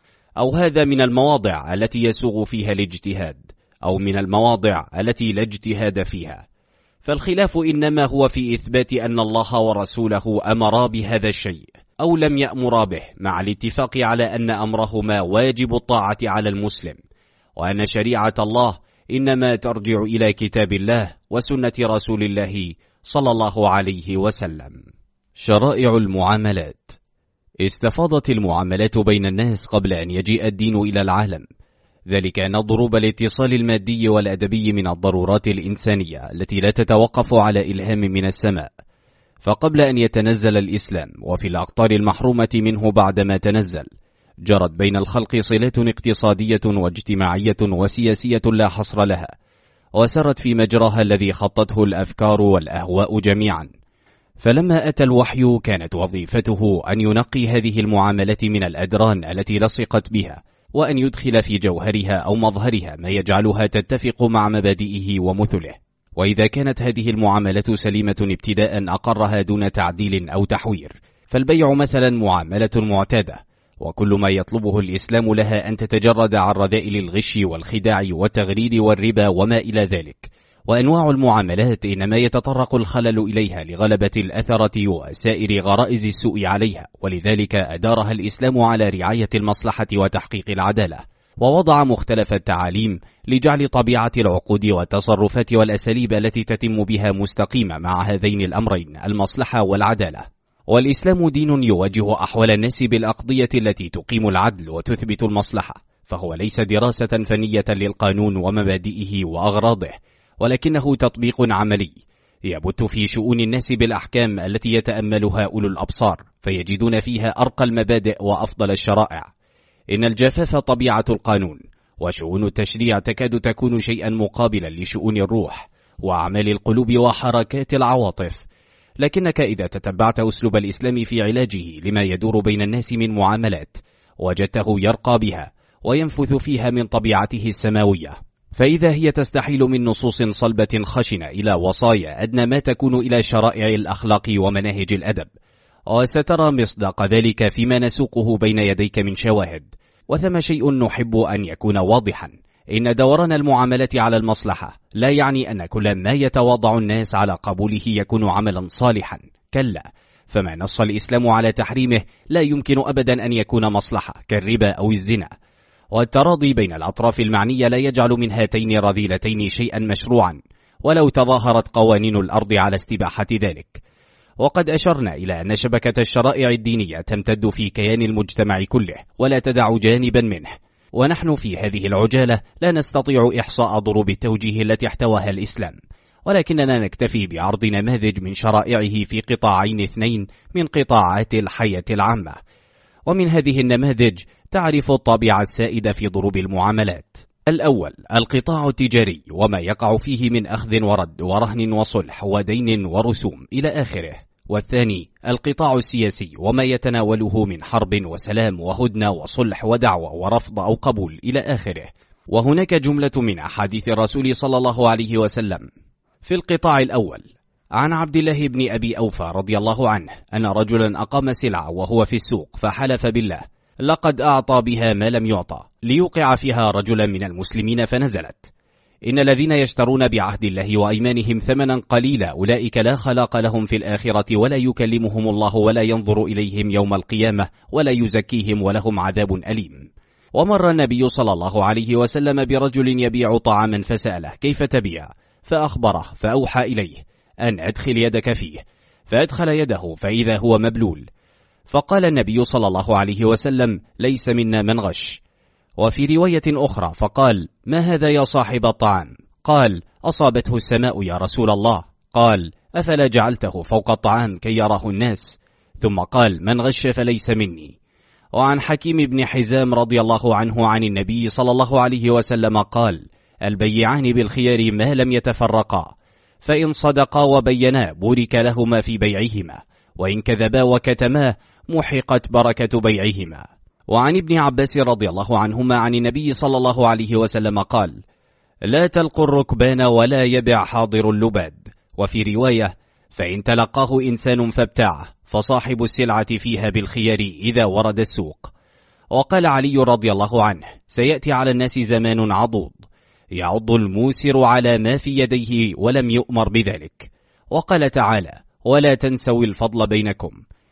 أو هذا من المواضع التي يسوغ فيها الاجتهاد، أو من المواضع التي لا اجتهاد فيها. فالخلاف إنما هو في إثبات أن الله ورسوله أمرا بهذا الشيء أو لم يأمرا به، مع الاتفاق على أن أمرهما واجب الطاعة على المسلم، وأن شريعة الله إنما ترجع إلى كتاب الله وسنة رسول الله صلى الله عليه وسلم. شرائع المعاملات. استفاضت المعاملات بين الناس قبل أن يجيء الدين إلى العالم، ذلك أن ضروب الاتصال المادي والأدبي من الضرورات الإنسانية التي لا تتوقف على إلهام من السماء، فقبل أن يتنزل الإسلام وفي الأقطار المحرومة منه بعدما تنزل، جرت بين الخلق صلات اقتصادية واجتماعية وسياسية لا حصر لها، وسرت في مجراها الذي خطته الأفكار والأهواء جميعا. فلما أتى الوحي كانت وظيفته أن ينقي هذه المعاملات من الأدران التي لصقت بها، وأن يدخل في جوهرها أو مظهرها ما يجعلها تتفق مع مبادئه ومثله. وإذا كانت هذه المعاملة سليمة ابتداء أقرها دون تعديل أو تحوير، فالبيع مثلا معاملة معتادة، وكل ما يطلبه الإسلام لها أن تتجرد عن رذائل الغش والخداع والتغرير والربا وما إلى ذلك. وأنواع المعاملات إنما يتطرق الخلل إليها لغلبة الأثرة وسائر غرائز السوء عليها، ولذلك أدارها الإسلام على رعاية المصلحة وتحقيق العدالة، ووضع مختلف التعاليم لجعل طبيعة العقود والتصرفات والأساليب التي تتم بها مستقيمة مع هذين الأمرين، المصلحة والعدالة. والإسلام دين يواجه أحوال الناس بالأقضية التي تقيم العدل وتثبت المصلحة، فهو ليس دراسة فنية للقانون ومبادئه وأغراضه، ولكنه تطبيق عملي يبت في شؤون الناس بالأحكام التي يتأملها أولو الأبصار فيجدون فيها أرقى المبادئ وأفضل الشرائع. إن الجفاف طبيعة القانون، وشؤون التشريع تكاد تكون شيئا مقابلا لشؤون الروح وأعمال القلوب وحركات العواطف. لكنك إذا تتبعت أسلوب الإسلام في علاجه لما يدور بين الناس من معاملات، وجدته يرقى بها وينفث فيها من طبيعته السماوية، فإذا هي تستحيل من نصوص صلبة خشنة إلى وصايا أدنى ما تكون إلى شرائع الأخلاق ومناهج الأدب. وسترى مصداق ذلك فيما نسوقه بين يديك من شواهد. وثم شيء نحب أن يكون واضحا: إن دوران المعاملة على المصلحة لا يعني أن كل ما يتواضع الناس على قبوله يكون عملا صالحا، كلا، فما نص الإسلام على تحريمه لا يمكن أبدا أن يكون مصلحة كالربا أو الزنا. والتراضي بين الأطراف المعنية لا يجعل من هاتين الرذيلتين شيئا مشروعا، ولو تظاهرت قوانين الأرض على استباحة ذلك. وقد أشرنا إلى أن شبكة الشرائع الدينية تمتد في كيان المجتمع كله ولا تدع جانبا منه، ونحن في هذه العجالة لا نستطيع إحصاء ضروب التوجيه التي احتواها الإسلام، ولكننا نكتفي بعرض نماذج من شرائعه في قطاعين اثنين من قطاعات الحياة العامة. ومن هذه النماذج تعرف الطابع السائد في ضروب المعاملات. الأول القطاع التجاري وما يقع فيه من أخذ ورد ورهن وصلح ودين ورسوم إلى آخره. والثاني القطاع السياسي وما يتناوله من حرب وسلام وهدنة وصلح ودعوة ورفض أو قبول إلى آخره. وهناك جملة من أحاديث الرسول صلى الله عليه وسلم. في القطاع الأول عن عبد الله بن أبي أوفى رضي الله عنه أن رجلا أقام سلعة وهو في السوق فحلف بالله لقد أعطى بها ما لم يعطى ليوقع فيها رجلا من المسلمين، فنزلت: إن الذين يشترون بعهد الله وأيمانهم ثمنا قليلا أولئك لا خلاق لهم في الآخرة ولا يكلمهم الله ولا ينظر إليهم يوم القيامة ولا يزكيهم ولهم عذاب أليم. ومر النبي صلى الله عليه وسلم برجل يبيع طعاما فسأله كيف تبيع؟ فأخبره فأوحى إليه أن أدخل يدك فيه، فأدخل يده فإذا هو مبلول. فقال النبي صلى الله عليه وسلم ليس منا من غش. وفي رواية أخرى فقال ما هذا يا صاحب الطعام؟ قال أصابته السماء يا رسول الله. قال أفلا جعلته فوق الطعام كي يراه الناس؟ ثم قال من غش فليس مني. وعن حكيم بن حزام رضي الله عنه عن النبي صلى الله عليه وسلم قال البيعان بالخيار ما لم يتفرقا، فإن صدقا وبينا بورك لهما في بيعهما، وإن كذبا وكتما محقت بركة بيعهما. وعن ابن عباس رضي الله عنهما عن النبي صلى الله عليه وسلم قال لا تلقوا الركبان ولا يبع حاضر اللباد. وفي رواية فإن تلقاه إنسان فابتاعه فصاحب السلعة فيها بالخيار إذا ورد السوق. وقال علي رضي الله عنه سيأتي على الناس زمان عضوض يعض الموسر على ما في يديه ولم يؤمر بذلك. وقال تعالى ولا تنسوا الفضل بينكم.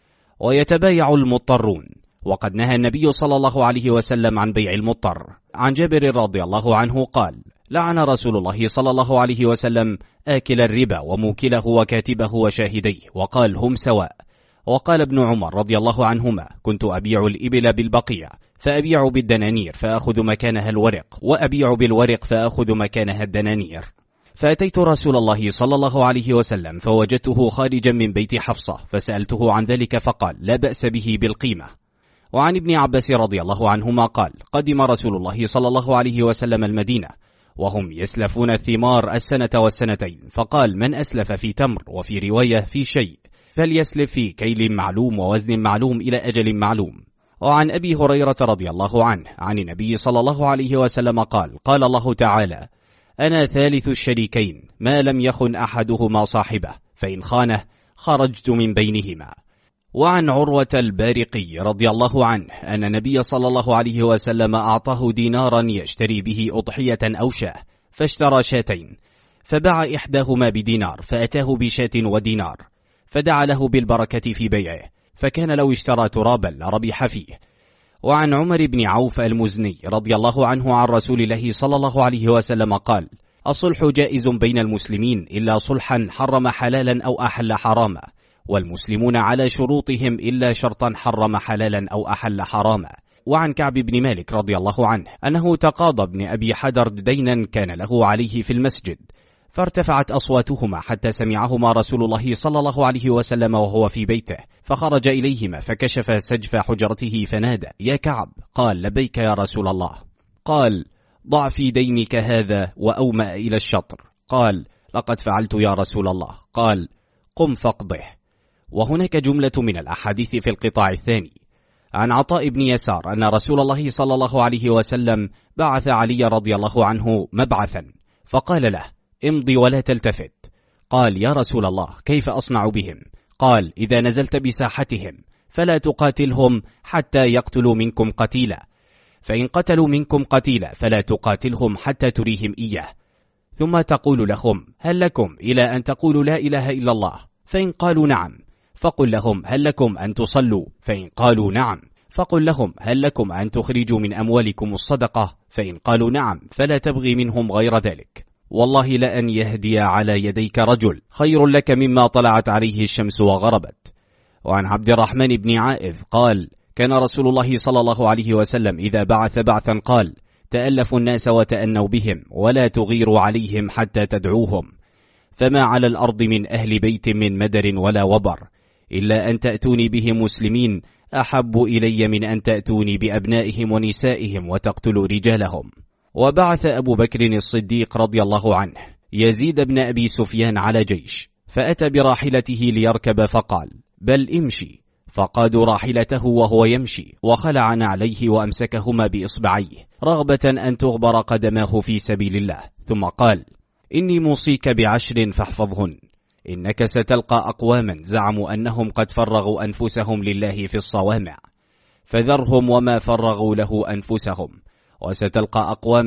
ويتبايع المضطرون. وقد نهى النبي صلى الله عليه وسلم عن بيع المضطر. عن جابر رضي الله عنه قال لعن رسول الله صلى الله عليه وسلم آكل الربا وموكله وكاتبه وشاهديه وقال هم سواء. وقال ابن عمر رضي الله عنهما كنت أبيع الإبل بالبقيع فأبيع بالدنانير فأخذ مكانها الورق، وأبيع بالورق فأخذ مكانها الدنانير. فأتيت رسول الله صلى الله عليه وسلم فوجدته خارجا من بيت حفصة فسألته عن ذلك فقال لا بأس به بالقيمة. وعن ابن عباس رضي الله عنهما قال قدم رسول الله صلى الله عليه وسلم المدينة وهم يسلفون الثمار السنة والسنتين، فقال من أسلف في تمر وفي رواية في شيء فليسلف في كيل معلوم ووزن معلوم إلى أجل معلوم. وعن أبي هريرة رضي الله عنه عن النبي صلى الله عليه وسلم قال قال الله تعالى أنا ثالث الشريكين ما لم يخن أحدهما صاحبه، فإن خانه خرجت من بينهما. وعن عروة البارقي رضي الله عنه أن النبي صلى الله عليه وسلم أعطاه دينارا يشتري به أضحية أو شاة، فاشترى شاتين فباع إحداهما بدينار فأتاه بشاة ودينار، فدعا له بالبركة في بيعه، فكان لو اشترى ترابا لربح فيه. وعن عمر بن عوف المزني رضي الله عنه عن رسول الله صلى الله عليه وسلم قال الصلح جائز بين المسلمين إلا صلحا حرم حلالا أو أحل حراما، والمسلمون على شروطهم إلا شرطا حرم حلالا أو أحل حراما. وعن كعب بن مالك رضي الله عنه أنه تقاضى ابن أبي حدر دينا كان له عليه في المسجد، فارتفعت أصواتهما حتى سمعهما رسول الله صلى الله عليه وسلم وهو في بيته، فخرج إليهما فكشف سجف حجرته فنادى يا كعب. قال لبيك يا رسول الله. قال ضع في دينك هذا وأومأ إلى الشطر. قال لقد فعلت يا رسول الله. قال قم فاقضه. وهناك جملة من الأحاديث في القطاع الثاني. عن عطاء بن يسار أن رسول الله صلى الله عليه وسلم بعث علي رضي الله عنه مبعثا فقال له امضي ولا تلتفت. قال يا رسول الله كيف أصنع بهم؟ قال إذا نزلت بساحتهم فلا تقاتلهم حتى يقتلوا منكم قتيلا، فإن قتلوا منكم قتيلا فلا تقاتلهم حتى تريهم إياه، ثم تقول لهم هل لكم إلى أن تقولوا لا إله إلا الله؟ فإن قالوا نعم فقل لهم هل لكم أن تصلوا؟ فإن قالوا نعم فقل لهم هل لكم أن تخرجوا من أموالكم الصدقة؟ فإن قالوا نعم فلا تبغي منهم غير ذلك، والله لأن يهدي على يديك رجل خير لك مما طلعت عليه الشمس وغربت. وعن عبد الرحمن بن عائذ قال كان رسول الله صلى الله عليه وسلم إذا بعث بعثا قال تألفوا الناس وتأنوا بهم ولا تغيروا عليهم حتى تدعوهم، فما على الأرض من أهل بيت من مدر ولا وبر إلا أن تأتوني بهم مسلمين أحب إلي من أن تأتوني بأبنائهم ونسائهم وتقتلوا رجالهم. وبعث أبو بكر الصديق رضي الله عنه يزيد بن أبي سفيان على جيش، فأتى براحلته ليركب فقال بل امشي، فقادوا راحلته وهو يمشي وخلع نعليه وأمسكهما بإصبعيه رغبة أن تغبر قدماه في سبيل الله، ثم قال إني موصيك ب10 فاحفظهن، إنك ستلقى أقواما زعموا أنهم قد فرغوا أنفسهم لله في الصوامع، فذرهم وما فرغوا له أنفسهم، وستلقى أقواما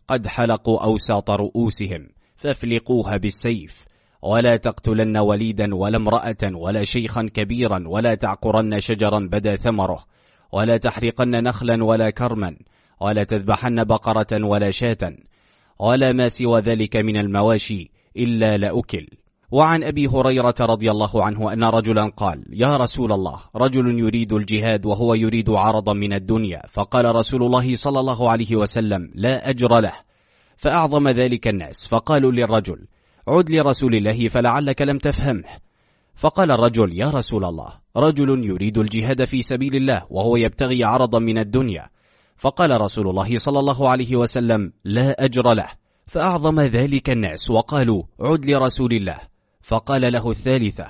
قد حلقوا أوساط رؤوسهم فافلقوها بالسيف، ولا تقتلن وليدا ولا امرأة ولا شيخا كبيرا، ولا تعقرن شجرا بدا ثمره، ولا تحرقن نخلا ولا كرما، ولا تذبحن بقرة ولا شاة، ولا ما سوى ذلك من المواشي إلا لأكل. وعن أبي هريرة رضي الله عنه أن رجلا قال: يا رسول الله، رجل يريد الجهاد وهو يريد عرضا من الدنيا، فقال رسول الله صلى الله عليه وسلم: لا أجر له. فأعظم ذلك الناس، فقالوا للرجل: عد لرسول الله فلعلك لم تفهمه. فقال الرجل: يا رسول الله، رجل يريد الجهاد في سبيل الله وهو يبتغي عرضا من الدنيا. فقال رسول الله صلى الله عليه وسلم: لا أجر له. فأعظم ذلك الناس وقالوا: عد لرسول الله. فقال له الثالثة: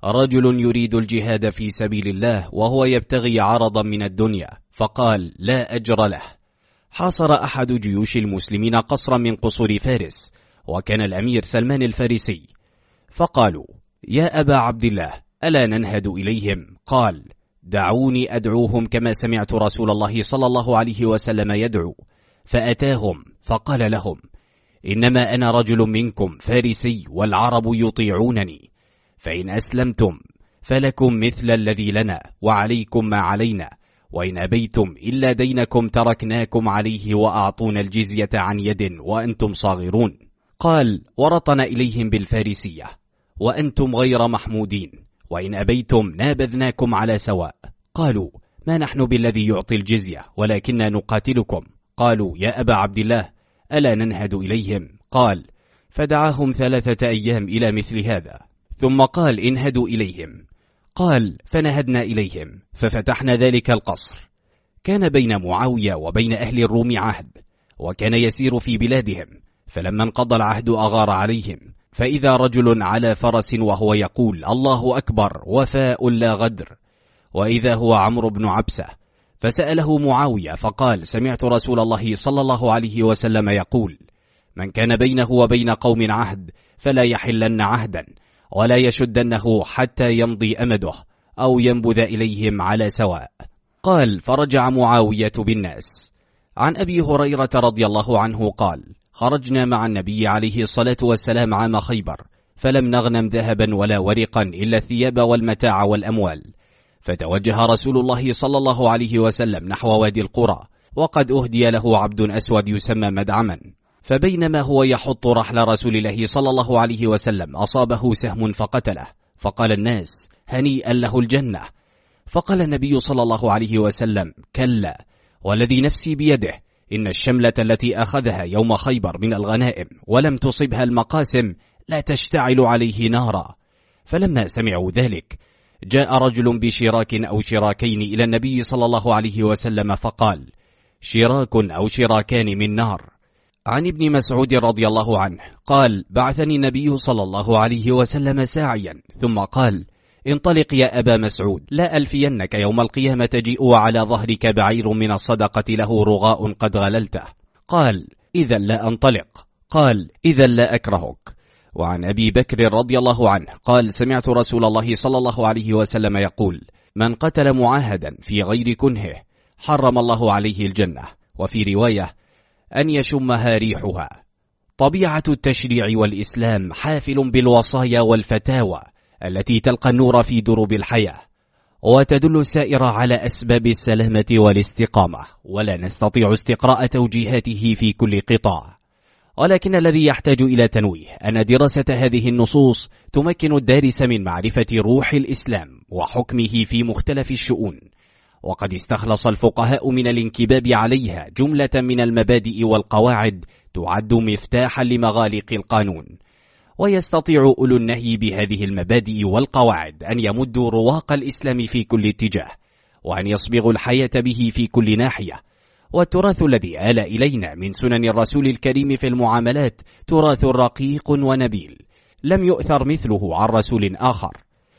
رجل يريد الجهاد في سبيل الله وهو يبتغي عرضا من الدنيا. فقال: لا أجر له. حاصر أحد جيوش المسلمين قصرا من قصور فارس، وكان الأمير سلمان الفارسي. فقالوا: يا أبا عبد الله، ألا ننهد إليهم؟ قال: دعوني أدعوهم كما سمعت رسول الله صلى الله عليه وسلم يدعو. فأتاهم فقال لهم: إنما أنا رجل منكم فارسي، والعرب يطيعونني، فإن أسلمتم فلكم مثل الذي لنا وعليكم ما علينا، وإن أبيتم إلا دينكم تركناكم عليه وأعطونا الجزية عن يد وأنتم صاغرون. قال: ورطن إليهم بالفارسية: وأنتم غير محمودين، وإن أبيتم نابذناكم على سواء. قالوا: ما نحن بالذي يعطي الجزية، ولكننا نقاتلكم. قالوا: يا أبا عبد الله، ألا ننهد إليهم؟ قال: فدعاهم 3 أيام إلى مثل هذا، ثم قال: انهدوا إليهم. قال: فنهدنا إليهم ففتحنا ذلك القصر. كان بين معاوية وبين أهل الروم عهد، وكان يسير في بلادهم، فلما انقضى العهد أغار عليهم، فإذا رجل على فرس وهو يقول: الله أكبر، وفاء لا غدر، وإذا هو عمرو بن عبسة. فسأله معاوية فقال: سمعت رسول الله صلى الله عليه وسلم يقول: من كان بينه وبين قوم عهد فلا يحلن عهدا، ولا يشدنه حتى يمضي أمده، أو ينبذ إليهم على سواء. قال: فرجع معاوية بالناس. عن أبي هريرة رضي الله عنه قال: خرجنا مع النبي عليه الصلاة والسلام عام خيبر، فلم نغنم ذهبا ولا ورقا إلا الثياب والمتاع والأموال. فتوجه رسول الله صلى الله عليه وسلم نحو وادي القرى، وقد أهدي له عبد أسود يسمى مدعما. فبينما هو يحط رحل رسول الله صلى الله عليه وسلم أصابه سهم فقتله، فقال الناس: هنيئا له الجنة. فقال النبي صلى الله عليه وسلم: كلا، والذي نفسي بيده، إن الشملة التي أخذها يوم خيبر من الغنائم ولم تصبها المقاسم لا تشتعل عليه نارا. فلما سمعوا ذلك جاء رجل بشراك أو شراكين إلى النبي صلى الله عليه وسلم فقال: شراك أو شراكان من نار. عن ابن مسعود رضي الله عنه قال: بعثني النبي صلى الله عليه وسلم ساعيا، ثم قال: انطلق يا أبا مسعود، لا ألفينك يوم القيامة تجيء على ظهرك بعير من الصدقة له رغاء قد غللته. قال: إذا لا أنطلق. قال: إذا لا أكرهك. وعن أبي بكر رضي الله عنه قال: سمعت رسول الله صلى الله عليه وسلم يقول: من قتل معاهدا في غير كنهه حرم الله عليه الجنة. وفي رواية: أن يشمها ريحها. طبيعة التشريع والإسلام حافل بالوصايا والفتاوى التي تلقى النور في دروب الحياة، وتدل السائر على أسباب السلامة والاستقامة، ولا نستطيع استقراء توجيهاته في كل قطاع. ولكن الذي يحتاج إلى تنويه أن دراسة هذه النصوص تمكن الدارس من معرفة روح الإسلام وحكمه في مختلف الشؤون، وقد استخلص الفقهاء من الانكباب عليها جملة من المبادئ والقواعد تعد مفتاحا لمغالق القانون. ويستطيع أولو النهي بهذه المبادئ والقواعد أن يمدوا رواق الإسلام في كل اتجاه، وأن يصبغوا الحياة به في كل ناحية. والتراث الذي آل إلينا من سنن الرسول الكريم في المعاملات تراث رقيق ونبيل، لم يؤثر مثله عن رسول آخر،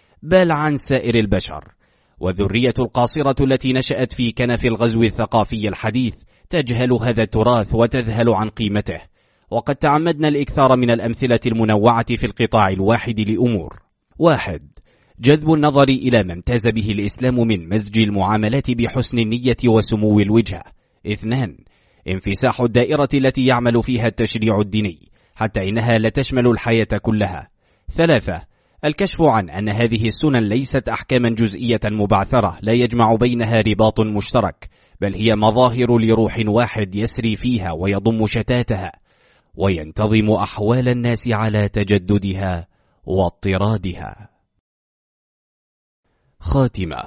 بل عن سائر البشر. وذرية القاصرة التي نشأت في كنف الغزو الثقافي الحديث تجهل هذا التراث وتذهل عن قيمته. وقد تعمدنا الإكثار من الأمثلة المنوعة في القطاع الواحد لأمور: 1. جذب النظر إلى ما امتاز به الإسلام من مزج المعاملات بحسن النية وسمو الوجهة. 2. انفساح الدائرة التي يعمل فيها التشريع الديني حتى إنها لا تشمل الحياة كلها. 3. الكشف عن أن هذه السنن ليست أحكاما جزئية مبعثرة لا يجمع بينها رباط مشترك، بل هي مظاهر لروح واحد يسري فيها ويضم شتاتها وينتظم أحوال الناس على تجددها واضطرادها. خاتمة.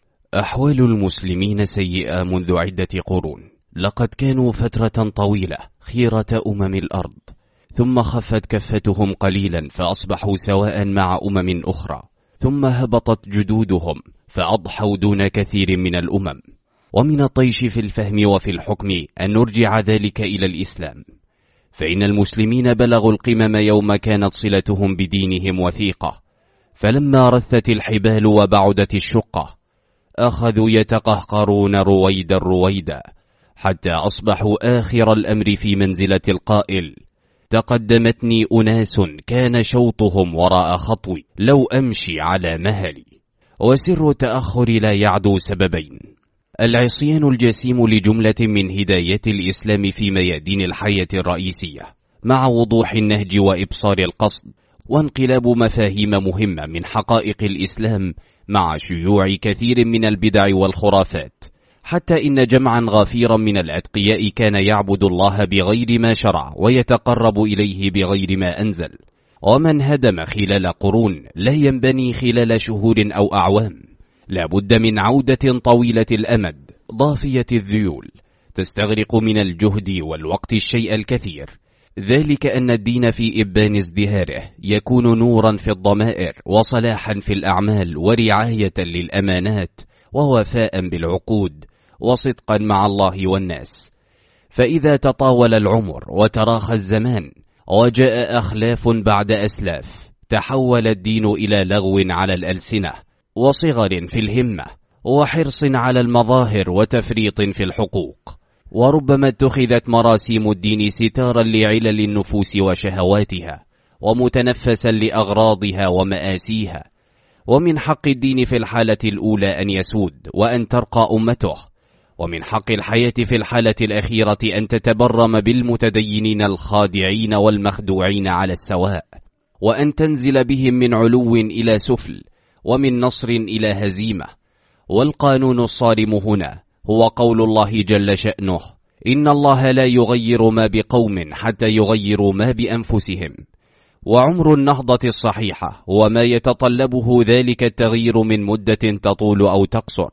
أحوال المسلمين سيئة منذ عدة قرون، لقد كانوا فترة طويلة خيرة الأرض، ثم خفت كفتهم قليلا فأصبحوا سواء مع أخرى، ثم هبطت جدودهم فأضحوا دون كثير من الأمم. ومن الطيش في الفهم وفي الحكم أن نرجع ذلك إلى الإسلام، فإن المسلمين بلغوا القمم يوم كانت صلتهم بدينهم وثيقة، فلما رثت الحبال وبعدت الشقة أخذوا يتقهقرون رويدا حتى أصبحوا آخر الأمر في منزلة القائل: تقدمتني أناس كان شوطهم وراء خطوي لو أمشي على مهلي. وسر التأخر لا يعدو سببين: العصيان الجسيم لجملة من هدايات الإسلام في ميادين الحياة الرئيسية مع وضوح النهج وإبصار القصد، وانقلاب مفاهيم مهمة من حقائق الإسلام مع شيوع كثير من البدع والخرافات، حتى إن جمعا غفيرا من الأتقياء كان يعبد الله بغير ما شرع ويتقرب إليه بغير ما أنزل. ومن هدم خلال قرون لا ينبني خلال شهور أو أعوام، لا بد من عودة طويلة الأمد ضافية الذيول تستغرق من الجهد والوقت الشيء الكثير، ذلك أن الدين في إبان ازدهاره يكون نورا في الضمائر وصلاحا في الأعمال ورعاية للأمانات ووفاء بالعقود وصدقا مع الله والناس. فإذا تطاول العمر وتراخى الزمان وجاء أخلاف بعد أسلاف، تحول الدين إلى لغو على الألسنة وصغر في الهمة وحرص على المظاهر وتفريط في الحقوق، وربما اتخذت مراسيم الدين ستارا لعلل النفوس وشهواتها ومتنفسا لأغراضها ومآسيها. ومن حق الدين في الحالة الأولى أن يسود وأن ترقى أمته، ومن حق الحياة في الحالة الأخيرة أن تتبرم بالمتدينين الخادعين والمخدوعين على السواء، وأن تنزل بهم من علو إلى سفل ومن نصر إلى هزيمة. والقانون الصارم هنا هو قول الله جل شأنه: إن الله لا يغير ما بقوم حتى يغيروا ما بأنفسهم. وعمر النهضة الصحيحة هو ما يتطلبه ذلك التغيير من مدة تطول أو تقصر،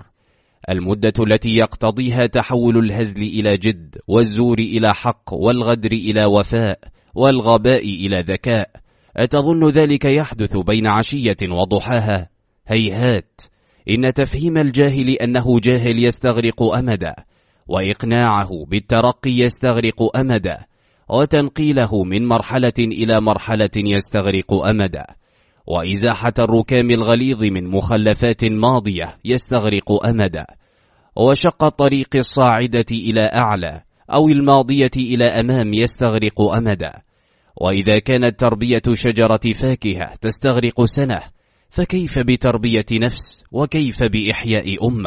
المدة التي يقتضيها تحول الهزل إلى جد والزور إلى حق والغدر إلى وفاء والغباء إلى ذكاء. أتظن ذلك يحدث بين عشية وضحاها؟ هيهات. إن تفهيم الجاهل أنه جاهل يستغرق أمدا، وإقناعه بالترقي يستغرق أمدا، وتنقيله من مرحلة إلى مرحلة يستغرق أمدا، وإزاحة الركام الغليظ من مخلفات ماضية يستغرق أمدا، وشق الطريق الصاعدة إلى أعلى أو الماضية إلى أمام يستغرق أمدا. وإذا كانت تربية شجرة فاكهة تستغرق سنة، فكيف بتربية نفس؟ وكيف بإحياء أمة؟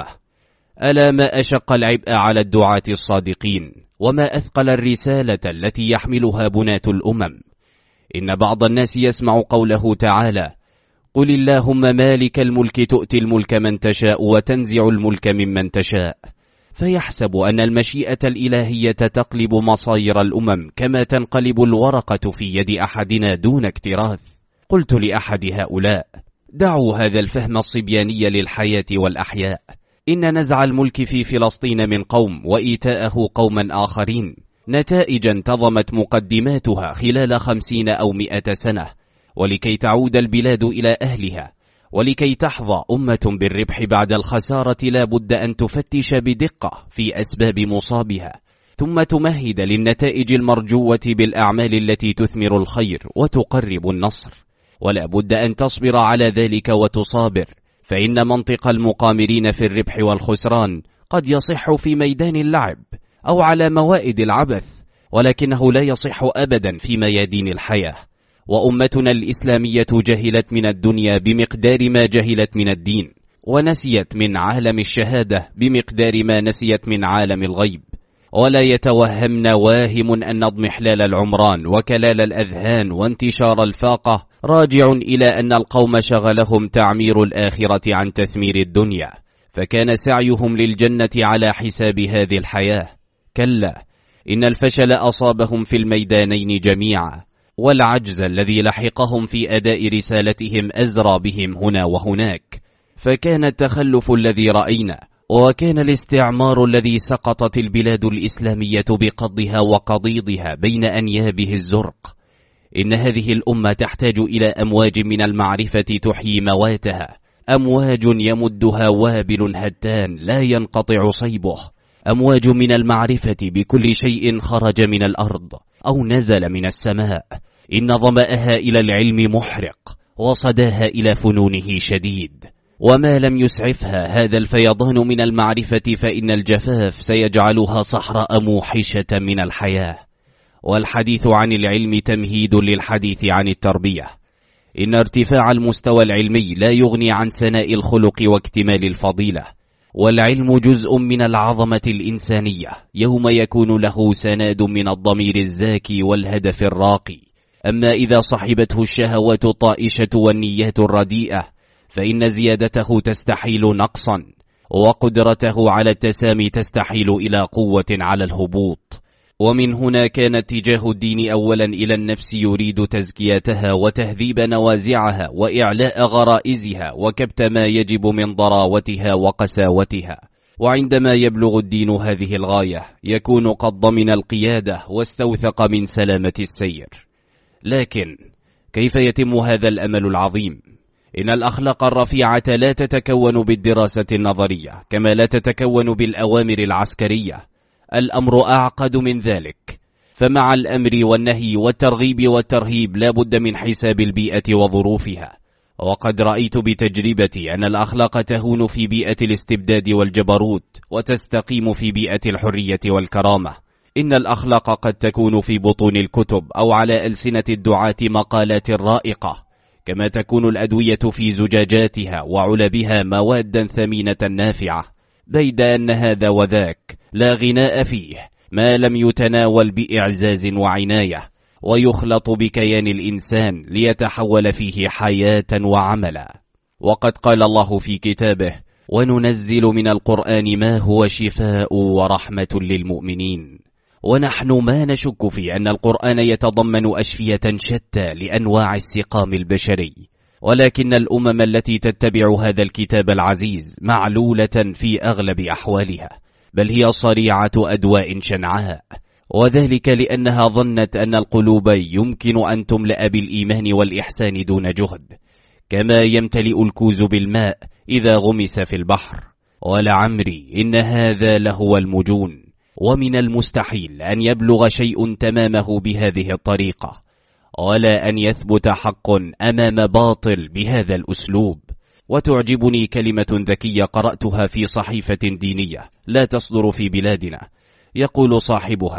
ألا ما أشق العبء على الدعاة الصادقين، وما أثقل الرسالة التي يحملها بناة الأمم. إن بعض الناس يسمع قوله تعالى: قل اللهم مالك الملك تؤتي الملك من تشاء وتنزع الملك ممن تشاء، فيحسب أن المشيئة الإلهية تقلب مصاير الأمم كما تنقلب الورقة في يد أحدنا دون اكتراث. قلت لأحد هؤلاء: دعوا هذا الفهم الصبياني للحياة والأحياء. إن نزع الملك في فلسطين من قوم وإيتاءه قوما آخرين نتائج انتظمت مقدماتها خلال 50 أو 100 سنة، ولكي تعود البلاد إلى أهلها ولكي تحظى أمة بالربح بعد الخسارة لا بد أن تفتش بدقة في أسباب مصابها، ثم تمهد للنتائج المرجوة بالأعمال التي تثمر الخير وتقرب النصر، ولا بد أن تصبر على ذلك وتصابر، فإن منطق المقامرين في الربح والخسران قد يصح في ميدان اللعب أو على موائد العبث، ولكنه لا يصح أبدا في ميادين الحياة. وأمتنا الإسلامية جهلت من الدنيا بمقدار ما جهلت من الدين، ونسيت من عالم الشهادة بمقدار ما نسيت من عالم الغيب. ولا يتوهمن واهم أن اضمحلال العمران وكلال الأذهان وانتشار الفاقة راجع إلى أن القوم شغلهم تعمير الآخرة عن تثمير الدنيا، فكان سعيهم للجنة على حساب هذه الحياة. كلا، إن الفشل أصابهم في الميدانين جميعا، والعجز الذي لحقهم في أداء رسالتهم أزرى بهم هنا وهناك. فكان التخلف الذي رأينا، وكان الاستعمار الذي سقطت البلاد الإسلامية بقضها وقضيضها بين أنيابه الزرق. إن هذه الأمة تحتاج إلى أمواج من المعرفة تحيي مواتها، أمواج يمدها وابل هتان لا ينقطع صيبه، أمواج من المعرفة بكل شيء خرج من الأرض أو نزل من السماء. إن ظمأها إلى العلم محرق، وصداها إلى فنونه شديد. وما لم يسعفها هذا الفيضان من المعرفة فإن الجفاف سيجعلها صحراء موحشة من الحياة. والحديث عن العلم تمهيد للحديث عن التربية. إن ارتفاع المستوى العلمي لا يغني عن سناء الخلق واكتمال الفضيلة، والعلم جزء من العظمة الإنسانية يوم يكون له سناد من الضمير الزاكي والهدف الراقي. أما إذا صحبته الشهوات الطائشة والنيات الرديئة فإن زيادته تستحيل نقصا، وقدرته على التسامي تستحيل إلى قوة على الهبوط. ومن هنا كان اتجاه الدين أولا إلى النفس يريد تزكيتها وتهذيب نوازعها وإعلاء غرائزها وكبت ما يجب من ضراوتها وقساوتها. وعندما يبلغ الدين هذه الغاية يكون قد ضمن القيادة واستوثق من سلامة السير. لكن كيف يتم هذا الأمل العظيم؟ إن الأخلاق الرفيعة لا تتكون بالدراسة النظرية كما لا تتكون بالأوامر العسكرية. الأمر أعقد من ذلك، فمع الأمر والنهي والترغيب والترهيب لا بد من حساب البيئة وظروفها. وقد رأيت بتجربتي أن الأخلاق تهون في بيئة الاستبداد والجبروت وتستقيم في بيئة الحرية والكرامة. إن الأخلاق قد تكون في بطون الكتب أو على ألسنة الدعاة مقالات رائقة، كما تكون الأدوية في زجاجاتها وعلبها موادا ثمينة نافعة، بيد أن هذا وذاك لا غناء فيه ما لم يتناول بإعزاز وعناية ويخلط بكيان الإنسان ليتحول فيه حياة وعملا. وقد قال الله في كتابه: وننزل من القرآن ما هو شفاء ورحمة للمؤمنين. ونحن ما نشك في أن القرآن يتضمن أشفية شتى لأنواع السقام البشري، ولكن الأمم التي تتبع هذا الكتاب العزيز معلولة في أغلب أحوالها، بل هي صريعة أدواء شنعاء، وذلك لأنها ظنت أن القلوب يمكن أن تملأ بالإيمان والإحسان دون جهد، كما يمتلئ الكوز بالماء إذا غمس في البحر. ولعمري إن هذا لهو المجون، ومن المستحيل أن يبلغ شيء تمامه بهذه الطريقة، ولا أن يثبت حق أمام باطل بهذا الأسلوب. وتعجبني كلمة ذكية قرأتها في صحيفة دينية لا تصدر في بلادنا، يقول صاحبها: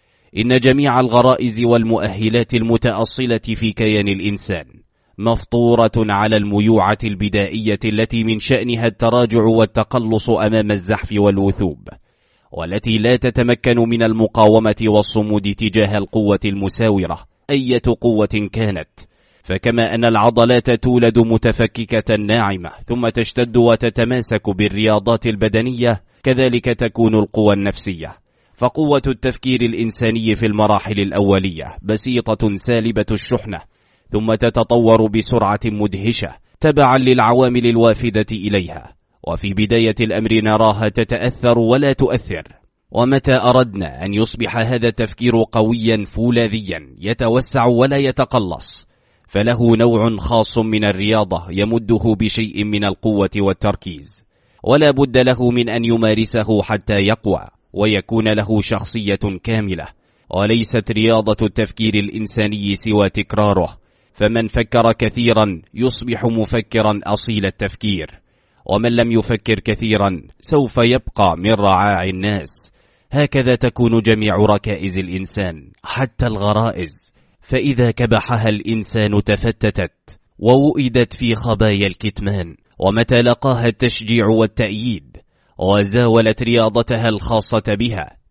إن جميع الغرائز والمؤهلات المتأصلة في كيان الإنسان مفطورة على الميوعة البدائية التي من شأنها التراجع والتقلص أمام الزحف والوثوب، والتي لا تتمكن من المقاومة والصمود تجاه القوة المساورة أية قوة كانت. فكما أن العضلات تولد متفككة ناعمة ثم تشتد وتتماسك بالرياضات البدنية، كذلك تكون القوى النفسية. فقوة التفكير الإنساني في المراحل الأولية بسيطة سالبة الشحنة، ثم تتطور بسرعة مدهشة تبعا للعوامل الوافدة إليها، وفي بداية الأمر نراها تتأثر ولا تؤثر. ومتى أردنا أن يصبح هذا التفكير قويا فولاذيا يتوسع ولا يتقلص، فله نوع خاص من الرياضة يمده بشيء من القوة والتركيز، ولا بد له من أن يمارسه حتى يقوى ويكون له شخصية كاملة. وليست رياضة التفكير الإنساني سوى تكراره، فمن فكر كثيرا يصبح مفكرا أصيل التفكير، ومن لم يفكر كثيرا سوف يبقى من رعاع الناس. هكذا تكون جميع ركائز الإنسان حتى الغرائز، فإذا كبحها الإنسان تفتتت ووئدت في خبايا الكتمان، ومتى لقاها التشجيع والتأييد وزاولت رياضتها الخاصة بها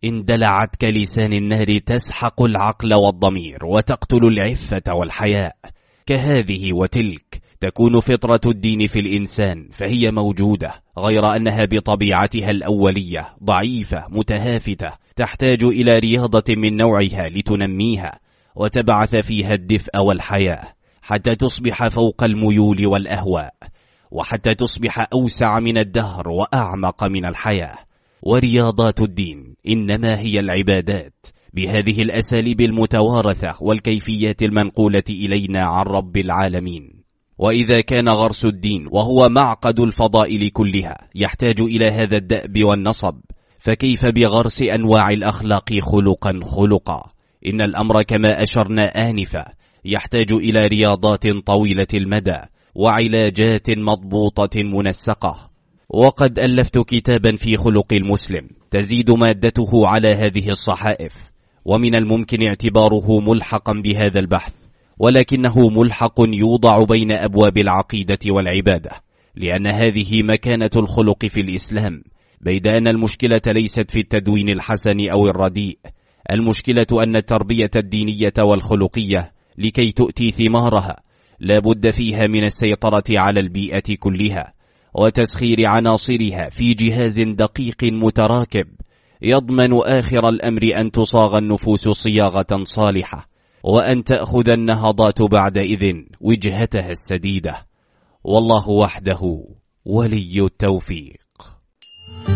اندلعت كلسان النار تسحق العقل والضمير وتقتل العفة والحياء. كهذه وتلك تكون فطرة الدين في الإنسان، فهي موجودة، غير أنها بطبيعتها الأولية ضعيفة متهافتة، تحتاج إلى رياضة من نوعها لتنميها وتبعث فيها الدفء والحياة، حتى تصبح فوق الميول والأهواء، وحتى تصبح أوسع من الدهر وأعمق من الحياة. ورياضات الدين إنما هي العبادات بهذه الأساليب المتوارثة والكيفيات المنقولة إلينا عن رب العالمين. وإذا كان غرس الدين وهو معقد الفضائل كلها يحتاج إلى هذا الدأب والنصب، فكيف بغرس أنواع الأخلاق خلقا خلقا؟ إن الأمر كما أشرنا آنفا يحتاج إلى رياضات طويلة المدى وعلاجات مضبوطة منسقة. وقد ألفت كتابا في خلق المسلم تزيد مادته على هذه الصحائف، ومن الممكن اعتباره ملحقا بهذا البحث، ولكنه ملحق يوضع بين أبواب العقيدة والعبادة، لأن هذه مكانة الخلق في الإسلام، بيد أن المشكلة ليست في التدوين الحسن أو الرديء. المشكلة أن التربية الدينية والخلقية لكي تؤتي ثمارها لا بد فيها من السيطرة على البيئة كلها وتسخير عناصرها في جهاز دقيق متراكب يضمن آخر الأمر أن تصاغ النفوس صياغة صالحة، وأن تأخذ النهضات بعدئذ وجهتها السديدة. والله وحده ولي التوفيق.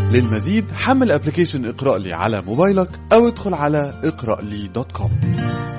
للمزيد حمل ابليكيشن اقرأ لي على موبايلك أو ادخل على اقرألي.com.